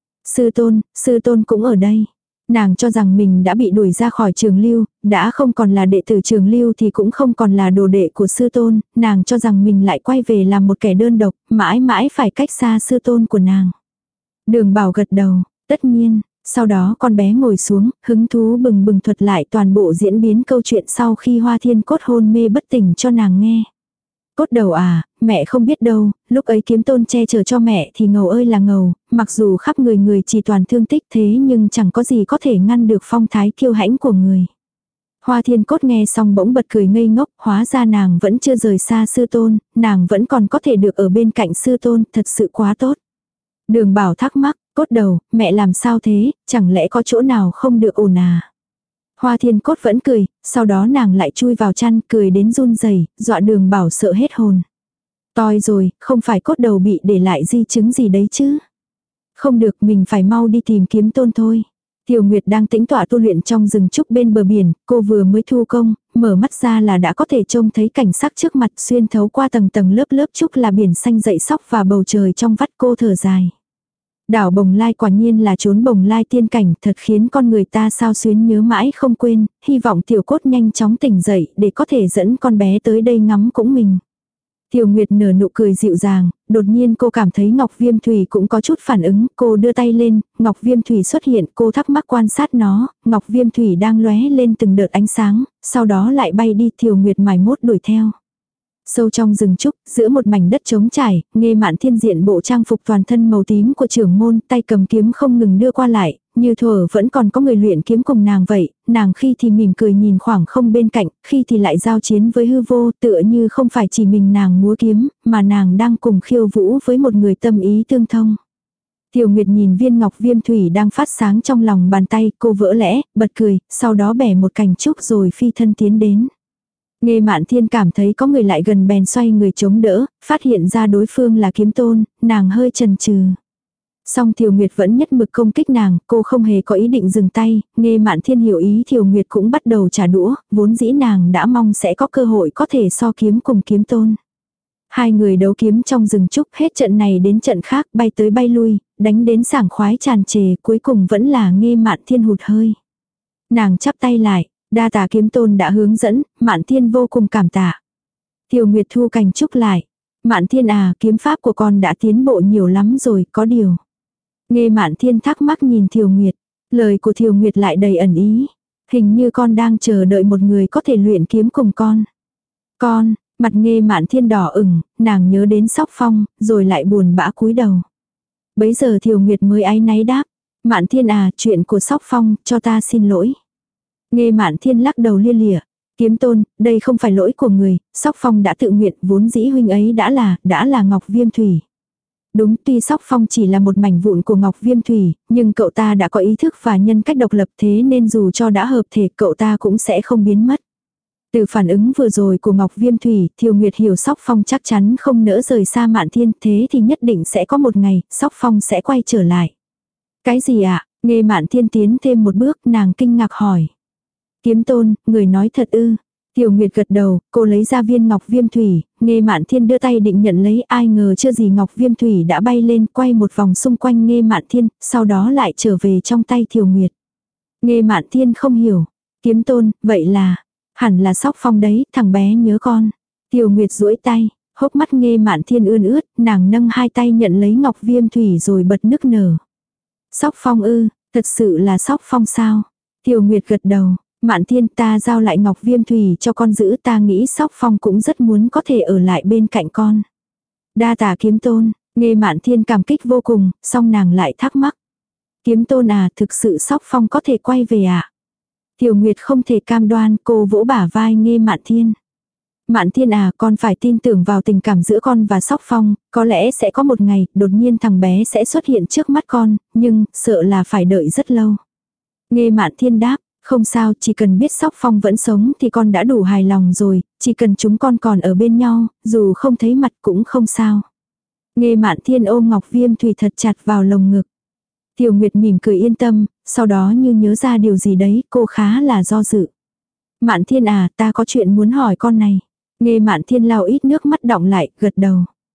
Sư tôn, sư tôn cũng ở đây. Nàng cho rằng mình đã bị đuổi ra khỏi Trường Lưu, đã không còn là đệ tử Trường Lưu thì cũng không còn là đồ đệ của sư tôn, nàng cho rằng mình lại quay về làm một kẻ đơn độc, mãi mãi phải cách xa sư tôn của nàng. Đường Bảo gật đầu, tất nhiên, sau đó con bé ngồi xuống, hứng thú bừng bừng thuật lại toàn bộ diễn biến câu chuyện sau khi Hoa Thiên Cốt hôn mê bất tỉnh cho nàng nghe. Cốt đầu à, mẹ không biết đâu, lúc ấy Kiếm Tôn che chở cho mẹ thì ngầu ơi là ngầu, mặc dù khắp người người chỉ toàn thương tích thế nhưng chẳng có gì có thể ngăn được phong thái kiêu hãnh của người. Hoa Thiên Cốt nghe xong bỗng bật cười ngây ngốc, hóa ra nàng vẫn chưa rời xa sư tôn, nàng vẫn còn có thể được ở bên cạnh sư tôn, thật sự quá tốt. Đường Bảo thắc mắc, Cốt đầu, mẹ làm sao thế, chẳng lẽ có chỗ nào không được ổn à? Hoa Thiên Cốt vẫn cười, sau đó nàng lại chui vào chăn cười đến run rẩy, dọa Đường Bảo sợ hết hồn. Toi rồi, không phải Cốt đầu bị để lại di chứng gì đấy chứ? Không được, mình phải mau đi tìm Kiếm Tôn thôi. Tiểu Nguyệt đang tĩnh tọa tu luyện trong rừng trúc bên bờ biển, cô vừa mới thu công, mở mắt ra là đã có thể trông thấy cảnh sắc trước mặt xuyên thấu qua tầng tầng lớp lớp trúc là biển xanh dậy sóc và bầu trời trong vắt, cô thở dài. Đảo Bồng Lai quả nhiên là chốn Bồng Lai tiên cảnh, thật khiến con người ta sao xuyến nhớ mãi không quên, hy vọng Tiểu Cốt nhanh chóng tỉnh dậy để có thể dẫn con bé tới đây ngắm cũng mình. Tiểu Nguyệt nở nụ cười dịu dàng, đột nhiên cô cảm thấy Ngọc Viêm Thủy cũng có chút phản ứng, cô đưa tay lên, Ngọc Viêm Thủy xuất hiện, cô thắc mắc quan sát nó, Ngọc Viêm Thủy đang lóe lên từng đợt ánh sáng, sau đó lại bay đi, Tiểu Nguyệt mải mốt đuổi theo. Sâu trong rừng trúc, giữa một mảnh đất trống trải, Nghê Mạn Thiên diện bộ trang phục toàn thân màu tím của trưởng môn, tay cầm kiếm không ngừng đưa qua lại, như thuở vẫn còn có người luyện kiếm cùng nàng vậy, nàng khi thì mỉm cười nhìn khoảng không bên cạnh, khi thì lại giao chiến với hư vô, tựa như không phải chỉ mình nàng múa kiếm, mà nàng đang cùng khiêu vũ với một người tâm ý tương thông. Tiểu Nguyệt nhìn viên ngọc viêm thủy đang phát sáng trong lòng bàn tay, cô vỡ lẽ, bật cười, sau đó bẻ một cành trúc rồi phi thân tiến đến. Nghê Mạn Thiên cảm thấy có người lại gần bèn xoay người chống đỡ, phát hiện ra đối phương là Kiếm Tôn, nàng hơi chần chừ. Song Thiều Nguyệt vẫn nhất mực công kích nàng, cô không hề có ý định dừng tay, Nghê Mạn Thiên hiểu ý Thiều Nguyệt cũng bắt đầu trả đũa, vốn dĩ nàng đã mong sẽ có cơ hội có thể so kiếm cùng Kiếm Tôn. Hai người đấu kiếm trong rừng trúc, hết trận này đến trận khác, bay tới bay lui, đánh đến sảng khoái tràn trề, cuối cùng vẫn là Nghê Mạn Thiên hụt hơi. Nàng chắp tay lại, đa tạ Kiếm Tôn đã hướng dẫn, Mạn Thiên vô cùng cảm tạ. Thiều Nguyệt thu cành trúc lại, Mạn Thiên à, kiếm pháp của con đã tiến bộ nhiều lắm rồi, có điều. Nghê Mạn Thiên thắc mắc nhìn Thiều Nguyệt, lời của Thiều Nguyệt lại đầy ẩn ý. Hình như con đang chờ đợi một người có thể luyện kiếm cùng con. Con, mặt Nghê Mạn Thiên đỏ ửng, nàng nhớ đến Sóc Phong, rồi lại buồn bã cúi đầu. Bấy giờ Thiều Nguyệt mới áy náy đáp, Mạn Thiên à, chuyện của Sóc Phong, cho ta xin lỗi. Nghê Mạn Thiên lắc đầu lia lịa, Kiếm Tôn, đây không phải lỗi của người, Sóc Phong đã tự nguyện, vốn dĩ huynh ấy đã là, đã là Ngọc Viêm Thủy. Đúng, tuy Sóc Phong chỉ là một mảnh vụn của Ngọc Viêm Thủy, nhưng cậu ta đã có ý thức và nhân cách độc lập, thế nên dù cho đã hợp thể cậu ta cũng sẽ không biến mất. Từ phản ứng vừa rồi của Ngọc Viêm Thủy, Thiều Nguyệt hiểu Sóc Phong chắc chắn không nỡ rời xa Mạn Thiên, thế thì nhất định sẽ có một ngày, Sóc Phong sẽ quay trở lại. Cái gì ạ? À? Nghê Mạn Thiên tiến thêm một bước, nàng kinh ngạc hỏi. Kiếm Tôn, người nói thật ư? Tiểu Nguyệt gật đầu, cô lấy ra viên ngọc viêm thủy, Nghê Mạn Thiên đưa tay định nhận lấy, ai ngờ chưa gì ngọc viêm thủy đã bay lên, quay một vòng xung quanh Nghê Mạn Thiên, sau đó lại trở về trong tay Tiểu Nguyệt. Nghê Mạn Thiên không hiểu. Kiếm Tôn, vậy là, hẳn là Sóc Phong đấy, thằng bé nhớ con. Tiểu Nguyệt duỗi tay, hốc mắt Nghê Mạn Thiên ươn ướt, nàng nâng hai tay nhận lấy ngọc viêm thủy rồi bật nức nở. Sóc Phong ư, thật sự là Sóc Phong sao? Tiểu Nguyệt gật đầu. Mạn Thiên, ta giao lại ngọc viêm thủy cho con giữ, ta nghĩ Sóc Phong cũng rất muốn có thể ở lại bên cạnh con. Đa tạ Kiếm Tôn, Nghê Mạn Thiên cảm kích vô cùng, song nàng lại thắc mắc. Kiếm Tôn à, thực sự Sóc Phong có thể quay về à? Tiểu Nguyệt không thể cam đoan, cô vỗ bả vai Nghê Mạn Thiên. Mạn Thiên à, con phải tin tưởng vào tình cảm giữa con và Sóc Phong, có lẽ sẽ có một ngày, đột nhiên thằng bé sẽ xuất hiện trước mắt con, nhưng, sợ là phải đợi rất lâu. Nghê Mạn Thiên đáp. Không sao, chỉ cần biết Sóc Phong vẫn sống thì con đã đủ hài lòng rồi, chỉ cần chúng con còn ở bên nhau, dù không thấy mặt cũng không sao. Nghê Mạn Thiên ôm ngọc viêm thủy thật chặt vào lồng ngực. Tiểu Nguyệt mỉm cười yên tâm, sau đó như nhớ ra điều gì đấy, cô khá là do dự. Mạn Thiên à, ta có chuyện muốn hỏi con này. Nghê Mạn Thiên lau ít nước mắt đọng lại, gật đầu.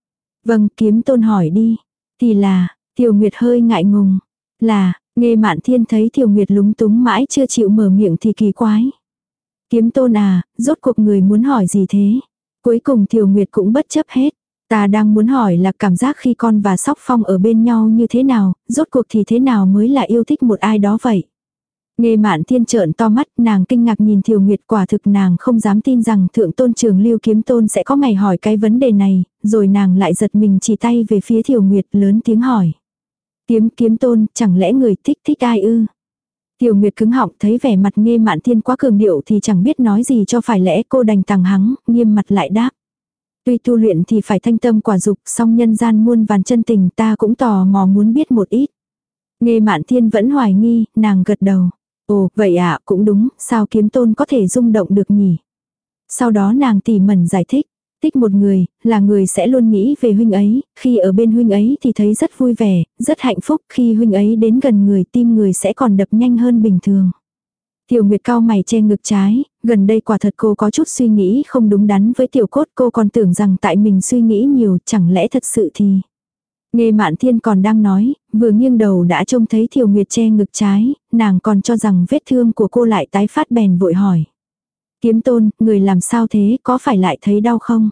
Vâng, kiếm tôn hỏi đi. Thì là, Tiểu Nguyệt hơi ngại ngùng. Là, Nghe Mạn Thiên thấy Tiểu Nguyệt lúng túng mãi chưa chịu mở miệng thì kỳ quái. Kiếm tôn à, rốt cuộc người muốn hỏi gì thế? Cuối cùng Tiểu Nguyệt cũng bất chấp hết. Ta đang muốn hỏi là cảm giác khi con và Sóc Phong ở bên nhau như thế nào, rốt cuộc thì thế nào mới là yêu thích một ai đó vậy? Nghe Mạn Thiên trợn to mắt, nàng kinh ngạc nhìn Thiều Nguyệt, quả thực nàng không dám tin rằng thượng tôn Trường Lưu kiếm tôn sẽ có ngày hỏi cái vấn đề này, rồi nàng lại giật mình chỉ tay về phía Thiều Nguyệt lớn tiếng hỏi. Kiếm kiếm tôn, chẳng lẽ người thích thích ai ư? Thiều Nguyệt cứng họng, thấy vẻ mặt Nghe Mạn Thiên quá cường điệu thì chẳng biết nói gì cho phải lẽ, cô đành tằng hắng, nghiêm mặt lại đáp. Tuy tu luyện thì phải thanh tâm quả dục, song nhân gian muôn vàn chân tình ta cũng tò mò muốn biết một ít. Nghe Mạn Thiên vẫn hoài nghi, nàng gật đầu. Ồ, vậy ạ, à, cũng đúng, sao kiếm tôn có thể rung động được nhỉ? Sau đó nàng tỉ mẩn giải thích. Thích một người, là người sẽ luôn nghĩ về huynh ấy, khi ở bên huynh ấy thì thấy rất vui vẻ, rất hạnh phúc, khi huynh ấy đến gần người tim người sẽ còn đập nhanh hơn bình thường. Tiểu Nguyệt cao mày che ngực trái, gần đây quả thật cô có chút suy nghĩ không đúng đắn với Tiểu Cốt, cô còn tưởng rằng tại mình suy nghĩ nhiều, chẳng lẽ thật sự thì... Nghe Mạn Thiên còn đang nói, vừa nghiêng đầu đã trông thấy Tiểu Nguyệt che ngực trái, nàng còn cho rằng vết thương của cô lại tái phát bèn vội hỏi. Kiếm tôn, người làm sao thế, có phải lại thấy đau không?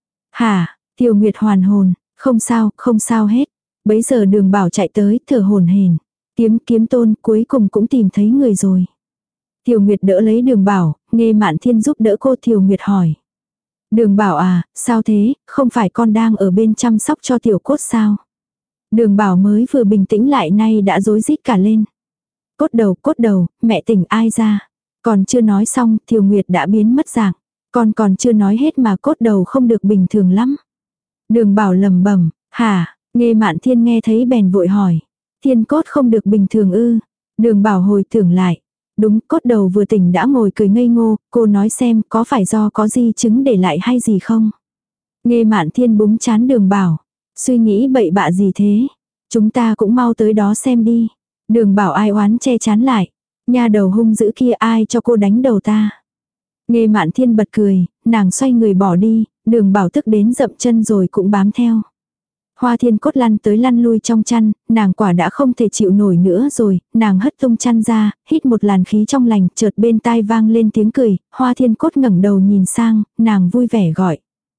Hả, Tiểu Nguyệt hoàn hồn, không sao, không sao hết. Bấy giờ Đường Bảo chạy tới, thở hổn hển. Kiếm kiếm tôn, cuối cùng cũng tìm thấy người rồi. Tiểu Nguyệt đỡ lấy Đường Bảo, Nghe Mạn Thiên giúp đỡ cô. Tiểu Nguyệt hỏi. Đường Bảo à, sao thế, không phải con đang ở bên chăm sóc cho Tiểu Cốt sao? Đường Bảo mới vừa bình tĩnh lại nay đã rối rít cả lên. Cốt đầu, cốt đầu, mẹ tỉnh ai ra? Còn chưa nói xong, Tiểu Nguyệt đã biến mất dạng. Con còn chưa nói hết mà cốt đầu không được bình thường lắm. Đường Bảo lẩm bẩm, hả? Nghe Mạn Thiên nghe thấy bèn vội hỏi. Thiên cốt không được bình thường ư? Đường Bảo hồi tưởng lại. Đúng, cốt đầu vừa tỉnh đã ngồi cười ngây ngô, cô nói xem có phải do có di chứng để lại hay gì không? Nghe Mạn Thiên búng chán Đường Bảo. Suy nghĩ bậy bạ gì thế? Chúng ta cũng mau tới đó xem đi. Đường Bảo ai oán che chán lại. Nhà đầu hung dữ kia ai cho cô đánh đầu ta? Nghe Mạn Thiên bật cười, nàng xoay người bỏ đi, Đường Bảo tức đến dậm chân rồi cũng bám theo. Hoa Thiên Cốt lăn tới lăn lui trong chăn, nàng quả đã không thể chịu nổi nữa rồi, nàng hất tung chăn ra, hít một làn khí trong lành, chợt bên tai vang lên tiếng cười, Hoa Thiên Cốt ngẩng đầu nhìn sang, nàng vui vẻ gọi.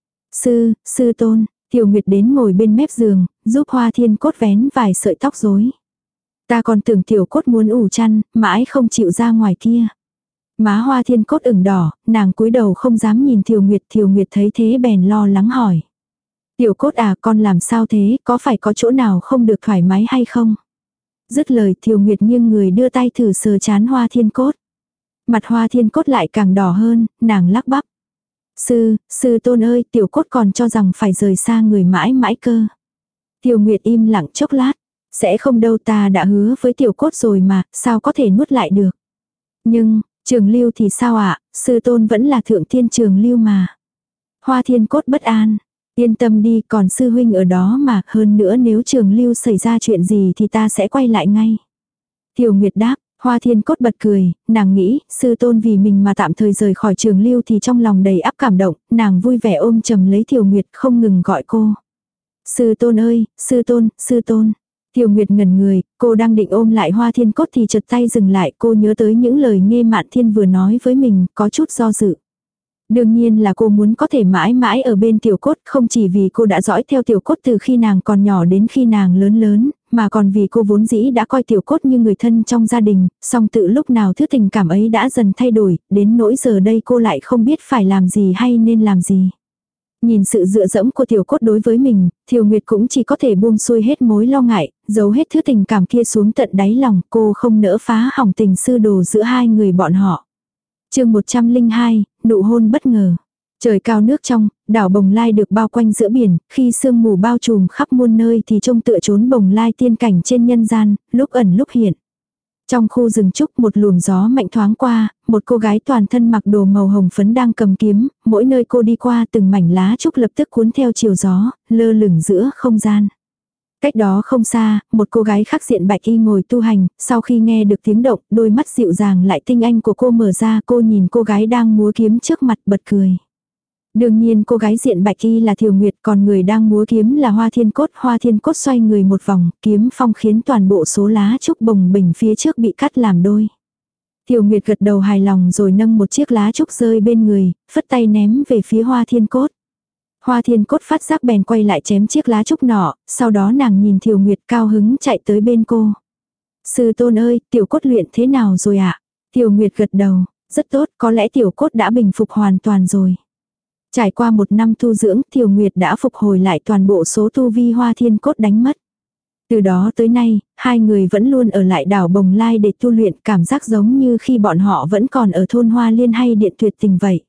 Sư, sư tôn, Tiểu Nguyệt đến ngồi bên mép giường, giúp Hoa Thiên Cốt vén vài sợi tóc rối. Ta còn tưởng Tiểu Cốt muốn ủ chăn, mãi không chịu ra ngoài kia. Má Hoa Thiên Cốt ửng đỏ, nàng cúi đầu không dám nhìn Tiểu Nguyệt, Tiểu Nguyệt thấy thế bèn lo lắng hỏi. Tiểu Cốt à, con làm sao thế, có phải có chỗ nào không được thoải mái hay không? Dứt lời Tiểu Nguyệt nghiêng người đưa tay thử sờ trán Hoa Thiên Cốt. Mặt Hoa Thiên Cốt lại càng đỏ hơn, nàng lắp bắp. Sư, sư tôn ơi, Tiểu Cốt còn cho rằng phải rời xa người mãi mãi cơ. Tiểu Nguyệt im lặng chốc lát. Sẽ không đâu, ta đã hứa với Tiểu Cốt rồi mà, sao có thể nuốt lại được. Nhưng, Trường Lưu thì sao ạ, sư tôn vẫn là thượng thiên Trường Lưu mà. Hoa Thiên Cốt bất an. Yên tâm đi, còn sư huynh ở đó mà, hơn nữa nếu Trường Lưu xảy ra chuyện gì thì ta sẽ quay lại ngay. Tiểu Nguyệt đáp. Hoa Thiên Cốt bật cười, nàng nghĩ, sư tôn vì mình mà tạm thời rời khỏi Trường Lưu thì trong lòng đầy ắp cảm động, nàng vui vẻ ôm chầm lấy Tiểu Nguyệt không ngừng gọi cô. Sư tôn ơi, sư tôn, sư tôn. Tiểu Nguyệt ngẩn người, cô đang định ôm lại Hoa Thiên Cốt thì chợt tay dừng lại, cô nhớ tới những lời Nghe Mạn Thiên vừa nói với mình, có chút do dự. Đương nhiên là cô muốn có thể mãi mãi ở bên Tiểu Cốt, không chỉ vì cô đã dõi theo Tiểu Cốt từ khi nàng còn nhỏ đến khi nàng lớn lớn, mà còn vì cô vốn dĩ đã coi Tiểu Cốt như người thân trong gia đình, song tự lúc nào thứ tình cảm ấy đã dần thay đổi, đến nỗi giờ đây cô lại không biết phải làm gì hay nên làm gì. Nhìn sự dựa dẫm của Tiểu Cốt đối với mình, Thiều Nguyệt cũng chỉ có thể buông xuôi hết mối lo ngại, giấu hết thứ tình cảm kia xuống tận đáy lòng, cô không nỡ phá hỏng tình sư đồ giữa hai người bọn họ. Chương một trăm lẻ hai, nụ hôn bất ngờ. Trời cao nước trong, đảo Bồng Lai được bao quanh giữa biển, khi sương mù bao trùm khắp muôn nơi thì trông tựa trốn Bồng Lai tiên cảnh trên nhân gian, lúc ẩn lúc hiện. Trong khu rừng trúc một luồng gió mạnh thoáng qua, một cô gái toàn thân mặc đồ màu hồng phấn đang cầm kiếm, mỗi nơi cô đi qua từng mảnh lá trúc lập tức cuốn theo chiều gió, lơ lửng giữa không gian. Cách đó không xa, một cô gái khác diện bạch y ngồi tu hành, sau khi nghe được tiếng động, đôi mắt dịu dàng lại tinh anh của cô mở ra, cô nhìn cô gái đang múa kiếm trước mặt bật cười. Đương nhiên cô gái diện bạch y là Thiều Nguyệt, còn người đang múa kiếm là Hoa Thiên Cốt. Hoa Thiên Cốt xoay người một vòng, kiếm phong khiến toàn bộ số lá trúc bồng bềnh phía trước bị cắt làm đôi. Thiều Nguyệt gật đầu hài lòng rồi nâng một chiếc lá trúc rơi bên người, phất tay ném về phía Hoa Thiên Cốt. Hoa Thiên Cốt phát giác bèn quay lại chém chiếc lá trúc nọ, sau đó nàng nhìn Thiều Nguyệt cao hứng chạy tới bên cô. Sư tôn ơi, tiểu cốt luyện thế nào rồi ạ? À? Thiều Nguyệt gật đầu, rất tốt, có lẽ tiểu cốt đã bình phục hoàn toàn rồi. Trải qua một năm tu dưỡng, Thiều Nguyệt đã phục hồi lại toàn bộ số tu vi Hoa Thiên Cốt đánh mất. Từ đó tới nay, hai người vẫn luôn ở lại đảo Bồng Lai để tu luyện, cảm giác giống như khi bọn họ vẫn còn ở thôn Hoa Liên hay Điện Tuyệt Tình vậy.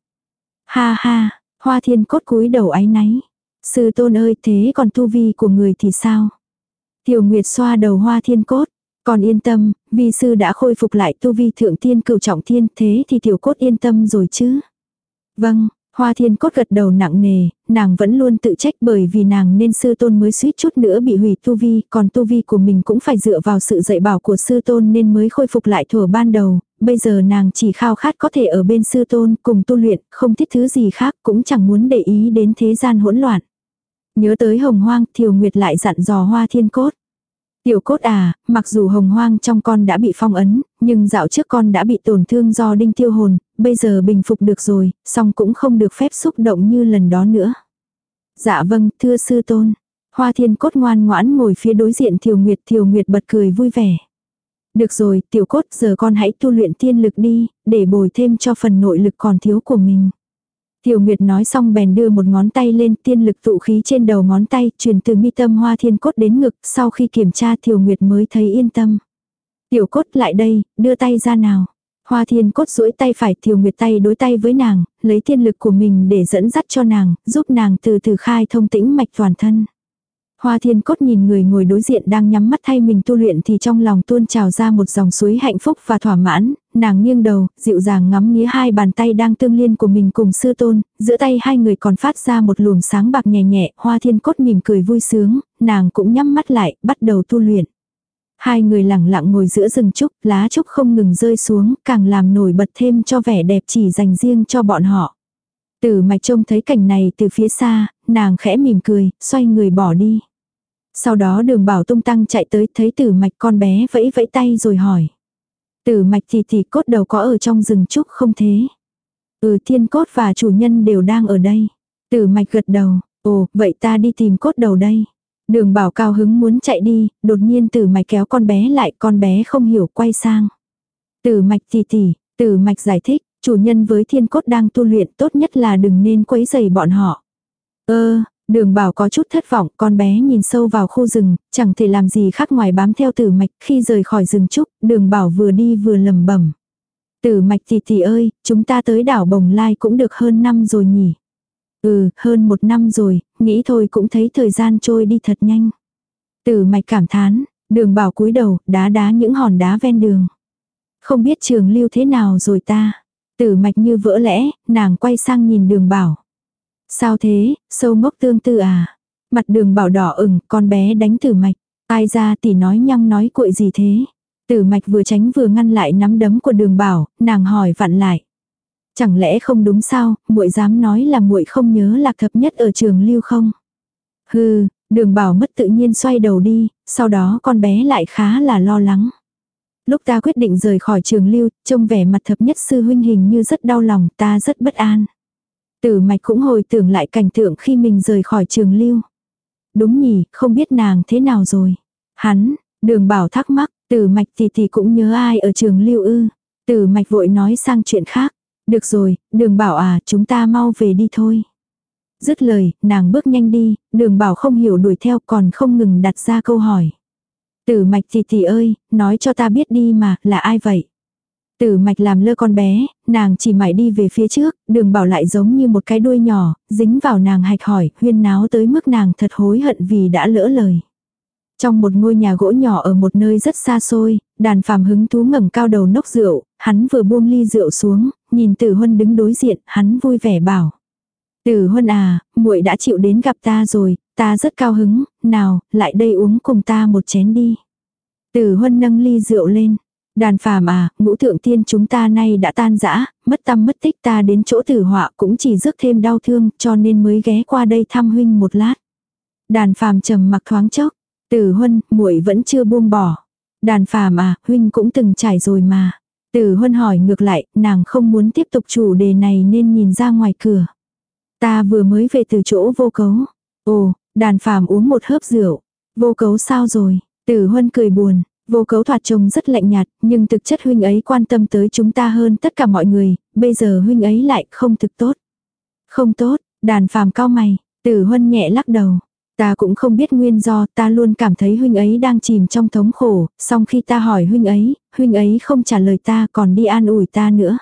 Ha ha, Hoa Thiên Cốt cúi đầu áy náy. Sư tôn ơi, thế còn tu vi của người thì sao? Thiều Nguyệt xoa đầu Hoa Thiên Cốt. Còn yên tâm, vi sư đã khôi phục lại tu vi thượng thiên cửu trọng thiên, thế thì tiểu cốt yên tâm rồi chứ? Vâng. Hoa Thiên Cốt gật đầu nặng nề, nàng vẫn luôn tự trách bởi vì nàng nên sư tôn mới suýt chút nữa bị hủy tu vi, còn tu vi của mình cũng phải dựa vào sự dạy bảo của sư tôn nên mới khôi phục lại thuở ban đầu, bây giờ nàng chỉ khao khát có thể ở bên sư tôn cùng tu luyện, không thiết thứ gì khác, cũng chẳng muốn để ý đến thế gian hỗn loạn. Nhớ tới Hồng Hoang, Thiều Nguyệt lại dặn dò Hoa Thiên Cốt. Tiểu Cốt à, mặc dù Hồng Hoang trong con đã bị phong ấn, nhưng dạo trước con đã bị tổn thương do đinh tiêu hồn, bây giờ bình phục được rồi, song cũng không được phép xúc động như lần đó nữa. Dạ vâng, thưa sư tôn. Hoa Thiên Cốt ngoan ngoãn ngồi phía đối diện Thiều Nguyệt, Thiều Nguyệt bật cười vui vẻ. Được rồi, Tiểu Cốt, giờ con hãy tu luyện tiên lực đi, để bồi thêm cho phần nội lực còn thiếu của mình. Thiều Nguyệt nói xong bèn đưa một ngón tay lên, tiên lực tụ khí trên đầu ngón tay, truyền từ mi tâm Hoa Thiên Cốt đến ngực, sau khi kiểm tra Thiều Nguyệt mới thấy yên tâm. Tiểu Cốt lại đây, đưa tay ra nào. Hoa Thiên Cốt duỗi tay phải, Thiều Nguyệt tay đối tay với nàng, lấy tiên lực của mình để dẫn dắt cho nàng, giúp nàng từ từ khai thông tĩnh mạch toàn thân. Hoa Thiên Cốt nhìn người ngồi đối diện đang nhắm mắt thay mình tu luyện thì trong lòng tuôn trào ra một dòng suối hạnh phúc và thỏa mãn, nàng nghiêng đầu, dịu dàng ngắm nghía hai bàn tay đang tương liên của mình cùng sư tôn, giữa tay hai người còn phát ra một luồng sáng bạc nhẹ nhẹ, Hoa Thiên Cốt mỉm cười vui sướng, nàng cũng nhắm mắt lại, bắt đầu tu luyện. Hai người lặng lặng ngồi giữa rừng trúc, lá trúc không ngừng rơi xuống, càng làm nổi bật thêm cho vẻ đẹp chỉ dành riêng cho bọn họ. Tử Mạch trông thấy cảnh này từ phía xa, nàng khẽ mỉm cười, xoay người bỏ đi. Sau đó Đường Bảo tung tăng chạy tới, thấy Tử Mạch, con bé vẫy vẫy tay rồi hỏi. Tử Mạch thì thì Cốt đầu có ở trong rừng trúc không thế? Ừ, Thiên Cốt và chủ nhân đều đang ở đây. Tử Mạch gật đầu, ồ, vậy ta đi tìm Cốt đầu đây. Đường Bảo cao hứng muốn chạy đi, đột nhiên Tử Mạch kéo con bé lại, con bé không hiểu quay sang. Tử Mạch thì thì, Tử Mạch giải thích, chủ nhân với Thiên Cốt đang tu luyện, tốt nhất là đừng nên quấy rầy bọn họ. Ơ, Đường Bảo có chút thất vọng, con bé nhìn sâu vào khu rừng, chẳng thể làm gì khác ngoài bám theo Tử Mạch. Khi rời khỏi rừng trúc, Đường Bảo vừa đi vừa lẩm bẩm. Tử Mạch thì thì ơi, chúng ta tới đảo Bồng Lai cũng được hơn năm rồi nhỉ. Ừ, hơn một năm rồi, nghĩ thôi cũng thấy thời gian trôi đi thật nhanh. Tử Mạch cảm thán, Đường Bảo cúi đầu, đá đá những hòn đá ven đường. Không biết Trường Lưu thế nào rồi ta. Tử Mạch như vỡ lẽ, nàng quay sang nhìn Đường Bảo. Sao thế, sâu ngốc tương tư à? Mặt Đường Bảo đỏ ửng, con bé đánh Tử Mạch. Ai ra tỷ nói nhăng nói cuội gì thế? Tử Mạch vừa tránh vừa ngăn lại nắm đấm của Đường Bảo, nàng hỏi vặn lại. Chẳng lẽ không đúng sao, muội dám nói là muội không nhớ Lạc Thập Nhất ở Trường Lưu không? Hừ, Đường Bảo mất tự nhiên xoay đầu đi, sau đó con bé lại khá là lo lắng. Lúc ta quyết định rời khỏi Trường Lưu, trông vẻ mặt Thập Nhất sư huynh hình như rất đau lòng, ta rất bất an. Tử Mạch cũng hồi tưởng lại cảnh tượng khi mình rời khỏi Trường Lưu. Đúng nhỉ, không biết nàng thế nào rồi. Hắn, Đường Bảo thắc mắc, Tử Mạch thì thì cũng nhớ ai ở Trường Lưu ư. Tử Mạch vội nói sang chuyện khác. Được rồi, Đường Bảo à, chúng ta mau về đi thôi. Dứt lời, nàng bước nhanh đi, Đường Bảo không hiểu đuổi theo còn không ngừng đặt ra câu hỏi. Tử Mạch thì thì ơi, nói cho ta biết đi mà, là ai vậy? Tử Mạch làm lơ con bé, nàng chỉ mải đi về phía trước, Đường Bảo lại giống như một cái đuôi nhỏ, dính vào nàng hạch hỏi, huyên náo tới mức nàng thật hối hận vì đã lỡ lời. Trong một ngôi nhà gỗ nhỏ ở một nơi rất xa xôi, Đàn Phàm hứng thú ngẩng cao đầu nốc rượu, hắn vừa buông ly rượu xuống, nhìn Tử Huân đứng đối diện, hắn vui vẻ bảo. Tử Huân à, muội đã chịu đến gặp ta rồi, ta rất cao hứng, nào, lại đây uống cùng ta một chén đi. Tử Huân nâng ly rượu lên. Đàn Phàm à, ngũ thượng tiên chúng ta nay đã tan rã, mất mất tâm mất tích ta đến chỗ tử họa cũng chỉ rước thêm đau thương cho nên mới ghé qua đây thăm huynh một lát. Đàn Phàm trầm mặc thoáng chốc, Tử Huân, muội vẫn chưa buông bỏ. Đàn Phàm à, huynh cũng từng trải rồi mà. Tử Huân hỏi ngược lại, nàng không muốn tiếp tục chủ đề này nên nhìn ra ngoài cửa. Ta vừa mới về từ chỗ Vô Cấu. Ồ, Đàn Phàm uống một hớp rượu. Vô Cấu sao rồi? Tử Huân cười buồn. Vô Cấu thoạt trông rất lạnh nhạt, nhưng thực chất huynh ấy quan tâm tới chúng ta hơn tất cả mọi người, bây giờ huynh ấy lại không thực tốt. Không tốt, Đàn Phàm cau mày, Tử Huân nhẹ lắc đầu. Ta cũng không biết nguyên do, ta luôn cảm thấy huynh ấy đang chìm trong thống khổ, song khi ta hỏi huynh ấy, huynh ấy không trả lời ta còn đi an ủi ta nữa.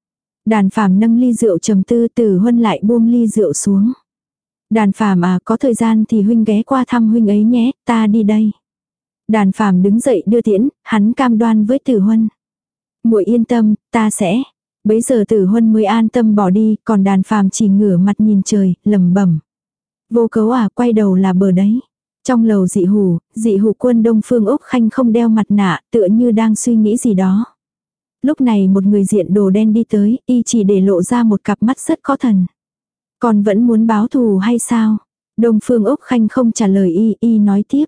Đàn Phàm nâng ly rượu trầm tư, Tử Huân lại buông ly rượu xuống. Đàn Phàm à, có thời gian thì huynh ghé qua thăm huynh ấy nhé, ta đi đây. Đàn Phàm đứng dậy đưa tiễn, hắn cam đoan với Tử Huân. Muội yên tâm, ta sẽ. Bấy giờ Tử Huân mới an tâm bỏ đi, còn Đàn Phàm chỉ ngửa mặt nhìn trời, lẩm bẩm. Vô Cấu à, quay đầu là bờ đấy. Trong lầu dị hủ, dị hủ quân Đông Phương Úc Khanh không đeo mặt nạ, tựa như đang suy nghĩ gì đó. Lúc này một người diện đồ đen đi tới, y chỉ để lộ ra một cặp mắt rất có thần. Con vẫn muốn báo thù hay sao? Đông Phương Úc Khanh không trả lời y, y nói tiếp.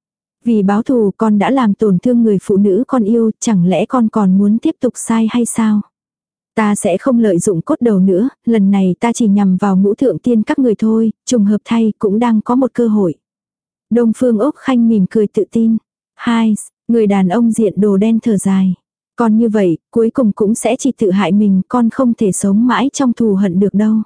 Vì báo thù con đã làm tổn thương người phụ nữ con yêu, chẳng lẽ con còn muốn tiếp tục sai hay sao? Ta sẽ không lợi dụng cốt đầu nữa, lần này ta chỉ nhằm vào ngũ thượng tiên các người thôi, trùng hợp thay cũng đang có một cơ hội. Đông Phương Úc Khanh mỉm cười tự tin. Hai, người đàn ông diện đồ đen thở dài. Còn như vậy, cuối cùng cũng sẽ chỉ tự hại mình, con không thể sống mãi trong thù hận được đâu.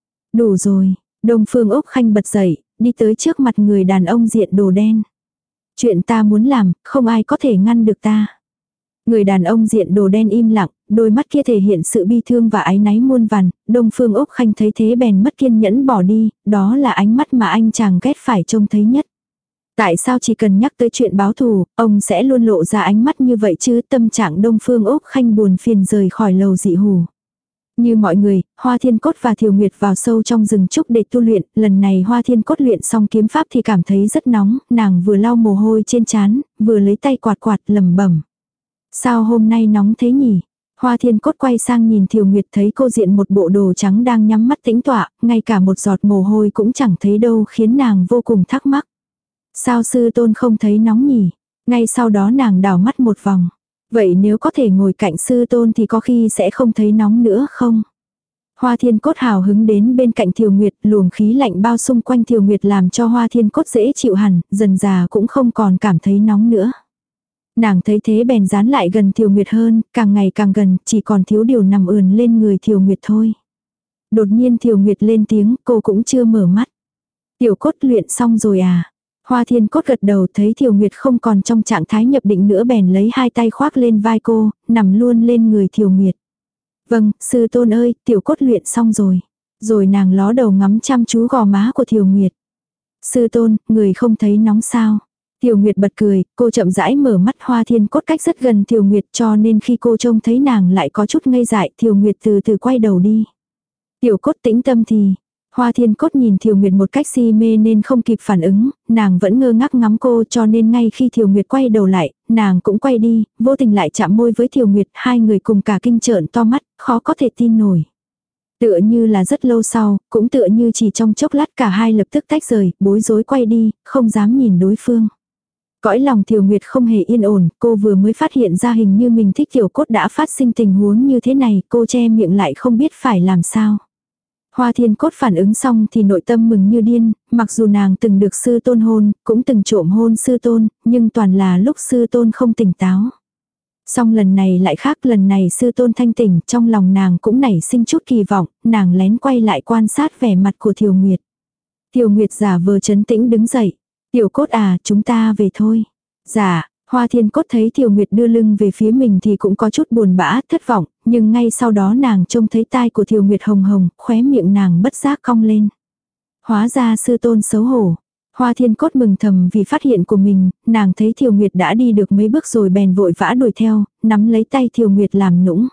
Đủ rồi, Đông Phương Úc Khanh bật dậy, đi tới trước mặt người đàn ông diện đồ đen. Chuyện ta muốn làm, không ai có thể ngăn được ta. Người đàn ông diện đồ đen im lặng, đôi mắt kia thể hiện sự bi thương và áy náy muôn vàn. Đông Phương Úc Khanh thấy thế bèn mất kiên nhẫn bỏ đi, đó là ánh mắt mà anh chàng ghét phải trông thấy nhất. Tại sao chỉ cần nhắc tới chuyện báo thù, ông sẽ luôn lộ ra ánh mắt như vậy chứ? Tâm trạng Đông Phương Úc Khanh buồn phiền rời khỏi lầu dị hủ. Như mọi người, Hoa Thiên Cốt và Thiều Nguyệt vào sâu trong rừng trúc để tu luyện, lần này Hoa Thiên Cốt luyện xong kiếm pháp thì cảm thấy rất nóng, nàng vừa lau mồ hôi trên trán, vừa lấy tay quạt quạt lẩm bẩm. Sao hôm nay nóng thế nhỉ? Hoa Thiên Cốt quay sang nhìn Thiều Nguyệt thấy cô diện một bộ đồ trắng đang nhắm mắt tĩnh tọa, ngay cả một giọt mồ hôi cũng chẳng thấy đâu khiến nàng vô cùng thắc mắc. Sao sư tôn không thấy nóng nhỉ? Ngay sau đó nàng đảo mắt một vòng. Vậy nếu có thể ngồi cạnh sư tôn thì có khi sẽ không thấy nóng nữa không? Hoa Thiên Cốt hào hứng đến bên cạnh Thiều Nguyệt, luồng khí lạnh bao xung quanh Thiều Nguyệt làm cho Hoa Thiên Cốt dễ chịu hẳn, dần già cũng không còn cảm thấy nóng nữa. Nàng thấy thế bèn dán lại gần Thiều Nguyệt hơn, càng ngày càng gần, chỉ còn thiếu điều nằm ườn lên người Thiều Nguyệt thôi. Đột nhiên Thiều Nguyệt lên tiếng, cô cũng chưa mở mắt. Tiểu Cốt luyện xong rồi à? Hoa Thiên Cốt gật đầu, thấy Thiều Nguyệt không còn trong trạng thái nhập định nữa bèn lấy hai tay khoác lên vai cô, nằm luôn lên người Thiều Nguyệt. Vâng, sư tôn ơi, Tiểu Cốt luyện xong rồi. Rồi nàng ló đầu ngắm chăm chú gò má của Thiều Nguyệt. Sư tôn, người không thấy nóng sao? Thiều Nguyệt bật cười, cô chậm rãi mở mắt. Hoa Thiên Cốt cách rất gần Thiều Nguyệt cho nên khi cô trông thấy nàng lại có chút ngây dại. Thiều Nguyệt từ từ quay đầu đi. Tiểu Cốt tĩnh tâm thì... Hoa Thiên Cốt nhìn Thiều Nguyệt một cách si mê nên không kịp phản ứng, nàng vẫn ngơ ngác ngắm cô cho nên ngay khi Thiều Nguyệt quay đầu lại, nàng cũng quay đi, vô tình lại chạm môi với Thiều Nguyệt, hai người cùng cả kinh trợn to mắt, khó có thể tin nổi. Tựa như là rất lâu sau, cũng tựa như chỉ trong chốc lát cả hai lập tức tách rời, bối rối quay đi, không dám nhìn đối phương. Cõi lòng Thiều Nguyệt không hề yên ổn, cô vừa mới phát hiện ra hình như mình thích Tiểu Cốt đã phát sinh tình huống như thế này, cô che miệng lại không biết phải làm sao. Hoa Thiên Cốt phản ứng xong thì nội tâm mừng như điên, mặc dù nàng từng được sư tôn hôn, cũng từng trộm hôn sư tôn, nhưng toàn là lúc sư tôn không tỉnh táo. Song lần này lại khác, lần này sư tôn thanh tỉnh, trong lòng nàng cũng nảy sinh chút kỳ vọng, nàng lén quay lại quan sát vẻ mặt của Thiều Nguyệt. Thiều Nguyệt giả vờ trấn tĩnh đứng dậy. Tiểu Cốt à, chúng ta về thôi. Dạ. Hoa Thiên Cốt thấy Thiều Nguyệt đưa lưng về phía mình thì cũng có chút buồn bã, thất vọng, nhưng ngay sau đó nàng trông thấy tai của Thiều Nguyệt hồng hồng, khóe miệng nàng bất giác cong lên. Hóa ra sư tôn xấu hổ. Hoa Thiên Cốt mừng thầm vì phát hiện của mình, nàng thấy Thiều Nguyệt đã đi được mấy bước rồi bèn vội vã đuổi theo, nắm lấy tay Thiều Nguyệt làm nũng.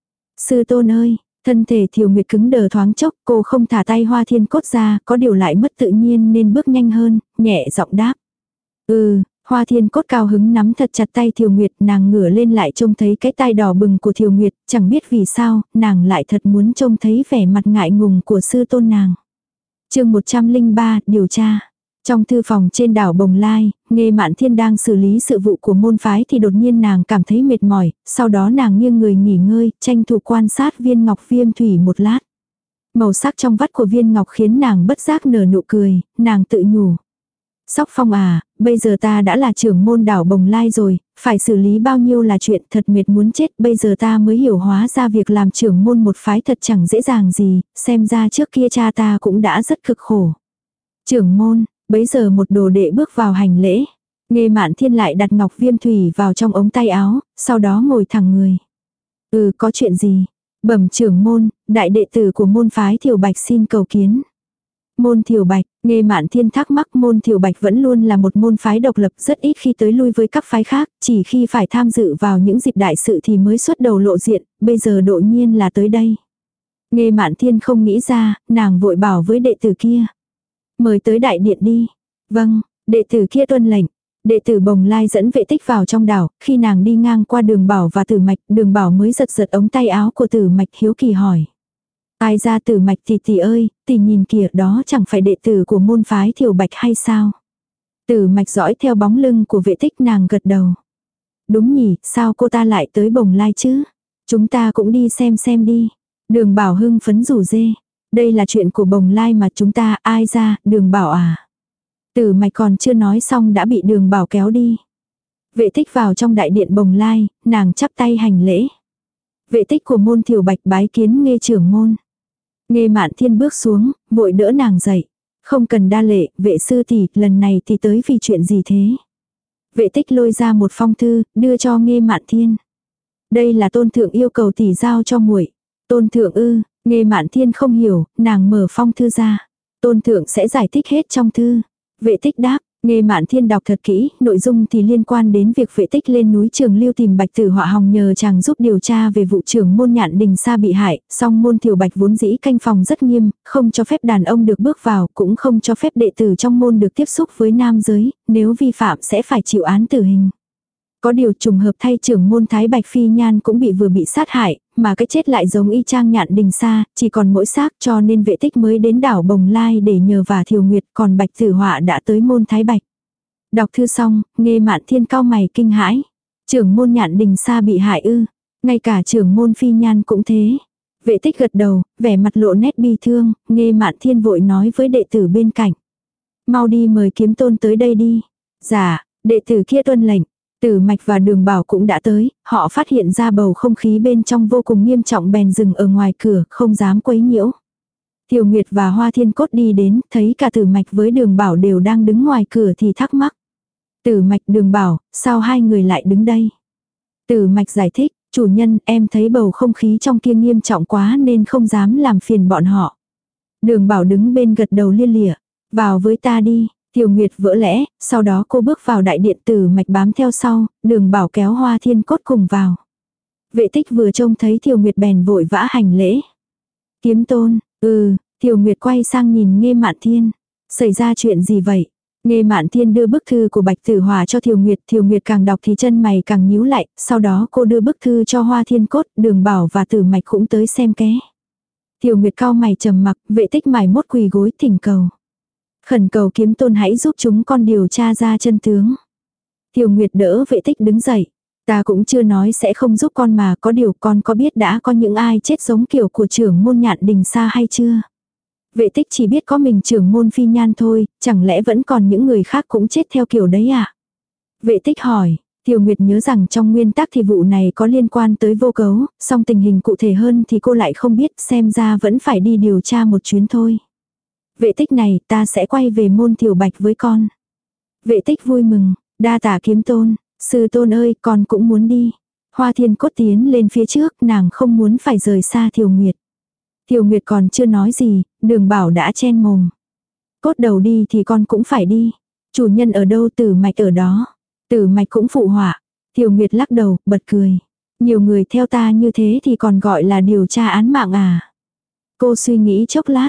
Sư tôn ơi, thân thể Thiều Nguyệt cứng đờ thoáng chốc, cô không thả tay Hoa Thiên Cốt ra, có điều lại mất tự nhiên nên bước nhanh hơn, nhẹ giọng đáp. Ừ. Hoa Thiên Cốt cao hứng nắm thật chặt tay Thiều Nguyệt, nàng ngửa lên lại trông thấy cái tai đỏ bừng của Thiều Nguyệt, chẳng biết vì sao, nàng lại thật muốn trông thấy vẻ mặt ngại ngùng của sư tôn nàng. Chương một trăm lẻ ba, điều tra. Trong thư phòng trên đảo Bồng Lai, Nghê Mạn Thiên đang xử lý sự vụ của môn phái thì đột nhiên nàng cảm thấy mệt mỏi, sau đó nàng nghiêng người nghỉ ngơi, tranh thủ quan sát viên ngọc viêm thủy một lát. Màu sắc trong vắt của viên ngọc khiến nàng bất giác nở nụ cười, nàng tự nhủ. Sóc Phong à, bây giờ ta đã là trưởng môn đảo Bồng Lai rồi, phải xử lý bao nhiêu là chuyện thật mệt muốn chết, bây giờ ta mới hiểu hóa ra việc làm trưởng môn một phái thật chẳng dễ dàng gì, xem ra trước kia cha ta cũng đã rất cực khổ. Trưởng môn, bấy giờ một đồ đệ bước vào hành lễ. Nghê Mạn Thiên lại đặt ngọc viêm thủy vào trong ống tay áo, sau đó ngồi thẳng người. Ừ, có chuyện gì? Bẩm trưởng môn, đại đệ tử của môn phái Thiều Bạch xin cầu kiến. Môn Thiều Bạch, Nghê Mạn Thiên thắc mắc, môn Thiều Bạch vẫn luôn là một môn phái độc lập, rất ít khi tới lui với các phái khác, chỉ khi phải tham dự vào những dịp đại sự thì mới xuất đầu lộ diện, bây giờ đột nhiên là tới đây. Nghê Mạn Thiên không nghĩ ra, nàng vội bảo với đệ tử kia. Mời tới đại điện đi. Vâng, đệ tử kia tuân lệnh. Đệ tử Bồng Lai dẫn Vệ Tích vào trong đảo, khi nàng đi ngang qua Đường Bảo và Tử Mạch, Đường Bảo mới giật giật ống tay áo của Tử Mạch hiếu kỳ hỏi. Ai ra Tử Mạch tỷ tỷ ơi, tỷ nhìn kìa, đó chẳng phải đệ tử của môn phái Thiều Bạch hay sao? Tử Mạch dõi theo bóng lưng của Vệ Tích, nàng gật đầu. Đúng nhỉ, sao cô ta lại tới Bồng Lai chứ? Chúng ta cũng đi xem xem đi. Đường Bảo hưng phấn rủ rê. Đây là chuyện của Bồng Lai mà chúng ta, ai ra, Đường Bảo à? Tử Mạch còn chưa nói xong đã bị Đường Bảo kéo đi. Vệ Tích vào trong đại điện Bồng Lai, nàng chắp tay hành lễ. Vệ Tích của môn Thiều Bạch bái kiến Nghê trưởng môn. Nghê Mạn Thiên bước xuống, vội đỡ nàng dậy. Không cần đa lễ, vệ sư tỷ, lần này thì tới vì chuyện gì thế? Vệ Tích lôi ra một phong thư, đưa cho Nghê Mạn Thiên. Đây là tôn thượng yêu cầu tỷ giao cho muội. Tôn thượng ư? Nghê Mạn Thiên không hiểu, nàng mở phong thư ra. Tôn thượng sẽ giải thích hết trong thư. Vệ Tích đáp, Nghê Mạn Thiên đọc thật kỹ, nội dung thì liên quan đến việc Vệ Tích lên núi Trường Lưu tìm Bạch Tử Họa Hồng nhờ chàng giúp điều tra về vụ trưởng môn Nhạn Đình Sa bị hại, song môn Thiều Bạch vốn dĩ canh phòng rất nghiêm, không cho phép đàn ông được bước vào, cũng không cho phép đệ tử trong môn được tiếp xúc với nam giới, nếu vi phạm sẽ phải chịu án tử hình. Có điều trùng hợp thay trưởng môn Thái Bạch Phi Nhan cũng bị vừa bị sát hại, mà cái chết lại giống y chang Nhạn Đình Sa, chỉ còn mỗi xác, cho nên Vệ Tích mới đến đảo Bồng Lai để nhờ vả Thiều Nguyệt, còn Bạch Tử Họa đã tới môn Thái Bạch. Đọc thư xong, Nghê Mạn Thiên cau mày kinh hãi. Trưởng môn Nhạn Đình Sa bị hại ư? Ngay cả trưởng môn Phi Nhan cũng thế. Vệ Tích gật đầu, vẻ mặt lộ nét bi thương, Nghê Mạn Thiên vội nói với đệ tử bên cạnh. Mau đi mời Kiếm Tôn tới đây đi. Dạ, đệ tử kia tuân lệnh. Tử Mạch và Đường Bảo cũng đã tới, họ phát hiện ra bầu không khí bên trong vô cùng nghiêm trọng bèn dừng ở ngoài cửa, không dám quấy nhiễu. Thiều Nguyệt và Hoa Thiên Cốt đi đến, thấy cả Tử Mạch với Đường Bảo đều đang đứng ngoài cửa thì thắc mắc. Tử Mạch, Đường Bảo, sao hai người lại đứng đây? Tử Mạch giải thích, chủ nhân, em thấy bầu không khí trong kia nghiêm trọng quá nên không dám làm phiền bọn họ. Đường Bảo đứng bên gật đầu lia lịa, vào với ta đi. Thiều Nguyệt vỡ lẽ, sau đó cô bước vào đại điện, Tử Mạch bám theo sau, Đường Bảo kéo Hoa Thiên Cốt cùng vào. Vệ Tích vừa trông thấy Thiều Nguyệt bèn vội vã hành lễ. Kiếm Tôn, ừ, Thiều Nguyệt quay sang nhìn Nghê Mạn Thiên. Xảy ra chuyện gì vậy? Nghê Mạn Thiên đưa bức thư của Bạch Tử Họa cho Thiều Nguyệt, Thiều Nguyệt càng đọc thì chân mày càng nhíu lại, sau đó cô đưa bức thư cho Hoa Thiên Cốt, Đường Bảo và Tử Mạch cũng tới xem ké. Thiều Nguyệt cau mày trầm mặc, Vệ Tích mải mốt quỳ gối thỉnh cầu. Khẩn cầu Kiếm Tôn hãy giúp chúng con điều tra ra chân tướng. Thiều Nguyệt đỡ Vệ Tích đứng dậy. Ta cũng chưa nói sẽ không giúp con mà, có điều con có biết đã có những ai chết giống kiểu của trưởng môn Nhạn Đình Sa hay chưa? Vệ Tích chỉ biết có mình trưởng môn Phi Nhan thôi, chẳng lẽ vẫn còn những người khác cũng chết theo kiểu đấy à? Vệ Tích hỏi, Thiều Nguyệt nhớ rằng trong nguyên tắc thì vụ này có liên quan tới vô cấu, song tình hình cụ thể hơn thì cô lại không biết, xem ra vẫn phải đi điều tra một chuyến thôi. Vệ Tích này, ta sẽ quay về môn Thiều Bạch với con. Vệ Tích vui mừng, đa tạ Kiếm Tôn, sư tôn ơi, con cũng muốn đi. Hoa Thiên Cốt tiến lên phía trước, nàng không muốn phải rời xa Thiều Nguyệt. Thiều Nguyệt còn chưa nói gì, Đường Bảo đã chen mồm. Cốt đầu đi thì con cũng phải đi. Chủ nhân ở đâu, Tử Mạch ở đó. Tử Mạch cũng phụ họa. Thiều Nguyệt lắc đầu, bật cười. Nhiều người theo ta như thế thì còn gọi là điều tra án mạng à. Cô suy nghĩ chốc lát.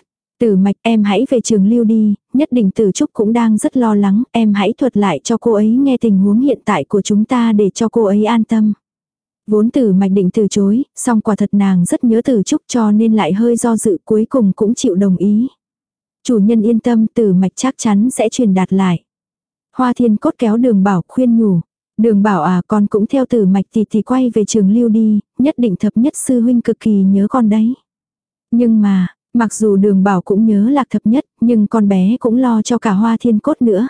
Tử Mạch, em hãy về Trường Lưu đi, nhất định Tử Trúc cũng đang rất lo lắng, em hãy thuật lại cho cô ấy nghe tình huống hiện tại của chúng ta để cho cô ấy an tâm. Vốn Tử Mạch định từ chối, song quả thật nàng rất nhớ Tử Trúc cho nên lại hơi do dự, cuối cùng cũng chịu đồng ý. Chủ nhân yên tâm, Tử Mạch chắc chắn sẽ truyền đạt lại. Hoa Thiên Cốt kéo Đường Bảo khuyên nhủ. Đường Bảo à, con cũng theo Tử Mạch thì thì quay về Trường Lưu đi, nhất định thập nhất sư huynh cực kỳ nhớ con đấy. Nhưng mà, mặc dù Đường Bảo cũng nhớ Lạc thập nhất, nhưng con bé cũng lo cho cả Hoa Thiên Cốt nữa.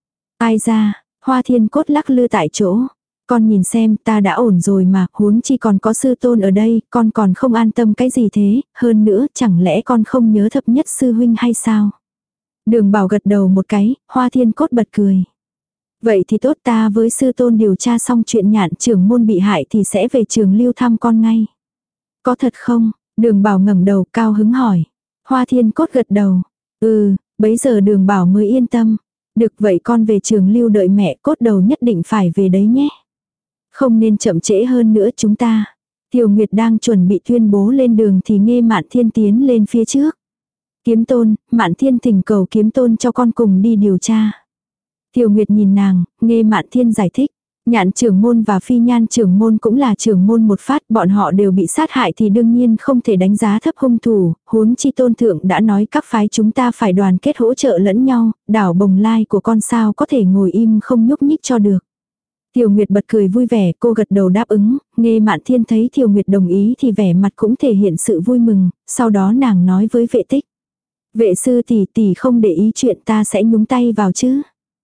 Ai ra, Hoa Thiên Cốt lắc lư tại chỗ. Con nhìn xem, ta đã ổn rồi mà, huống chi còn có sư tôn ở đây, con còn không an tâm cái gì thế, hơn nữa chẳng lẽ con không nhớ thập nhất sư huynh hay sao? Đường Bảo gật đầu một cái, Hoa Thiên Cốt bật cười. Vậy thì tốt, ta với sư tôn điều tra xong chuyện Nhạn trưởng môn bị hại thì sẽ về Trường Lưu thăm con ngay. Có thật không? Đường Bảo ngẩng đầu cao hứng hỏi. Hoa Thiên Cốt gật đầu. Ừ, bấy giờ Đường Bảo mới yên tâm. Được vậy con về Trường Lưu đợi mẹ, Cốt đầu nhất định phải về đấy nhé. Không nên chậm trễ hơn nữa chúng ta. Tiểu Nguyệt đang chuẩn bị tuyên bố lên đường thì nghe Mạn Thiên tiến lên phía trước. Kiếm Tôn, Mạn Thiên thỉnh cầu Kiếm Tôn cho con cùng đi điều tra. Tiểu Nguyệt nhìn nàng, nghe Mạn Thiên giải thích. Nhạn trưởng môn và Phi Nhan trưởng môn cũng là trưởng môn một phát, bọn họ đều bị sát hại thì đương nhiên không thể đánh giá thấp hung thủ, huống chi Tôn thượng đã nói các phái chúng ta phải đoàn kết hỗ trợ lẫn nhau, đảo Bồng Lai của con sao có thể ngồi im không nhúc nhích cho được. Tiểu Nguyệt bật cười vui vẻ, cô gật đầu đáp ứng, nghe Mạn Thiên thấy Tiểu Nguyệt đồng ý thì vẻ mặt cũng thể hiện sự vui mừng, sau đó nàng nói với Vệ Tích. Vệ sư tỷ tỷ không để ý chuyện ta sẽ nhúng tay vào chứ.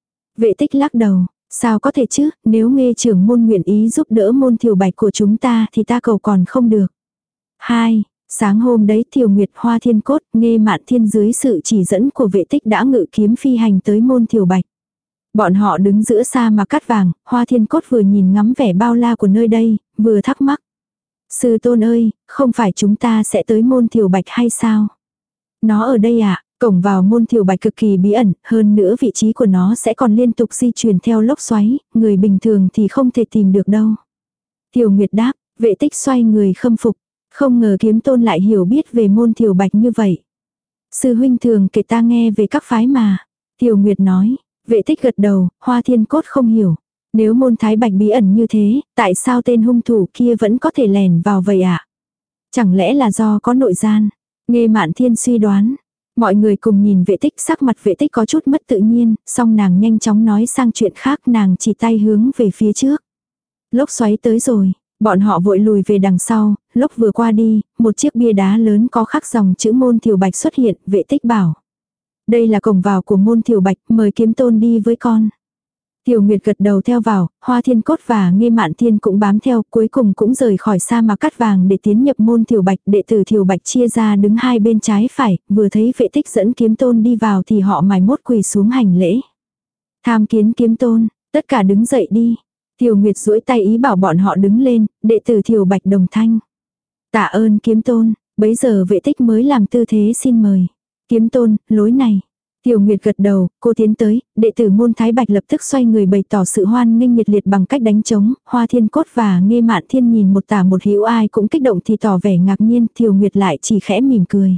Vệ Tích lắc đầu, sao có thể chứ, nếu nghe trưởng môn nguyện ý giúp đỡ môn Thiều Bạch của chúng ta thì ta cầu còn không được. Hai, sáng hôm đấy Tiểu Nguyệt, Hoa Thiên Cốt, nghe Mạn Thiên dưới sự chỉ dẫn của Vệ Tích đã ngự kiếm phi hành tới môn Thiều Bạch. Bọn họ đứng giữa sa mạc cát vàng, Hoa Thiên Cốt vừa nhìn ngắm vẻ bao la của nơi đây, vừa thắc mắc. Sư tôn ơi, không phải chúng ta sẽ tới môn Thiều Bạch hay sao? Nó ở đây ạ, à? Cổng vào môn Thiều Bạch cực kỳ bí ẩn, hơn nữa vị trí của nó sẽ còn liên tục di chuyển theo lốc xoáy, người bình thường thì không thể tìm được đâu. Tiểu Nguyệt đáp, Vệ Tích xoay người khâm phục, không ngờ Kiếm Tôn lại hiểu biết về môn Thiều Bạch như vậy. Sư huynh thường kể ta nghe về các phái mà. Tiểu Nguyệt nói. Vệ Tích gật đầu, Hoa Thiên Cốt không hiểu. Nếu môn Thái Bạch bí ẩn như thế, tại sao tên hung thủ kia vẫn có thể lèn vào vậy ạ? À? Chẳng lẽ là do có nội gian? Nghe Mạn Thiên suy đoán. Mọi người cùng nhìn Vệ Tích, sắc mặt Vệ Tích có chút mất tự nhiên, song nàng nhanh chóng nói sang chuyện khác, nàng chỉ tay hướng về phía trước. Lốc xoáy tới rồi, bọn họ vội lùi về đằng sau, lốc vừa qua đi, một chiếc bia đá lớn có khắc dòng chữ môn Thiều Bạch xuất hiện, Vệ Tích bảo. Đây là cổng vào của môn Thiều Bạch, mời Kiếm Tôn đi với con. Tiểu Nguyệt gật đầu theo vào, Hoa Thiên Cốt và Nghe Mạn Thiên cũng bám theo, cuối cùng cũng rời khỏi sa mạc cát vàng để tiến nhập môn Thiều Bạch. Đệ tử Thiều Bạch chia ra đứng hai bên trái phải, vừa thấy Vệ Tích dẫn Kiếm Tôn đi vào thì họ mài mốt quỳ xuống hành lễ. Tham kiến Kiếm Tôn, tất cả đứng dậy đi. Tiểu Nguyệt duỗi tay ý bảo bọn họ đứng lên, đệ tử Thiều Bạch đồng thanh. Tạ ơn Kiếm Tôn, bấy giờ Vệ Tích mới làm tư thế xin mời. Kiếm Tôn, lối này. Tiểu Nguyệt gật đầu, cô tiến tới, đệ tử môn Thái Bạch lập tức xoay người bày tỏ sự hoan nghênh nhiệt liệt bằng cách đánh trống, Hoa Thiên Cốt và Nghe Mạn Thiên nhìn một tả một hữu, ai cũng kích động thì tỏ vẻ ngạc nhiên, Tiểu Nguyệt lại chỉ khẽ mỉm cười.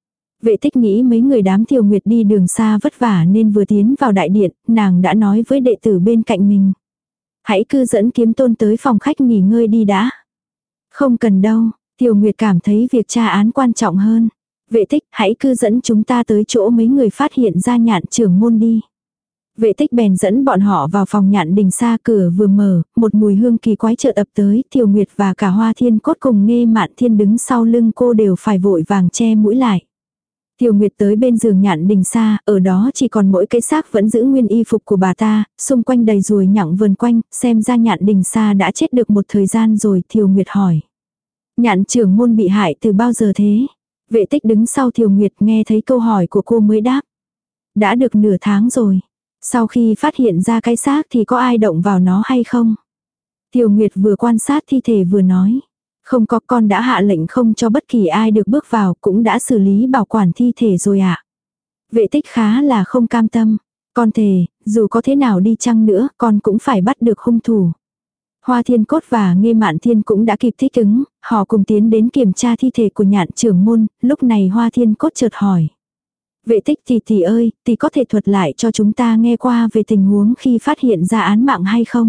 Vệ Tích nghĩ mấy người đám Tiểu Nguyệt đi đường xa vất vả nên vừa tiến vào đại điện, nàng đã nói với đệ tử bên cạnh mình. Hãy cứ dẫn Kiếm Tôn tới phòng khách nghỉ ngơi đi đã. Không cần đâu, Tiểu Nguyệt cảm thấy việc tra án quan trọng hơn. Vệ Tích, hãy cứ dẫn chúng ta tới chỗ mấy người phát hiện ra Nhạn trưởng môn đi. Vệ Tích bèn dẫn bọn họ vào phòng Nhạn Đình Sa, cửa vừa mở, một mùi hương kỳ quái chợt ập tới, Tiểu Nguyệt và cả Hoa Thiên Cốt cùng Nghe Mạn Thiên đứng sau lưng cô đều phải vội vàng che mũi lại. Tiểu Nguyệt tới bên giường Nhạn Đình Sa, ở đó chỉ còn mỗi cái xác vẫn giữ nguyên y phục của bà ta, xung quanh đầy ruồi nhặng vờn quanh, xem ra Nhạn Đình Sa đã chết được một thời gian rồi. Tiểu Nguyệt hỏi. Nhạn trưởng môn bị hại từ bao giờ thế? Vệ Tích đứng sau Tiểu Nguyệt nghe thấy câu hỏi của cô mới đáp. Đã được nửa tháng rồi. Sau khi phát hiện ra cái xác thì có ai động vào nó hay không? Tiểu Nguyệt vừa quan sát thi thể vừa nói. Không có, con đã hạ lệnh không cho bất kỳ ai được bước vào, cũng đã xử lý bảo quản thi thể rồi ạ. À. Vệ Tích khá là không cam tâm. Con thề, dù có thế nào đi chăng nữa, con cũng phải bắt được hung thủ. Hoa Thiên Cốt và Nghe Mạn Thiên cũng đã kịp thích ứng, họ cùng tiến đến kiểm tra thi thể của Nhạn trưởng môn, lúc này Hoa Thiên Cốt chợt hỏi. Vệ tích tỷ tỷ ơi, tỷ có thể thuật lại cho chúng ta nghe qua về tình huống khi phát hiện ra án mạng hay không?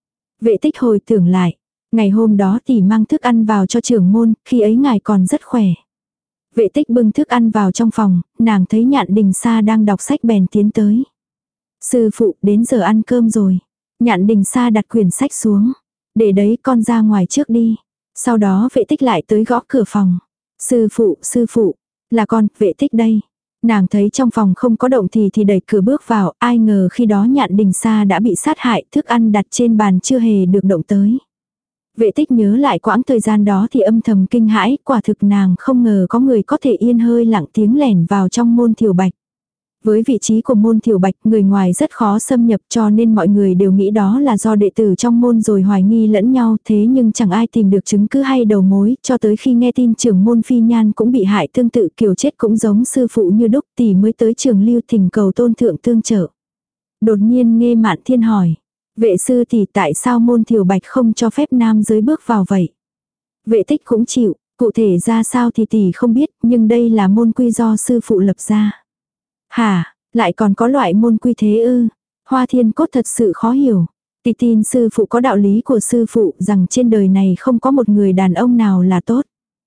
Vệ tích hồi tưởng lại. Ngày hôm đó tỷ mang thức ăn vào cho trưởng môn, khi ấy ngài còn rất khỏe. Vệ tích bưng thức ăn vào trong phòng, nàng thấy Nhạn Đình Sa đang đọc sách bèn tiến tới. Sư phụ, đến giờ ăn cơm rồi. Nhạn Đình Sa đặt quyển sách xuống. Để đấy con ra ngoài trước đi. Sau đó vệ tích lại tới gõ cửa phòng. Sư phụ, sư phụ, là con, vệ tích đây. Nàng thấy trong phòng không có động thì thì đẩy cửa bước vào, ai ngờ khi đó Nhạn Đình Sa đã bị sát hại, thức ăn đặt trên bàn chưa hề được động tới. Vệ tích nhớ lại quãng thời gian đó thì âm thầm kinh hãi, quả thực nàng không ngờ có người có thể yên hơi lặng tiếng lẻn vào trong môn Thiều Bạch. Với vị trí của môn Thiều Bạch, người ngoài rất khó xâm nhập cho nên mọi người đều nghĩ đó là do đệ tử trong môn rồi hoài nghi lẫn nhau, thế nhưng chẳng ai tìm được chứng cứ hay đầu mối, cho tới khi nghe tin trưởng môn Phi Nhan cũng bị hại tương tự, kiểu chết cũng giống sư phụ như đúc, tỷ mới tới Trường Lưu thỉnh cầu tôn thượng tương trợ. Đột nhiên Nghê Mạn Thiên hỏi, vệ sư tỷ tại sao môn Thiều Bạch không cho phép nam giới bước vào vậy? Vệ tích cũng chịu, cụ thể ra sao thì tỷ không biết, nhưng đây là môn quy do sư phụ lập ra. Hả, lại còn có loại môn quy thế ư? Hoa Thiên Cốt thật sự khó hiểu. Tỷ tin sư phụ có đạo lý của sư phụ rằng trên đời này không có một người đàn ông nào là tốt.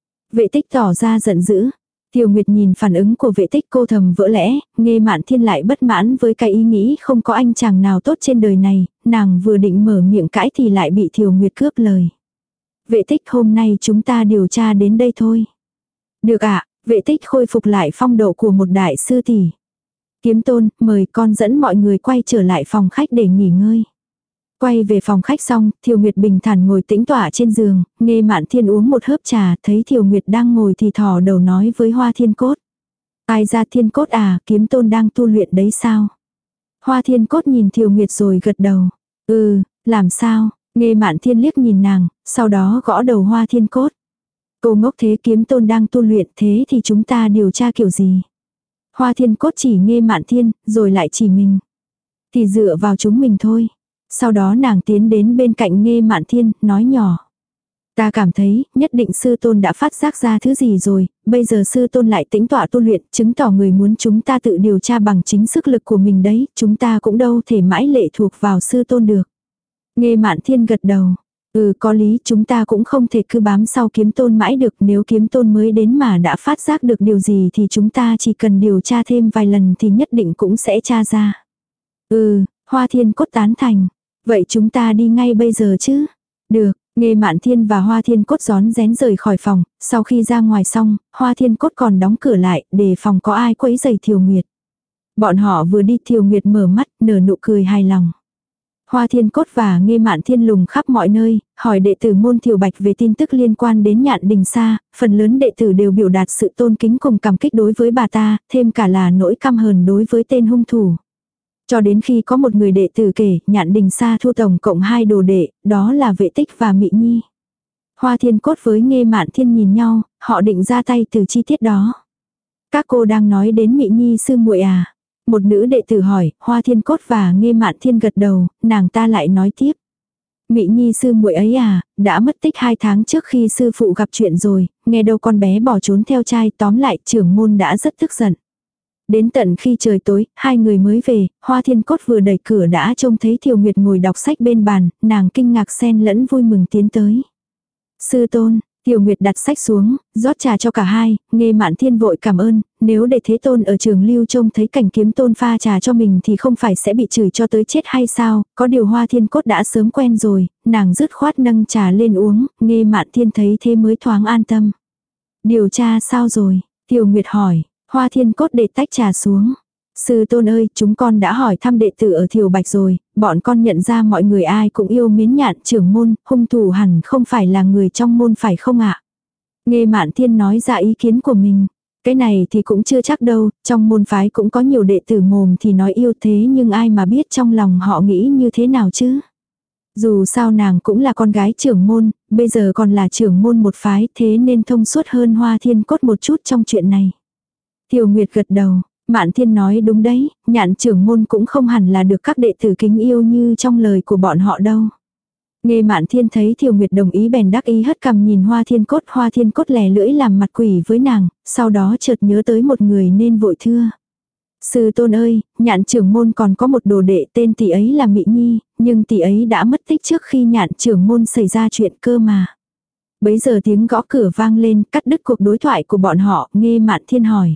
Vệ tích tỏ ra giận dữ. Tiêu Nguyệt nhìn phản ứng của vệ tích cô thầm vỡ lẽ, Nghê Mạn Thiên lại bất mãn với cái ý nghĩ không có anh chàng nào tốt trên đời này, nàng vừa định mở miệng cãi thì lại bị Tiêu Nguyệt cướp lời. Vệ tích hôm nay chúng ta điều tra đến đây thôi. Được ạ, vệ tích khôi phục lại phong độ của một đại sư tỷ. Kiếm Tôn, mời con dẫn mọi người quay trở lại phòng khách để nghỉ ngơi. Quay về phòng khách xong, Thiều Nguyệt bình thản ngồi tĩnh tọa trên giường, Nghê Mạn Thiên uống một hớp trà, thấy Thiều Nguyệt đang ngồi thì thò đầu nói với Hoa Thiên Cốt. Ai ra Thiên Cốt à, Kiếm Tôn đang tu luyện đấy sao? Hoa Thiên Cốt nhìn Thiều Nguyệt rồi gật đầu. Ừ, làm sao? Nghê Mạn Thiên liếc nhìn nàng, sau đó gõ đầu Hoa Thiên Cốt. Cô ngốc thế, Kiếm Tôn đang tu luyện, thế thì chúng ta điều tra kiểu gì? Hoa Thiên Cốt chỉ Nghê Mạn Thiên, rồi lại chỉ mình. Thì dựa vào chúng mình thôi. Sau đó nàng tiến đến bên cạnh Nghê Mạn Thiên, nói nhỏ. Ta cảm thấy, nhất định sư tôn đã phát giác ra thứ gì rồi, bây giờ sư tôn lại tĩnh tọa tu luyện, chứng tỏ người muốn chúng ta tự điều tra bằng chính sức lực của mình đấy, chúng ta cũng đâu thể mãi lệ thuộc vào sư tôn được. Nghê Mạn Thiên gật đầu. Ừ, có lý, chúng ta cũng không thể cứ bám sau Kiếm Tôn mãi được, nếu Kiếm Tôn mới đến mà đã phát giác được điều gì thì chúng ta chỉ cần điều tra thêm vài lần thì nhất định cũng sẽ tra ra. Ừ, Hoa Thiên Cốt tán thành. Vậy chúng ta đi ngay bây giờ chứ? Được, Nghê Mạn Thiên và Hoa Thiên Cốt rón rén rời khỏi phòng, sau khi ra ngoài xong, Hoa Thiên Cốt còn đóng cửa lại, để phòng có ai quấy rầy Thiều Nguyệt. Bọn họ vừa đi Thiều Nguyệt mở mắt, nở nụ cười hài lòng. Hoa Thiên Cốt và Nghê Mạn Thiên lùng khắp mọi nơi, hỏi đệ tử môn Thiều Bạch về tin tức liên quan đến Nhạn Đình Sa, phần lớn đệ tử đều biểu đạt sự tôn kính cùng cảm kích đối với bà ta, thêm cả là nỗi căm hờn đối với tên hung thủ. Cho đến khi có một người đệ tử kể, Nhạn Đình Sa thu tổng cộng hai đồ đệ, đó là Vệ Tích và Mị Nhi. Hoa Thiên Cốt với Nghê Mạn Thiên nhìn nhau, họ định ra tay từ chi tiết đó. Các cô đang nói đến Mị Nhi sư muội à? Một nữ đệ tử hỏi, Hoa Thiên Cốt và Nghê Mạn Thiên gật đầu, nàng ta lại nói tiếp. Mị Nhi sư muội ấy à, đã mất tích hai tháng trước khi sư phụ gặp chuyện rồi, nghe đâu con bé bỏ trốn theo trai, tóm lại trưởng môn đã rất tức giận. Đến tận khi trời tối, hai người mới về, Hoa Thiên Cốt vừa đẩy cửa đã trông thấy Thiều Nguyệt ngồi đọc sách bên bàn, nàng kinh ngạc xen lẫn vui mừng tiến tới. Sư tôn, Thiều Nguyệt đặt sách xuống, rót trà cho cả hai, Nghê Mạn Thiên vội cảm ơn, nếu để Thế Tôn ở Trường Lưu trông thấy cảnh Kiếm Tôn pha trà cho mình thì không phải sẽ bị chửi cho tới chết hay sao, có điều Hoa Thiên Cốt đã sớm quen rồi, nàng dứt khoát nâng trà lên uống, Nghê Mạn Thiên thấy thế mới thoáng an tâm. Điều tra sao rồi? Thiều Nguyệt hỏi. Hoa Thiên Cốt để tách trà xuống. Sư tôn ơi, chúng con đã hỏi thăm đệ tử ở Thiều Bạch rồi, bọn con nhận ra mọi người ai cũng yêu mến Nhạn trưởng môn, hung thủ hẳn không phải là người trong môn phải không ạ? Nghê Mạn Thiên nói ra ý kiến của mình. Cái này thì cũng chưa chắc đâu, trong môn phái cũng có nhiều đệ tử mồm thì nói yêu thế nhưng ai mà biết trong lòng họ nghĩ như thế nào chứ? Dù sao nàng cũng là con gái trưởng môn, bây giờ còn là trưởng môn một phái thế nên thông suốt hơn Hoa Thiên Cốt một chút trong chuyện này. Thiều Nguyệt gật đầu, Mạn Thiên nói đúng đấy, Nhạn trưởng môn cũng không hẳn là được các đệ tử kính yêu như trong lời của bọn họ đâu. Nghe Mạn Thiên thấy Thiều Nguyệt đồng ý bèn đắc ý hất cằm nhìn Hoa Thiên Cốt, Hoa Thiên Cốt lè lưỡi làm mặt quỷ với nàng, sau đó chợt nhớ tới một người nên vội thưa. Sư tôn ơi, Nhạn trưởng môn còn có một đồ đệ tên tỷ ấy là Mị Nhi, nhưng tỷ ấy đã mất tích trước khi Nhạn trưởng môn xảy ra chuyện cơ mà. Bấy giờ tiếng gõ cửa vang lên, cắt đứt cuộc đối thoại của bọn họ. Nghe Mạn Thiên hỏi.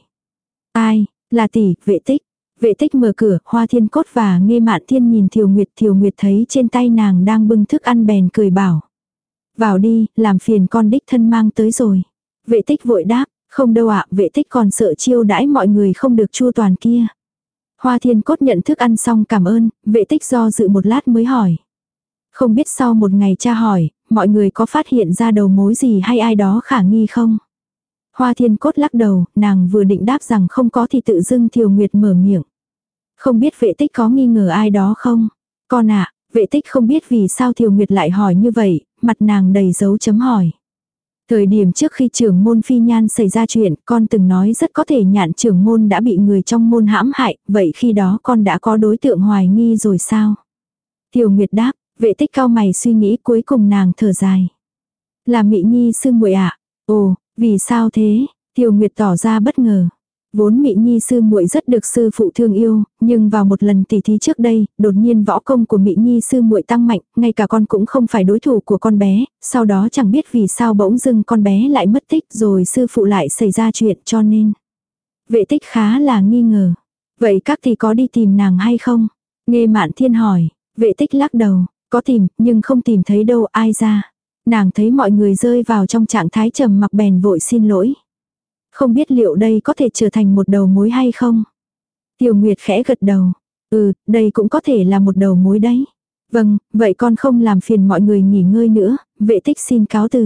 Ai, là tỷ, Vệ Tích. Vệ Tích mở cửa, Hoa Thiên Cốt và Nghe Mạn Thiên nhìn Thiều Nguyệt. Thiều Nguyệt thấy trên tay nàng đang bưng thức ăn bèn cười bảo. Vào đi, làm phiền con đích thân mang tới rồi. Vệ Tích vội đáp, không đâu ạ, Vệ Tích còn sợ chiêu đãi mọi người không được chu toàn kia. Hoa Thiên Cốt nhận thức ăn xong cảm ơn, Vệ Tích do dự một lát mới hỏi. Không biết sau một ngày tra hỏi, mọi người có phát hiện ra đầu mối gì hay ai đó khả nghi không? Hoa Thiên Cốt lắc đầu, nàng vừa định đáp rằng không có thì tự dưng Thiều Nguyệt mở miệng. Không biết Vệ Tích có nghi ngờ ai đó không? Con ạ, à, Vệ Tích không biết vì sao Thiều Nguyệt lại hỏi như vậy, mặt nàng đầy dấu chấm hỏi. Thời điểm trước khi trưởng môn Phi Nhan xảy ra chuyện, con từng nói rất có thể Nhạn trưởng môn đã bị người trong môn hãm hại, vậy khi đó con đã có đối tượng hoài nghi rồi sao? Thiều Nguyệt đáp, Vệ Tích cau mày suy nghĩ cuối cùng nàng thở dài. Là Mị Nhi sư muội ạ. Ồ, vì sao thế? Thiều Nguyệt tỏ ra bất ngờ. Vốn Mị Nhi sư muội rất được sư phụ thương yêu, nhưng vào một lần tỉ thí trước đây, đột nhiên võ công của Mị Nhi sư muội tăng mạnh, ngay cả con cũng không phải đối thủ của con bé, sau đó chẳng biết vì sao bỗng dưng con bé lại mất tích rồi sư phụ lại xảy ra chuyện cho nên. Vệ Tích khá là nghi ngờ. Vậy các thì có đi tìm nàng hay không? Nghe Mạn Thiên hỏi. Vệ Tích lắc đầu, có tìm, nhưng không tìm thấy đâu ai ra. Nàng thấy mọi người rơi vào trong trạng thái trầm mặc bèn vội xin lỗi. Không biết liệu đây có thể trở thành một đầu mối hay không? Tiêu Nguyệt khẽ gật đầu. Ừ, đây cũng có thể là một đầu mối đấy. Vâng, vậy con không làm phiền mọi người nghỉ ngơi nữa, Vệ Tích xin cáo từ.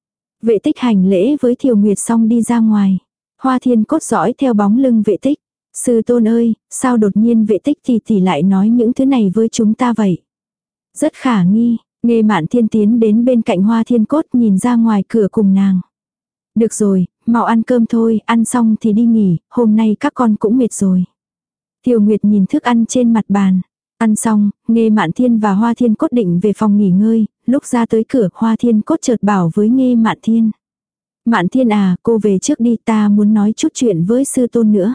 Vệ Tích hành lễ với Thiều Nguyệt xong đi ra ngoài. Hoa Thiên Cốt dõi theo bóng lưng Vệ Tích. Sư tôn ơi, sao đột nhiên Vệ Tích thì tỷ lại nói những thứ này với chúng ta vậy? Rất khả nghi, Nghe Mạn Thiên tiến đến bên cạnh Hoa Thiên Cốt nhìn ra ngoài cửa cùng nàng. Được rồi, mau ăn cơm thôi, ăn xong thì đi nghỉ, hôm nay các con cũng mệt rồi. Tiêu Nguyệt nhìn thức ăn trên mặt bàn. Ăn xong, Nghe Mạn Thiên và Hoa Thiên Cốt định về phòng nghỉ ngơi, lúc ra tới cửa Hoa Thiên Cốt chợt bảo với Nghe Mạn Thiên. Mạn Thiên à, cô về trước đi, ta muốn nói chút chuyện với sư tôn nữa.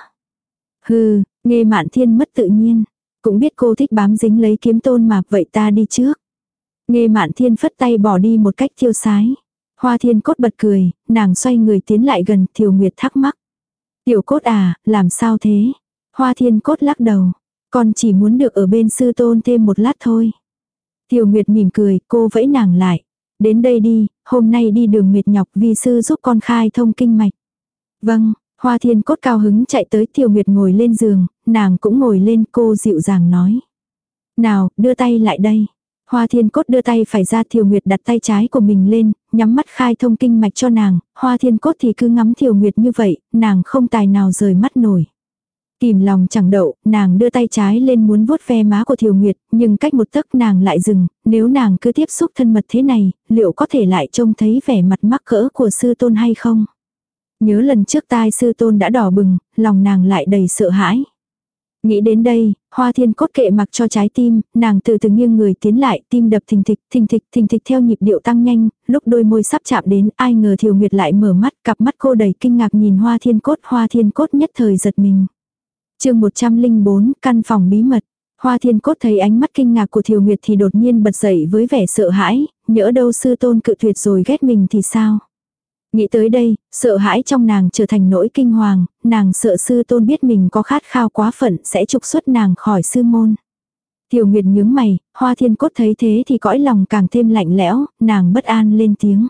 Hừ, Nghe Mạn Thiên mất tự nhiên. Cũng biết cô thích bám dính lấy kiếm tôn mà, vậy ta đi trước. Nghe Mạn Thiên phất tay bỏ đi một cách tiêu sái. Hoa Thiên Cốt bật cười, nàng xoay người tiến lại gần, Thiều Nguyệt thắc mắc. Tiểu Cốt à, làm sao thế? Hoa Thiên Cốt lắc đầu. Con chỉ muốn được ở bên sư tôn thêm một lát thôi. Thiều Nguyệt mỉm cười, cô vẫy nàng lại. Đến đây đi, hôm nay đi đường mệt nhọc vi sư giúp con khai thông kinh mạch. Vâng, Hoa Thiên Cốt cao hứng chạy tới Thiều Nguyệt ngồi lên giường, nàng cũng ngồi lên, cô dịu dàng nói. Nào, đưa tay lại đây. Hoa Thiên Cốt đưa tay phải ra, Thiều Nguyệt đặt tay trái của mình lên, nhắm mắt khai thông kinh mạch cho nàng, Hoa Thiên Cốt thì cứ ngắm Thiều Nguyệt như vậy, nàng không tài nào rời mắt nổi. Kìm lòng chẳng đậu, nàng đưa tay trái lên muốn vuốt ve má của Thiều Nguyệt, nhưng cách một tấc nàng lại dừng, nếu nàng cứ tiếp xúc thân mật thế này, liệu có thể lại trông thấy vẻ mặt mắc cỡ của sư tôn hay không? Nhớ lần trước tai sư tôn đã đỏ bừng, lòng nàng lại đầy sợ hãi. Nghĩ đến đây, Hoa Thiên Cốt kệ mặc cho trái tim, nàng từ từ nghiêng người tiến lại, tim đập thình thịch, thình thịch, thình thịch theo nhịp điệu tăng nhanh, lúc đôi môi sắp chạm đến, ai ngờ Thiều Nguyệt lại mở mắt, cặp mắt cô đầy kinh ngạc nhìn Hoa Thiên Cốt, Hoa Thiên Cốt nhất thời giật mình. Chương một trăm lẻ bốn, căn phòng bí mật. Hoa Thiên Cốt thấy ánh mắt kinh ngạc của Thiều Nguyệt thì đột nhiên bật dậy với vẻ sợ hãi, nhỡ đâu sư tôn cự tuyệt rồi ghét mình thì sao? Nghĩ tới đây, sợ hãi trong nàng trở thành nỗi kinh hoàng, nàng sợ sư tôn biết mình có khát khao quá phận sẽ trục xuất nàng khỏi sư môn. Thiều Nguyệt nhướng mày, Hoa Thiên Cốt thấy thế thì cõi lòng càng thêm lạnh lẽo, nàng bất an lên tiếng.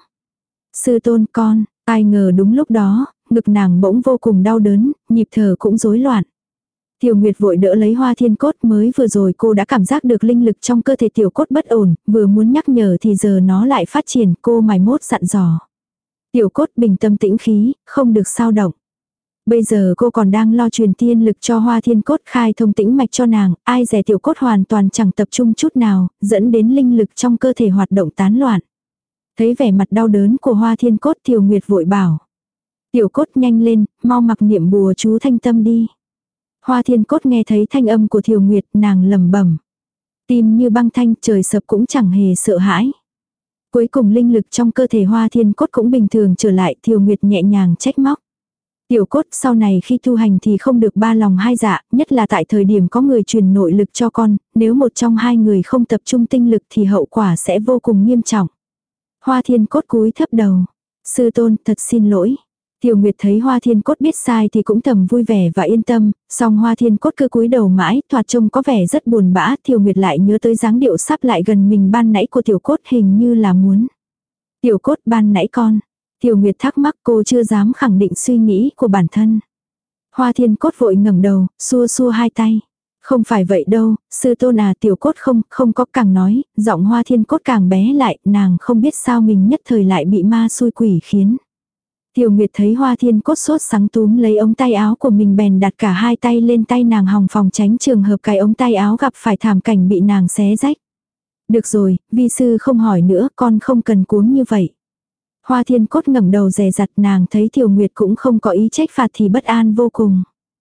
Sư tôn con, ai ngờ đúng lúc đó, ngực nàng bỗng vô cùng đau đớn, nhịp thở cũng rối loạn. Thiều Nguyệt vội đỡ lấy Hoa Thiên Cốt, mới vừa rồi cô đã cảm giác được linh lực trong cơ thể Tiểu Cốt bất ổn, vừa muốn nhắc nhở thì giờ nó lại phát triển, cô mày mốt dặn dò. Tiểu Cốt bình tâm tĩnh khí, không được xao động. Bây giờ cô còn đang lo truyền tiên lực cho Hoa Thiên Cốt khai thông tĩnh mạch cho nàng, ai dè Tiểu Cốt hoàn toàn chẳng tập trung chút nào, dẫn đến linh lực trong cơ thể hoạt động tán loạn. Thấy vẻ mặt đau đớn của Hoa Thiên Cốt, Thiều Nguyệt vội bảo. Tiểu Cốt nhanh lên, mau mặc niệm bùa chú thanh tâm đi. Hoa Thiên Cốt nghe thấy thanh âm của Thiều Nguyệt, nàng lẩm bẩm. Tim như băng thanh, trời sập cũng chẳng hề sợ hãi. Cuối cùng linh lực trong cơ thể Hoa Thiên Cốt cũng bình thường trở lại, Thiều Nguyệt nhẹ nhàng trách móc. Tiểu cốt sau này khi tu hành thì không được ba lòng hai dạ, nhất là tại thời điểm có người truyền nội lực cho con, nếu một trong hai người không tập trung tinh lực thì hậu quả sẽ vô cùng nghiêm trọng. Hoa Thiên Cốt cúi thấp đầu. Sư tôn, thật xin lỗi. Tiểu Nguyệt thấy Hoa Thiên Cốt biết sai thì cũng thầm vui vẻ và yên tâm, song Hoa Thiên Cốt cứ cúi đầu mãi, thoạt trông có vẻ rất buồn bã. Tiểu Nguyệt lại nhớ tới dáng điệu sắp lại gần mình ban nãy của Tiểu Cốt, hình như là muốn. Tiểu Cốt, ban nãy con. Tiểu Nguyệt thắc mắc, cô chưa dám khẳng định suy nghĩ của bản thân. Hoa Thiên Cốt vội ngẩng đầu, xua xua hai tay. Không phải vậy đâu, sư tôn à, Tiểu Cốt không, không có. Càng nói, giọng Hoa Thiên Cốt càng bé lại, nàng không biết sao mình nhất thời lại bị ma xui quỷ khiến. Tiểu Nguyệt thấy Hoa Thiên Cốt sốt sắng túm lấy ống tay áo của mình bèn đặt cả hai tay lên tay nàng hòng phòng tránh trường hợp cái ống tay áo gặp phải thảm cảnh bị nàng xé rách. Được rồi, vi sư không hỏi nữa, con không cần cuống như vậy. Hoa Thiên Cốt ngẩng đầu dè dặt, nàng thấy Tiểu Nguyệt cũng không có ý trách phạt thì bất an vô cùng.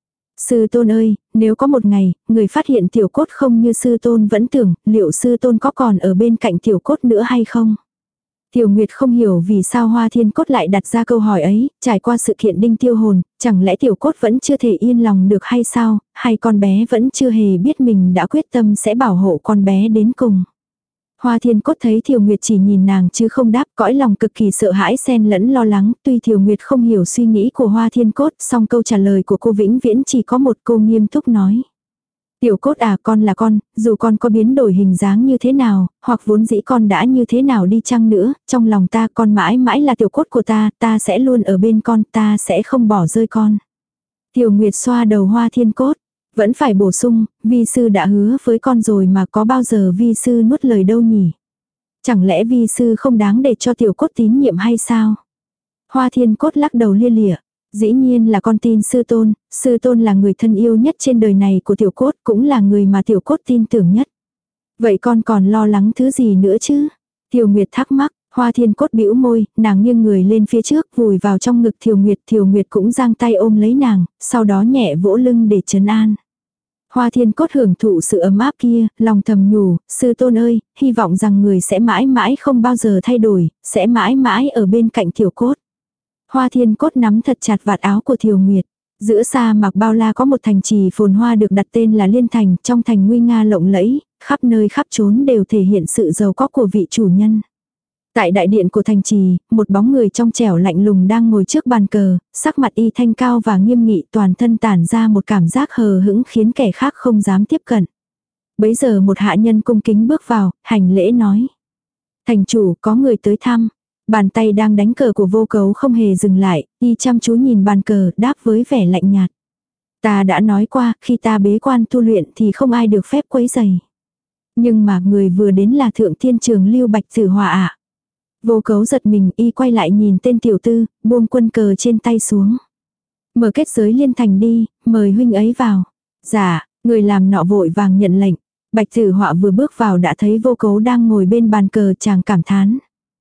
Sư tôn ơi, nếu có một ngày, người phát hiện Tiểu Cốt không như sư tôn vẫn tưởng, liệu sư tôn có còn ở bên cạnh Tiểu Cốt nữa hay không? Tiểu Nguyệt không hiểu vì sao Hoa Thiên Cốt lại đặt ra câu hỏi ấy, trải qua sự kiện đinh tiêu hồn, chẳng lẽ Tiểu Cốt vẫn chưa thể yên lòng được hay sao, hay con bé vẫn chưa hề biết mình đã quyết tâm sẽ bảo hộ con bé đến cùng. Hoa Thiên Cốt thấy Tiểu Nguyệt chỉ nhìn nàng chứ không đáp, cõi lòng cực kỳ sợ hãi xen lẫn lo lắng, tuy Tiểu Nguyệt không hiểu suy nghĩ của Hoa Thiên Cốt, song câu trả lời của cô vĩnh viễn chỉ có một, cô nghiêm túc nói. Tiểu Cốt à, con là con, dù con có biến đổi hình dáng như thế nào, hoặc vốn dĩ con đã như thế nào đi chăng nữa, trong lòng ta con mãi mãi là Tiểu Cốt của ta, ta sẽ luôn ở bên con, ta sẽ không bỏ rơi con. Tiểu Nguyệt xoa đầu Hoa Thiên Cốt, vẫn phải bổ sung, vi sư đã hứa với con rồi mà có bao giờ vi sư nuốt lời đâu nhỉ? Chẳng lẽ vi sư không đáng để cho Tiểu Cốt tín nhiệm hay sao? Hoa Thiên Cốt lắc đầu lia lịa. Dĩ nhiên là con tin sư tôn, sư tôn là người thân yêu nhất trên đời này của Tiểu Cốt, cũng là người mà Tiểu Cốt tin tưởng nhất. Vậy con còn lo lắng thứ gì nữa chứ? Tiểu Nguyệt thắc mắc, Hoa Thiên Cốt bĩu môi, nàng nghiêng người lên phía trước, vùi vào trong ngực Tiểu Nguyệt, Tiểu Nguyệt cũng giang tay ôm lấy nàng, sau đó nhẹ vỗ lưng để trấn an. Hoa Thiên Cốt hưởng thụ sự ấm áp kia, lòng thầm nhủ, sư tôn ơi, hy vọng rằng người sẽ mãi mãi không bao giờ thay đổi, sẽ mãi mãi ở bên cạnh Tiểu Cốt. Hoa Thiên Cốt nắm thật chặt vạt áo của Tiểu Nguyệt. Giữa sa mạc bao la có một thành trì phồn hoa được đặt tên là Liên Thành, trong thành nguy nga lộng lẫy, khắp nơi khắp chốn đều thể hiện sự giàu có của vị chủ nhân. Tại đại điện của thành trì, một bóng người trong trẻo lạnh lùng đang ngồi trước bàn cờ, sắc mặt y thanh cao và nghiêm nghị, toàn thân tản ra một cảm giác hờ hững khiến kẻ khác không dám tiếp cận. Bấy giờ một hạ nhân cung kính bước vào, hành lễ nói. Thành chủ, có người tới thăm. Bàn tay đang đánh cờ của Vô Cấu không hề dừng lại, y chăm chú nhìn bàn cờ, đáp với vẻ lạnh nhạt. Ta đã nói qua, khi ta bế quan tu luyện thì không ai được phép quấy rầy. Nhưng mà người vừa đến là Thượng Thiên Trường Lưu Bạch Tử Họa ạ. Vô Cấu giật mình, y quay lại nhìn tên tiểu tư, buông quân cờ trên tay xuống. Mở kết giới liên thành đi, mời huynh ấy vào. Dạ, người làm nọ vội vàng nhận lệnh. Bạch Tử Họa vừa bước vào đã thấy Vô Cấu đang ngồi bên bàn cờ, chàng cảm thán.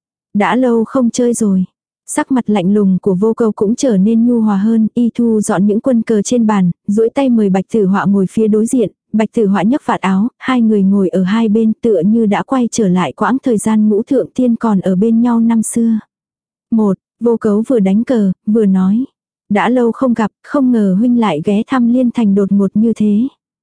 Đã lâu không chơi rồi. Sắc mặt lạnh lùng của Vô Cấu cũng trở nên nhu hòa hơn, y thu dọn những quân cờ trên bàn, duỗi tay mời Bạch Tử Họa ngồi phía đối diện. Bạch Tử Họa nhấc vạt áo, hai người ngồi ở hai bên tựa như đã quay trở lại quãng thời gian ngũ thượng tiên còn ở bên nhau năm xưa. Một, Vô Cấu vừa đánh cờ, vừa nói. Đã lâu không gặp, không ngờ huynh lại ghé thăm Liên Thành đột ngột như thế.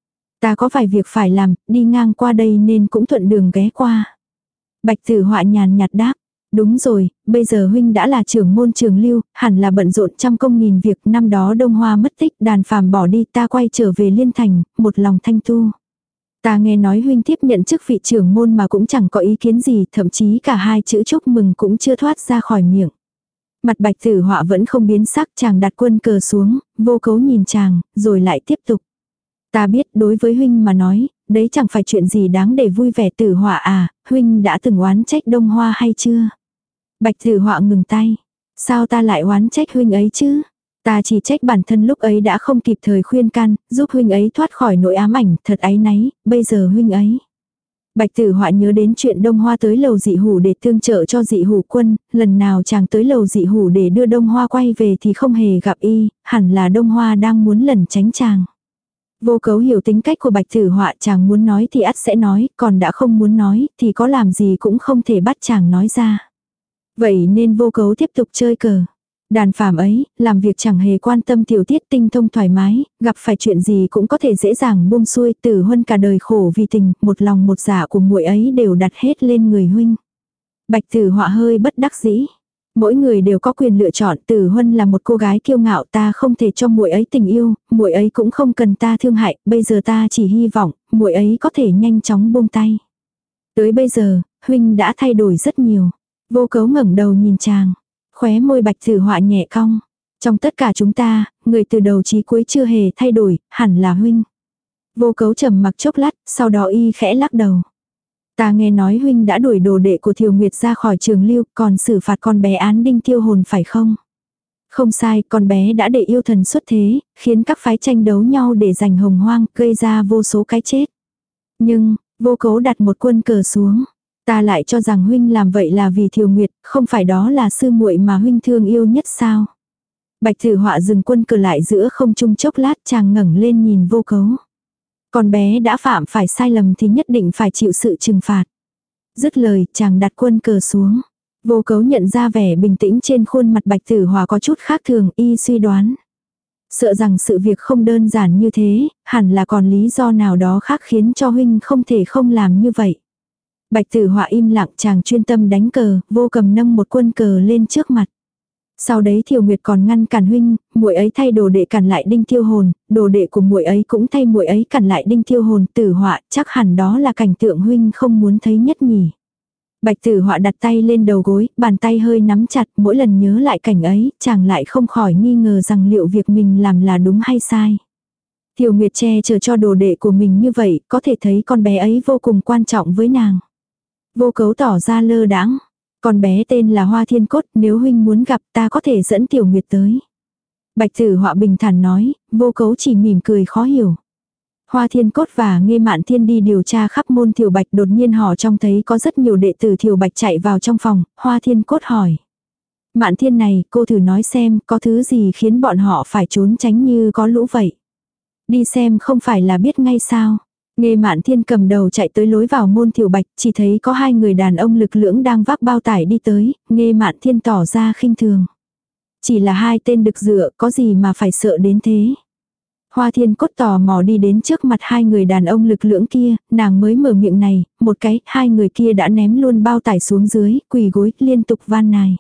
Ta có vài việc phải làm, đi ngang qua đây nên cũng thuận đường ghé qua. Bạch Tử Họa nhàn nhạt đáp. Đúng rồi, bây giờ huynh đã là trưởng môn Trường Lưu, hẳn là bận rộn trăm công nghìn việc, năm đó Đông Hoa mất tích, đàn phàm bỏ đi, ta quay trở về Liên Thành, một lòng thanh tu. Ta nghe nói huynh tiếp nhận chức vị trưởng môn mà cũng chẳng có ý kiến gì, thậm chí cả hai chữ chúc mừng cũng chưa thoát ra khỏi miệng. Mặt Bạch Tử Họa vẫn không biến sắc, chàng đặt quân cờ xuống, Vô Cấu nhìn chàng, rồi lại tiếp tục. Ta biết đối với huynh mà nói, đấy chẳng phải chuyện gì đáng để vui vẻ. Tử Họa à, huynh đã từng oán trách Đông Hoa hay chưa? Bạch Tử Họa ngừng tay. Sao ta lại oán trách huynh ấy chứ? Ta chỉ trách bản thân lúc ấy đã không kịp thời khuyên can, giúp huynh ấy thoát khỏi nỗi ám ảnh, thật áy náy, bây giờ huynh ấy. Bạch Tử Họa nhớ đến chuyện Đông Hoa tới lầu Dị Hủ để tương trợ cho Dị Hủ quân, lần nào chàng tới lầu Dị Hủ để đưa Đông Hoa quay về thì không hề gặp y, hẳn là Đông Hoa đang muốn lẩn tránh chàng. Vô Cấu hiểu tính cách của Bạch Tử Họa, chàng muốn nói thì ắt sẽ nói, còn đã không muốn nói thì có làm gì cũng không thể bắt chàng nói ra. Vậy nên Vô Cấu tiếp tục chơi cờ. Đàn phàm ấy, làm việc chẳng hề quan tâm tiểu tiết, tinh thông thoải mái, gặp phải chuyện gì cũng có thể dễ dàng buông xuôi. Tử Huân cả đời khổ vì tình, một lòng một dạ của muội ấy đều đặt hết lên người huynh. Bạch Tử Họa hơi bất đắc dĩ. Mỗi người đều có quyền lựa chọn, Tử Huân là một cô gái kiêu ngạo, ta không thể cho muội ấy tình yêu, muội ấy cũng không cần ta thương hại, bây giờ ta chỉ hy vọng muội ấy có thể nhanh chóng buông tay. Tới bây giờ, huynh đã thay đổi rất nhiều. Vô Cấu ngẩng đầu nhìn chàng, khóe môi Bạch Tử Họa nhẹ cong. Trong tất cả chúng ta, người từ đầu chí cuối chưa hề thay đổi, hẳn là huynh. Vô Cấu trầm mặc chốc lát, sau đó y khẽ lắc đầu. Ta nghe nói huynh đã đuổi đồ đệ của Thiều Nguyệt ra khỏi trường lưu, còn xử phạt con bé án đinh tiêu hồn phải không? Không sai, con bé đã để yêu thần xuất thế, khiến các phái tranh đấu nhau để giành hồng hoang, gây ra vô số cái chết. Nhưng, Vô Cấu đặt một quân cờ xuống. Ta lại cho rằng huynh làm vậy là vì Thiều Nguyệt, không phải đó là sư muội mà huynh thương yêu nhất sao? Bạch Tử Họa dừng quân cờ lại giữa không trung chốc lát, chàng ngẩng lên nhìn Vô Cấu. Con bé đã phạm phải sai lầm thì nhất định phải chịu sự trừng phạt. Dứt lời, chàng đặt quân cờ xuống. Vô Cấu nhận ra vẻ bình tĩnh trên khuôn mặt Bạch Tử Họa có chút khác thường, y suy đoán. Sợ rằng sự việc không đơn giản như thế, hẳn là còn lý do nào đó khác khiến cho huynh không thể không làm như vậy. Bạch Tử Họa im lặng, chàng chuyên tâm đánh cờ, Vô Cầm nâng một quân cờ lên trước mặt. Sau đấy Thiều Nguyệt còn ngăn cản huynh, muội ấy thay đồ đệ cản lại đinh tiêu hồn, đồ đệ của muội ấy cũng thay muội ấy cản lại đinh tiêu hồn. Tử Họa, chắc hẳn đó là cảnh tượng huynh không muốn thấy nhất nhỉ. Bạch Tử Họa đặt tay lên đầu gối, bàn tay hơi nắm chặt, mỗi lần nhớ lại cảnh ấy, chàng lại không khỏi nghi ngờ rằng liệu việc mình làm là đúng hay sai. Thiều Nguyệt che chở cho đồ đệ của mình như vậy, có thể thấy con bé ấy vô cùng quan trọng với nàng. Vô Cấu tỏ ra lơ đãng. Con bé tên là Hoa Thiên Cốt, nếu huynh muốn gặp ta có thể dẫn Tiểu Nguyệt tới. Bạch Tử Họa bình thản nói, Vô Cấu chỉ mỉm cười khó hiểu. Hoa Thiên Cốt và Nghê Mạn Thiên đi điều tra khắp môn Thiều Bạch, đột nhiên họ trông thấy có rất nhiều đệ tử Thiều Bạch chạy vào trong phòng. Hoa Thiên Cốt hỏi. Mạn Thiên này, cô thử nói xem có thứ gì khiến bọn họ phải trốn tránh như có lũ vậy. Đi xem không phải là biết ngay sao. Nghê Mạn Thiên cầm đầu chạy tới lối vào môn Thiều Bạch, chỉ thấy có hai người đàn ông lực lưỡng đang vác bao tải đi tới. Nghê Mạn Thiên tỏ ra khinh thường. Chỉ là hai tên đực dựa, có gì mà phải sợ đến thế. Hoa Thiên Cốt tò mò đi đến trước mặt hai người đàn ông lực lưỡng kia, nàng mới mở miệng này, một cái, hai người kia đã ném luôn bao tải xuống dưới, quỳ gối, liên tục van nài.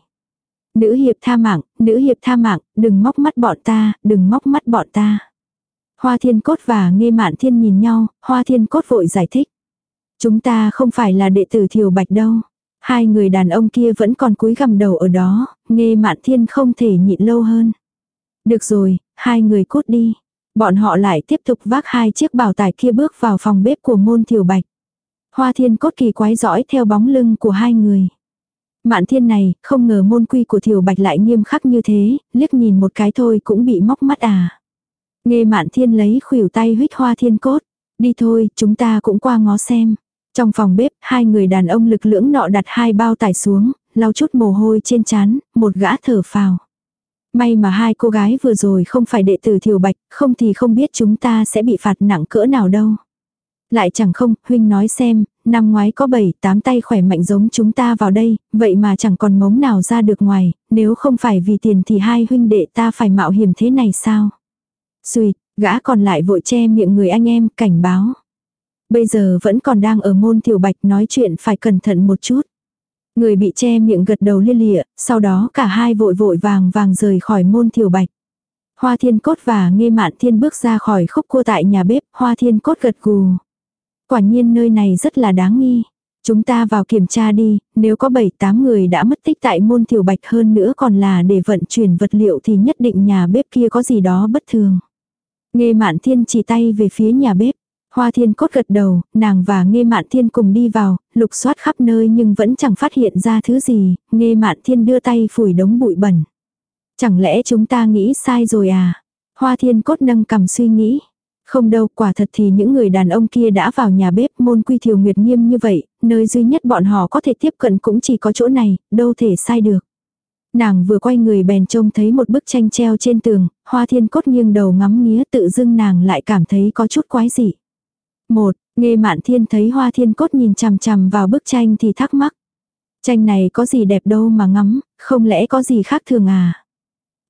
Nữ hiệp tha mạng, nữ hiệp tha mạng, đừng móc mắt bọn ta, đừng móc mắt bọn ta. Hoa Thiên Cốt và Nghê Mạn Thiên nhìn nhau, Hoa Thiên Cốt vội giải thích. Chúng ta không phải là đệ tử Thiều Bạch đâu. Hai người đàn ông kia vẫn còn cúi gằm đầu ở đó, Nghê Mạn Thiên không thể nhịn lâu hơn. Được rồi, hai người cút đi. Bọn họ lại tiếp tục vác hai chiếc bảo tải kia bước vào phòng bếp của môn Thiều Bạch. Hoa Thiên Cốt kỳ quái dõi theo bóng lưng của hai người. Mạn Thiên này, không ngờ môn quy của Thiều Bạch lại nghiêm khắc như thế, liếc nhìn một cái thôi cũng bị móc mắt à. Nghê Mạn Thiên lấy khuỷu tay huých Hoa Thiên Cốt. Đi thôi, chúng ta cũng qua ngó xem. Trong phòng bếp, hai người đàn ông lực lưỡng nọ đặt hai bao tải xuống, lau chút mồ hôi trên trán, một gã thở phào. May mà hai cô gái vừa rồi không phải đệ tử Thiều Bạch, không thì không biết chúng ta sẽ bị phạt nặng cỡ nào đâu. Lại chẳng không, huynh nói xem, năm ngoái có bảy, tám tay khỏe mạnh giống chúng ta vào đây, vậy mà chẳng còn mống nào ra được ngoài, nếu không phải vì tiền thì hai huynh đệ ta phải mạo hiểm thế này sao? Xùi, gã còn lại vội che miệng người anh em, cảnh báo. Bây giờ vẫn còn đang ở môn Thiều Bạch, nói chuyện phải cẩn thận một chút. Người bị che miệng gật đầu lia lịa, sau đó cả hai vội vội vàng vàng rời khỏi môn Thiều Bạch. Hoa Thiên Cốt và Nghê Mạn Thiên bước ra khỏi khúc cua tại nhà bếp, Hoa Thiên Cốt gật gù. Quả nhiên nơi này rất là đáng nghi. Chúng ta vào kiểm tra đi, nếu có bảy tám người đã mất tích tại môn Thiều Bạch hơn nữa còn là để vận chuyển vật liệu thì nhất định nhà bếp kia có gì đó bất thường. Nghê Mạn Thiên chỉ tay về phía nhà bếp. Hoa Thiên Cốt gật đầu, nàng và Nghê Mạn Thiên cùng đi vào, lục soát khắp nơi nhưng vẫn chẳng phát hiện ra thứ gì. Nghê Mạn Thiên đưa tay phủi đống bụi bẩn. Chẳng lẽ chúng ta nghĩ sai rồi à? Hoa Thiên Cốt nâng cằm suy nghĩ. Không đâu, quả thật thì những người đàn ông kia đã vào nhà bếp, môn quy Thiều Nguyệt nghiêm như vậy, nơi duy nhất bọn họ có thể tiếp cận cũng chỉ có chỗ này, đâu thể sai được. Nàng vừa quay người bèn trông thấy một bức tranh treo trên tường, Hoa Thiên Cốt nghiêng đầu ngắm nghía, tự dưng nàng lại cảm thấy có chút quái dị. Một, Nghê Mạn Thiên thấy Hoa Thiên Cốt nhìn chằm chằm vào bức tranh thì thắc mắc. Tranh này có gì đẹp đâu mà ngắm, không lẽ có gì khác thường à?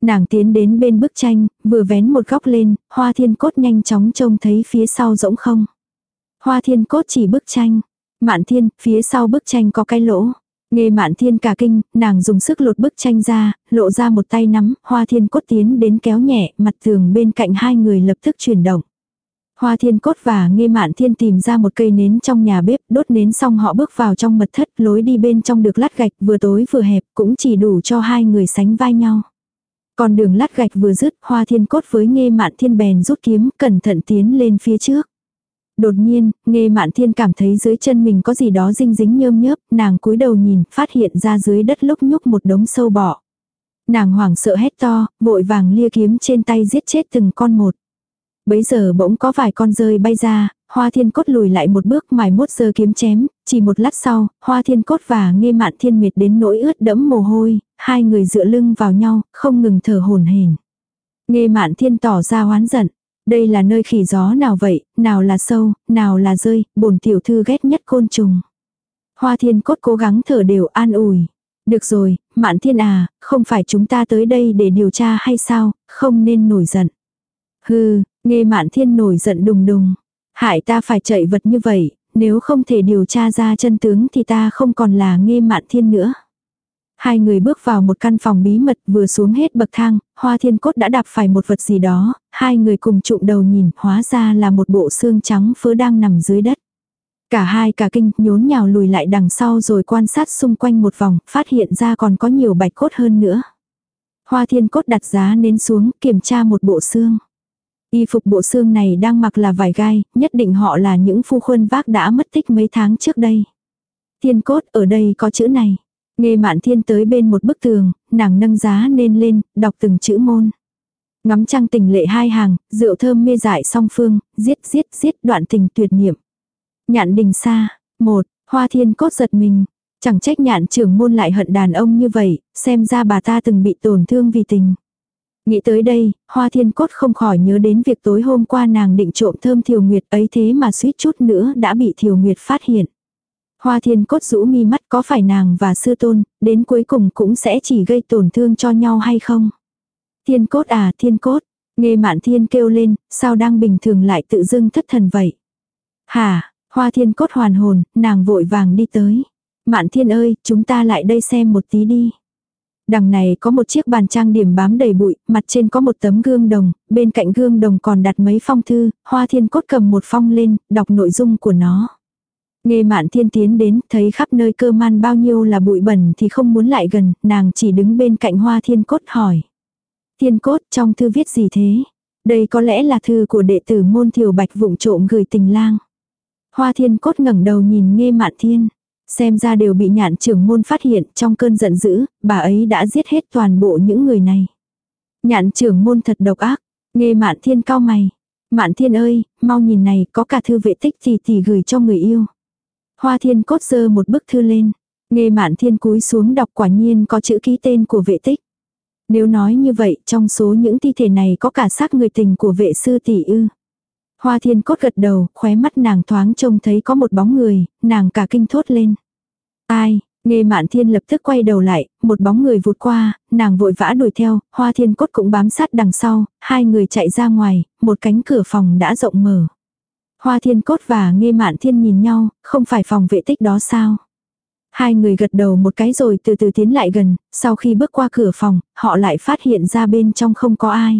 Nàng tiến đến bên bức tranh, vừa vén một góc lên, Hoa Thiên Cốt nhanh chóng trông thấy phía sau rỗng không. Hoa Thiên Cốt chỉ bức tranh. Mạn Thiên, phía sau bức tranh có cái lỗ. Nghe Mạn Thiên cả kinh, nàng dùng sức lột bức tranh ra, lộ ra một tay nắm, Hoa Thiên Cốt tiến đến kéo nhẹ, mặt tường bên cạnh hai người lập tức chuyển động. Hoa Thiên Cốt và Nghe Mạn Thiên tìm ra một cây nến trong nhà bếp, đốt nến xong họ bước vào trong mật thất, lối đi bên trong được lát gạch vừa tối vừa hẹp, cũng chỉ đủ cho hai người sánh vai nhau. Còn đường lát gạch vừa dứt, Hoa Thiên Cốt với Nghe Mạn Thiên bèn rút kiếm, cẩn thận tiến lên phía trước. Đột nhiên, Nghe Mạn Thiên cảm thấy dưới chân mình có gì đó dinh dính nhơm nhớp, nàng cúi đầu nhìn, phát hiện ra dưới đất lúc nhúc một đống sâu bọ. Nàng hoảng sợ hét to, vội vàng lia kiếm trên tay giết chết từng con một. Bấy giờ bỗng có vài con rơi bay ra, Hoa Thiên Cốt lùi lại một bước mài mốt giơ kiếm chém, chỉ một lát sau, Hoa Thiên Cốt và Nghe Mạn Thiên mệt đến nỗi ướt đẫm mồ hôi, hai người dựa lưng vào nhau, không ngừng thở hổn hển. Nghe Mạn Thiên tỏ ra oán giận. Đây là nơi khỉ gió nào vậy, nào là sâu, nào là rơi, bổn tiểu thư ghét nhất côn trùng. Hoa Thiên Cốt cố gắng thở đều an ủi. Được rồi, Mạn Thiên à, không phải chúng ta tới đây để điều tra hay sao, không nên nổi giận. Hừ, Nghe Mạn Thiên nổi giận đùng đùng. Hại ta phải chạy vật như vậy, nếu không thể điều tra ra chân tướng thì ta không còn là Nghe Mạn Thiên nữa. Hai người bước vào một căn phòng bí mật, vừa xuống hết bậc thang, Hoa Thiên Cốt đã đạp phải một vật gì đó, hai người cùng trụm đầu nhìn, hóa ra là một bộ xương trắng phớ đang nằm dưới đất. Cả hai cả kinh, nhốn nhào lùi lại đằng sau rồi quan sát xung quanh một vòng, phát hiện ra còn có nhiều bạch cốt hơn nữa. Hoa Thiên Cốt đặt giá nến xuống, kiểm tra một bộ xương. Y phục bộ xương này đang mặc là vải gai, nhất định họ là những phu khuân vác đã mất tích mấy tháng trước đây. Thiên Cốt, ở đây có chữ này. Nghe Mạn Thiên tới bên một bức tường, nàng nâng giá nên lên, đọc từng chữ môn. Ngắm trăng tình lệ hai hàng, rượu thơm mê dại song phương, giết giết giết đoạn tình tuyệt niệm. Nhạn đình xa, một, Hoa Thiên Cốt giật mình. Chẳng trách Nhạn trưởng môn lại hận đàn ông như vậy, xem ra bà ta từng bị tổn thương vì tình. Nghĩ tới đây, Hoa Thiên Cốt không khỏi nhớ đến việc tối hôm qua nàng định trộm thơm Thiều Nguyệt ấy, thế mà suýt chút nữa đã bị Thiều Nguyệt phát hiện. Hoa Thiên Cốt rũ mi mắt, có phải nàng và sư tôn, đến cuối cùng cũng sẽ chỉ gây tổn thương cho nhau hay không? Thiên Cốt à, Thiên Cốt, Nghe Mạn Thiên kêu lên, sao đang bình thường lại tự dưng thất thần vậy? Hả, Hoa Thiên Cốt hoàn hồn, nàng vội vàng đi tới. Mạn Thiên ơi, chúng ta lại đây xem một tí đi. Đằng này có một chiếc bàn trang điểm bám đầy bụi, mặt trên có một tấm gương đồng, bên cạnh gương đồng còn đặt mấy phong thư, Hoa Thiên Cốt cầm một phong lên, đọc nội dung của nó. Nghe Mạn Thiên tiến đến, thấy khắp nơi cơ man bao nhiêu là bụi bẩn thì không muốn lại gần, nàng chỉ đứng bên cạnh Hoa Thiên Cốt hỏi. Thiên Cốt, trong thư viết gì thế? Đây có lẽ là thư của đệ tử môn Thiều Bạch vụng trộm gửi tình lang. Hoa Thiên Cốt ngẩng đầu nhìn Nghe Mạn Thiên. Xem ra đều bị Nhạn trưởng môn phát hiện, trong cơn giận dữ, bà ấy đã giết hết toàn bộ những người này. Nhạn trưởng môn thật độc ác. Nghe Mạn Thiên cau mày. Mạn Thiên ơi, mau nhìn này, có cả thư vệ tích tỷ tỷ gửi cho người yêu. Hoa Thiên Cốt giơ một bức thư lên. Nghe Mạn Thiên cúi xuống đọc, quả nhiên có chữ ký tên của vệ tích. Nếu nói như vậy, trong số những thi thể này có cả xác người tình của vệ sư tỷ ư? Hoa Thiên Cốt gật đầu, khóe mắt nàng thoáng trông thấy có một bóng người, nàng cả kinh thốt lên. Ai? Nghe Mạn Thiên lập tức quay đầu lại, một bóng người vụt qua, nàng vội vã đuổi theo, Hoa Thiên Cốt cũng bám sát đằng sau, hai người chạy ra ngoài, một cánh cửa phòng đã rộng mở. Hoa Thiên Cốt và Nghe Mạn Thiên nhìn nhau, không phải phòng vệ tích đó sao? Hai người gật đầu một cái rồi từ từ tiến lại gần, sau khi bước qua cửa phòng, họ lại phát hiện ra bên trong không có ai.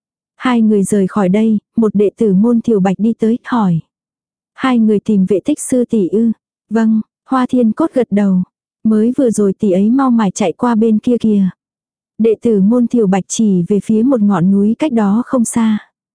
Hai người rời khỏi đây, một đệ tử môn Thiều Bạch đi tới, hỏi. Hai người tìm vệ tích sư tỷ ư? Vâng, Hoa Thiên Cốt gật đầu. Mới vừa rồi tỷ ấy mau mải chạy qua bên kia kìa. Đệ tử môn Thiều Bạch chỉ về phía một ngọn núi cách đó không xa.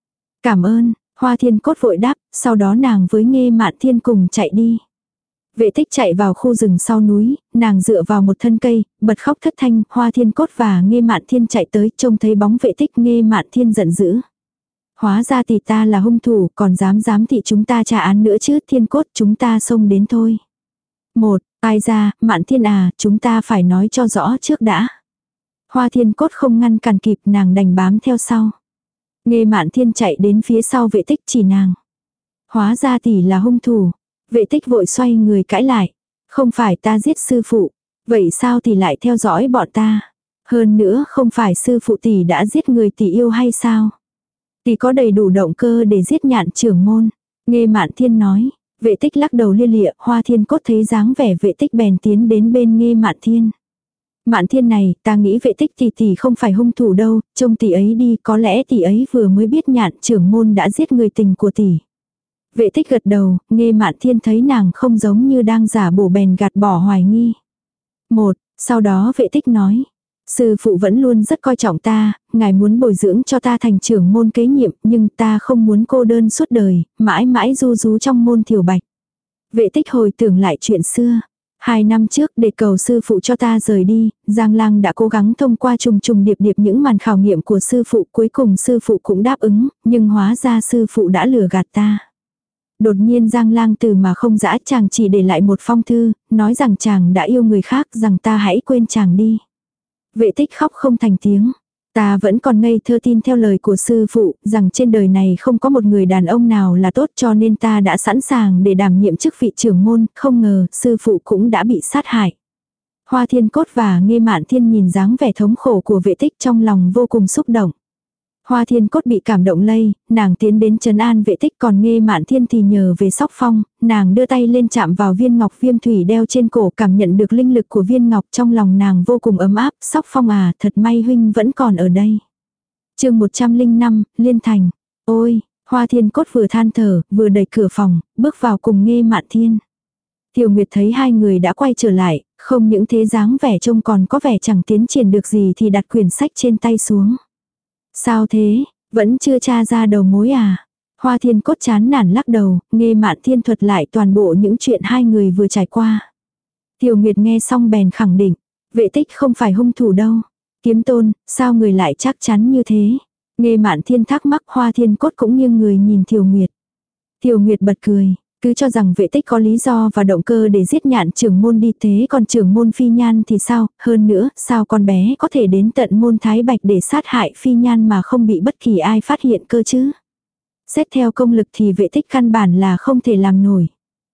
Cảm ơn, Hoa Thiên Cốt vội đáp, sau đó nàng với Nghe Mạn Thiên cùng chạy đi. Vệ tích chạy vào khu rừng sau núi, nàng dựa vào một thân cây, bật khóc thất thanh, Hoa Thiên Cốt và Nghe Mạn Thiên chạy tới, trông thấy bóng vệ tích, Nghe Mạn Thiên giận dữ. Hóa ra tỷ ta là hung thủ, còn dám dám thị chúng ta trả án nữa chứ, Thiên Cốt, chúng ta xông đến thôi. Một, ai ra, Mạn Thiên à, chúng ta phải nói cho rõ trước đã. Hoa Thiên Cốt không ngăn cản kịp, nàng đành bám theo sau. Nghe Mạn Thiên chạy đến phía sau vệ tích chỉ nàng. Hóa ra tỷ là hung thủ. Vệ tích vội xoay người cãi lại. Không phải ta giết sư phụ. Vậy sao tỷ lại theo dõi bọn ta? Hơn nữa không phải sư phụ tỷ đã giết người tỷ yêu hay sao? Tỷ có đầy đủ động cơ để giết Nhạn trưởng môn. Nghe Mạn Thiên nói. Vệ Tích lắc đầu lia lịa, Hoa Thiên Cốt thấy dáng vẻ Vệ Tích bèn tiến đến bên Nghe Mạn Thiên. Mạn Thiên này, ta nghĩ Vệ Tích tỷ tỷ không phải hung thủ đâu, trông tỷ ấy đi, có lẽ tỷ ấy vừa mới biết Nhạn trưởng môn đã giết người tình của tỷ. Vệ Tích gật đầu, Nghe Mạn Thiên thấy nàng không giống như đang giả bộ bèn gạt bỏ hoài nghi. Một, sau đó Vệ Tích nói. Sư phụ vẫn luôn rất coi trọng ta, ngài muốn bồi dưỡng cho ta thành trưởng môn kế nhiệm, nhưng ta không muốn cô đơn suốt đời, mãi mãi du rú trong môn Thiều Bạch. Vệ Tích hồi tưởng lại chuyện xưa. Hai năm trước để cầu sư phụ cho ta rời đi, Giang Lang đã cố gắng thông qua trùng trùng điệp điệp những màn khảo nghiệm của sư phụ, cuối cùng sư phụ cũng đáp ứng, nhưng hóa ra sư phụ đã lừa gạt ta. Đột nhiên Giang Lang từ mà không dã, chàng chỉ để lại một phong thư, nói rằng chàng đã yêu người khác, rằng ta hãy quên chàng đi. Vệ Tích khóc không thành tiếng. Ta vẫn còn ngây thơ tin theo lời của sư phụ, rằng trên đời này không có một người đàn ông nào là tốt, cho nên ta đã sẵn sàng để đảm nhiệm chức vị trưởng môn, không ngờ sư phụ cũng đã bị sát hại. Hoa Thiên Cốt và Nghe Mạn Thiên nhìn dáng vẻ thống khổ của Vệ Tích trong lòng vô cùng xúc động. Hoa Thiên Cốt bị cảm động lây, nàng tiến đến trấn an Vệ Tích, còn Nghe Mạn Thiên thì nhờ về Sóc Phong, nàng đưa tay lên chạm vào viên ngọc viêm thủy đeo trên cổ, cảm nhận được linh lực của viên ngọc, trong lòng nàng vô cùng ấm áp. Sóc Phong à, thật may huynh vẫn còn ở đây. Chương một trăm lẻ năm, Liên Thành. Ôi, Hoa Thiên Cốt vừa than thở, vừa đẩy cửa phòng, bước vào cùng Nghe Mạn Thiên. Tiểu Nguyệt thấy hai người đã quay trở lại, không những thế dáng vẻ trông còn có vẻ chẳng tiến triển được gì thì đặt quyển sách trên tay xuống. Sao thế, vẫn chưa tra ra đầu mối à? Hoa Thiên Cốt chán nản lắc đầu, Nghe Mạn Thiên thuật lại toàn bộ những chuyện hai người vừa trải qua. Tiểu Nguyệt nghe xong bèn khẳng định, Vệ Tích không phải hung thủ đâu. Kiếm Tôn, sao người lại chắc chắn như thế? Nghe Mạn Thiên thắc mắc, Hoa Thiên Cốt cũng nghiêng người nhìn Tiểu Nguyệt. Tiểu Nguyệt bật cười. Cứ cho rằng Vệ Tích có lý do và động cơ để giết Nhạn trưởng môn đi, thế còn trưởng môn Phi Nhan thì sao? Hơn nữa, sao con bé có thể đến tận môn Thái Bạch để sát hại Phi Nhan mà không bị bất kỳ ai phát hiện cơ chứ? Xét theo công lực thì Vệ Tích căn bản là không thể làm nổi.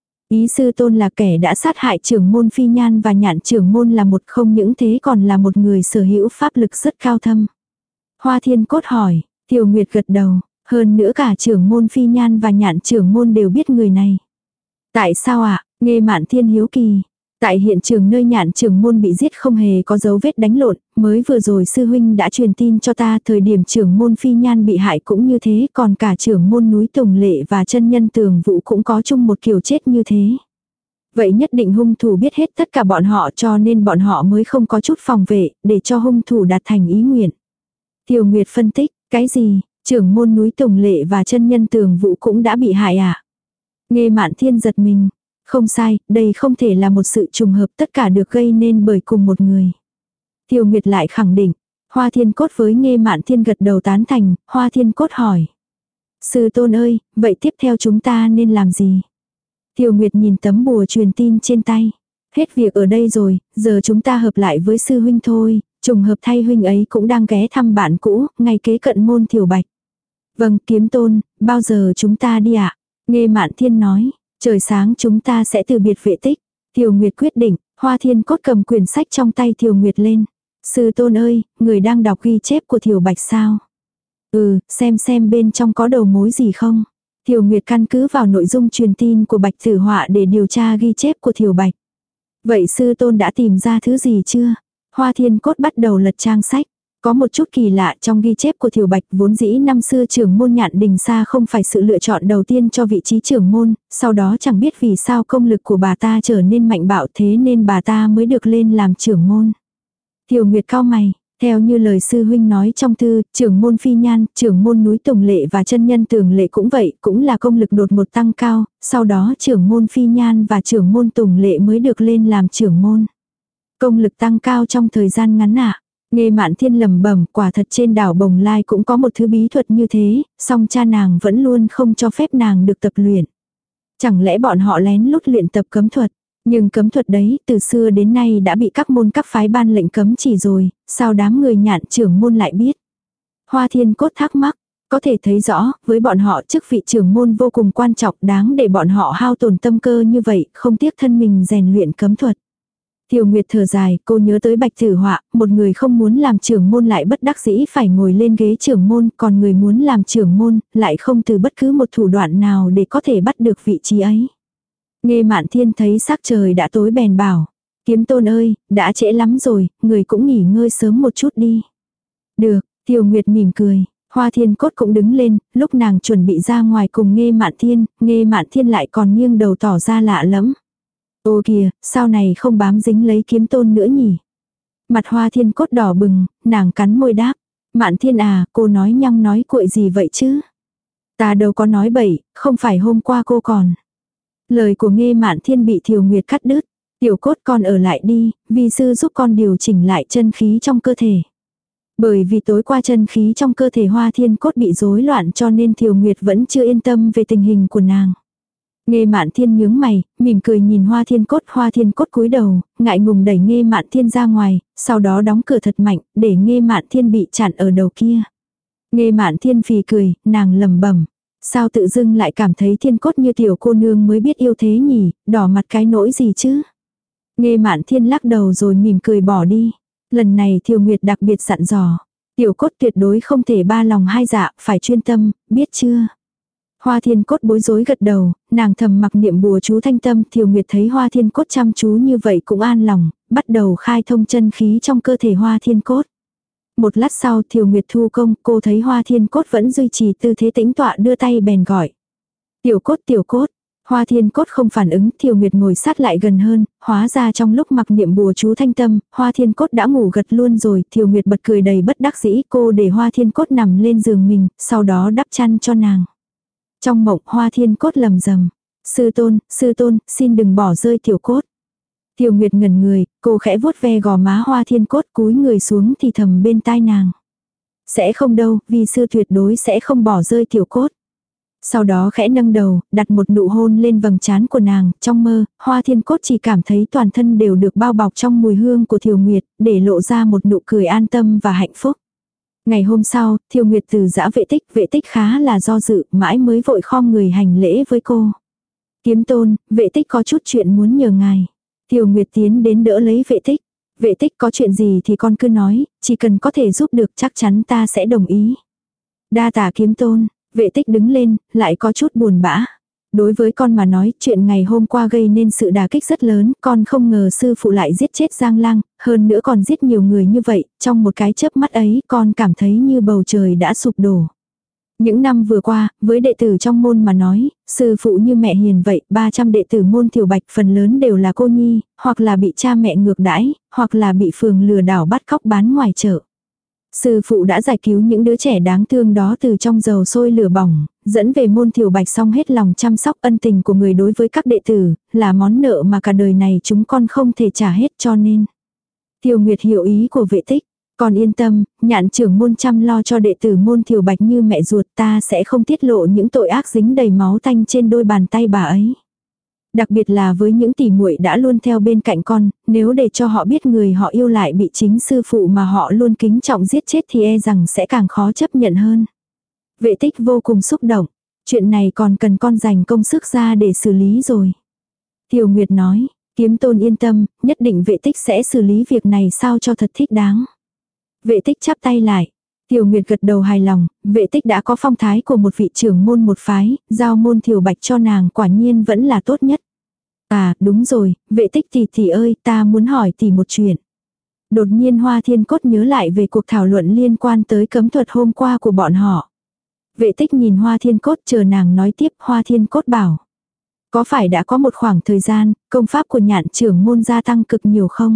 Ý sư tôn là kẻ đã sát hại trưởng môn Phi Nhan và Nhạn trưởng môn là một, không những thế còn là một người sở hữu pháp lực rất cao thâm. Hoa Thiên Cốt hỏi, Tiểu Nguyệt gật đầu. Hơn nữa cả trưởng môn Phi Nhan và Nhạn trưởng môn đều biết người này. Tại sao ạ? À? Nghe Mạn Thiên hiếu kỳ. Tại hiện trường nơi Nhạn trưởng môn bị giết không hề có dấu vết đánh lộn, mới vừa rồi sư huynh đã truyền tin cho ta, thời điểm trưởng môn Phi Nhan bị hại cũng như thế, còn cả trưởng môn núi Tùng Lệ và chân nhân Tường Vũ cũng có chung một kiểu chết như thế. Vậy nhất định hung thủ biết hết tất cả bọn họ, cho nên bọn họ mới không có chút phòng vệ, để cho hung thủ đạt thành ý nguyện. Tiểu Nguyệt phân tích, cái gì? Trưởng môn núi Tùng Lệ và chân nhân Tường Vũ cũng đã bị hại à? Nghe Mạn Thiên giật mình. Không sai, đây không thể là một sự trùng hợp, tất cả được gây nên bởi cùng một người. Tiểu Nguyệt lại khẳng định. Hoa Thiên Cốt với Nghe Mạn Thiên gật đầu tán thành. Hoa Thiên Cốt hỏi. Sư tôn ơi, vậy tiếp theo chúng ta nên làm gì? Tiểu Nguyệt nhìn tấm bùa truyền tin trên tay. Hết việc ở đây rồi, giờ chúng ta hợp lại với sư huynh thôi. Trùng hợp thay huynh ấy cũng đang ghé thăm bạn cũ, ngay kế cận môn Thiều Bạch. Vâng, Kiếm Tôn, bao giờ chúng ta đi ạ? À? Nghe Mạn Thiên nói, trời sáng chúng ta sẽ từ biệt Vệ Tích. Tiểu Nguyệt quyết định. Hoa Thiên Cốt cầm quyển sách trong tay Tiểu Nguyệt lên. Sư tôn ơi, người đang đọc ghi chép của Thiều Bạch sao? Ừ, xem xem bên trong có đầu mối gì không? Tiểu Nguyệt căn cứ vào nội dung truyền tin của Bạch Tử Họa để điều tra ghi chép của Thiều Bạch. Vậy sư tôn đã tìm ra thứ gì chưa? Hoa Thiên Cốt bắt đầu lật trang sách. Có một chút kỳ lạ trong ghi chép của Thiều Bạch, vốn dĩ năm xưa trưởng môn Nhạn Đình Sa không phải sự lựa chọn đầu tiên cho vị trí trưởng môn, sau đó chẳng biết vì sao công lực của bà ta trở nên mạnh bạo, thế nên bà ta mới được lên làm trưởng môn. Tiểu Nguyệt cau mày, theo như lời sư huynh nói trong thư, trưởng môn Phi Nhan, trưởng môn núi Tùng Lệ và chân nhân Tường Lệ cũng vậy, cũng là công lực đột ngột tăng cao, sau đó trưởng môn Phi Nhan và trưởng môn Tùng Lệ mới được lên làm trưởng môn. Công lực tăng cao trong thời gian ngắn ạ. À? Nghe Mạn Thiên lẩm bẩm, quả thật trên đảo Bồng Lai cũng có một thứ bí thuật như thế, song cha nàng vẫn luôn không cho phép nàng được tập luyện. Chẳng lẽ bọn họ lén lút luyện tập cấm thuật? Nhưng cấm thuật đấy từ xưa đến nay đã bị các môn các phái ban lệnh cấm chỉ rồi, sao đám người Nhạn trưởng môn lại biết? Hoa Thiên Cốt thắc mắc, có thể thấy rõ, với bọn họ chức vị trưởng môn vô cùng quan trọng, đáng để bọn họ hao tổn tâm cơ như vậy, không tiếc thân mình rèn luyện cấm thuật. Tiêu Nguyệt thở dài, cô nhớ tới Bạch Tử Họa, một người không muốn làm trưởng môn lại bất đắc dĩ phải ngồi lên ghế trưởng môn, còn người muốn làm trưởng môn, lại không từ bất cứ một thủ đoạn nào để có thể bắt được vị trí ấy. Nghe Mạn Thiên thấy sắc trời đã tối bèn bảo, Kiếm Tôn ơi, đã trễ lắm rồi, người cũng nghỉ ngơi sớm một chút đi. Được, Tiêu Nguyệt mỉm cười. Hoa Thiên Cốt cũng đứng lên, lúc nàng chuẩn bị ra ngoài cùng Nghe Mạn Thiên, Nghe Mạn Thiên lại còn nghiêng đầu tỏ ra lạ lẫm. Ô kìa, sao này không bám dính lấy Kiếm Tôn nữa nhỉ? Mặt Hoa Thiên Cốt đỏ bừng, nàng cắn môi đáp. Mạn Thiên à, cô nói nhăng nói cuội gì vậy chứ? Ta đâu có nói bậy, không phải hôm qua cô còn. Lời của Nghe Mạn Thiên bị Thiều Nguyệt cắt đứt. Tiểu Cốt con ở lại đi, vi sư giúp con điều chỉnh lại chân khí trong cơ thể. Bởi vì tối qua chân khí trong cơ thể Hoa Thiên Cốt bị rối loạn cho nên Thiều Nguyệt vẫn chưa yên tâm về tình hình của nàng. Nghe Mạn Thiên nhướng mày, mỉm cười nhìn Hoa Thiên Cốt. Hoa Thiên Cốt cúi đầu, ngại ngùng đẩy Nghe Mạn Thiên ra ngoài, sau đó đóng cửa thật mạnh, để Nghe Mạn Thiên bị chặn ở đầu kia. Nghe Mạn Thiên phì cười, nàng lẩm bẩm, sao tự dưng lại cảm thấy Thiên Cốt như tiểu cô nương mới biết yêu thế nhỉ, đỏ mặt cái nỗi gì chứ? Nghe Mạn Thiên lắc đầu rồi mỉm cười bỏ đi. Lần này Thiều Nguyệt đặc biệt dặn dò, Tiểu Cốt tuyệt đối không thể ba lòng hai dạ, phải chuyên tâm, biết chưa? Hoa Thiên Cốt bối rối gật đầu, nàng thầm mặc niệm bùa chú thanh tâm. Thiều Nguyệt thấy Hoa Thiên Cốt chăm chú như vậy cũng an lòng, bắt đầu khai thông chân khí trong cơ thể Hoa Thiên Cốt. Một lát sau Thiều Nguyệt thu công, cô thấy Hoa Thiên Cốt vẫn duy trì tư thế tĩnh tọa, đưa tay bèn gọi. Tiểu Cốt, Tiểu Cốt. Hoa Thiên Cốt không phản ứng, Thiều Nguyệt ngồi sát lại gần hơn, hóa ra trong lúc mặc niệm bùa chú thanh tâm, Hoa Thiên Cốt đã ngủ gật luôn rồi. Thiều Nguyệt bật cười đầy bất đắc dĩ, cô để Hoa Thiên Cốt nằm lên giường mình, sau đó đắp chăn cho nàng. Trong mộng Hoa Thiên Cốt lầm rầm, sư tôn, sư tôn, xin đừng bỏ rơi Tiểu Cốt. Thiều Nguyệt ngẩn người, cô khẽ vuốt ve gò má Hoa Thiên Cốt, cúi người xuống thì thầm bên tai nàng. Sẽ không đâu, vì sư tuyệt đối sẽ không bỏ rơi Tiểu Cốt. Sau đó khẽ nâng đầu, đặt một nụ hôn lên vầng trán của nàng. Trong mơ, Hoa Thiên Cốt chỉ cảm thấy toàn thân đều được bao bọc trong mùi hương của Thiều Nguyệt, để lộ ra một nụ cười an tâm và hạnh phúc. Ngày hôm sau, Thiều Nguyệt từ giã Vệ Tích, Vệ Tích khá là do dự, mãi mới vội khom người hành lễ với cô. Kiếm Tôn, Vệ Tích có chút chuyện muốn nhờ ngài. Thiều Nguyệt tiến đến đỡ lấy Vệ Tích. Vệ Tích có chuyện gì thì con cứ nói, chỉ cần có thể giúp được chắc chắn ta sẽ đồng ý. Đa tạ Kiếm Tôn. Vệ Tích đứng lên, lại có chút buồn bã. Đối với con mà nói, chuyện ngày hôm qua gây nên sự đả kích rất lớn, con không ngờ sư phụ lại giết chết Giang Lang, hơn nữa còn giết nhiều người như vậy, trong một cái chớp mắt ấy, con cảm thấy như bầu trời đã sụp đổ. Những năm vừa qua, với đệ tử trong môn mà nói, sư phụ như mẹ hiền vậy, ba trăm đệ tử môn Thiều Bạch phần lớn đều là cô nhi, hoặc là bị cha mẹ ngược đãi, hoặc là bị phường lừa đảo bắt cóc bán ngoài chợ. Sư phụ đã giải cứu những đứa trẻ đáng thương đó từ trong dầu sôi lửa bỏng, dẫn về môn Thiều Bạch, xong hết lòng chăm sóc. Ân tình của người đối với các đệ tử, là món nợ mà cả đời này chúng con không thể trả hết, cho nên. Thiều Nguyệt hiểu ý của Vệ Tích. Con yên tâm, Nhạn trưởng môn chăm lo cho đệ tử môn Thiều Bạch như mẹ ruột, ta sẽ không tiết lộ những tội ác dính đầy máu tanh trên đôi bàn tay bà ấy. Đặc biệt là với những tỷ muội đã luôn theo bên cạnh con, nếu để cho họ biết người họ yêu lại bị chính sư phụ mà họ luôn kính trọng giết chết thì e rằng sẽ càng khó chấp nhận hơn. Vệ Tích vô cùng xúc động. Chuyện này còn cần con dành công sức ra để xử lý rồi. Thiều Nguyệt nói, Kiếm Tôn yên tâm, nhất định Vệ Tích sẽ xử lý việc này sao cho thật thích đáng. Vệ Tích chắp tay lại. Thiều Nguyệt gật đầu hài lòng, Vệ Tích đã có phong thái của một vị trưởng môn một phái, giao môn Thiều Bạch cho nàng quả nhiên vẫn là tốt nhất. À, đúng rồi, Vệ Tích tỷ tỷ ơi, ta muốn hỏi tỷ một chuyện. Đột nhiên Hoa Thiên Cốt nhớ lại về cuộc thảo luận liên quan tới cấm thuật hôm qua của bọn họ. Vệ Tích nhìn Hoa Thiên Cốt chờ nàng nói tiếp. Hoa Thiên Cốt bảo, có phải đã có một khoảng thời gian, công pháp của Nhạn trưởng môn gia tăng cực nhiều không?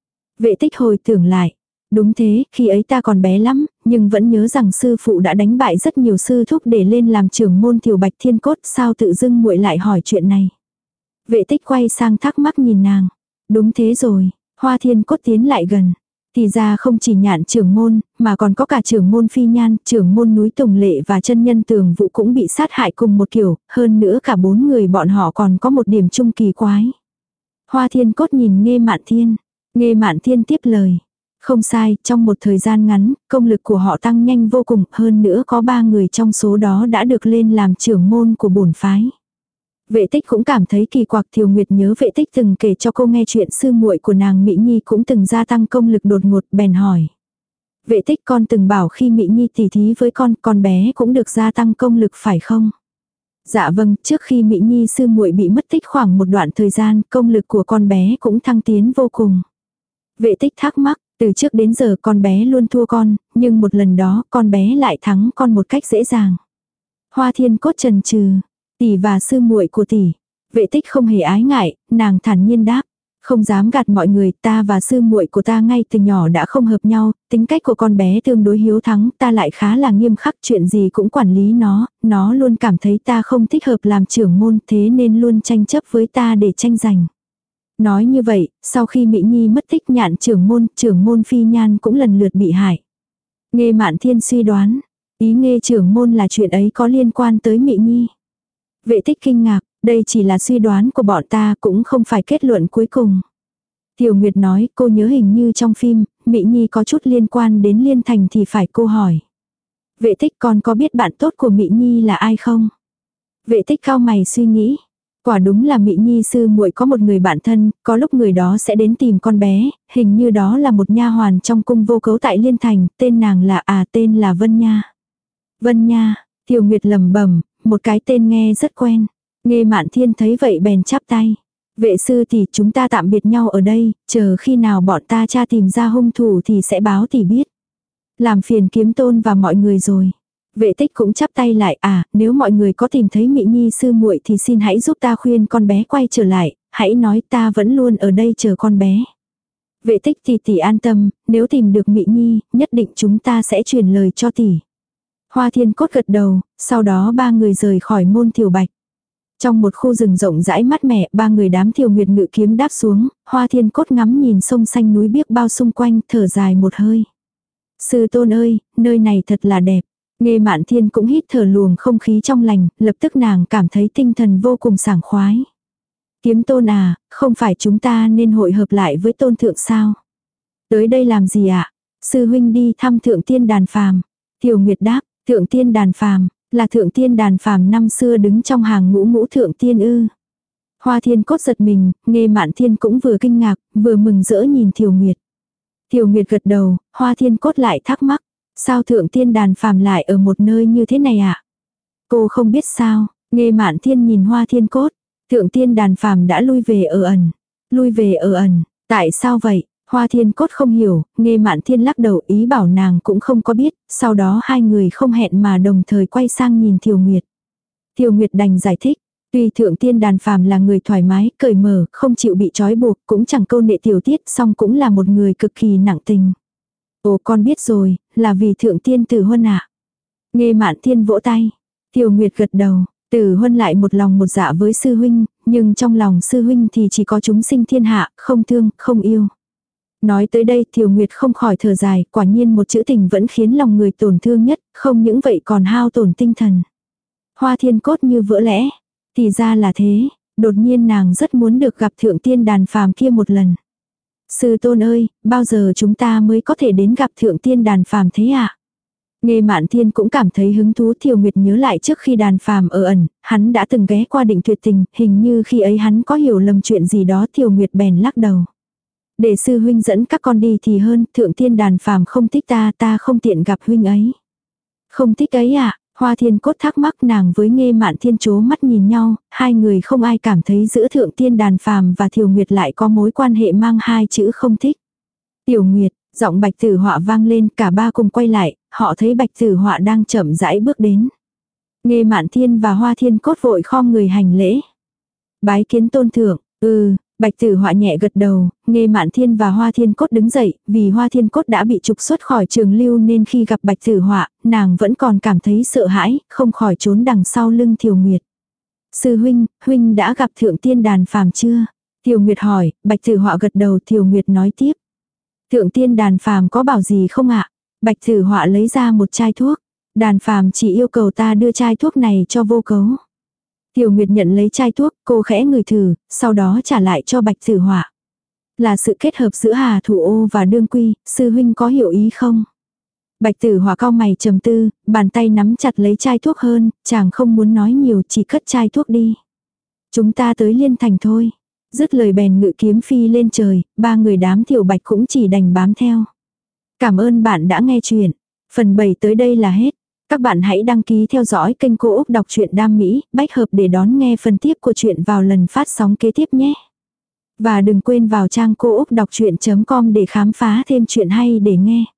Vệ Tích hồi tưởng lại. Đúng thế, khi ấy ta còn bé lắm, nhưng vẫn nhớ rằng sư phụ đã đánh bại rất nhiều sư thúc để lên làm trưởng môn Thiều Bạch. Thiên Cốt, sao tự dưng muội lại hỏi chuyện này? Vệ Tích quay sang thắc mắc nhìn nàng. Đúng thế rồi. Hoa Thiên Cốt tiến lại gần. Thì ra không chỉ Nhạn trưởng môn, mà còn có cả trưởng môn Phi Nhan, trưởng môn núi Tùng Lệ và chân nhân Tường Vũ cũng bị sát hại cùng một kiểu, hơn nữa cả bốn người bọn họ còn có một điểm chung kỳ quái. Hoa Thiên Cốt nhìn Nghê Mạn Thiên. Nghê Mạn Thiên tiếp lời. Không sai, trong một thời gian ngắn, công lực của họ tăng nhanh vô cùng, hơn nữa có ba người trong số đó đã được lên làm trưởng môn của bổn phái. Vệ tích cũng cảm thấy kỳ quặc. Thiều Nguyệt nhớ vệ tích từng kể cho cô nghe chuyện sư muội của nàng Mỹ Nhi cũng từng gia tăng công lực đột ngột, bèn hỏi. Vệ tích, con từng bảo khi Mỹ Nhi tỉ thí với con, con bé cũng được gia tăng công lực phải không? Dạ vâng, trước khi Mỹ Nhi sư muội bị mất tích khoảng một đoạn thời gian, công lực của con bé cũng thăng tiến vô cùng. Vệ tích thắc mắc, từ trước đến giờ con bé luôn thua con, nhưng một lần đó con bé lại thắng con một cách dễ dàng. Hoa Thiên Cốt chần chừ, tỷ và sư muội của tỷ. Vệ tích không hề ái ngại, nàng thản nhiên đáp. Không dám gạt mọi người, ta và sư muội của ta ngay từ nhỏ đã không hợp nhau, tính cách của con bé tương đối hiếu thắng, ta lại khá là nghiêm khắc, chuyện gì cũng quản lý nó, nó luôn cảm thấy ta không thích hợp làm trưởng môn, thế nên luôn tranh chấp với ta để tranh giành. Nói như vậy, sau khi Mỹ Nhi mất tích, Nhạn trưởng môn, trưởng môn Phi Nhan cũng lần lượt bị hại. Nghê Mạn Thiên suy đoán, ý Nghê trưởng môn là chuyện ấy có liên quan tới Mỹ Nhi. Vệ tích kinh ngạc, đây chỉ là suy đoán của bọn ta, cũng không phải kết luận cuối cùng. Tiểu Nguyệt nói, cô nhớ hình như trong phim, Mỹ Nhi có chút liên quan đến Liên Thành thì phải, cô hỏi. Vệ tích, con có biết bạn tốt của Mỹ Nhi là ai không? Vệ tích cau mày suy nghĩ. Quả đúng là Mỹ Nhi sư muội có một người bạn thân, có lúc người đó sẽ đến tìm con bé, hình như đó là một nha hoàn trong cung Vô Cấu tại Liên Thành, tên nàng là à tên là Vân Nha. Vân Nha, Tiểu Nguyệt lẩm bẩm, một cái tên nghe rất quen. Nghê Mạn Thiên thấy vậy bèn chắp tay. Vệ sư tỷ, chúng ta tạm biệt nhau ở đây, chờ khi nào bọn ta tra tìm ra hung thủ thì sẽ báo tỷ biết. Làm phiền Kiếm Tôn và mọi người rồi. Vệ tích cũng chắp tay lại, à, nếu mọi người có tìm thấy Mỹ Nhi sư muội thì xin hãy giúp ta khuyên con bé quay trở lại, hãy nói ta vẫn luôn ở đây chờ con bé. Vệ tích tỷ tỷ an tâm, nếu tìm được Mỹ Nhi, nhất định chúng ta sẽ truyền lời cho tỷ. Hoa Thiên Cốt gật đầu, sau đó ba người rời khỏi môn Thiều Bạch. Trong một khu rừng rộng rãi mát mẻ, ba người đám Thiều Nguyệt ngự kiếm đáp xuống, Hoa Thiên Cốt ngắm nhìn sông xanh núi biếc bao xung quanh, thở dài một hơi. Sư tôn ơi, nơi này thật là đẹp. Nghê Mạn Thiên cũng hít thở luồng không khí trong lành, lập tức nàng cảm thấy tinh thần vô cùng sảng khoái. Kiếm Tôn à, không phải chúng ta nên hội hợp lại với Tôn thượng sao? Tới đây làm gì ạ? À? Sư huynh đi thăm Thượng Tiên Đàn Phàm. Thiều Nguyệt đáp, Thượng Tiên Đàn Phàm, là Thượng Tiên Đàn Phàm năm xưa đứng trong hàng ngũ ngũ Thượng Tiên ư? Hoa Thiên Cốt giật mình, Nghê Mạn Thiên cũng vừa kinh ngạc, vừa mừng rỡ nhìn Thiều Nguyệt. Thiều Nguyệt gật đầu, Hoa Thiên Cốt lại thắc mắc. Sao Thượng Tiên Đàn Phàm lại ở một nơi như thế này ạ? À? Cô không biết sao? Nghê Mạn Thiên nhìn Hoa Thiên Cốt. Thượng Tiên Đàn Phàm đã lui về ở ẩn. Lui về ở ẩn, tại sao vậy? Hoa Thiên Cốt không hiểu, Nghê Mạn Thiên lắc đầu, ý bảo nàng cũng không có biết. Sau đó hai người không hẹn mà đồng thời quay sang nhìn Thiều Nguyệt. Thiều Nguyệt đành giải thích. Tuy Thượng Tiên Đàn Phàm là người thoải mái, cởi mở, không chịu bị trói buộc, cũng chẳng câu nệ tiểu tiết, song cũng là một người cực kỳ nặng tình. Ồ, con biết rồi, là vì Thượng Tiên Tử Huân ạ. À? Nghê Mạn Thiên vỗ tay. Thiều Nguyệt gật đầu. Tử Huân lại một lòng một dạ với sư huynh, nhưng trong lòng sư huynh thì chỉ có chúng sinh thiên hạ, không thương, không yêu. Nói tới đây Thiều Nguyệt không khỏi thở dài, quả nhiên một chữ tình vẫn khiến lòng người tổn thương nhất, không những vậy còn hao tổn tinh thần. Hoa Thiên Cốt như vỡ lẽ. Thì ra là thế, đột nhiên nàng rất muốn được gặp Thượng Tiên Đàn Phàm kia một lần. Sư tôn ơi, bao giờ chúng ta mới có thể đến gặp Thượng Tiên Đàn Phàm thế ạ? À? Nghê Mạn Thiên cũng cảm thấy hứng thú. Thiều Nguyệt nhớ lại trước khi Đàn Phàm ở ẩn, hắn đã từng ghé qua Định Tuyệt Tình, hình như khi ấy hắn có hiểu lầm chuyện gì đó. Thiều Nguyệt bèn lắc đầu. Để sư huynh dẫn các con đi thì hơn, Thượng Tiên Đàn Phàm không thích ta, ta không tiện gặp huynh ấy. Không thích ấy à? Hoa Thiên Cốt thắc mắc. Nàng với Nghê Mạn Thiên chố mắt nhìn nhau, hai người không ai cảm thấy giữa Thượng Tiên Đàn Phàm và Thiều Nguyệt lại có mối quan hệ mang hai chữ không thích. Tiểu Nguyệt, giọng Bạch Tử Họa vang lên, cả ba cùng quay lại, họ thấy Bạch Tử Họa đang chậm rãi bước đến. Nghê Mạn Thiên và Hoa Thiên Cốt vội khom người hành lễ. Bái kiến Tôn thượng. Ừ, Bạch Tử Họa nhẹ gật đầu. Nghê Mạn Thiên và Hoa Thiên Cốt đứng dậy, vì Hoa Thiên Cốt đã bị trục xuất khỏi trường lưu nên khi gặp Bạch Tử Họa, nàng vẫn còn cảm thấy sợ hãi, không khỏi trốn đằng sau lưng Thiều Nguyệt. Sư huynh, huynh đã gặp Thượng Tiên Đàn Phàm chưa? Thiều Nguyệt hỏi. Bạch Tử Họa gật đầu. Thiều Nguyệt nói tiếp. Thượng Tiên Đàn Phàm có bảo gì không ạ? Bạch Tử Họa lấy ra một chai thuốc. Đàn Phàm chỉ yêu cầu ta đưa chai thuốc này cho Vô Cấu. Tiểu Nguyệt nhận lấy chai thuốc, cô khẽ ngửi thử, sau đó trả lại cho Bạch Tử Họa. Là sự kết hợp giữa Hà Thủ Ô và Đương Quy, sư huynh có hiểu ý không? Bạch Tử Họa cau mày trầm tư, bàn tay nắm chặt lấy chai thuốc hơn, chàng không muốn nói nhiều, chỉ cất chai thuốc đi. Chúng ta tới Liên Thành thôi. Dứt lời bèn ngự kiếm phi lên trời, ba người đám Tiểu Bạch cũng chỉ đành bám theo. Cảm ơn bạn đã nghe chuyện. Phần bảy tới đây là hết. Các bạn hãy đăng ký theo dõi kênh Cô Úc Đọc truyện Đam Mỹ, bách hợp để đón nghe phần tiếp của chuyện vào lần phát sóng kế tiếp nhé. Và đừng quên vào trang cô úc đọc truyện chấm com để khám phá thêm chuyện hay để nghe.